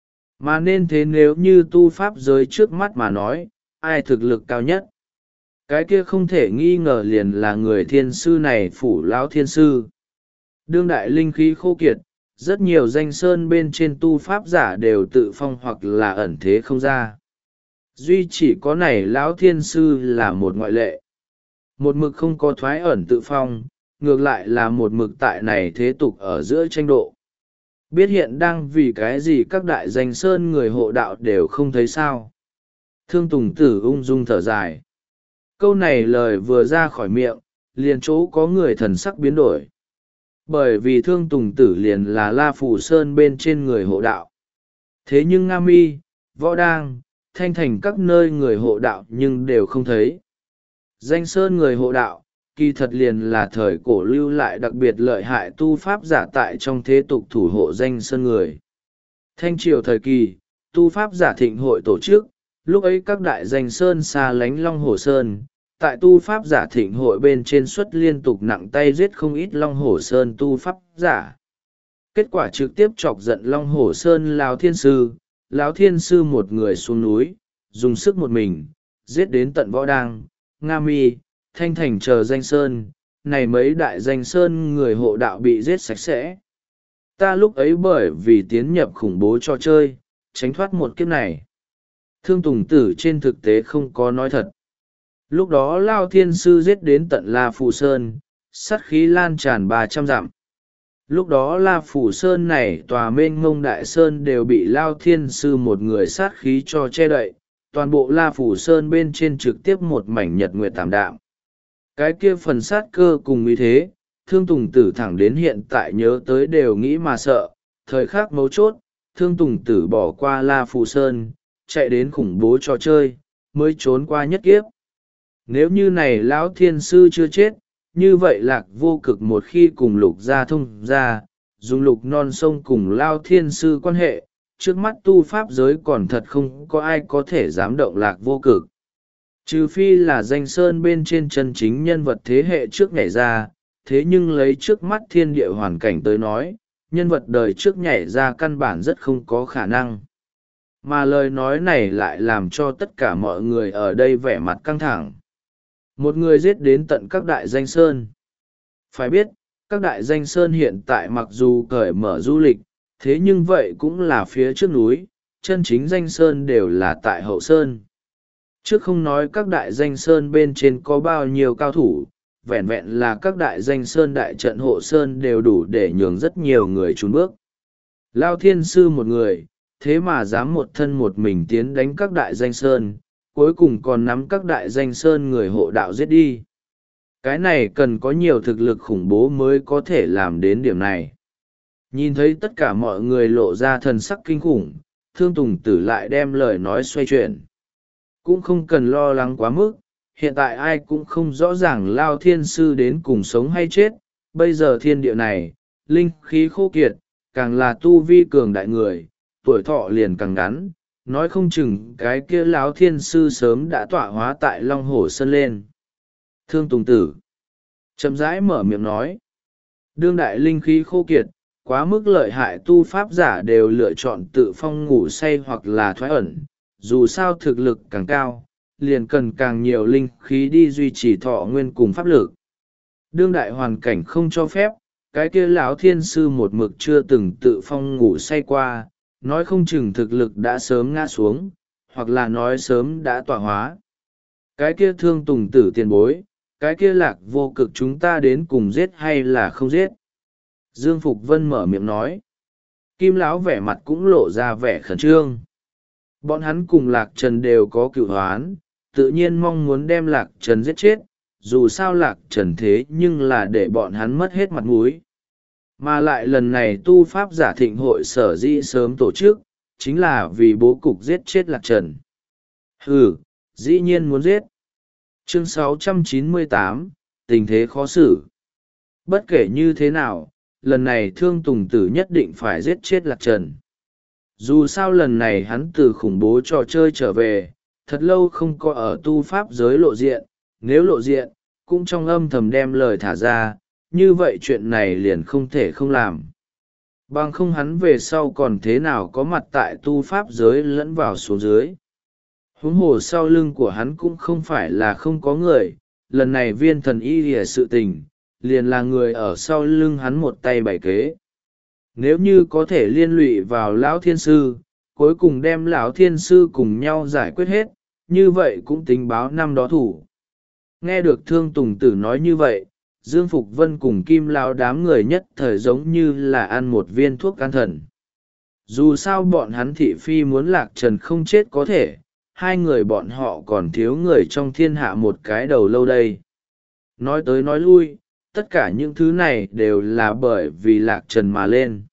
Mà nên thế nếu như tu pháp giới trước mắt mà nói, ai thực lực cao nhất? Cái kia không thể nghi ngờ liền là người thiên sư này phủ lão thiên sư. Đương đại linh khí khô kiệt, rất nhiều danh sơn bên trên tu pháp giả đều tự phong hoặc là ẩn thế không ra. Duy chỉ có này lão thiên sư là một ngoại lệ. một mực không có thoái ẩn tự phong, ngược lại là một mực tại này thế tục ở giữa tranh độ. Biết hiện đang vì cái gì các đại danh sơn người hộ đạo đều không thấy sao. Thương Tùng Tử ung dung thở dài. Câu này lời vừa ra khỏi miệng, liền chỗ có người thần sắc biến đổi. Bởi vì Thương Tùng Tử liền là La Phủ Sơn bên trên người hộ đạo. Thế nhưng Nga Mi, Võ Đang, Thanh Thành các nơi người hộ đạo nhưng đều không thấy. Danh sơn người hộ đạo, kỳ thật liền là thời cổ lưu lại đặc biệt lợi hại tu pháp giả tại trong thế tục thủ hộ danh sơn người. Thanh triều thời kỳ, tu pháp giả thịnh hội tổ chức, lúc ấy các đại danh sơn xa lánh Long Hồ Sơn, tại tu pháp giả thịnh hội bên trên suất liên tục nặng tay giết không ít Long Hồ Sơn tu pháp giả. Kết quả trực tiếp chọc giận Long Hồ Sơn Lão Thiên Sư, Lão Thiên Sư một người xuống núi, dùng sức một mình, giết đến tận Võ Đang, Nga Mi, Thanh Thành chờ danh sơn, này mấy đại danh sơn người hộ đạo bị giết sạch sẽ. Ta lúc ấy bởi vì tiến nhập khủng bố trò chơi, tránh thoát một kiếp này. Thương Tùng Tử trên thực tế không có nói thật. Lúc đó Lao Thiên Sư giết đến tận La Phủ Sơn, sát khí lan tràn ba trăm dặm. Lúc đó La Phủ Sơn này tòa mênh mông đại sơn đều bị Lao Thiên Sư một người sát khí cho che đậy, toàn bộ La Phủ Sơn bên trên trực tiếp một mảnh nhật nguyệt tảm đạm. Cái kia phần sát cơ cùng như thế, Thương Tùng Tử thẳng đến hiện tại nhớ tới đều nghĩ mà sợ, thời khắc mấu chốt, Thương Tùng Tử bỏ qua La Phủ Sơn, chạy đến khủng bố trò chơi, mới trốn qua nhất kiếp. Nếu như này Lão Thiên Sư chưa chết, như vậy Lạc Vô Cực một khi cùng Lục Gia thông ra, dùng Lục Non Sông cùng Lao Thiên Sư quan hệ, trước mắt tu pháp giới còn thật không có ai có thể dám động Lạc Vô Cực. Trừ phi là danh sơn bên trên chân chính nhân vật thế hệ trước nhảy ra, thế nhưng lấy trước mắt thiên địa hoàn cảnh tới nói, nhân vật đời trước nhảy ra căn bản rất không có khả năng. Mà lời nói này lại làm cho tất cả mọi người ở đây vẻ mặt căng thẳng. Một người giết đến tận các đại danh sơn. Phải biết, các đại danh sơn hiện tại mặc dù cởi mở du lịch, thế nhưng vậy cũng là phía trước núi, chân chính danh sơn đều là tại hậu sơn. Trước không nói các đại danh sơn bên trên có bao nhiêu cao thủ, vẹn vẹn là các đại danh sơn đại trận hộ sơn đều đủ để nhường rất nhiều người trốn bước. Lao Thiên Sư một người, thế mà dám một thân một mình tiến đánh các đại danh sơn, cuối cùng còn nắm các đại danh sơn người hộ đạo giết đi. Cái này cần có nhiều thực lực khủng bố mới có thể làm đến điểm này. Nhìn thấy tất cả mọi người lộ ra thần sắc kinh khủng, Thương Tùng Tử lại đem lời nói xoay chuyển. Cũng không cần lo lắng quá mức, hiện tại ai cũng không rõ ràng Lao Thiên Sư đến cùng sống hay chết. Bây giờ thiên địa này, linh khí khô kiệt, càng là tu vi cường đại người, tuổi thọ liền càng ngắn, nói không chừng cái kia Lão Thiên Sư sớm đã tọa hóa tại Long Hổ Sơn lên. Thương Tùng Tử chậm rãi mở miệng nói, đương đại linh khí khô kiệt, quá mức lợi hại tu pháp giả đều lựa chọn tự phong ngủ say hoặc là thoái ẩn, dù sao thực lực càng cao, liền cần càng nhiều linh khí đi duy trì thọ nguyên cùng pháp lực. Đương đại hoàn cảnh không cho phép, cái kia Lão Thiên Sư một mực chưa từng tự phong ngủ say qua, nói không chừng thực lực đã sớm ngã xuống, hoặc là nói sớm đã tọa hóa. Cái kia Thương Tùng Tử tiền bối, cái kia Lạc Vô Cực chúng ta đến cùng giết hay là không giết? Dương Phục Vân mở miệng nói. Kim Lão vẻ mặt cũng lộ ra vẻ khẩn trương. Bọn hắn cùng Lạc Trần đều có cựu hoán, tự nhiên mong muốn đem Lạc Trần giết chết, dù sao Lạc Trần thế nhưng là để bọn hắn mất hết mặt mũi. Mà lại lần này tu pháp giả thịnh hội sở dĩ sớm tổ chức, chính là vì bố cục giết chết Lạc Trần. Ừ, dĩ nhiên muốn giết. Chương sáu trăm chín mươi tám, tình thế khó xử. Bất kể như thế nào, lần này Thương Tùng Tử nhất định phải giết chết Lạc Trần. Dù sao lần này hắn từ khủng bố trò chơi trở về, thật lâu không có ở tu pháp giới lộ diện, nếu lộ diện, cũng trong âm thầm đem lời thả ra, như vậy chuyện này liền không thể không làm. Bằng không hắn về sau còn thế nào có mặt tại tu pháp giới lẫn vào số dưới. Huống hồ sau lưng của hắn cũng không phải là không có người, lần này Viên Thần Y lìa sự tình, liền là người ở sau lưng hắn một tay bày kế. Nếu như có thể liên lụy vào Lão Thiên Sư, cuối cùng đem Lão Thiên Sư cùng nhau giải quyết hết, như vậy cũng tính báo năm đó thủ. Nghe được Thương Tùng Tử nói như vậy, Dương Phục Vân cùng Kim Lão đám người nhất thời giống như là ăn một viên thuốc can thần. Dù sao bọn hắn thị phi muốn Lạc Trần không chết có thể, hai người bọn họ còn thiếu người trong thiên hạ một cái đầu lâu đây. Nói tới nói lui, tất cả những thứ này đều là bởi vì Lạc Trần mà lên.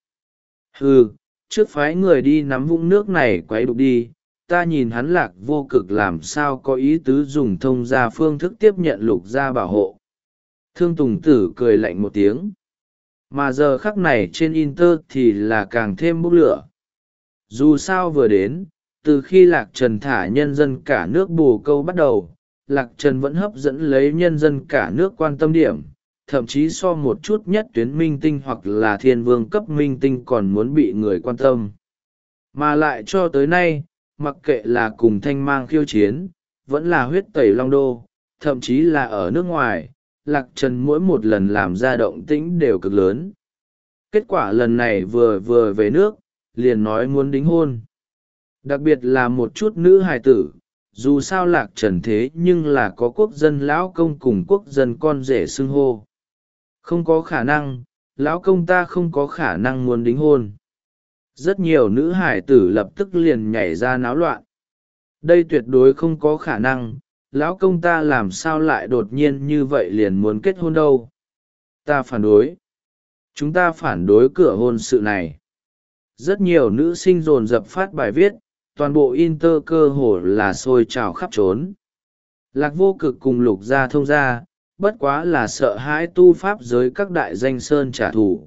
Ừ, trước phái người đi nắm vũng nước này quấy đục đi, ta nhìn hắn Lạc Vô Cực làm sao có ý tứ dùng thông gia phương thức tiếp nhận Lục gia bảo hộ. Thương Tùng Tử cười lạnh một tiếng. Mà giờ khắc này trên Inter thì là càng thêm bốc lửa. Dù sao vừa đến, từ khi Lạc Trần thả nhân dân cả nước bồ câu bắt đầu, Lạc Trần vẫn hấp dẫn lấy nhân dân cả nước quan tâm điểm, thậm chí so một chút nhất tuyến minh tinh hoặc là thiên vương cấp minh tinh còn muốn bị người quan tâm. Mà lại cho tới nay, mặc kệ là cùng Thanh Mang khiêu chiến, vẫn là huyết tẩy Long Đô, thậm chí là ở nước ngoài, Lạc Trần mỗi một lần làm ra động tĩnh đều cực lớn. Kết quả lần này vừa vừa về nước, liền nói muốn đính hôn. Đặc biệt là một chút nữ hài tử, dù sao Lạc Trần thế nhưng là có quốc dân lão công cùng quốc dân con rể xưng hô. Không có khả năng, lão công ta không có khả năng muốn đính hôn. Rất nhiều nữ hải tử lập tức liền nhảy ra náo loạn. Đây tuyệt đối không có khả năng, lão công ta làm sao lại đột nhiên như vậy liền muốn kết hôn đâu. Ta phản đối. Chúng ta phản đối cửa hôn sự này. Rất nhiều nữ sinh dồn dập phát bài viết, toàn bộ Inter cơ hồ là sôi trào khắp trốn. Lạc Vô Cực cùng Lục gia thông gia, bất quá là sợ hãi tu pháp giới các đại danh sơn trả thù.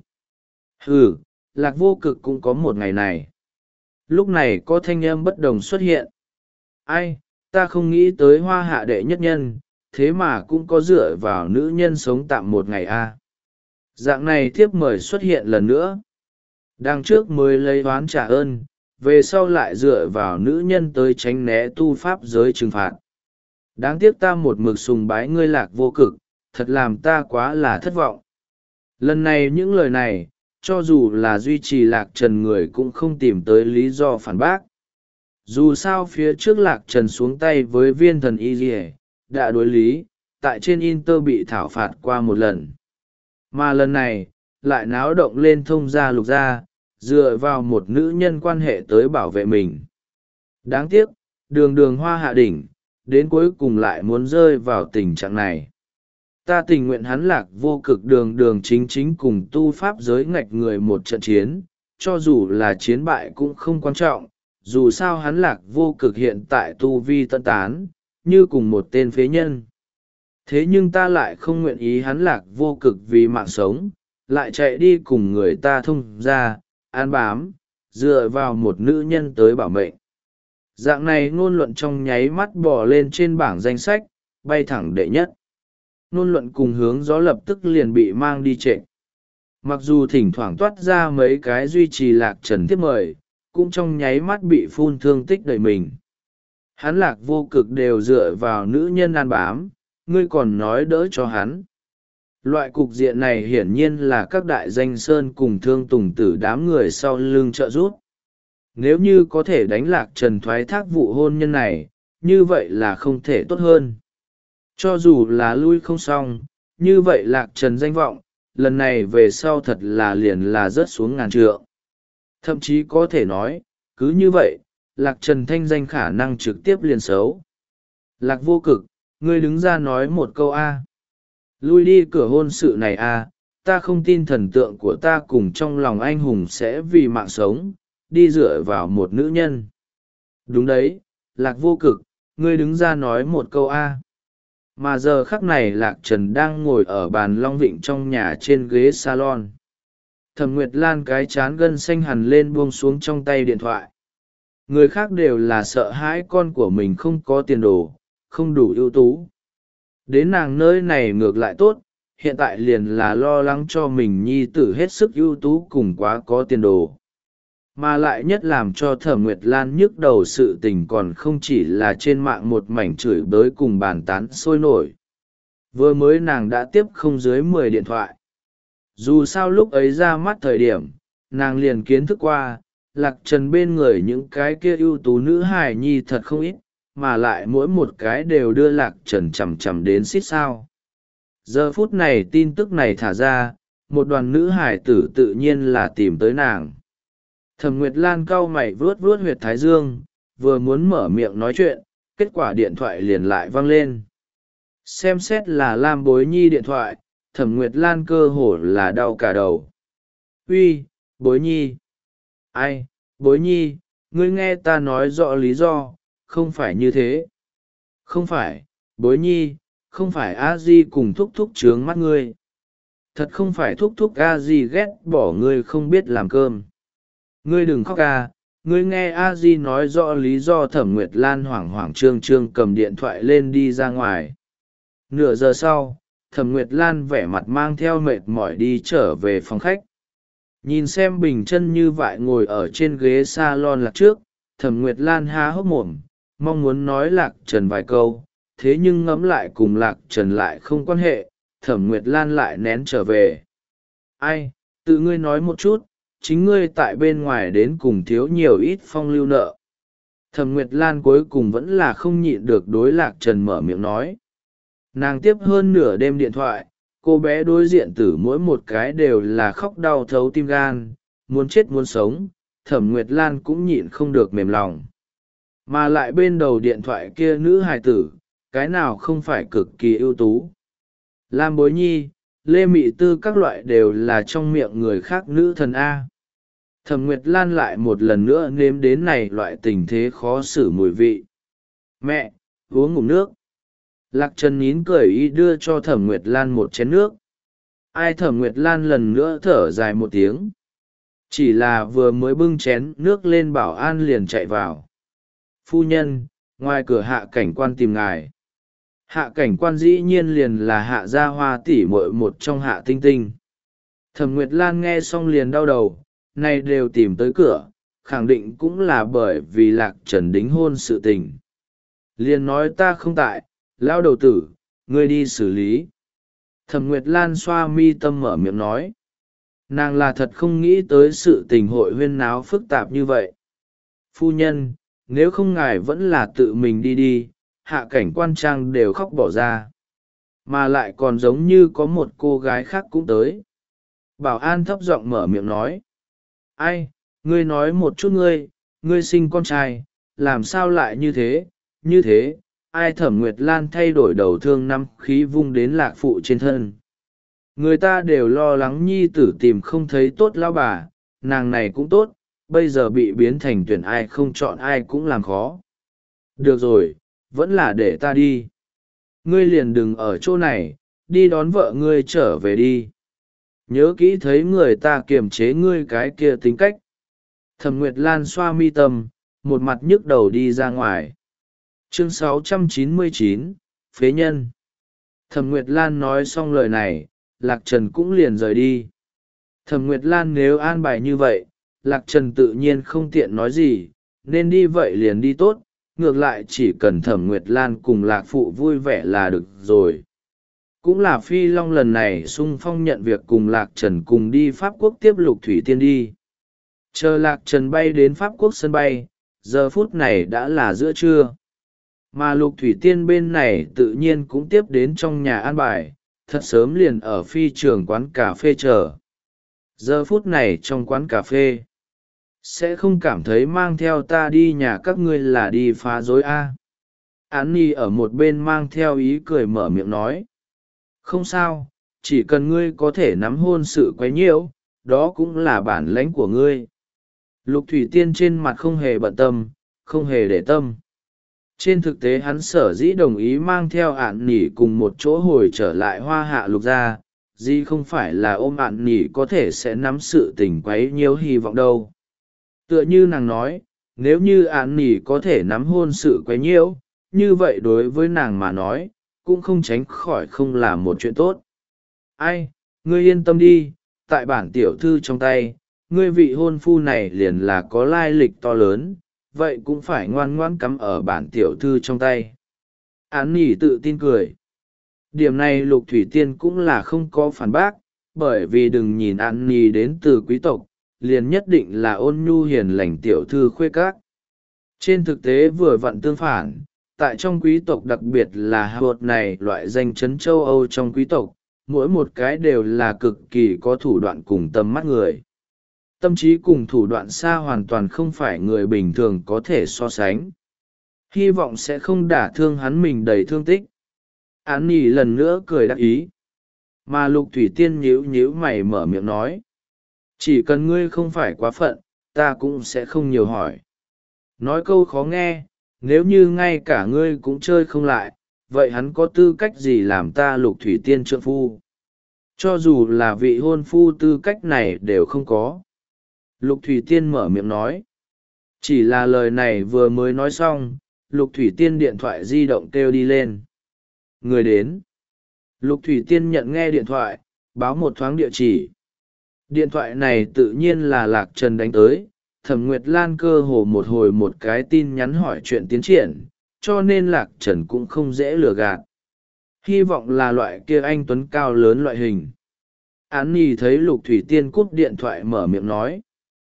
Ừ, Lạc Vô Cực cũng có một ngày này. Lúc này có thanh âm bất đồng xuất hiện. Ai, ta không nghĩ tới hoa hạ đệ nhất nhân, thế mà cũng có dựa vào nữ nhân sống tạm một ngày a. À. Dạng này thiếp mời xuất hiện lần nữa. Đằng trước mới lấy oán trả ơn, về sau lại dựa vào nữ nhân tới tránh né tu pháp giới trừng phạt. Đáng tiếc ta một mực sùng bái ngươi Lạc Vô Cực, thật làm ta quá là thất vọng. Lần này những lời này, cho dù là duy trì Lạc Trần người cũng không tìm tới lý do phản bác. Dù sao phía trước Lạc Trần xuống tay với viên thần y dì đã đối lý, tại trên Inter bị thảo phạt qua một lần. Mà lần này, lại náo động lên thông gia Lục gia, dựa vào một nữ nhân quan hệ tới bảo vệ mình. Đáng tiếc, đường đường hoa hạ đỉnh, đến cuối cùng lại muốn rơi vào tình trạng này. Ta tình nguyện hắn Lạc Vô Cực đường đường chính chính cùng tu pháp giới ngạch người một trận chiến, cho dù là chiến bại cũng không quan trọng, dù sao hắn Lạc Vô Cực hiện tại tu vi tận tán, như cùng một tên phế nhân. Thế nhưng ta lại không nguyện ý hắn Lạc Vô Cực vì mạng sống, lại chạy đi cùng người ta thông ra, an bám, dựa vào một nữ nhân tới bảo mệnh. Dạng này ngôn luận trong nháy mắt bỏ lên trên bảng danh sách, bay thẳng đệ nhất. Ngôn luận cùng hướng gió lập tức liền bị mang đi trệ. Mặc dù thỉnh thoảng toát ra mấy cái duy trì Lạc Trần tiếp mời, cũng trong nháy mắt bị phun thương tích đầy mình. Hắn Lạc Vô Cực đều dựa vào nữ nhân an bám, ngươi còn nói đỡ cho hắn. Loại cục diện này hiển nhiên là các đại danh sơn cùng Thương Tùng Tử đám người sau lưng trợ giúp. Nếu như có thể đánh Lạc Trần thoái thác vụ hôn nhân này, như vậy là không thể tốt hơn. Cho dù là lui không xong, như vậy Lạc Trần danh vọng, lần này về sau thật là liền là rớt xuống ngàn trượng. Thậm chí có thể nói, cứ như vậy, Lạc Trần thanh danh khả năng trực tiếp liền xấu. Lạc Vô Cực, ngươi đứng ra nói một câu A. Lui đi cửa hôn sự này A, ta không tin thần tượng của ta cùng trong lòng anh hùng sẽ vì mạng sống, đi dựa vào một nữ nhân. Đúng đấy, Lạc Vô Cực, ngươi đứng ra nói một câu A. Mà giờ khắc này Lạc Trần đang ngồi ở bàn Long Vịnh trong nhà trên ghế salon. Thẩm Nguyệt Lan cái chán gân xanh hằn lên buông xuống trong tay điện thoại. Người khác đều là sợ hãi con của mình không có tiền đồ, không đủ ưu tú. Đến nàng nơi này ngược lại tốt, hiện tại liền là lo lắng cho mình nhi tử hết sức ưu tú cùng quá có tiền đồ. Mà lại nhất làm cho Thẩm Nguyệt Lan nhức đầu sự tình còn không chỉ là trên mạng một mảnh chửi bới cùng bàn tán sôi nổi. Vừa mới nàng đã tiếp không dưới mười điện thoại. Dù sao lúc ấy ra mắt thời điểm, nàng liền kiến thức qua, Lạc Trần bên người những cái kia ưu tú nữ hài nhi thật không ít, mà lại mỗi một cái đều đưa Lạc Trần chằm chằm đến xít sao. Giờ phút này tin tức này thả ra, một đoàn nữ hải tử tự nhiên là tìm tới nàng. Thẩm Nguyệt Lan cau mày vuốt vuốt huyệt thái dương, vừa muốn mở miệng nói chuyện, kết quả điện thoại liền lại vang lên. Xem xét là Lam Bối Nhi điện thoại, Thẩm Nguyệt Lan cơ hồ là đau cả đầu. Uy, Bối Nhi. Ai, Bối Nhi, ngươi nghe ta nói rõ lý do, không phải như thế. Không phải, Bối Nhi, không phải a di cùng thúc thúc trướng mắt ngươi. Thật không phải thúc thúc a di ghét bỏ ngươi không biết làm cơm. Ngươi đừng khóc à, ngươi nghe a di nói rõ lý do. Thẩm Nguyệt Lan hoảng hoảng trương trương cầm điện thoại lên đi ra ngoài. Nửa giờ sau, Thẩm Nguyệt Lan vẻ mặt mang theo mệt mỏi đi trở về phòng khách. Nhìn xem Bình Chân như vậy ngồi ở trên ghế salon Lạc trước, Thẩm Nguyệt Lan há hốc mồm, mong muốn nói Lạc Trần vài câu, thế nhưng ngẫm lại cùng Lạc Trần lại không quan hệ, Thẩm Nguyệt Lan lại nén trở về. Ai, tự ngươi nói một chút, chính ngươi tại bên ngoài đến cùng thiếu nhiều ít phong lưu nợ. Thẩm Nguyệt Lan cuối cùng vẫn là không nhịn được đối Lạc Trần mở miệng nói. Nàng tiếp hơn nửa đêm điện thoại, cô bé đối diện tử mỗi một cái đều là khóc đau thấu tim gan, muốn chết muốn sống, Thẩm Nguyệt Lan cũng nhịn không được mềm lòng. Mà lại bên đầu điện thoại kia nữ hài tử, cái nào không phải cực kỳ ưu tú. Lam Bối Nhi, Lê Mị Tư các loại đều là trong miệng người khác nữ thần A. Thẩm Nguyệt Lan lại một lần nữa nếm đến này loại tình thế khó xử mùi vị. Mẹ, uống ngụm nước. Lạc Trần nín cười ý đưa cho Thẩm Nguyệt Lan một chén nước. Ai Thẩm Nguyệt Lan lần nữa thở dài một tiếng. Chỉ là vừa mới bưng chén nước lên bảo an liền chạy vào. Phu nhân, ngoài cửa Hạ cảnh quan tìm ngài. Hạ cảnh quan dĩ nhiên liền là Hạ gia Hoa tỷ muội một trong Hạ Tinh Tinh. Thẩm Nguyệt Lan nghe xong liền đau đầu, này đều tìm tới cửa, khẳng định cũng là bởi vì Lạc Trần đính hôn sự tình. Liền nói ta không tại, lão đầu tử, ngươi đi xử lý. Thẩm Nguyệt Lan xoa mi tâm mở miệng nói. Nàng là thật không nghĩ tới sự tình hội huyên náo phức tạp như vậy. Phu nhân, nếu không ngài vẫn là tự mình đi đi, Hạ cảnh quan trang đều khóc bỏ ra. Mà lại còn giống như có một cô gái khác cũng tới. Bảo an thấp giọng mở miệng nói. Ai, ngươi nói một chút ngươi, ngươi sinh con trai, làm sao lại như thế, như thế, ai. Thẩm Nguyệt Lan thay đổi đầu thương năm khí vung đến Lạc phụ trên thân. Người ta đều lo lắng nhi tử tìm không thấy tốt lão bà, nàng này cũng tốt, bây giờ bị biến thành tuyển ai không chọn ai cũng làm khó. Được rồi, vẫn là để ta đi. Ngươi liền đừng ở chỗ này, đi đón vợ ngươi trở về đi. Nhớ kỹ thấy người ta kiềm chế ngươi cái kia tính cách. Thẩm Nguyệt Lan xoa mi tâm, một mặt nhức đầu đi ra ngoài. Chương sáu trăm chín mươi chín, Phế nhân. Thẩm Nguyệt Lan nói xong lời này, Lạc Trần cũng liền rời đi. Thẩm Nguyệt Lan nếu an bài như vậy, Lạc Trần tự nhiên không tiện nói gì, nên đi vậy liền đi tốt, ngược lại chỉ cần Thẩm Nguyệt Lan cùng Lạc Phụ vui vẻ là được rồi. Cũng là Phi Long lần này sung phong nhận việc cùng Lạc Trần cùng đi Pháp Quốc tiếp Lục Thủy Tiên đi. Chờ Lạc Trần bay đến Pháp Quốc sân bay, giờ phút này đã là giữa trưa. Mà Lục Thủy Tiên bên này tự nhiên cũng tiếp đến trong nhà an bài, thật sớm liền ở phi trường quán cà phê chờ. Giờ phút này trong quán cà phê, sẽ không cảm thấy mang theo ta đi nhà các ngươi là đi phá rối a. Án Nhi ở một bên mang theo ý cười mở miệng nói. Không sao, chỉ cần ngươi có thể nắm hôn sự quấy nhiễu, đó cũng là bản lãnh của ngươi. Lục Thủy Tiên trên mặt không hề bận tâm, không hề để tâm. Trên thực tế hắn sở dĩ đồng ý mang theo Ản Nỉ cùng một chỗ hồi trở lại Hoa Hạ Lục gia, gì không phải là ôm Ản Nỉ có thể sẽ nắm sự tình quấy nhiễu hy vọng đâu. Tựa như nàng nói, nếu như Ản Nỉ có thể nắm hôn sự quấy nhiễu, như vậy đối với nàng mà nói, cũng không tránh khỏi không làm một chuyện tốt. Ai, ngươi yên tâm đi, tại bản tiểu thư trong tay, ngươi vị hôn phu này liền là có lai lịch to lớn, vậy cũng phải ngoan ngoãn cắm ở bản tiểu thư trong tay. Án Nỉ tự tin cười. Điểm này Lục Thủy Tiên cũng là không có phản bác, bởi vì đừng nhìn Án Nỉ đến từ quý tộc, liền nhất định là ôn nhu hiền lành tiểu thư khuê các. Trên thực tế vừa vặn tương phản, tại trong quý tộc, đặc biệt là Howard này, loại danh chấn châu Âu trong quý tộc, mỗi một cái đều là cực kỳ có thủ đoạn cùng tầm mắt người. Tâm trí cùng thủ đoạn xa hoàn toàn không phải người bình thường có thể so sánh. Hy vọng sẽ không đả thương hắn mình đầy thương tích. Án nỉ lần nữa cười đắc ý. Mà Lục Thủy Tiên nhíu nhíu mày mở miệng nói. Chỉ cần ngươi không phải quá phận, ta cũng sẽ không nhiều hỏi. Nói câu khó nghe, nếu như ngay cả ngươi cũng chơi không lại, vậy hắn có tư cách gì làm ta Lục Thủy Tiên trượng phu? Cho dù là vị hôn phu, tư cách này đều không có. Lục Thủy Tiên mở miệng nói. Chỉ là lời này vừa mới nói xong, Lục Thủy Tiên điện thoại di động kêu đi lên. Người đến. Lục Thủy Tiên nhận nghe điện thoại, báo một thoáng địa chỉ. Điện thoại này tự nhiên là Lạc Trần đánh tới. Thẩm Nguyệt Lan cơ hồ một hồi một cái tin nhắn hỏi chuyện tiến triển, cho nên Lạc Trần cũng không dễ lừa gạt. Hy vọng là loại kia anh tuấn cao lớn loại hình. Án nhi thấy Lục Thủy Tiên cúp điện thoại mở miệng nói.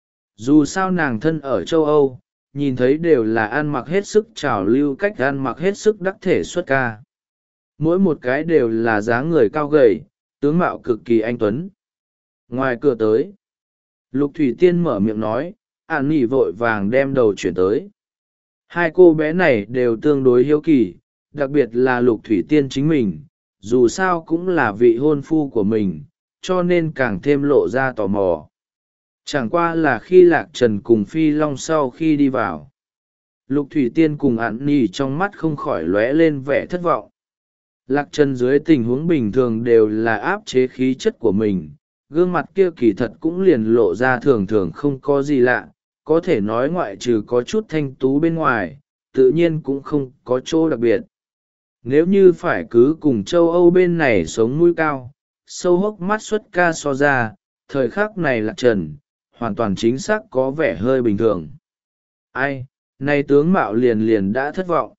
Dù sao nàng thân ở châu Âu, nhìn thấy đều là ăn mặc hết sức trào lưu, cách ăn mặc hết sức đắc thể xuất ca. Mỗi một cái đều là dáng người cao gầy, tướng mạo cực kỳ anh tuấn. Ngoài cửa tới, Lục Thủy Tiên mở miệng nói, Án nỉ vội vàng đem đầu chuyển tới. Hai cô bé này đều tương đối hiếu kỳ, đặc biệt là Lục Thủy Tiên chính mình, dù sao cũng là vị hôn phu của mình, cho nên càng thêm lộ ra tò mò. Chẳng qua là khi Lạc Trần cùng Phi Long sau khi đi vào, Lục Thủy Tiên cùng Án nỉ trong mắt không khỏi lóe lên vẻ thất vọng. Lạc Trần dưới tình huống bình thường đều là áp chế khí chất của mình, gương mặt kia kỳ thật cũng liền lộ ra thường thường không có gì lạ, có thể nói ngoại trừ có chút thanh tú bên ngoài, tự nhiên cũng không có chỗ đặc biệt. Nếu như phải cứ cùng châu Âu bên này sống mũi cao, sâu hốc mắt xuất ca so ra, thời khắc này Lạc Trần, hoàn toàn chính xác có vẻ hơi bình thường. Ai, này tướng mạo liền liền đã thất vọng.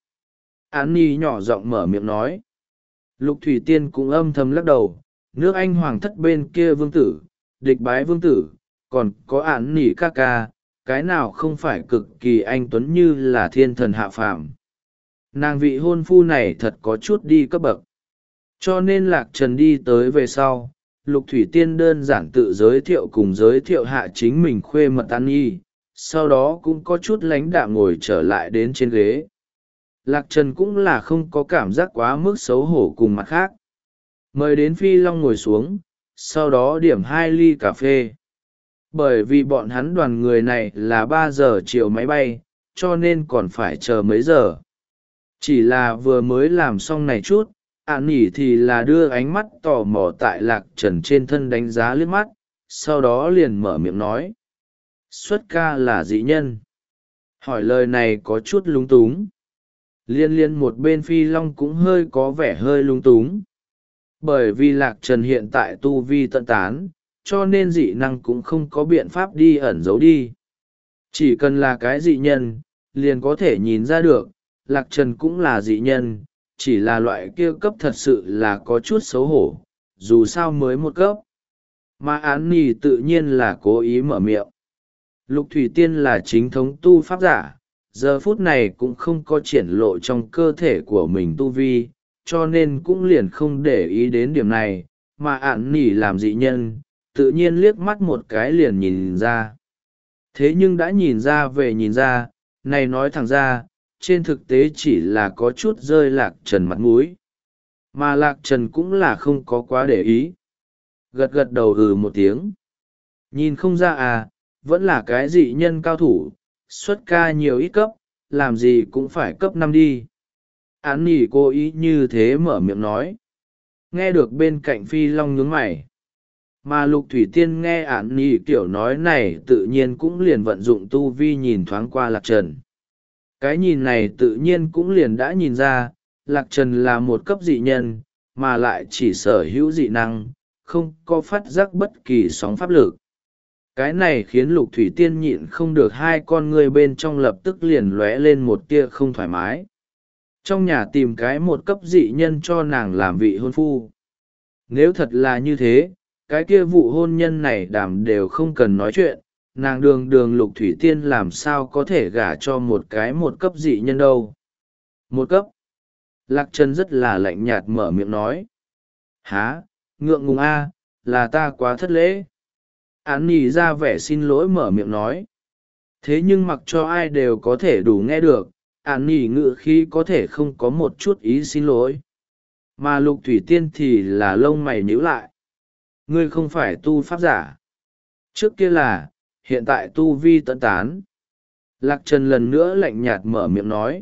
Án nhi nhỏ giọng mở miệng nói. Lục Thủy Tiên cũng âm thầm lắc đầu, nước Anh hoàng thất bên kia vương tử, địch bái vương tử, còn có Án nỉ ca ca, cái nào không phải cực kỳ anh tuấn như là thiên thần hạ phàm. Nàng vị hôn phu này thật có chút đi cấp bậc. Cho nên Lạc Trần đi tới về sau, Lục Thủy Tiên đơn giản tự giới thiệu cùng giới thiệu hạ chính mình khuê mật An Nhi, sau đó cũng có chút lãnh đạm ngồi trở lại đến trên ghế. Lạc Trần cũng là không có cảm giác quá mức xấu hổ cùng mặt khác. Mời đến Phi Long ngồi xuống, sau đó điểm hai ly cà phê. Bởi vì bọn hắn đoàn người này là ba giờ chiều máy bay, cho nên còn phải chờ mấy giờ. Chỉ là vừa mới làm xong này chút, Án nỉ thì là đưa ánh mắt tò mò tại Lạc Trần trên thân đánh giá liếc mắt, sau đó liền mở miệng nói. Xuất ca là dị nhân. Hỏi lời này có chút lúng túng. Liên liên một bên Phi Long cũng hơi có vẻ hơi lung túng. Bởi vì Lạc Trần hiện tại tu vi tận tán, cho nên dị năng cũng không có biện pháp đi ẩn giấu đi. Chỉ cần là cái dị nhân, liền có thể nhìn ra được, Lạc Trần cũng là dị nhân, chỉ là loại kia cấp thật sự là có chút xấu hổ, dù sao mới một cấp. Mà Án nỉ tự nhiên là cố ý mở miệng. Lục Thủy Tiên là chính thống tu pháp giả, giờ phút này cũng không có triển lộ trong cơ thể của mình tu vi, cho nên cũng liền không để ý đến điểm này, mà Án nỉ làm dị nhân, tự nhiên liếc mắt một cái liền nhìn ra. Thế nhưng đã nhìn ra về nhìn ra, này nói thẳng ra, trên thực tế chỉ là có chút rơi Lạc Trần mặt mũi. Mà Lạc Trần cũng là không có quá để ý. Gật gật đầu ừ một tiếng. Nhìn không ra à, vẫn là cái dị nhân cao thủ, xuất ca nhiều ít cấp, làm gì cũng phải cấp năm đi. Án nỉ cố ý như thế mở miệng nói. Nghe được bên cạnh Phi Long nhướng mày. Mà Lục Thủy Tiên nghe Án nỉ kiểu nói này tự nhiên cũng liền vận dụng tu vi nhìn thoáng qua Lạc Trần. Cái nhìn này tự nhiên cũng liền đã nhìn ra, Lạc Trần là một cấp dị nhân, mà lại chỉ sở hữu dị năng, không có phát giác bất kỳ sóng pháp lực. Cái này khiến Lục Thủy Tiên nhịn không được hai con người bên trong lập tức liền lóe lên một tia không thoải mái. Trong nhà tìm cái một cấp dị nhân cho nàng làm vị hôn phu. Nếu thật là như thế, cái kia vụ hôn nhân này đảm đều không cần nói chuyện, nàng đường đường Lục Thủy Tiên làm sao có thể gả cho một cái một cấp dị nhân đâu. Một cấp. Lạc Trần rất là lạnh nhạt mở miệng nói. Há, ngượng ngùng a, là ta quá thất lễ. Án nỉ ra vẻ xin lỗi mở miệng nói. Thế nhưng mặc cho ai đều có thể đủ nghe được, án nỉ ngự khí có thể không có một chút ý xin lỗi. Mà Lục Thủy Tiên thì là lông mày nhíu lại. Ngươi không phải tu pháp giả. Trước kia là, hiện tại tu vi tận tán. Lạc Trần lần nữa lạnh nhạt mở miệng nói.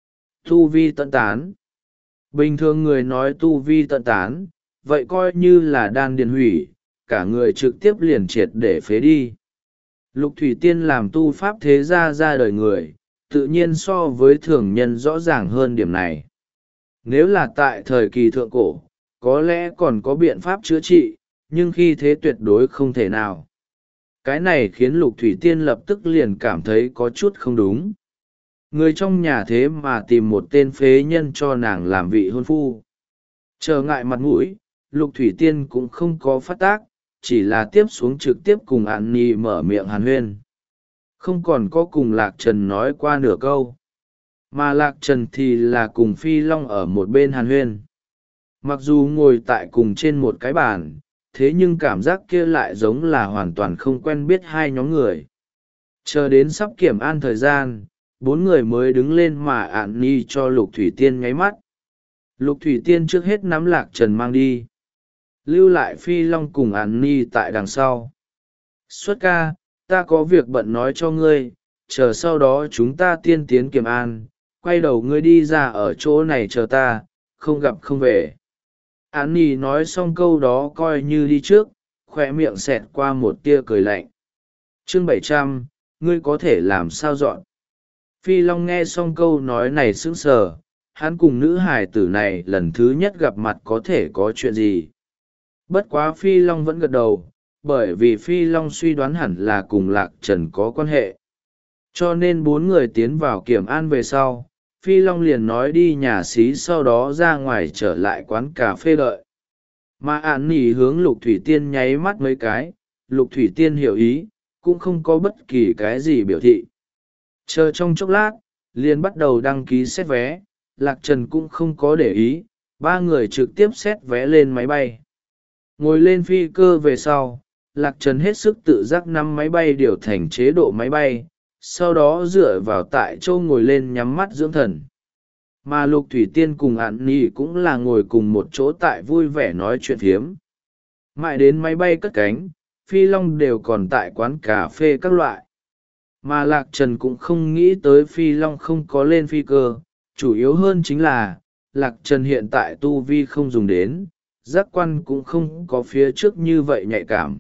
Tu vi tận tán. Bình thường người nói tu vi tận tán, vậy coi như là đan điền hủy, cả người trực tiếp liền triệt để phế đi. Lục Thủy Tiên làm tu pháp thế gia ra đời người, tự nhiên so với thường nhân rõ ràng hơn điểm này. Nếu là tại thời kỳ thượng cổ, có lẽ còn có biện pháp chữa trị, nhưng khi thế tuyệt đối không thể nào. Cái này khiến Lục Thủy Tiên lập tức liền cảm thấy có chút không đúng. Người trong nhà thế mà tìm một tên phế nhân cho nàng làm vị hôn phu. Trở ngại mặt mũi, Lục Thủy Tiên cũng không có phát tác, chỉ là tiếp xuống trực tiếp cùng Ản Nhi mở miệng hàn huyên. Không còn có cùng Lạc Trần nói qua nửa câu. Mà Lạc Trần thì là cùng Phi Long ở một bên hàn huyên. Mặc dù ngồi tại cùng trên một cái bàn, thế nhưng cảm giác kia lại giống là hoàn toàn không quen biết hai nhóm người. Chờ đến sắp kiểm an thời gian, bốn người mới đứng lên mà Ản Nhi cho Lục Thủy Tiên nháy mắt. Lục Thủy Tiên trước hết nắm Lạc Trần mang đi, lưu lại Phi Long cùng Ản Nhi tại đằng sau. Xuất ca, ta có việc bận nói cho ngươi, chờ sau đó chúng ta tiên tiến kiểm an, quay đầu ngươi đi ra ở chỗ này chờ ta, không gặp không về. Ản Nhi nói xong câu đó coi như đi trước, khoe miệng xẹt qua một tia cười lạnh. Chương bảy trăm, ngươi có thể làm sao dọn. Phi Long nghe xong câu nói này sững sờ, hắn cùng nữ hài tử này lần thứ nhất gặp mặt có thể có chuyện gì. Bất quá Phi Long vẫn gật đầu, bởi vì Phi Long suy đoán hẳn là cùng Lạc Trần có quan hệ. Cho nên bốn người tiến vào kiểm an về sau, Phi Long liền nói đi nhà xí sau đó ra ngoài trở lại quán cà phê đợi. Mà Ản Nỉ hướng Lục Thủy Tiên nháy mắt mấy cái, Lục Thủy Tiên hiểu ý, cũng không có bất kỳ cái gì biểu thị. Chờ trong chốc lát, liền bắt đầu đăng ký xét vé, Lạc Trần cũng không có để ý, ba người trực tiếp xét vé lên máy bay. Ngồi lên phi cơ về sau, Lạc Trần hết sức tự giác nắm máy bay điều thành chế độ máy bay, sau đó dựa vào tại châu ngồi lên nhắm mắt dưỡng thần. Mà Lục Thủy Tiên cùng Ản Nhi cũng là ngồi cùng một chỗ tại vui vẻ nói chuyện phiếm. Mãi đến máy bay cất cánh, Phi Long đều còn tại quán cà phê các loại. Mà Lạc Trần cũng không nghĩ tới Phi Long không có lên phi cơ, chủ yếu hơn chính là, Lạc Trần hiện tại tu vi không dùng đến, giác quan cũng không có phía trước như vậy nhạy cảm.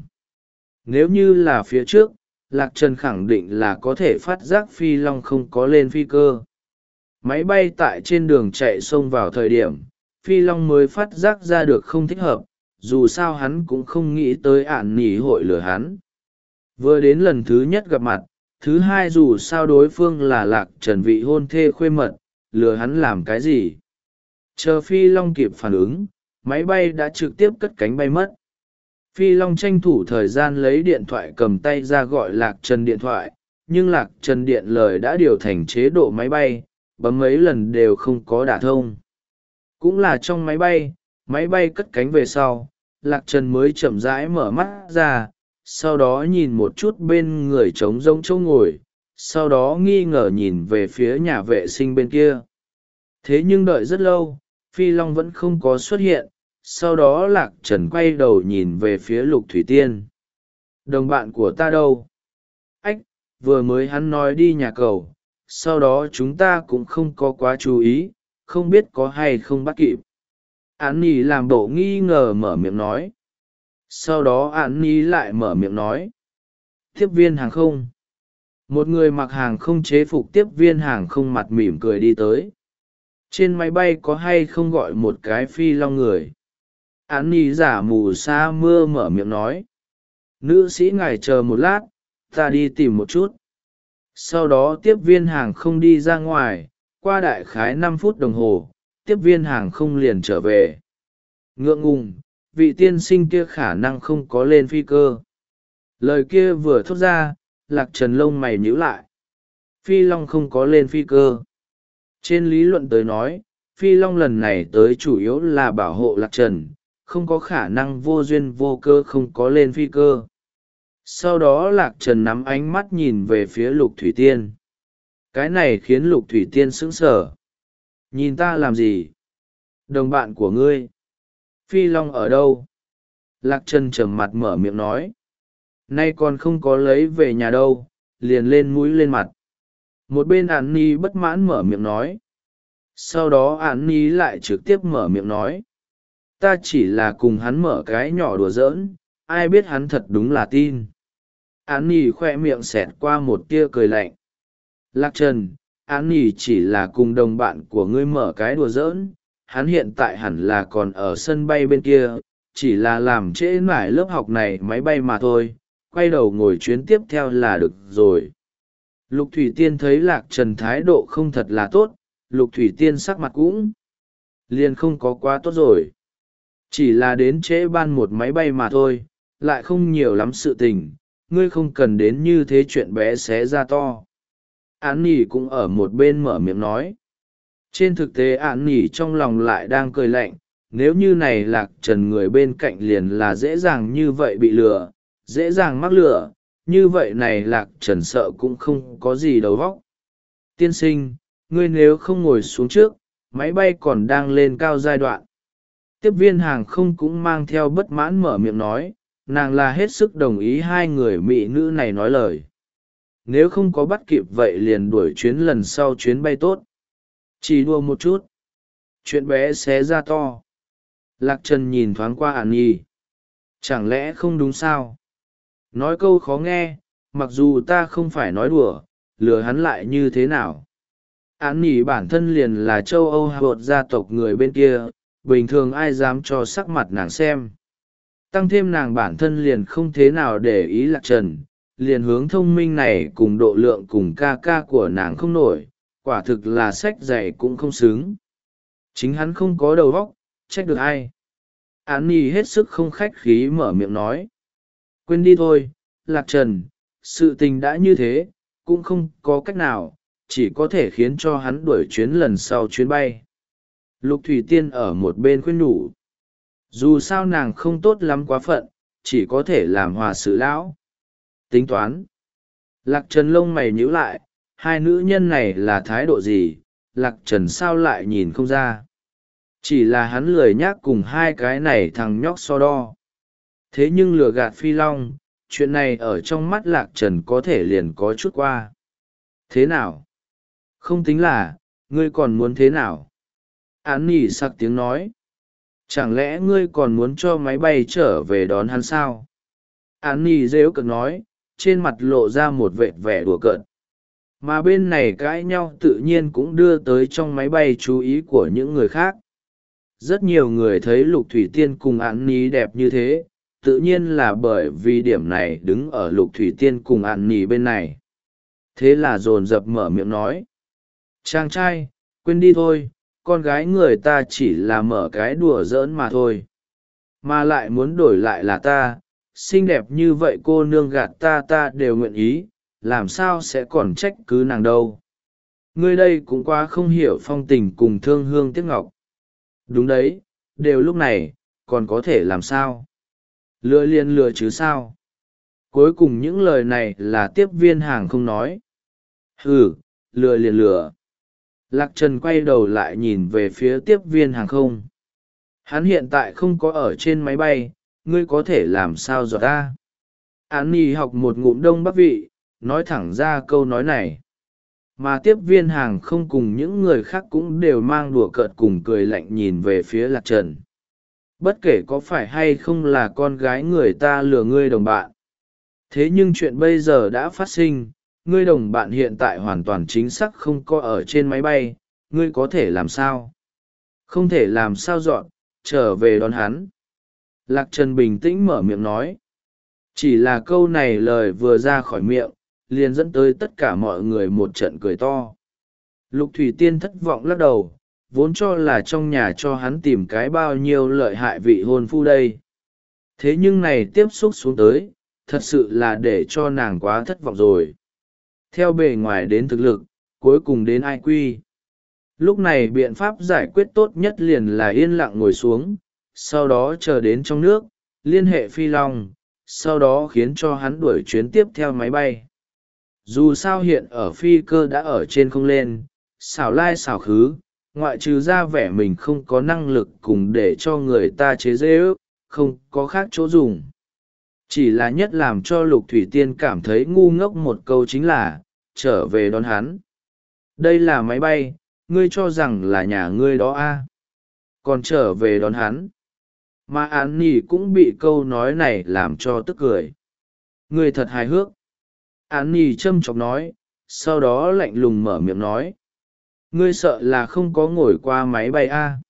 Nếu như là phía trước, Lạc Trần khẳng định là có thể phát giác Phi Long không có lên phi cơ. Máy bay tại trên đường chạy xông vào thời điểm, Phi Long mới phát giác ra được không thích hợp, dù sao hắn cũng không nghĩ tới Ản Nỉ hội lừa hắn. Vừa đến lần thứ nhất gặp mặt, thứ hai dù sao đối phương là Lạc Trần vị hôn thê khuê mật, lừa hắn làm cái gì. Chờ Phi Long kịp phản ứng, máy bay đã trực tiếp cất cánh bay mất. Phi Long tranh thủ thời gian lấy điện thoại cầm tay ra gọi Lạc Trần điện thoại, nhưng Lạc Trần điện lời đã điều thành chế độ máy bay, bấm mấy lần đều không có đả thông. Cũng là trong máy bay, máy bay cất cánh về sau, Lạc Trần mới chậm rãi mở mắt ra, sau đó nhìn một chút bên người trống rỗng chỗ ngồi, sau đó nghi ngờ nhìn về phía nhà vệ sinh bên kia. Thế nhưng đợi rất lâu, Phi Long vẫn không có xuất hiện, sau đó Lạc Trần quay đầu nhìn về phía Lục Thủy Tiên. Đồng bạn của ta đâu? Ách, vừa mới hắn nói đi nhà cầu, sau đó chúng ta cũng không có quá chú ý, không biết có hay không bắt kịp. Ản Nhi làm bộ nghi ngờ mở miệng nói. Sau đó Ản Nhi lại mở miệng nói. Tiếp viên hàng không. Một người mặc hàng không chế phục tiếp viên hàng không mặt mỉm cười đi tới. Trên máy bay có hay không gọi một cái Phi Long người? Ản Nhi giả mù sa mưa mở miệng nói. Nữ sĩ ngài chờ một lát, ta đi tìm một chút. Sau đó tiếp viên hàng không đi ra ngoài, qua đại khái năm phút đồng hồ, tiếp viên hàng không liền trở về. Ngượng ngùng, vị tiên sinh kia khả năng không có lên phi cơ. Lời kia vừa thốt ra, Lạc Trần lông mày nhíu lại. Phi Long không có lên phi cơ. Trên lý luận tới nói, Phi Long lần này tới chủ yếu là bảo hộ Lạc Trần, không có khả năng vô duyên vô cơ không có lên phi cơ. Sau đó Lạc Trần nắm ánh mắt nhìn về phía Lục Thủy Tiên. Cái này khiến Lục Thủy Tiên sững sờ. Nhìn ta làm gì? Đồng bạn của ngươi. Phi Long ở đâu? Lạc Trần trầm mặt mở miệng nói. Nay còn không có lấy về nhà đâu, liền lên mũi lên mặt. Một bên Án Ni bất mãn mở miệng nói. Sau đó Án Ni lại trực tiếp mở miệng nói. Ta chỉ là cùng hắn mở cái nhỏ đùa giỡn, ai biết hắn thật đúng là tin. Án Ni khoe miệng xẹt qua một tia cười lạnh. Lạc Trần, Án Ni chỉ là cùng đồng bạn của ngươi mở cái đùa giỡn, hắn hiện tại hẳn là còn ở sân bay bên kia, chỉ là làm trễ mãi lớp học này máy bay mà thôi, quay đầu ngồi chuyến tiếp theo là được rồi. Lục Thủy Tiên thấy Lạc Trần thái độ không thật là tốt, Lục Thủy Tiên sắc mặt cũng liền không có quá tốt rồi. Chỉ là đến trễ ban một máy bay mà thôi, lại không nhiều lắm sự tình, ngươi không cần đến như thế chuyện bé xé ra to. Án Nỉ cũng ở một bên mở miệng nói. Trên thực tế Án Nỉ trong lòng lại đang cười lạnh, nếu như này Lạc Trần người bên cạnh liền là dễ dàng như vậy bị lừa, dễ dàng mắc lừa, như vậy này Lạc Trần sợ cũng không có gì đầu vóc. Tiên sinh, ngươi nếu không ngồi xuống trước, máy bay còn đang lên cao giai đoạn. Tiếp viên hàng không cũng mang theo bất mãn mở miệng nói, nàng là hết sức đồng ý hai người mỹ nữ này nói lời. Nếu không có bắt kịp vậy liền đuổi chuyến lần sau chuyến bay tốt. Chỉ đùa một chút. Chuyện bé xé ra to. Lạc Trần nhìn thoáng qua Án Nhi. Chẳng lẽ không đúng sao? Nói câu khó nghe, mặc dù ta không phải nói đùa, lừa hắn lại như thế nào? Án Nhi bản thân liền là châu Âu hoặc gia tộc người bên kia, bình thường ai dám cho sắc mặt nàng xem. Tăng thêm nàng bản thân liền không thế nào để ý Lạc Trần, liền hướng thông minh này cùng độ lượng cùng ca ca của nàng không nổi, quả thực là sách dạy cũng không xứng. Chính hắn không có đầu óc, trách được ai. Án Nhi hết sức không khách khí mở miệng nói. Quên đi thôi, Lạc Trần, sự tình đã như thế, cũng không có cách nào, chỉ có thể khiến cho hắn đuổi chuyến lần sau chuyến bay. Lục Thủy Tiên ở một bên khuyên nhủ. Dù sao nàng không tốt lắm quá phận, chỉ có thể làm hòa sự lão. Tính toán. Lạc Trần lông mày nhíu lại, hai nữ nhân này là thái độ gì, Lạc Trần sao lại nhìn không ra. Chỉ là hắn lười nhác cùng hai cái này thằng nhóc so đo. Thế nhưng lừa gạt Phi Long, chuyện này ở trong mắt Lạc Trần có thể liền có chút qua. Thế nào? Không tính là, ngươi còn muốn thế nào? Án Nỉ sặc tiếng nói. Chẳng lẽ ngươi còn muốn cho máy bay trở về đón hắn sao? Án Nỉ rêu cực nói, trên mặt lộ ra một vệt vẻ đùa cợt. Mà bên này cãi nhau tự nhiên cũng đưa tới trong máy bay chú ý của những người khác. Rất nhiều người thấy Lục Thủy Tiên cùng Án Nỉ đẹp như thế, tự nhiên là bởi vì điểm này đứng ở Lục Thủy Tiên cùng Án Nỉ bên này. Thế là dồn dập mở miệng nói. Chàng trai, quên đi thôi, con gái người ta chỉ là mở cái đùa giỡn mà thôi. Mà lại muốn đổi lại là ta, xinh đẹp như vậy cô nương gạt ta ta đều nguyện ý, làm sao sẽ còn trách cứ nàng đâu. Ngươi đây cũng quá không hiểu phong tình cùng thương hương tiếc ngọc. Đúng đấy, đều lúc này, còn có thể làm sao? Lừa liền lừa chứ sao? Cuối cùng những lời này là tiếp viên hàng không nói. Ừ, lừa liền lừa. Lạc Trần quay đầu lại nhìn về phía tiếp viên hàng không. Hắn hiện tại không có ở trên máy bay, ngươi có thể làm sao dọa ta? Án Nhi học một ngụm đông bắc vị, nói thẳng ra câu nói này. Mà tiếp viên hàng không cùng những người khác cũng đều mang đùa cợt cùng cười lạnh nhìn về phía Lạc Trần. Bất kể có phải hay không là con gái người ta lừa ngươi đồng bạn. Thế nhưng chuyện bây giờ đã phát sinh, ngươi đồng bạn hiện tại hoàn toàn chính xác không có ở trên máy bay, ngươi có thể làm sao? Không thể làm sao dọn, trở về đón hắn. Lạc Trần bình tĩnh mở miệng nói. Chỉ là câu này lời vừa ra khỏi miệng, liền dẫn tới tất cả mọi người một trận cười to. Lục Thủy Tiên thất vọng lắc đầu, vốn cho là trong nhà cho hắn tìm cái bao nhiêu lợi hại vị hôn phu đây. Thế nhưng này tiếp xúc xuống tới, thật sự là để cho nàng quá thất vọng rồi. Theo bề ngoài đến thực lực, cuối cùng đến ai quy. lúc này biện pháp giải quyết tốt nhất liền là yên lặng ngồi xuống, sau đó chờ đến trong nước liên hệ phi long, sau đó khiến cho hắn đuổi chuyến tiếp theo máy bay. Dù sao hiện ở phi cơ đã ở trên không lên, xảo lai xảo khứ, ngoại trừ ra vẻ mình không có năng lực cùng để cho người ta chế dễ ước, không có khác chỗ dùng. Chỉ là nhất làm cho Lục Thủy Tiên cảm thấy ngu ngốc một câu chính là trở về đón hắn. Đây là máy bay, ngươi cho rằng là nhà ngươi đó a? Còn trở về đón hắn. Mà Án Nhi cũng bị câu nói này làm cho tức cười. Ngươi thật hài hước. Án Nhi châm chọc nói, sau đó lạnh lùng mở miệng nói. Ngươi sợ là không có ngồi qua máy bay a?